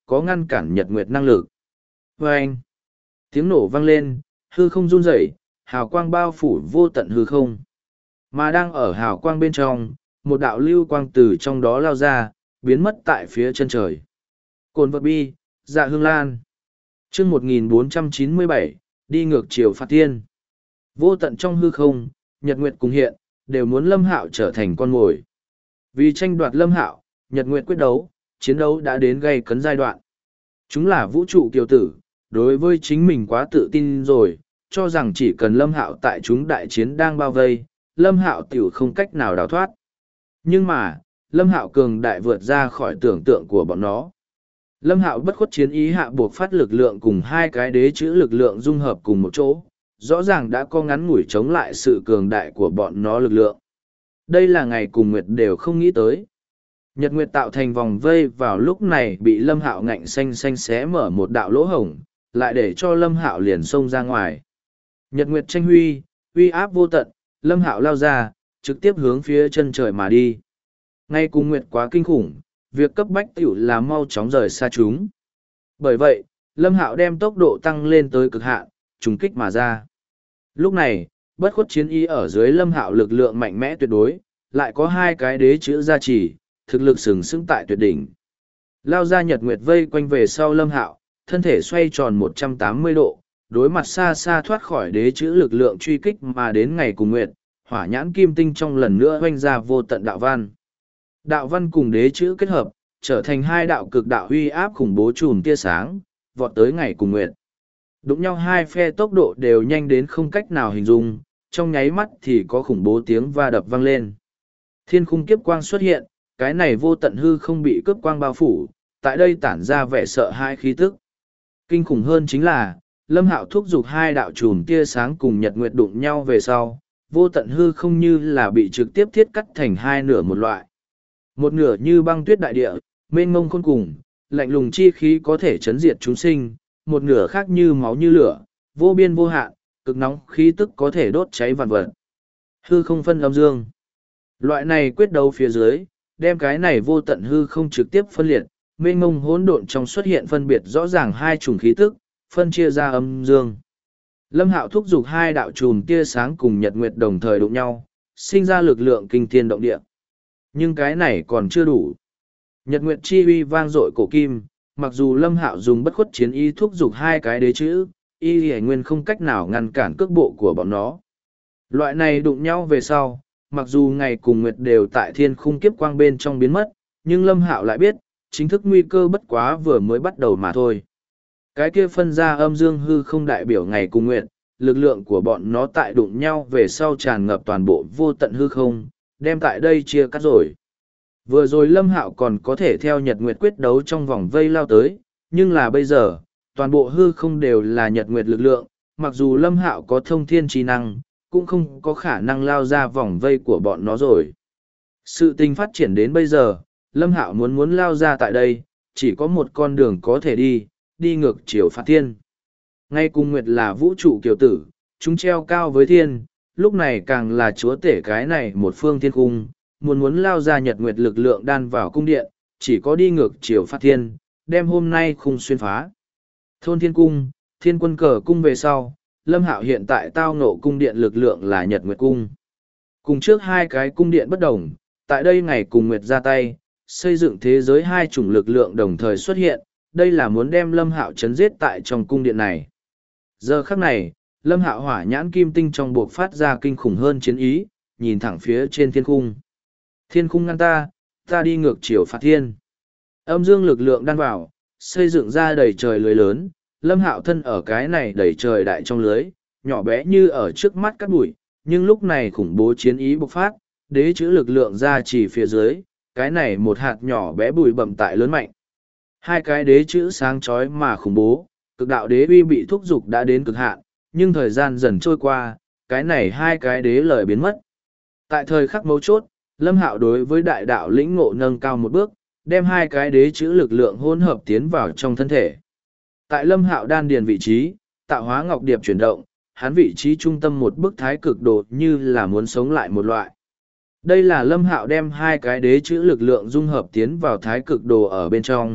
có ngăn cản nhật nguyệt năng lực. Và anh, tiếng nổ vang lên, hư không run rẩy, hào quang bao phủ vô tận hư không. Mà đang ở hào quang bên trong, một đạo lưu quang từ trong đó lao ra, biến mất tại phía chân trời. Cồn vật bi, dạ hương lan. chương 1497, đi ngược chiều phạt tiên. Vô tận trong hư không, nhật nguyệt cùng hiện, đều muốn Lâm Hạo trở thành con mồi. Vì tranh đoạt Lâm Hạo, nhật nguyệt quyết đấu, chiến đấu đã đến gay cấn giai đoạn. Chúng là vũ trụ kiều tử, đối với chính mình quá tự tin rồi, cho rằng chỉ cần Lâm Hạo tại chúng đại chiến đang bao vây, Lâm Hạo tiểu không cách nào đào thoát. Nhưng mà, Lâm Hạo cường đại vượt ra khỏi tưởng tượng của bọn nó. Lâm Hạo bất khuất chiến ý hạ buộc phát lực lượng cùng hai cái đế chữ lực lượng dung hợp cùng một chỗ, rõ ràng đã có ngắn ngủi chống lại sự cường đại của bọn nó lực lượng. Đây là ngày cùng Nguyệt đều không nghĩ tới. Nhật Nguyệt tạo thành vòng vây vào lúc này bị Lâm Hạo ngạnh xanh xanh xé mở một đạo lỗ hổng, lại để cho Lâm Hạo liền xông ra ngoài. Nhật Nguyệt tranh huy, uy áp vô tận, Lâm Hạo lao ra, trực tiếp hướng phía chân trời mà đi. Ngay cùng Nguyệt quá kinh khủng, việc cấp bách tiểu là mau chóng rời xa chúng. Bởi vậy, Lâm Hạo đem tốc độ tăng lên tới cực hạn, trùng kích mà ra. Lúc này, bất khuất chiến ý ở dưới Lâm Hạo lực lượng mạnh mẽ tuyệt đối, lại có hai cái đế chữ gia trì, thực lực sừng sững tại tuyệt đỉnh. Lao ra nhật nguyệt vây quanh về sau Lâm Hạo, thân thể xoay tròn 180 độ, đối mặt xa xa thoát khỏi đế chữ lực lượng truy kích mà đến ngày cùng nguyệt, hỏa nhãn kim tinh trong lần nữa hoanh ra vô tận đạo văn. Đạo văn cùng đế chữ kết hợp, trở thành hai đạo cực đạo huy áp khủng bố chùm tia sáng, vọt tới ngày cùng nguyệt. Đụng nhau hai phe tốc độ đều nhanh đến không cách nào hình dung, trong nháy mắt thì có khủng bố tiếng va đập vang lên. Thiên khung kiếp quang xuất hiện, cái này vô tận hư không bị cướp quang bao phủ, tại đây tản ra vẻ sợ hãi khí tức. Kinh khủng hơn chính là, Lâm Hạo thúc giục hai đạo chùm tia sáng cùng nhật nguyệt đụng nhau về sau, vô tận hư không như là bị trực tiếp thiết cắt thành hai nửa một loại. Một nửa như băng tuyết đại địa, mênh mông khôn cùng, lạnh lùng chi khí có thể chấn diệt chúng sinh, một nửa khác như máu như lửa, vô biên vô hạn, cực nóng khí tức có thể đốt cháy vạn vật. Hư không phân âm dương. Loại này quyết đấu phía dưới, đem cái này vô tận hư không trực tiếp phân liệt, mênh mông hỗn độn trong xuất hiện phân biệt rõ ràng hai chủng khí tức, phân chia ra âm dương. Lâm Hạo thúc giục hai đạo chùm tia sáng cùng nhật nguyệt đồng thời đụng nhau, sinh ra lực lượng kinh thiên động địa. Nhưng cái này còn chưa đủ. Nhật nguyệt chi uy vang dội cổ kim, mặc dù Lâm Hạo dùng bất khuất chiến ý thúc giục hai cái đế chữ, y hải nguyên không cách nào ngăn cản cước bộ của bọn nó. Loại này đụng nhau về sau, mặc dù ngày cùng nguyệt đều tại thiên khung kiếp quang bên trong biến mất, nhưng Lâm Hạo lại biết, chính thức nguy cơ bất quá vừa mới bắt đầu mà thôi. Cái kia phân ra âm dương hư không đại biểu ngày cùng nguyệt, lực lượng của bọn nó tại đụng nhau về sau tràn ngập toàn bộ vô tận hư không, đem tại đây chia cắt rồi. Vừa rồi Lâm Hạo còn có thể theo nhật nguyệt quyết đấu trong vòng vây lao tới, nhưng là bây giờ, toàn bộ hư không đều là nhật nguyệt lực lượng, mặc dù Lâm Hạo có thông thiên trí năng, cũng không có khả năng lao ra vòng vây của bọn nó rồi. Sự tình phát triển đến bây giờ, Lâm Hạo muốn lao ra tại đây, chỉ có một con đường có thể đi ngược chiều phạt thiên. Ngay cùng nguyệt là vũ trụ kiều tử, chúng treo cao với thiên, lúc này càng là chúa tể cái này một phương thiên cung, muốn lao ra nhật nguyệt lực lượng đan vào cung điện, chỉ có đi ngược chiều phạt thiên, đem hôm nay khung xuyên phá. Thôn thiên cung, thiên quân cờ cung về sau, Lâm Hạo hiện tại tao ngộ cung điện lực lượng là nhật nguyệt cung. Cùng trước hai cái cung điện bất đồng, tại đây ngày cùng nguyệt ra tay, xây dựng thế giới hai chủng lực lượng đồng thời xuất hiện, đây là muốn đem Lâm Hạo chấn giết tại trong cung điện này. Giờ khắc này, Lâm Hạo hỏa nhãn kim tinh trong buộc phát ra kinh khủng hơn chiến ý, nhìn thẳng phía trên thiên khung. Thiên khung ngăn ta đi ngược chiều phạt thiên. Âm dương lực lượng đan vào, xây dựng ra đầy trời lưới lớn, Lâm Hạo thân ở cái này đầy trời đại trong lưới, nhỏ bé như ở trước mắt cát bụi, nhưng lúc này khủng bố chiến ý bộc phát, đế chữ lực lượng ra chỉ phía dưới, cái này một hạt nhỏ bé bụi bẩm tại lớn mạnh. Hai cái đế chữ sáng chói mà khủng bố, cực đạo đế uy bị thúc giục đã đến cực hạn, nhưng thời gian dần trôi qua, cái này hai cái đế lời biến mất. Tại thời khắc mấu chốt, Lâm Hạo đối với đại đạo lĩnh ngộ nâng cao một bước, đem hai cái đế chữ lực lượng hỗn hợp tiến vào trong thân thể. Tại Lâm Hạo đan điền vị trí, tạo hóa ngọc điệp chuyển động, hắn vị trí trung tâm một bức thái cực đồ như là muốn sống lại một loại. Đây là Lâm Hạo đem hai cái đế chữ lực lượng dung hợp tiến vào thái cực đồ ở bên trong,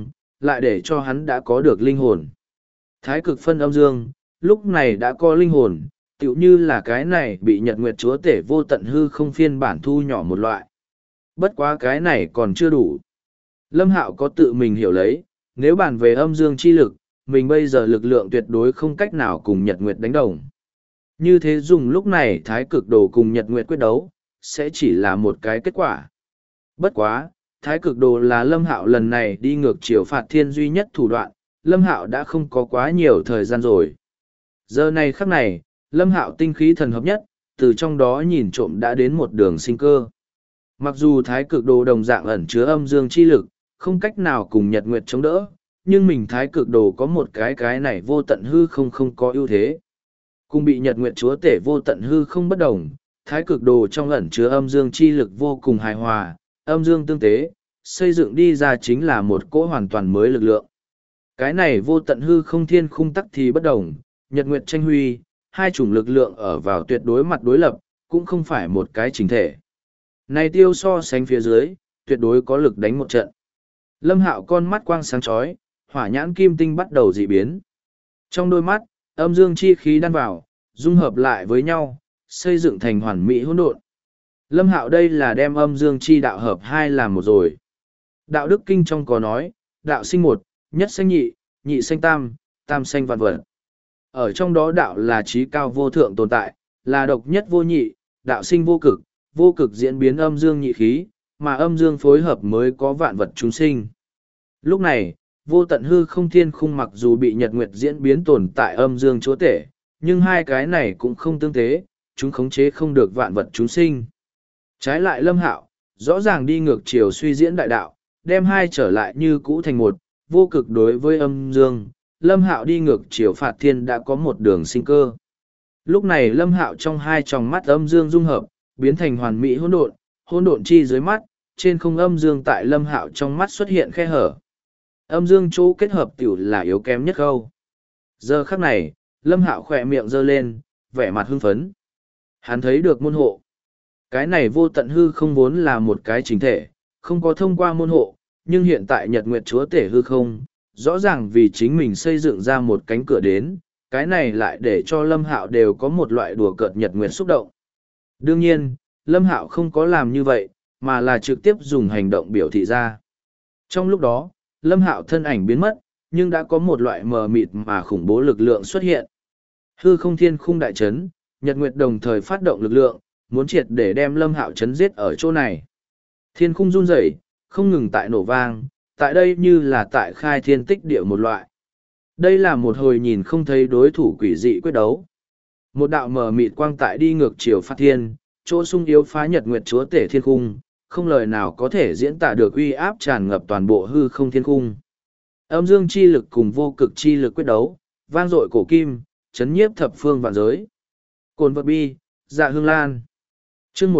lại để cho hắn đã có được linh hồn. Thái cực phân âm dương, lúc này đã có linh hồn, tựu như là cái này bị Nhật Nguyệt Chúa Tể vô tận hư không phiên bản thu nhỏ một loại. Bất quá cái này còn chưa đủ. Lâm Hạo có tự mình hiểu lấy, nếu bàn về âm dương chi lực, mình bây giờ lực lượng tuyệt đối không cách nào cùng Nhật Nguyệt đánh đồng. Như thế dùng lúc này Thái cực đồ cùng Nhật Nguyệt quyết đấu, sẽ chỉ là một cái kết quả. Bất quá, Thái cực đồ là Lâm Hạo lần này đi ngược chiều phạt thiên duy nhất thủ đoạn, Lâm Hạo đã không có quá nhiều thời gian rồi. Giờ này khắc này, Lâm Hạo tinh khí thần hợp nhất, từ trong đó nhìn trộm đã đến một đường sinh cơ. Mặc dù Thái cực đồ đồng dạng ẩn chứa âm dương chi lực, không cách nào cùng Nhật Nguyệt chống đỡ, nhưng mình Thái cực đồ có một cái này vô tận hư không có ưu thế. Cùng bị Nhật Nguyệt Chúa Tể vô tận hư không bất đồng, Thái cực đồ trong ẩn chứa âm dương chi lực vô cùng hài hòa, âm dương tương tế, xây dựng đi ra chính là một cỗ hoàn toàn mới lực lượng. Cái này vô tận hư không thiên khung tắc thì bất đồng, Nhật Nguyệt tranh huy, hai chủng lực lượng ở vào tuyệt đối mặt đối lập, cũng không phải một cái chính thể. Này tiêu so sánh phía dưới, tuyệt đối có lực đánh một trận. Lâm Hạo con mắt quang sáng chói, hỏa nhãn kim tinh bắt đầu dị biến. Trong đôi mắt, âm dương chi khí đan vào, dung hợp lại với nhau, xây dựng thành hoàn mỹ hỗn độn. Lâm Hạo đây là đem âm dương chi đạo hợp hai làm một rồi. Đạo đức kinh trong có nói, đạo sinh một, nhất sanh nhị, nhị sanh tam, tam sanh vạn vật. Ở trong đó đạo là trí cao vô thượng tồn tại, là độc nhất vô nhị, đạo sinh vô cực diễn biến âm dương nhị khí, mà âm dương phối hợp mới có vạn vật chúng sinh. Lúc này, vô tận hư không thiên khung mặc dù bị Nhật Nguyệt diễn biến tồn tại âm dương chúa tể, nhưng hai cái này cũng không tương tế, chúng khống chế không được vạn vật chúng sinh. Trái lại Lâm Hạo, rõ ràng đi ngược chiều suy diễn đại đạo, đem hai trở lại như cũ thành một, vô cực đối với âm dương, Lâm Hạo đi ngược chiều phạt thiên đã có một đường sinh cơ. Lúc này Lâm Hạo trong hai tròng mắt âm dương dung hợp, biến thành hoàn mỹ hỗn độn chi dưới mắt, trên không âm dương tại Lâm Hạo trong mắt xuất hiện khe hở. Âm dương chỗ kết hợp tiểu là yếu kém nhất khâu. Giờ khắc này, Lâm Hạo khỏe miệng giơ lên, vẻ mặt hưng phấn. Hắn thấy được môn hộ. Cái này vô tận hư không vốn là một cái chính thể, không có thông qua môn hộ, nhưng hiện tại Nhật Nguyệt Chúa Tể hư không, rõ ràng vì chính mình xây dựng ra một cánh cửa đến, cái này lại để cho Lâm Hạo đều có một loại đùa cợt Nhật Nguyệt xúc động. Đương nhiên, Lâm Hạo không có làm như vậy, mà là trực tiếp dùng hành động biểu thị ra. Trong lúc đó, Lâm Hạo thân ảnh biến mất, nhưng đã có một loại mờ mịt mà khủng bố lực lượng xuất hiện. Hư không thiên khung đại chấn, Nhật Nguyệt đồng thời phát động lực lượng, muốn triệt để đem Lâm Hạo chấn giết ở chỗ này. Thiên khung run rẩy, không ngừng tại nổ vang, tại đây như là tại khai thiên tích địa một loại. Đây là một hồi nhìn không thấy đối thủ quỷ dị quyết đấu. Một đạo mờ mịt quang tại đi ngược chiều phát thiên, chỗ sung yếu phá Nhật Nguyệt Chúa Tể thiên khung, không lời nào có thể diễn tả được uy áp tràn ngập toàn bộ hư không thiên khung. Âm dương chi lực cùng vô cực chi lực quyết đấu, vang dội cổ kim, chấn nhiếp thập phương vạn giới. Cồn vật bi, dạ hương lan. Chương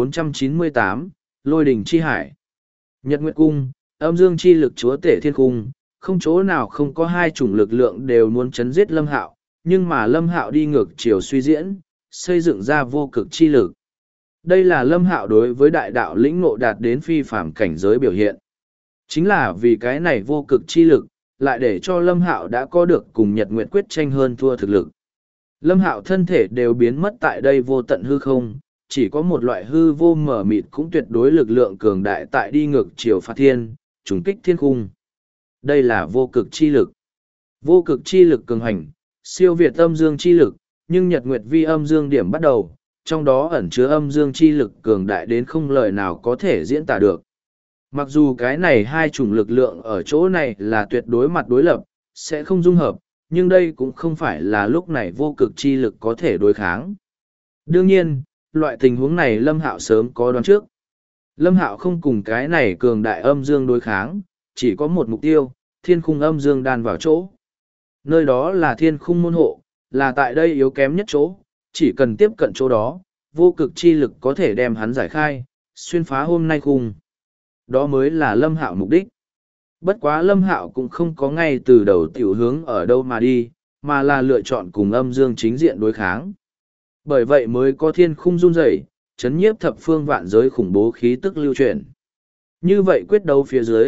1498, Lôi đỉnh chi hải. Nhật Nguyệt cung, âm dương chi lực chúa tể thiên cung, không chỗ nào không có hai chủng lực lượng đều muốn chấn giết Lâm Hạo, nhưng mà Lâm Hạo đi ngược chiều suy diễn, xây dựng ra vô cực chi lực. Đây là Lâm Hạo đối với đại đạo lĩnh ngộ đạt đến phi phàm cảnh giới biểu hiện. Chính là vì cái này vô cực chi lực, lại để cho Lâm Hạo đã có được cùng Nhật Nguyệt quyết tranh hơn thua thực lực. Lâm Hạo thân thể đều biến mất tại đây vô tận hư không, chỉ có một loại hư vô mở mịt cũng tuyệt đối lực lượng cường đại tại đi ngược chiều phạt thiên, trùng kích thiên khung. Đây là vô cực chi lực. Vô cực chi lực cường hành, siêu việt âm dương chi lực, nhưng Nhật Nguyệt vi âm dương điểm bắt đầu, trong đó ẩn chứa âm dương chi lực cường đại đến không lời nào có thể diễn tả được. Mặc dù cái này hai chủng lực lượng ở chỗ này là tuyệt đối mặt đối lập, sẽ không dung hợp, nhưng đây cũng không phải là lúc này vô cực chi lực có thể đối kháng. Đương nhiên, loại tình huống này Lâm Hạo sớm có đoán trước. Lâm Hạo không cùng cái này cường đại âm dương đối kháng, chỉ có một mục tiêu, thiên khung âm dương đan vào chỗ. Nơi đó là thiên khung môn hộ, là tại đây yếu kém nhất chỗ, chỉ cần tiếp cận chỗ đó, vô cực chi lực có thể đem hắn giải khai, xuyên phá hôm nay khung. Đó mới là Lâm Hạo mục đích. Bất quá Lâm Hạo cũng không có ngay từ đầu tiểu hướng ở đâu mà đi, mà là lựa chọn cùng âm dương chính diện đối kháng. Bởi vậy mới có thiên khung run rẩy, chấn nhiếp thập phương vạn giới khủng bố khí tức lưu chuyển. Như vậy quyết đấu phía dưới,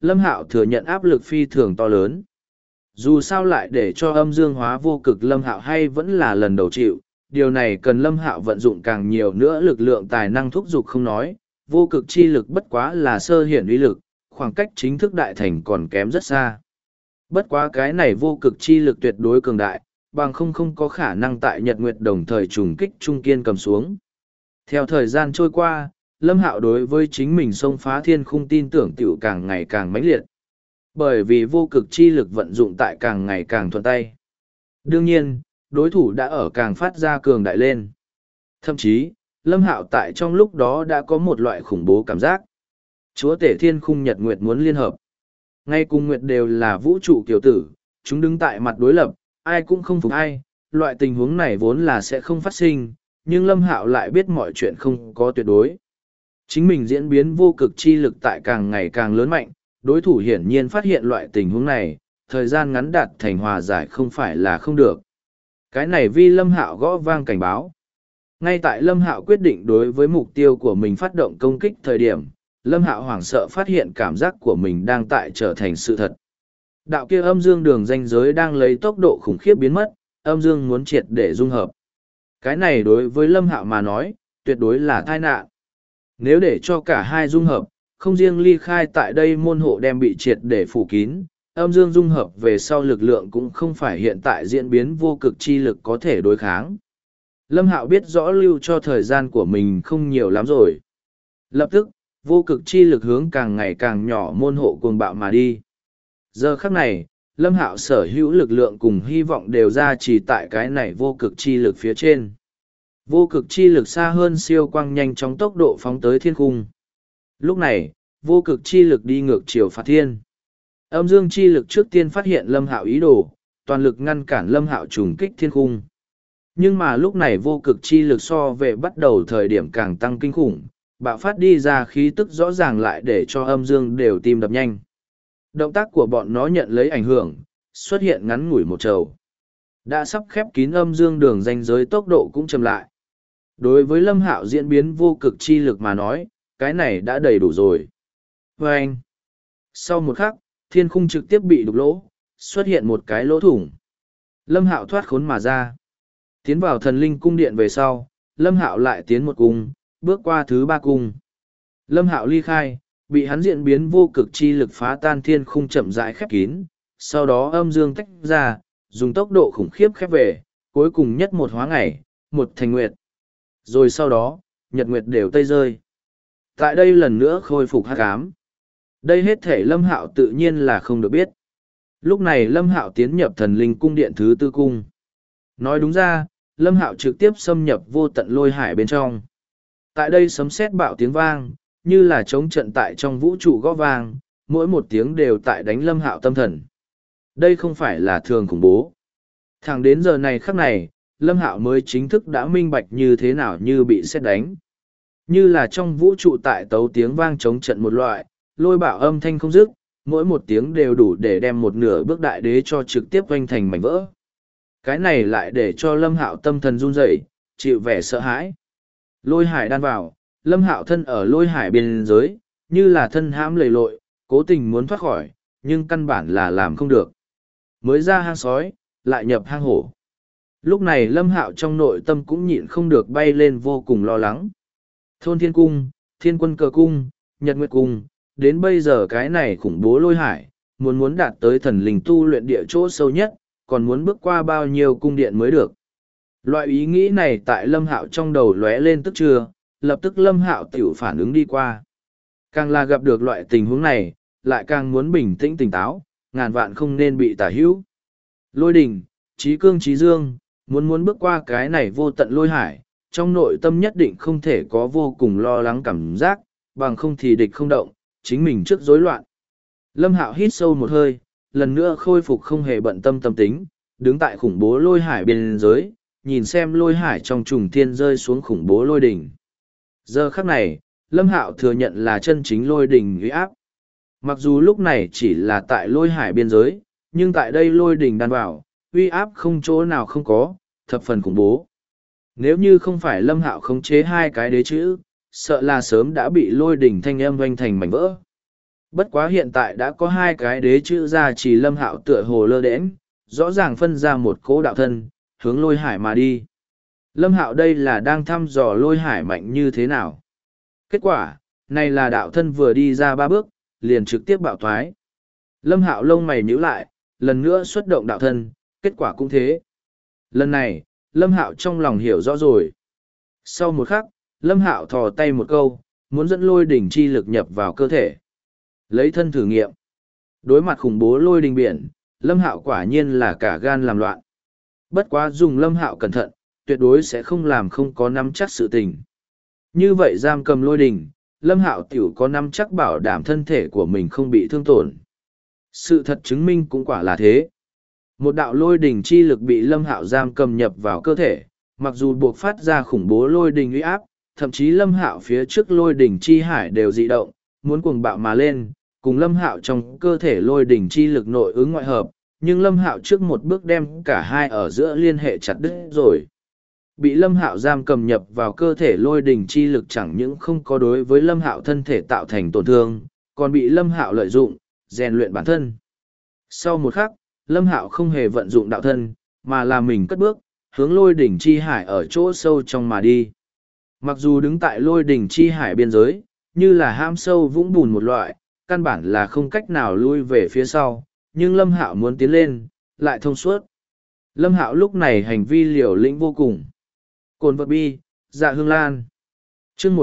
Lâm Hạo thừa nhận áp lực phi thường to lớn. Dù sao lại để cho âm dương hóa vô cực Lâm Hạo hay vẫn là lần đầu chịu, điều này cần Lâm Hạo vận dụng càng nhiều nữa lực lượng tài năng thúc giục không nói, vô cực chi lực bất quá là sơ hiển uy lực, khoảng cách chính thức đại thành còn kém rất xa. Bất quá cái này vô cực chi lực tuyệt đối cường đại, bằng không có khả năng tại Nhật Nguyệt đồng thời trùng kích Trung Kiên cầm xuống. Theo thời gian trôi qua, Lâm Hạo đối với chính mình xông phá thiên khung tin tưởng tiểu càng ngày càng mãnh liệt. Bởi vì vô cực chi lực vận dụng tại càng ngày càng thuận tay. Đương nhiên, đối thủ đã ở càng phát ra cường đại lên. Thậm chí, Lâm Hạo tại trong lúc đó đã có một loại khủng bố cảm giác. Chúa tể thiên khung Nhật Nguyệt muốn liên hợp. Ngay cùng Nguyệt đều là vũ trụ kiều tử, chúng đứng tại mặt đối lập, ai cũng không phục ai, loại tình huống này vốn là sẽ không phát sinh, nhưng Lâm Hạo lại biết mọi chuyện không có tuyệt đối. Chính mình diễn biến vô cực chi lực tại càng ngày càng lớn mạnh, đối thủ hiển nhiên phát hiện loại tình huống này, thời gian ngắn đạt thành hòa giải không phải là không được. Cái này vì Lâm Hạo gõ vang cảnh báo. Ngay tại Lâm Hạo quyết định đối với mục tiêu của mình phát động công kích thời điểm, Lâm Hạo hoảng sợ phát hiện cảm giác của mình đang tại trở thành sự thật. Đạo kia âm dương đường ranh giới đang lấy tốc độ khủng khiếp biến mất, âm dương muốn triệt để dung hợp. Cái này đối với Lâm Hạo mà nói, tuyệt đối là tai nạn. Nếu để cho cả hai dung hợp, không riêng ly khai tại đây môn hộ đem bị triệt để phủ kín, âm dương dung hợp về sau lực lượng cũng không phải hiện tại diễn biến vô cực chi lực có thể đối kháng. Lâm Hạo biết rõ lưu cho thời gian của mình không nhiều lắm rồi. Lập tức, vô cực chi lực hướng càng ngày càng nhỏ môn hộ cuồng bạo mà đi. Giờ khắc này, Lâm Hạo sở hữu lực lượng cùng hy vọng đều ra chỉ tại cái này vô cực chi lực phía trên. Vô cực chi lực xa hơn siêu quang nhanh chóng tốc độ phóng tới thiên khung. Lúc này, vô cực chi lực đi ngược chiều phạt thiên. Âm dương chi lực trước tiên phát hiện Lâm Hạo ý đồ, toàn lực ngăn cản Lâm Hạo trùng kích thiên khung. Nhưng mà lúc này vô cực chi lực so về bắt đầu thời điểm càng tăng kinh khủng, bạo phát đi ra khí tức rõ ràng lại để cho âm dương đều tim đập nhanh. Động tác của bọn nó nhận lấy ảnh hưởng, xuất hiện ngắn ngủi một trầu. Đã sắp khép kín âm dương đường ranh giới tốc độ cũng chậm lại. Đối với Lâm Hạo diễn biến vô cực chi lực mà nói, cái này đã đầy đủ rồi. Và anh, sau một khắc, thiên khung trực tiếp bị đục lỗ, xuất hiện một cái lỗ thủng. Lâm Hạo thoát khốn mà ra. Tiến vào thần linh cung điện về sau, Lâm Hạo lại tiến một cung, bước qua thứ ba cung. Lâm Hạo ly khai, bị hắn diễn biến vô cực chi lực phá tan thiên khung chậm rãi khép kín, sau đó âm dương tách ra, dùng tốc độ khủng khiếp khép về, cuối cùng nhất một hóa ngày, một thành nguyệt. Rồi sau đó, nhật nguyệt đều tây rơi. Tại đây lần nữa khôi phục hắc ám. Đây hết thể Lâm Hạo tự nhiên là không được biết. Lúc này Lâm Hạo tiến nhập thần linh cung điện thứ tư cung. Nói đúng ra, Lâm Hạo trực tiếp xâm nhập vô tận lôi hải bên trong. Tại đây sấm sét bạo tiếng vang, như là trống trận tại trong vũ trụ gõ vang, mỗi một tiếng đều tại đánh Lâm Hạo tâm thần. Đây không phải là thường khủng bố. Thẳng đến giờ này khắc này, Lâm Hạo mới chính thức đã minh bạch như thế nào như bị sét đánh. Như là trong vũ trụ tại tấu tiếng vang trống trận một loại, lôi bạo âm thanh không dứt, mỗi một tiếng đều đủ để đem một nửa bước đại đế cho trực tiếp vanh thành mảnh vỡ. Cái này lại để cho Lâm Hạo tâm thần run rẩy, chịu vẻ sợ hãi. Lôi hải đan vào, Lâm Hạo thân ở lôi hải biên giới, như là thân hãm lầy lội, cố tình muốn thoát khỏi, nhưng căn bản là làm không được. Mới ra hang sói, lại nhập hang hổ. Lúc này Lâm Hạo trong nội tâm cũng nhịn không được bay lên vô cùng lo lắng. Thôn Thiên Cung, Thiên Quân Cờ Cung, Nhật Nguyệt Cung, đến bây giờ cái này khủng bố lôi hải, muốn đạt tới thần linh tu luyện địa chỗ sâu nhất, còn muốn bước qua bao nhiêu cung điện mới được. Loại ý nghĩ này tại Lâm Hạo trong đầu lóe lên tức chưa, lập tức Lâm Hạo tiểu phản ứng đi qua. Càng là gặp được loại tình huống này, lại càng muốn bình tĩnh tỉnh táo, ngàn vạn không nên bị tả hữu. Lôi đình, trí cương trí dương, muốn bước qua cái này vô tận lôi hải, trong nội tâm nhất định không thể có vô cùng lo lắng cảm giác, bằng không thì địch không động, chính mình trước rối loạn. Lâm Hạo hít sâu một hơi, lần nữa khôi phục không hề bận tâm tâm tính, đứng tại khủng bố lôi hải biên giới, nhìn xem lôi hải trong trùng thiên rơi xuống khủng bố lôi đỉnh. Giờ khắc này, Lâm Hạo thừa nhận là chân chính lôi đỉnh uy áp. Mặc dù lúc này chỉ là tại lôi hải biên giới, nhưng tại đây lôi đỉnh đan vào, uy áp không chỗ nào không có, thập phần khủng bố. Nếu như không phải Lâm Hạo khống chế hai cái đế chữ, sợ là sớm đã bị lôi đỉnh thanh âm vanh thành mảnh vỡ. Bất quá hiện tại đã có hai cái đế chữ gia trì Lâm Hạo tựa hồ lơ đễnh, rõ ràng phân ra một cỗ đạo thân, hướng lôi hải mà đi. Lâm Hạo đây là đang thăm dò lôi hải mạnh như thế nào. Kết quả, này là đạo thân vừa đi ra 3 bước, liền trực tiếp bạo thoái. Lâm Hạo lông mày nhíu lại, lần nữa xuất động đạo thân, kết quả cũng thế. Lần này, Lâm Hạo trong lòng hiểu rõ rồi. Sau một khắc, Lâm Hạo thò tay một câu, muốn dẫn lôi đỉnh chi lực nhập vào cơ thể. Lấy thân thử nghiệm. Đối mặt khủng bố lôi đình biển, Lâm Hạo quả nhiên là cả gan làm loạn. Bất quá dùng Lâm Hạo cẩn thận, tuyệt đối sẽ không làm không có nắm chắc sự tình. Như vậy giam cầm lôi đình, Lâm Hạo tiểu có nắm chắc bảo đảm thân thể của mình không bị thương tổn. Sự thật chứng minh cũng quả là thế. Một đạo lôi đình chi lực bị Lâm Hạo giam cầm nhập vào cơ thể, mặc dù buộc phát ra khủng bố lôi đình uy áp, thậm chí Lâm Hạo phía trước lôi đình chi hải đều dị động, muốn cuồng bạo mà lên, cùng Lâm Hạo trong cơ thể lôi đình chi lực nội ứng ngoại hợp, nhưng Lâm Hạo trước một bước đem cả hai ở giữa liên hệ chặt đứt rồi. Bị Lâm Hạo giam cầm nhập vào cơ thể lôi đình chi lực chẳng những không có đối với Lâm Hạo thân thể tạo thành tổn thương, còn bị Lâm Hạo lợi dụng, rèn luyện bản thân. Sau một khắc, Lâm Hạo không hề vận dụng đạo thân, mà là mình cất bước, hướng lôi đỉnh chi hải ở chỗ sâu trong mà đi. Mặc dù đứng tại lôi đỉnh chi hải biên giới, như là ham sâu vũng bùn một loại, căn bản là không cách nào lui về phía sau, nhưng Lâm Hạo muốn tiến lên, lại thông suốt. Lâm Hạo lúc này hành vi liều lĩnh vô cùng. Cồn vật bi, dạ hương lan. Chương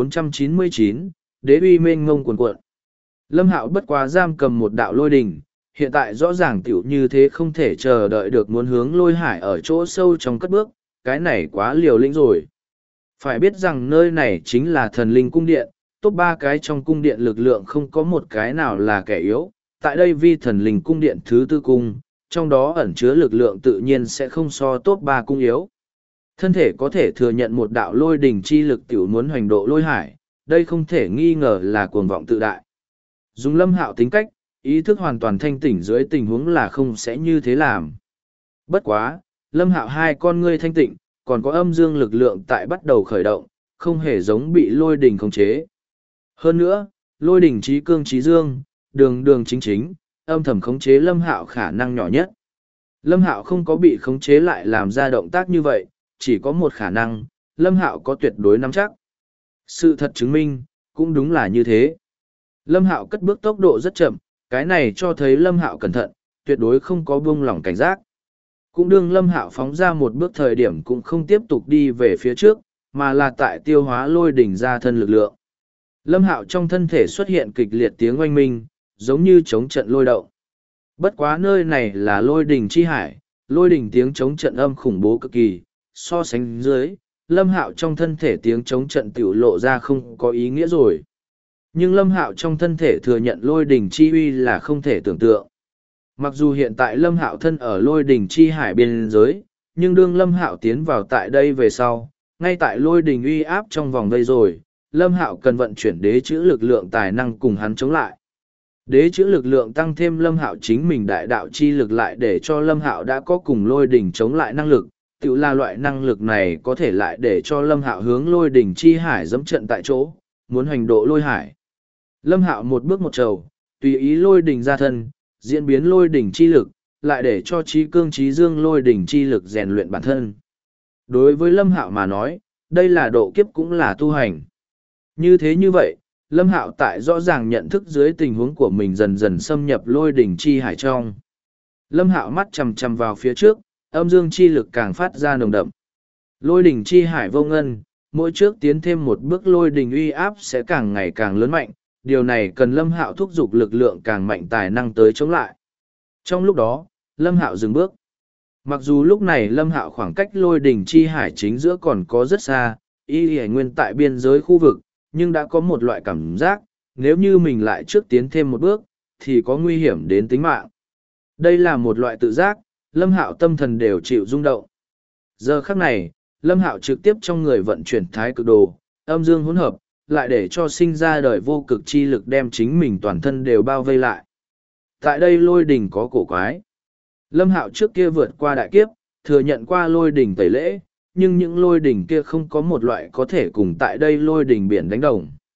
1499, đế uy mênh ngông cuồn cuộn. Lâm Hạo bất quá giam cầm một đạo lôi đỉnh, hiện tại rõ ràng tiểu như thế không thể chờ đợi được muốn hướng lôi hải ở chỗ sâu trong cất bước, cái này quá liều lĩnh rồi. Phải biết rằng nơi này chính là thần linh cung điện, top 3 cái trong cung điện lực lượng không có một cái nào là kẻ yếu, tại đây vi thần linh cung điện thứ 4 cung, trong đó ẩn chứa lực lượng tự nhiên sẽ không so top 3 cung yếu. Thân thể có thể thừa nhận một đạo lôi đỉnh chi lực tiểu muốn hoành độ lôi hải, đây không thể nghi ngờ là cuồng vọng tự đại. Dùng Lâm Hạo tính cách, ý thức hoàn toàn thanh tỉnh dưới tình huống là không sẽ như thế làm. Bất quá, Lâm Hạo hai con ngươi thanh tịnh, còn có âm dương lực lượng tại bắt đầu khởi động, không hề giống bị lôi đỉnh khống chế. Hơn nữa, lôi đỉnh trí cương trí dương, đường đường chính chính, âm thầm khống chế Lâm Hạo khả năng nhỏ nhất. Lâm Hạo không có bị khống chế lại làm ra động tác như vậy, chỉ có một khả năng, Lâm Hạo có tuyệt đối nắm chắc. Sự thật chứng minh, cũng đúng là như thế. Lâm Hạo cất bước tốc độ rất chậm, cái này cho thấy Lâm Hạo cẩn thận, tuyệt đối không có buông lỏng cảnh giác. Cũng đương Lâm Hạo phóng ra một bước thời điểm cũng không tiếp tục đi về phía trước, mà là tại tiêu hóa lôi đỉnh ra thân lực lượng. Lâm Hạo trong thân thể xuất hiện kịch liệt tiếng oanh minh, giống như chống trận lôi động. Bất quá nơi này là lôi đỉnh chi hải, lôi đỉnh tiếng chống trận âm khủng bố cực kỳ, so sánh dưới, Lâm Hạo trong thân thể tiếng chống trận tiểu lộ ra không có ý nghĩa rồi. Nhưng Lâm Hạo trong thân thể thừa nhận lôi đỉnh chi uy là không thể tưởng tượng. Mặc dù hiện tại Lâm Hạo thân ở lôi đỉnh chi hải biên giới, nhưng đương Lâm Hạo tiến vào tại đây về sau, ngay tại lôi đỉnh uy áp trong vòng đây rồi, Lâm Hạo cần vận chuyển đế chữ lực lượng tài năng cùng hắn chống lại. Đế chữ lực lượng tăng thêm Lâm Hạo chính mình đại đạo chi lực lại để cho Lâm Hạo đã có cùng lôi đỉnh chống lại năng lực, tự là loại năng lực này có thể lại để cho Lâm Hạo hướng lôi đỉnh chi hải dẫm trận tại chỗ, muốn hành độ lôi hải. Lâm Hạo một bước một trầu, tùy ý lôi đỉnh ra thân, diễn biến lôi đỉnh chi lực, lại để cho trí cương trí dương lôi đỉnh chi lực rèn luyện bản thân. Đối với Lâm Hạo mà nói, đây là độ kiếp cũng là tu hành. Như thế như vậy, Lâm Hạo tại rõ ràng nhận thức dưới tình huống của mình dần dần xâm nhập lôi đỉnh chi hải trong. Lâm Hạo mắt chằm chằm vào phía trước, âm dương chi lực càng phát ra nồng đậm. Lôi đỉnh chi hải vô ngân, mỗi trước tiến thêm một bước lôi đỉnh uy áp sẽ càng ngày càng lớn mạnh, điều này cần Lâm Hạo thúc giục lực lượng càng mạnh tài năng tới chống lại. Trong lúc đó, Lâm Hạo dừng bước. Mặc dù lúc này Lâm Hạo khoảng cách lôi đỉnh chi hải chính giữa còn có rất xa, y nguyên tại biên giới khu vực, nhưng đã có một loại cảm giác, nếu như mình lại trước tiến thêm một bước, thì có nguy hiểm đến tính mạng. Đây là một loại tự giác, Lâm Hạo tâm thần đều chịu rung động. Giờ khắc này, Lâm Hạo trực tiếp trong người vận chuyển thái cực đồ, âm dương hỗn hợp, lại để cho sinh ra đời vô cực chi lực đem chính mình toàn thân đều bao vây lại. Tại đây lôi đỉnh có cổ quái. Lâm Hạo trước kia vượt qua đại kiếp, thừa nhận qua lôi đỉnh tẩy lễ, nhưng những lôi đỉnh kia không có một loại có thể cùng tại đây lôi đỉnh biển đánh đồng.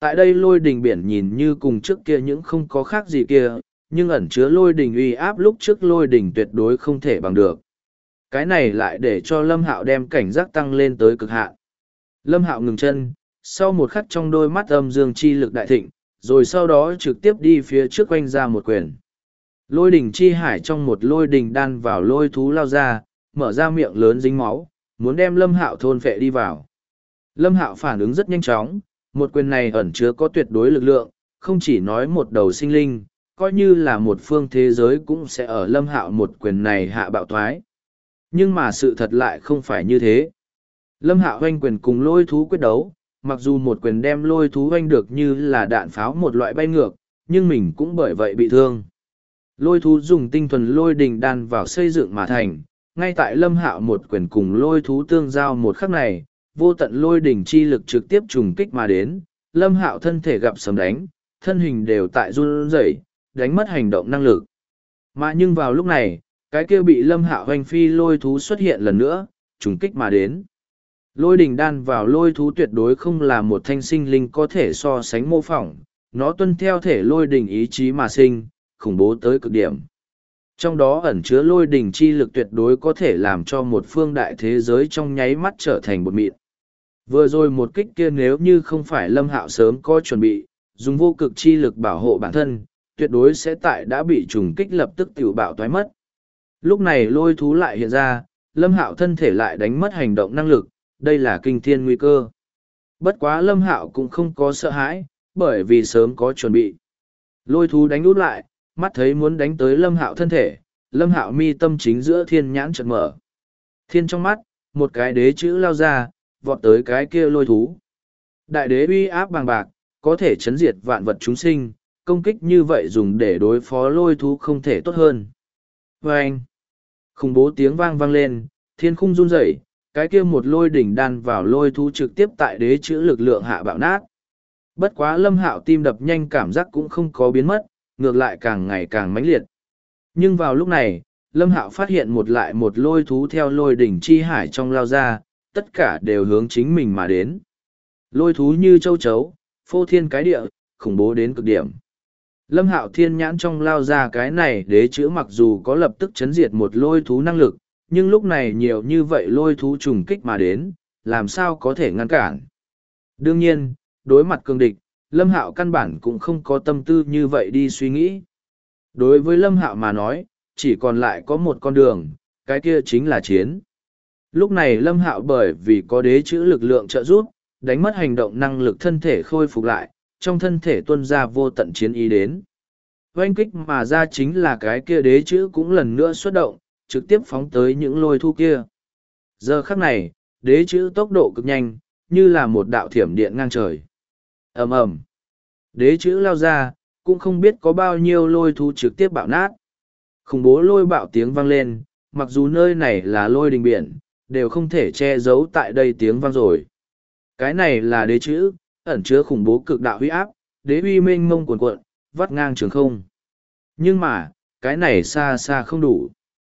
Tại đây lôi đình biển nhìn như cùng trước kia những không có khác gì kia, nhưng ẩn chứa lôi đình uy áp lúc trước lôi đình tuyệt đối không thể bằng được. Cái này lại để cho Lâm Hạo đem cảnh giác tăng lên tới cực hạn. Lâm Hạo ngừng chân, sau một khắc trong đôi mắt âm dương chi lực đại thịnh, rồi sau đó trực tiếp đi phía trước quanh ra một quyền. Lôi đỉnh chi hải trong một lôi đỉnh đan vào lôi thú lao ra, mở ra miệng lớn dính máu, muốn đem Lâm Hạo thôn phệ đi vào. Lâm Hạo phản ứng rất nhanh chóng, một quyền này ẩn chứa có tuyệt đối lực lượng, không chỉ nói một đầu sinh linh, coi như là một phương thế giới cũng sẽ ở Lâm Hạo một quyền này hạ bạo thoái. Nhưng mà sự thật lại không phải như thế. Lâm Hạo hoanh quyền cùng lôi thú quyết đấu, mặc dù một quyền đem lôi thú hoanh được như là đạn pháo một loại bay ngược, nhưng mình cũng bởi vậy bị thương. Lôi thú dùng tinh thuần lôi đình đan vào xây dựng mà thành, ngay tại Lâm Hạo một quyền cùng lôi thú tương giao một khắc này, vô tận lôi đỉnh chi lực trực tiếp trùng kích mà đến, Lâm Hạo thân thể gặp sấm đánh, thân hình đều tại run rẩy, đánh mất hành động năng lực. Mà nhưng vào lúc này, cái kia bị Lâm Hạo hoành phi lôi thú xuất hiện lần nữa, trùng kích mà đến. Lôi đỉnh đan vào lôi thú tuyệt đối không là một thanh sinh linh có thể so sánh mô phỏng, nó tuân theo thể lôi đỉnh ý chí mà sinh, khủng bố tới cực điểm. Trong đó ẩn chứa lôi đỉnh chi lực tuyệt đối có thể làm cho một phương đại thế giới trong nháy mắt trở thành bột mịn. Vừa rồi một kích kia nếu như không phải Lâm Hạo sớm có chuẩn bị, dùng vô cực chi lực bảo hộ bản thân, tuyệt đối sẽ tại đã bị trùng kích lập tức tiểu bạo toái mất. Lúc này lôi thú lại hiện ra, Lâm Hạo thân thể lại đánh mất hành động năng lực, đây là kinh thiên nguy cơ. Bất quá Lâm Hạo cũng không có sợ hãi, bởi vì sớm có chuẩn bị. Lôi thú đánh út lại, mắt thấy muốn đánh tới Lâm Hạo thân thể, Lâm Hạo mi tâm chính giữa thiên nhãn chợt mở. Thiên trong mắt, một cái đế chữ lao ra, vọt tới cái kia lôi thú. Đại đế uy áp bàng bạc, có thể chấn diệt vạn vật chúng sinh, công kích như vậy dùng để đối phó lôi thú không thể tốt hơn. Vâng! Khủng bố tiếng vang vang lên, thiên khung run rẩy, cái kia một lôi đỉnh đan vào lôi thú trực tiếp tại đế chữ lực lượng hạ bạo nát. Bất quá Lâm Hạo tim đập nhanh cảm giác cũng không có biến mất, ngược lại càng ngày càng mãnh liệt. Nhưng vào lúc này, Lâm Hạo phát hiện một lại một lôi thú theo lôi đỉnh chi hải trong lao ra, tất cả đều hướng chính mình mà đến. Lôi thú như châu chấu, phô thiên cái địa, khủng bố đến cực điểm. Lâm Hạo thiên nhãn trong lao ra cái này đế chữ mặc dù có lập tức chấn diệt một lôi thú năng lực, nhưng lúc này nhiều như vậy lôi thú trùng kích mà đến, làm sao có thể ngăn cản. Đương nhiên, đối mặt cường địch, Lâm Hạo căn bản cũng không có tâm tư như vậy đi suy nghĩ. Đối với Lâm Hạo mà nói, chỉ còn lại có một con đường, cái kia chính là chiến. Lúc này Lâm Hạo bởi vì có đế chữ lực lượng trợ giúp, đánh mất hành động năng lực thân thể khôi phục lại, trong thân thể tuôn ra vô tận chiến ý đến. Oanh kích mà ra chính là cái kia đế chữ cũng lần nữa xuất động, trực tiếp phóng tới những lôi thu kia. Giờ khắc này, đế chữ tốc độ cực nhanh, như là một đạo thiểm điện ngang trời. Ầm ầm. Đế chữ lao ra, cũng không biết có bao nhiêu lôi thu trực tiếp bạo nát. Khủng bố lôi bạo tiếng vang lên, mặc dù nơi này là lôi đình biển, đều không thể che giấu tại đây tiếng vang rồi. Cái này là đế chữ, ẩn chứa khủng bố cực đạo huy áp, đế uy mênh mông cuồn cuộn, vắt ngang trường không. Nhưng mà, cái này xa xa không đủ.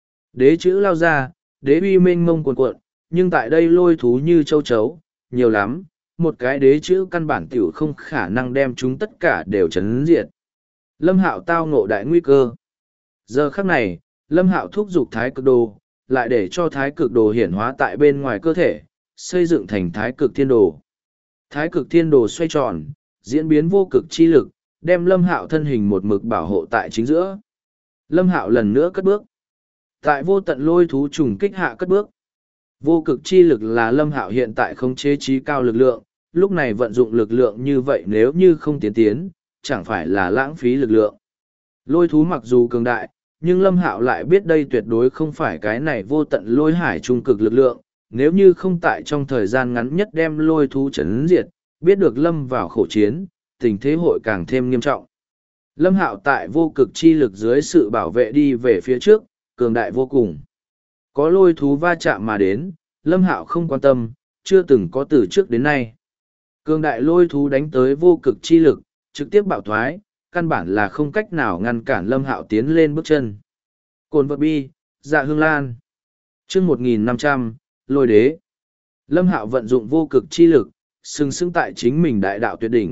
Đế chữ lao ra, đế uy mênh mông cuồn cuộn, nhưng tại đây lôi thú như châu chấu, nhiều lắm, một cái đế chữ căn bản tiểu không khả năng đem chúng tất cả đều chấn diệt. Lâm Hạo tao ngộ đại nguy cơ. Giờ khắc này, Lâm Hạo thúc giục thái cực đồ, lại để cho thái cực đồ hiển hóa tại bên ngoài cơ thể, xây dựng thành thái cực thiên đồ. Thái cực thiên đồ xoay tròn, diễn biến vô cực chi lực, đem Lâm Hạo thân hình một mực bảo hộ tại chính giữa. Lâm Hạo lần nữa cất bước. Tại vô tận lôi thú trùng kích hạ cất bước. Vô cực chi lực là Lâm Hạo hiện tại không chế trí cao lực lượng, lúc này vận dụng lực lượng như vậy nếu như không tiến, chẳng phải là lãng phí lực lượng. Lôi thú mặc dù cường đại, nhưng Lâm Hạo lại biết đây tuyệt đối không phải cái này vô tận lôi hải trung cực lực lượng, nếu như không tại trong thời gian ngắn nhất đem lôi thú chấn diệt, biết được Lâm vào khổ chiến, tình thế hội càng thêm nghiêm trọng. Lâm Hạo tại vô cực chi lực dưới sự bảo vệ đi về phía trước, cường đại vô cùng. Có lôi thú va chạm mà đến, Lâm Hạo không quan tâm, chưa từng có từ trước đến nay. Cường đại lôi thú đánh tới vô cực chi lực, trực tiếp bạo thoái, căn bản là không cách nào ngăn cản Lâm Hạo tiến lên bước chân. Cồn vật bi, dạ hương lan. chương 1500, lôi đế. Lâm Hạo vận dụng vô cực chi lực, sừng sững tại chính mình đại đạo tuyệt đỉnh,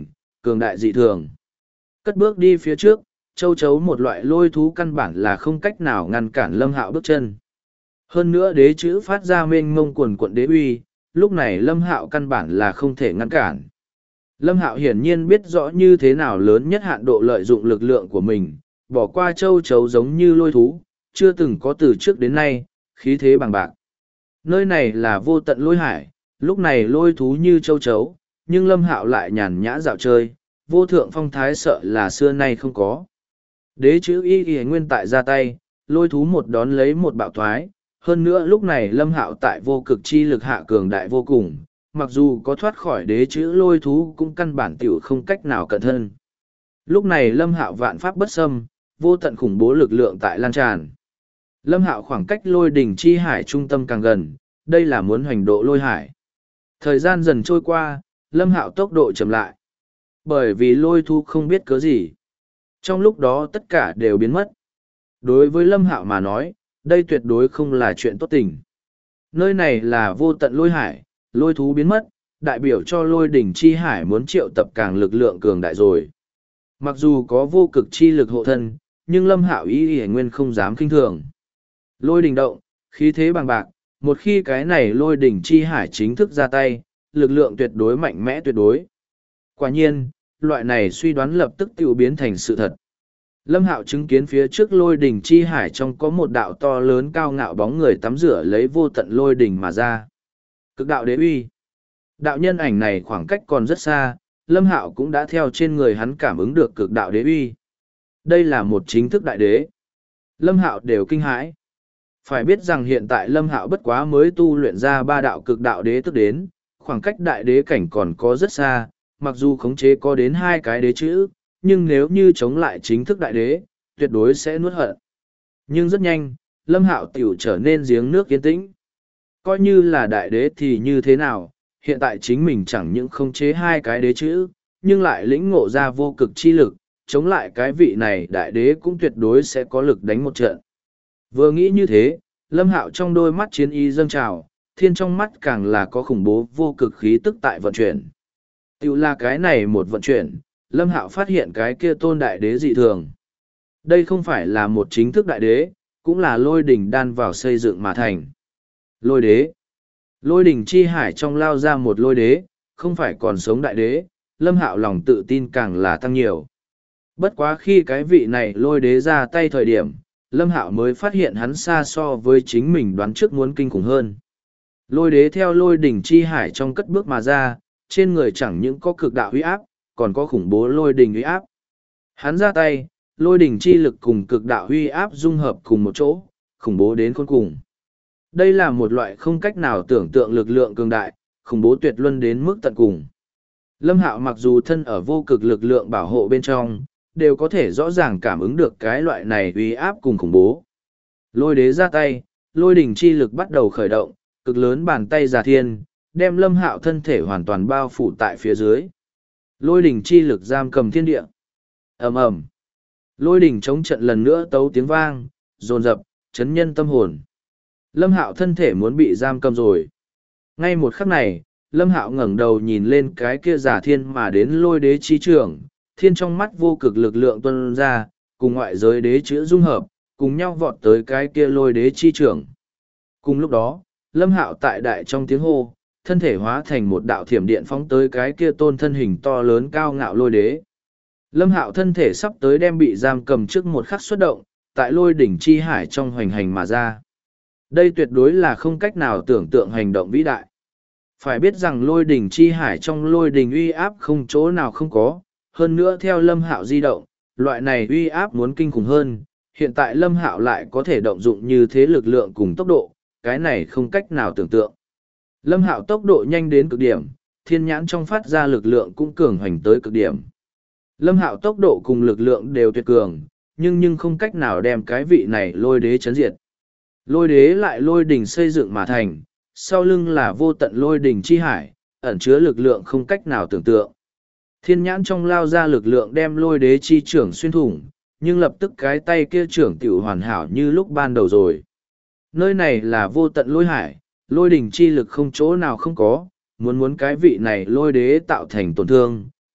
cường đại dị thường. Cất bước đi phía trước, châu chấu một loại lôi thú căn bản là không cách nào ngăn cản Lâm Hạo bước chân. Hơn nữa đế chữ phát ra mênh mông quần quận đế uy, lúc này Lâm Hạo căn bản là không thể ngăn cản. Lâm Hạo hiển nhiên biết rõ như thế nào lớn nhất hạn độ lợi dụng lực lượng của mình, bỏ qua châu chấu giống như lôi thú, chưa từng có từ trước đến nay, khí thế bằng bạc. Nơi này là vô tận lôi hải, lúc này lôi thú như châu chấu, nhưng Lâm Hạo lại nhàn nhã dạo chơi, vô thượng phong thái sợ là xưa nay không có. Đế chữ y nguyên tại ra tay, lôi thú một đón lấy một bạo thoái, hơn nữa lúc này Lâm Hạo tại vô cực chi lực hạ cường đại vô cùng, mặc dù có thoát khỏi đế chữ lôi thú cũng căn bản tiểu không cách nào cẩn thân. Lúc này Lâm Hạo vạn pháp bất xâm, vô tận khủng bố lực lượng tại lan tràn. Lâm Hạo khoảng cách lôi đỉnh chi hải trung tâm càng gần, đây là muốn hoành độ lôi hải. Thời gian dần trôi qua, Lâm Hạo tốc độ chậm lại. Bởi vì lôi thú không biết cớ gì. Trong lúc đó tất cả đều biến mất. Đối với Lâm Hạo mà nói, đây tuyệt đối không là chuyện tốt tình. Nơi này là vô tận lôi hải, lôi thú biến mất, đại biểu cho lôi đỉnh chi hải muốn triệu tập càng lực lượng cường đại rồi. Mặc dù có vô cực chi lực hộ thân, nhưng Lâm Hạo y nguyên không dám kinh thường. Lôi đỉnh động, khí thế bằng bạc, một khi cái này lôi đỉnh chi hải chính thức ra tay, lực lượng tuyệt đối mạnh mẽ tuyệt đối. Quả nhiên, loại này suy đoán lập tức tiêu biến thành sự thật. Lâm Hạo chứng kiến phía trước lôi đỉnh chi hải trong có một đạo to lớn cao ngạo bóng người tắm rửa lấy vô tận lôi đỉnh mà ra. Cực đạo đế uy. Đạo nhân ảnh này khoảng cách còn rất xa, Lâm Hạo cũng đã theo trên người hắn cảm ứng được cực đạo đế uy. Đây là một chính thức đại đế. Lâm Hạo đều kinh hãi. Phải biết rằng hiện tại Lâm Hạo bất quá mới tu luyện ra 3 đạo cực đạo đế tức đến, khoảng cách đại đế cảnh còn có rất xa, mặc dù khống chế có đến 2 cái đế chữ, nhưng nếu như chống lại chính thức đại đế, tuyệt đối sẽ nuốt hận. Nhưng rất nhanh, Lâm Hạo tiểu trở nên giếng nước yên tĩnh. Coi như là đại đế thì như thế nào, hiện tại chính mình chẳng những khống chế 2 cái đế chữ, nhưng lại lĩnh ngộ ra vô cực chi lực, chống lại cái vị này đại đế cũng tuyệt đối sẽ có lực đánh một trận. Vừa nghĩ như thế, Lâm Hạo trong đôi mắt chiến ý dâng trào, thiên trong mắt càng là có khủng bố vô cực khí tức tại vận chuyển. Tiểu là cái này một vận chuyển, Lâm Hạo phát hiện cái kia tôn đại đế dị thường. Đây không phải là một chính thức đại đế, cũng là lôi đỉnh đan vào xây dựng mà thành. Lôi đế. Lôi đỉnh chi hải trong lao ra một lôi đế, không phải còn sống đại đế, Lâm Hạo lòng tự tin càng là tăng nhiều. Bất quá khi cái vị này lôi đế ra tay thời điểm, Lâm Hạo mới phát hiện hắn xa so với chính mình đoán trước muốn kinh khủng hơn. Lôi đế theo lôi đỉnh chi hải trong cất bước mà ra, trên người chẳng những có cực đạo uy áp, còn có khủng bố lôi đỉnh uy áp. Hắn ra tay, lôi đỉnh chi lực cùng cực đạo uy áp dung hợp cùng một chỗ, khủng bố đến khôn cùng. Đây là một loại không cách nào tưởng tượng lực lượng cường đại, khủng bố tuyệt luân đến mức tận cùng. Lâm Hạo mặc dù thân ở vô cực lực lượng bảo hộ bên trong, đều có thể rõ ràng cảm ứng được cái loại này uy áp cùng khủng bố. Lôi đế ra tay, lôi đỉnh chi lực bắt đầu khởi động, cực lớn bàn tay già thiên, đem Lâm Hạo thân thể hoàn toàn bao phủ tại phía dưới. Lôi đỉnh chi lực giam cầm thiên địa. Ầm ầm. Lôi đỉnh chống trận lần nữa tấu tiếng vang, dồn dập, chấn nhân tâm hồn. Lâm Hạo thân thể muốn bị giam cầm rồi. Ngay một khắc này, Lâm Hạo ngẩng đầu nhìn lên cái kia giả thiên mà đến lôi đế chi trưởng, thiên trong mắt vô cực lực lượng tuôn ra, cùng ngoại giới đế chữ dung hợp, cùng nhau vọt tới cái kia lôi đế chi trưởng. Cùng lúc đó, Lâm Hạo tại đại trong tiếng hô, thân thể hóa thành một đạo thiểm điện phóng tới cái kia tôn thân hình to lớn cao ngạo lôi đế. Lâm Hạo thân thể sắp tới đem bị giam cầm trước một khắc xuất động, tại lôi đỉnh chi hải trong hoành hành mà ra. Đây tuyệt đối là không cách nào tưởng tượng hành động vĩ đại. Phải biết rằng lôi đỉnh chi hải trong lôi đỉnh uy áp không chỗ nào không có, hơn nữa theo Lâm Hạo di động, loại này uy áp muốn kinh khủng hơn, hiện tại Lâm Hạo lại có thể động dụng như thế lực lượng cùng tốc độ, cái này không cách nào tưởng tượng. Lâm Hạo tốc độ nhanh đến cực điểm, thiên nhãn trong phát ra lực lượng cũng cường hoành tới cực điểm. Lâm Hạo tốc độ cùng lực lượng đều tuyệt cường, nhưng không cách nào đem cái vị này lôi đế chấn diệt. Lôi đế lại lôi đỉnh xây dựng mà thành, sau lưng là vô tận lôi đỉnh chi hải, ẩn chứa lực lượng không cách nào tưởng tượng. Thiên nhãn trong lao ra lực lượng đem lôi đế chi trưởng xuyên thủng, nhưng lập tức cái tay kia trưởng tiểu hoàn hảo như lúc ban đầu rồi. Nơi này là vô tận lôi hải, lôi đỉnh chi lực không chỗ nào không có, muốn cái vị này lôi đế tạo thành tổn thương,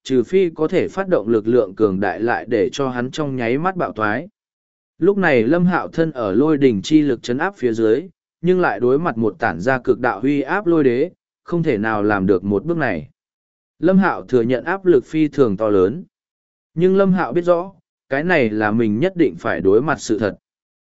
trừ phi có thể phát động lực lượng cường đại lại để cho hắn trong nháy mắt bạo thoái. Lúc này Lâm Hạo thân ở lôi đỉnh chi lực chấn áp phía dưới, nhưng lại đối mặt một tản ra cực đạo huy áp lôi đế, không thể nào làm được một bước này. Lâm Hạo thừa nhận áp lực phi thường to lớn. Nhưng Lâm Hạo biết rõ, cái này là mình nhất định phải đối mặt sự thật.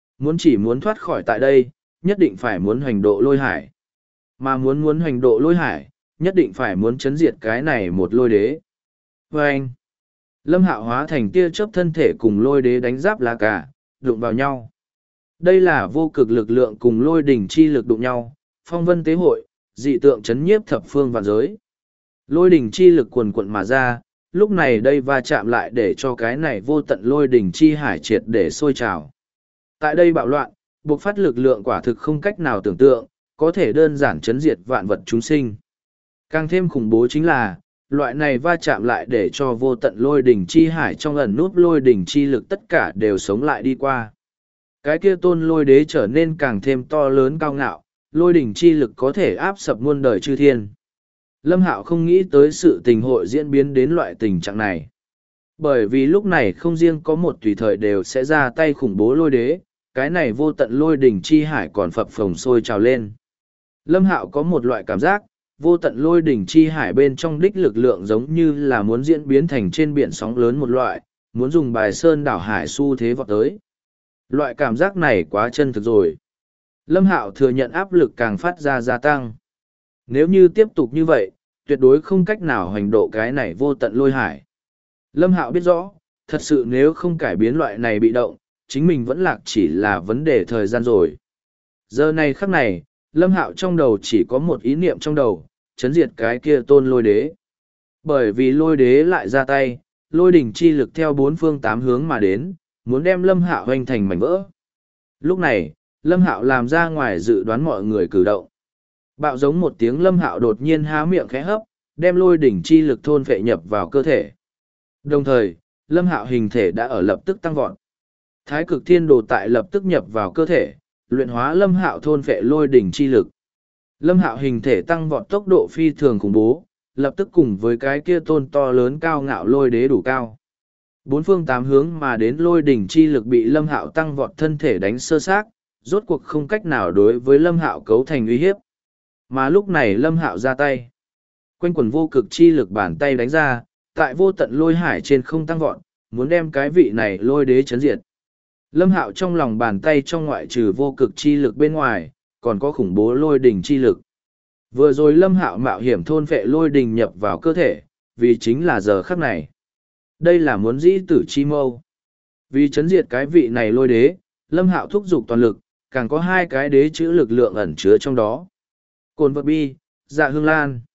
Muốn thoát khỏi tại đây, nhất định phải muốn hoành độ lôi hải. Mà muốn hoành độ lôi hải, nhất định phải muốn chấn diệt cái này một lôi đế. Và anh, Lâm Hạo hóa thành tia chớp thân thể cùng lôi đế đánh giáp lá cả, đụng vào nhau. Đây là vô cực lực lượng cùng lôi đỉnh chi lực đụng nhau, phong vân tế hội, dị tượng chấn nhiếp thập phương vạn giới. Lôi đỉnh chi lực quần quận mà ra, lúc này đây va chạm lại để cho cái này vô tận lôi đỉnh chi hải triệt để sôi trào. Tại đây bạo loạn, buộc phát lực lượng quả thực không cách nào tưởng tượng, có thể đơn giản chấn diệt vạn vật chúng sinh. Càng thêm khủng bố chính là, loại này va chạm lại để cho vô tận lôi đỉnh chi hải trong ẩn nút lôi đỉnh chi lực tất cả đều sống lại đi qua. Cái kia tôn lôi đế trở nên càng thêm to lớn cao ngạo, lôi đỉnh chi lực có thể áp sập muôn đời chư thiên. Lâm Hạo không nghĩ tới sự tình hội diễn biến đến loại tình trạng này. Bởi vì lúc này không riêng có một tùy thời đều sẽ ra tay khủng bố lôi đế, cái này vô tận lôi đỉnh chi hải còn phập phồng sôi trào lên. Lâm Hạo có một loại cảm giác, vô tận lôi đỉnh chi hải bên trong đích lực lượng giống như là muốn diễn biến thành trên biển sóng lớn một loại, muốn dùng bài sơn đảo hải xu thế vọt tới. Loại cảm giác này quá chân thực rồi. Lâm Hạo thừa nhận áp lực càng phát ra gia tăng. Nếu như tiếp tục như vậy, tuyệt đối không cách nào hành độ cái này vô tận lôi hải. Lâm Hạo biết rõ, thật sự nếu không cải biến loại này bị động, chính mình vẫn lạc chỉ là vấn đề thời gian rồi. Giờ này khắc này, Lâm Hạo trong đầu chỉ có một ý niệm trong đầu, chấn diệt cái kia tôn lôi đế. Bởi vì lôi đế lại ra tay, lôi đỉnh chi lực theo bốn phương tám hướng mà đến, muốn đem Lâm Hạo hoành thành mảnh vỡ. Lúc này, Lâm Hạo làm ra ngoài dự đoán mọi người cử động. Bạo giống một tiếng, Lâm Hạo đột nhiên há miệng khẽ hấp, đem lôi đỉnh chi lực thôn phệ nhập vào cơ thể. Đồng thời, Lâm Hạo hình thể đã ở lập tức tăng vọt. Thái cực thiên đồ tại lập tức nhập vào cơ thể, luyện hóa Lâm Hạo thôn phệ lôi đỉnh chi lực. Lâm Hạo hình thể tăng vọt tốc độ phi thường khủng bố, lập tức cùng với cái kia tôn to lớn cao ngạo lôi đế đủ cao. Bốn phương tám hướng mà đến lôi đỉnh chi lực bị Lâm Hạo tăng vọt thân thể đánh sơ xác, rốt cuộc không cách nào đối với Lâm Hạo cấu thành uy hiếp. Mà lúc này Lâm Hạo ra tay. Quanh quần vô cực chi lực bàn tay đánh ra, tại vô tận lôi hải trên không tăng vọt, muốn đem cái vị này lôi đế chấn diệt. Lâm Hạo trong lòng bàn tay trong ngoại trừ vô cực chi lực bên ngoài, còn có khủng bố lôi đỉnh chi lực. Vừa rồi Lâm Hạo mạo hiểm thôn phệ lôi đỉnh nhập vào cơ thể, vì chính là giờ khắc này. Đây là muốn dĩ tử chi mâu. Vì chấn diệt cái vị này lôi đế, Lâm Hạo thúc giục toàn lực, càng có hai cái đế chữ lực lượng ẩn chứa trong đó. Cồn vật bi, dạ hương lan.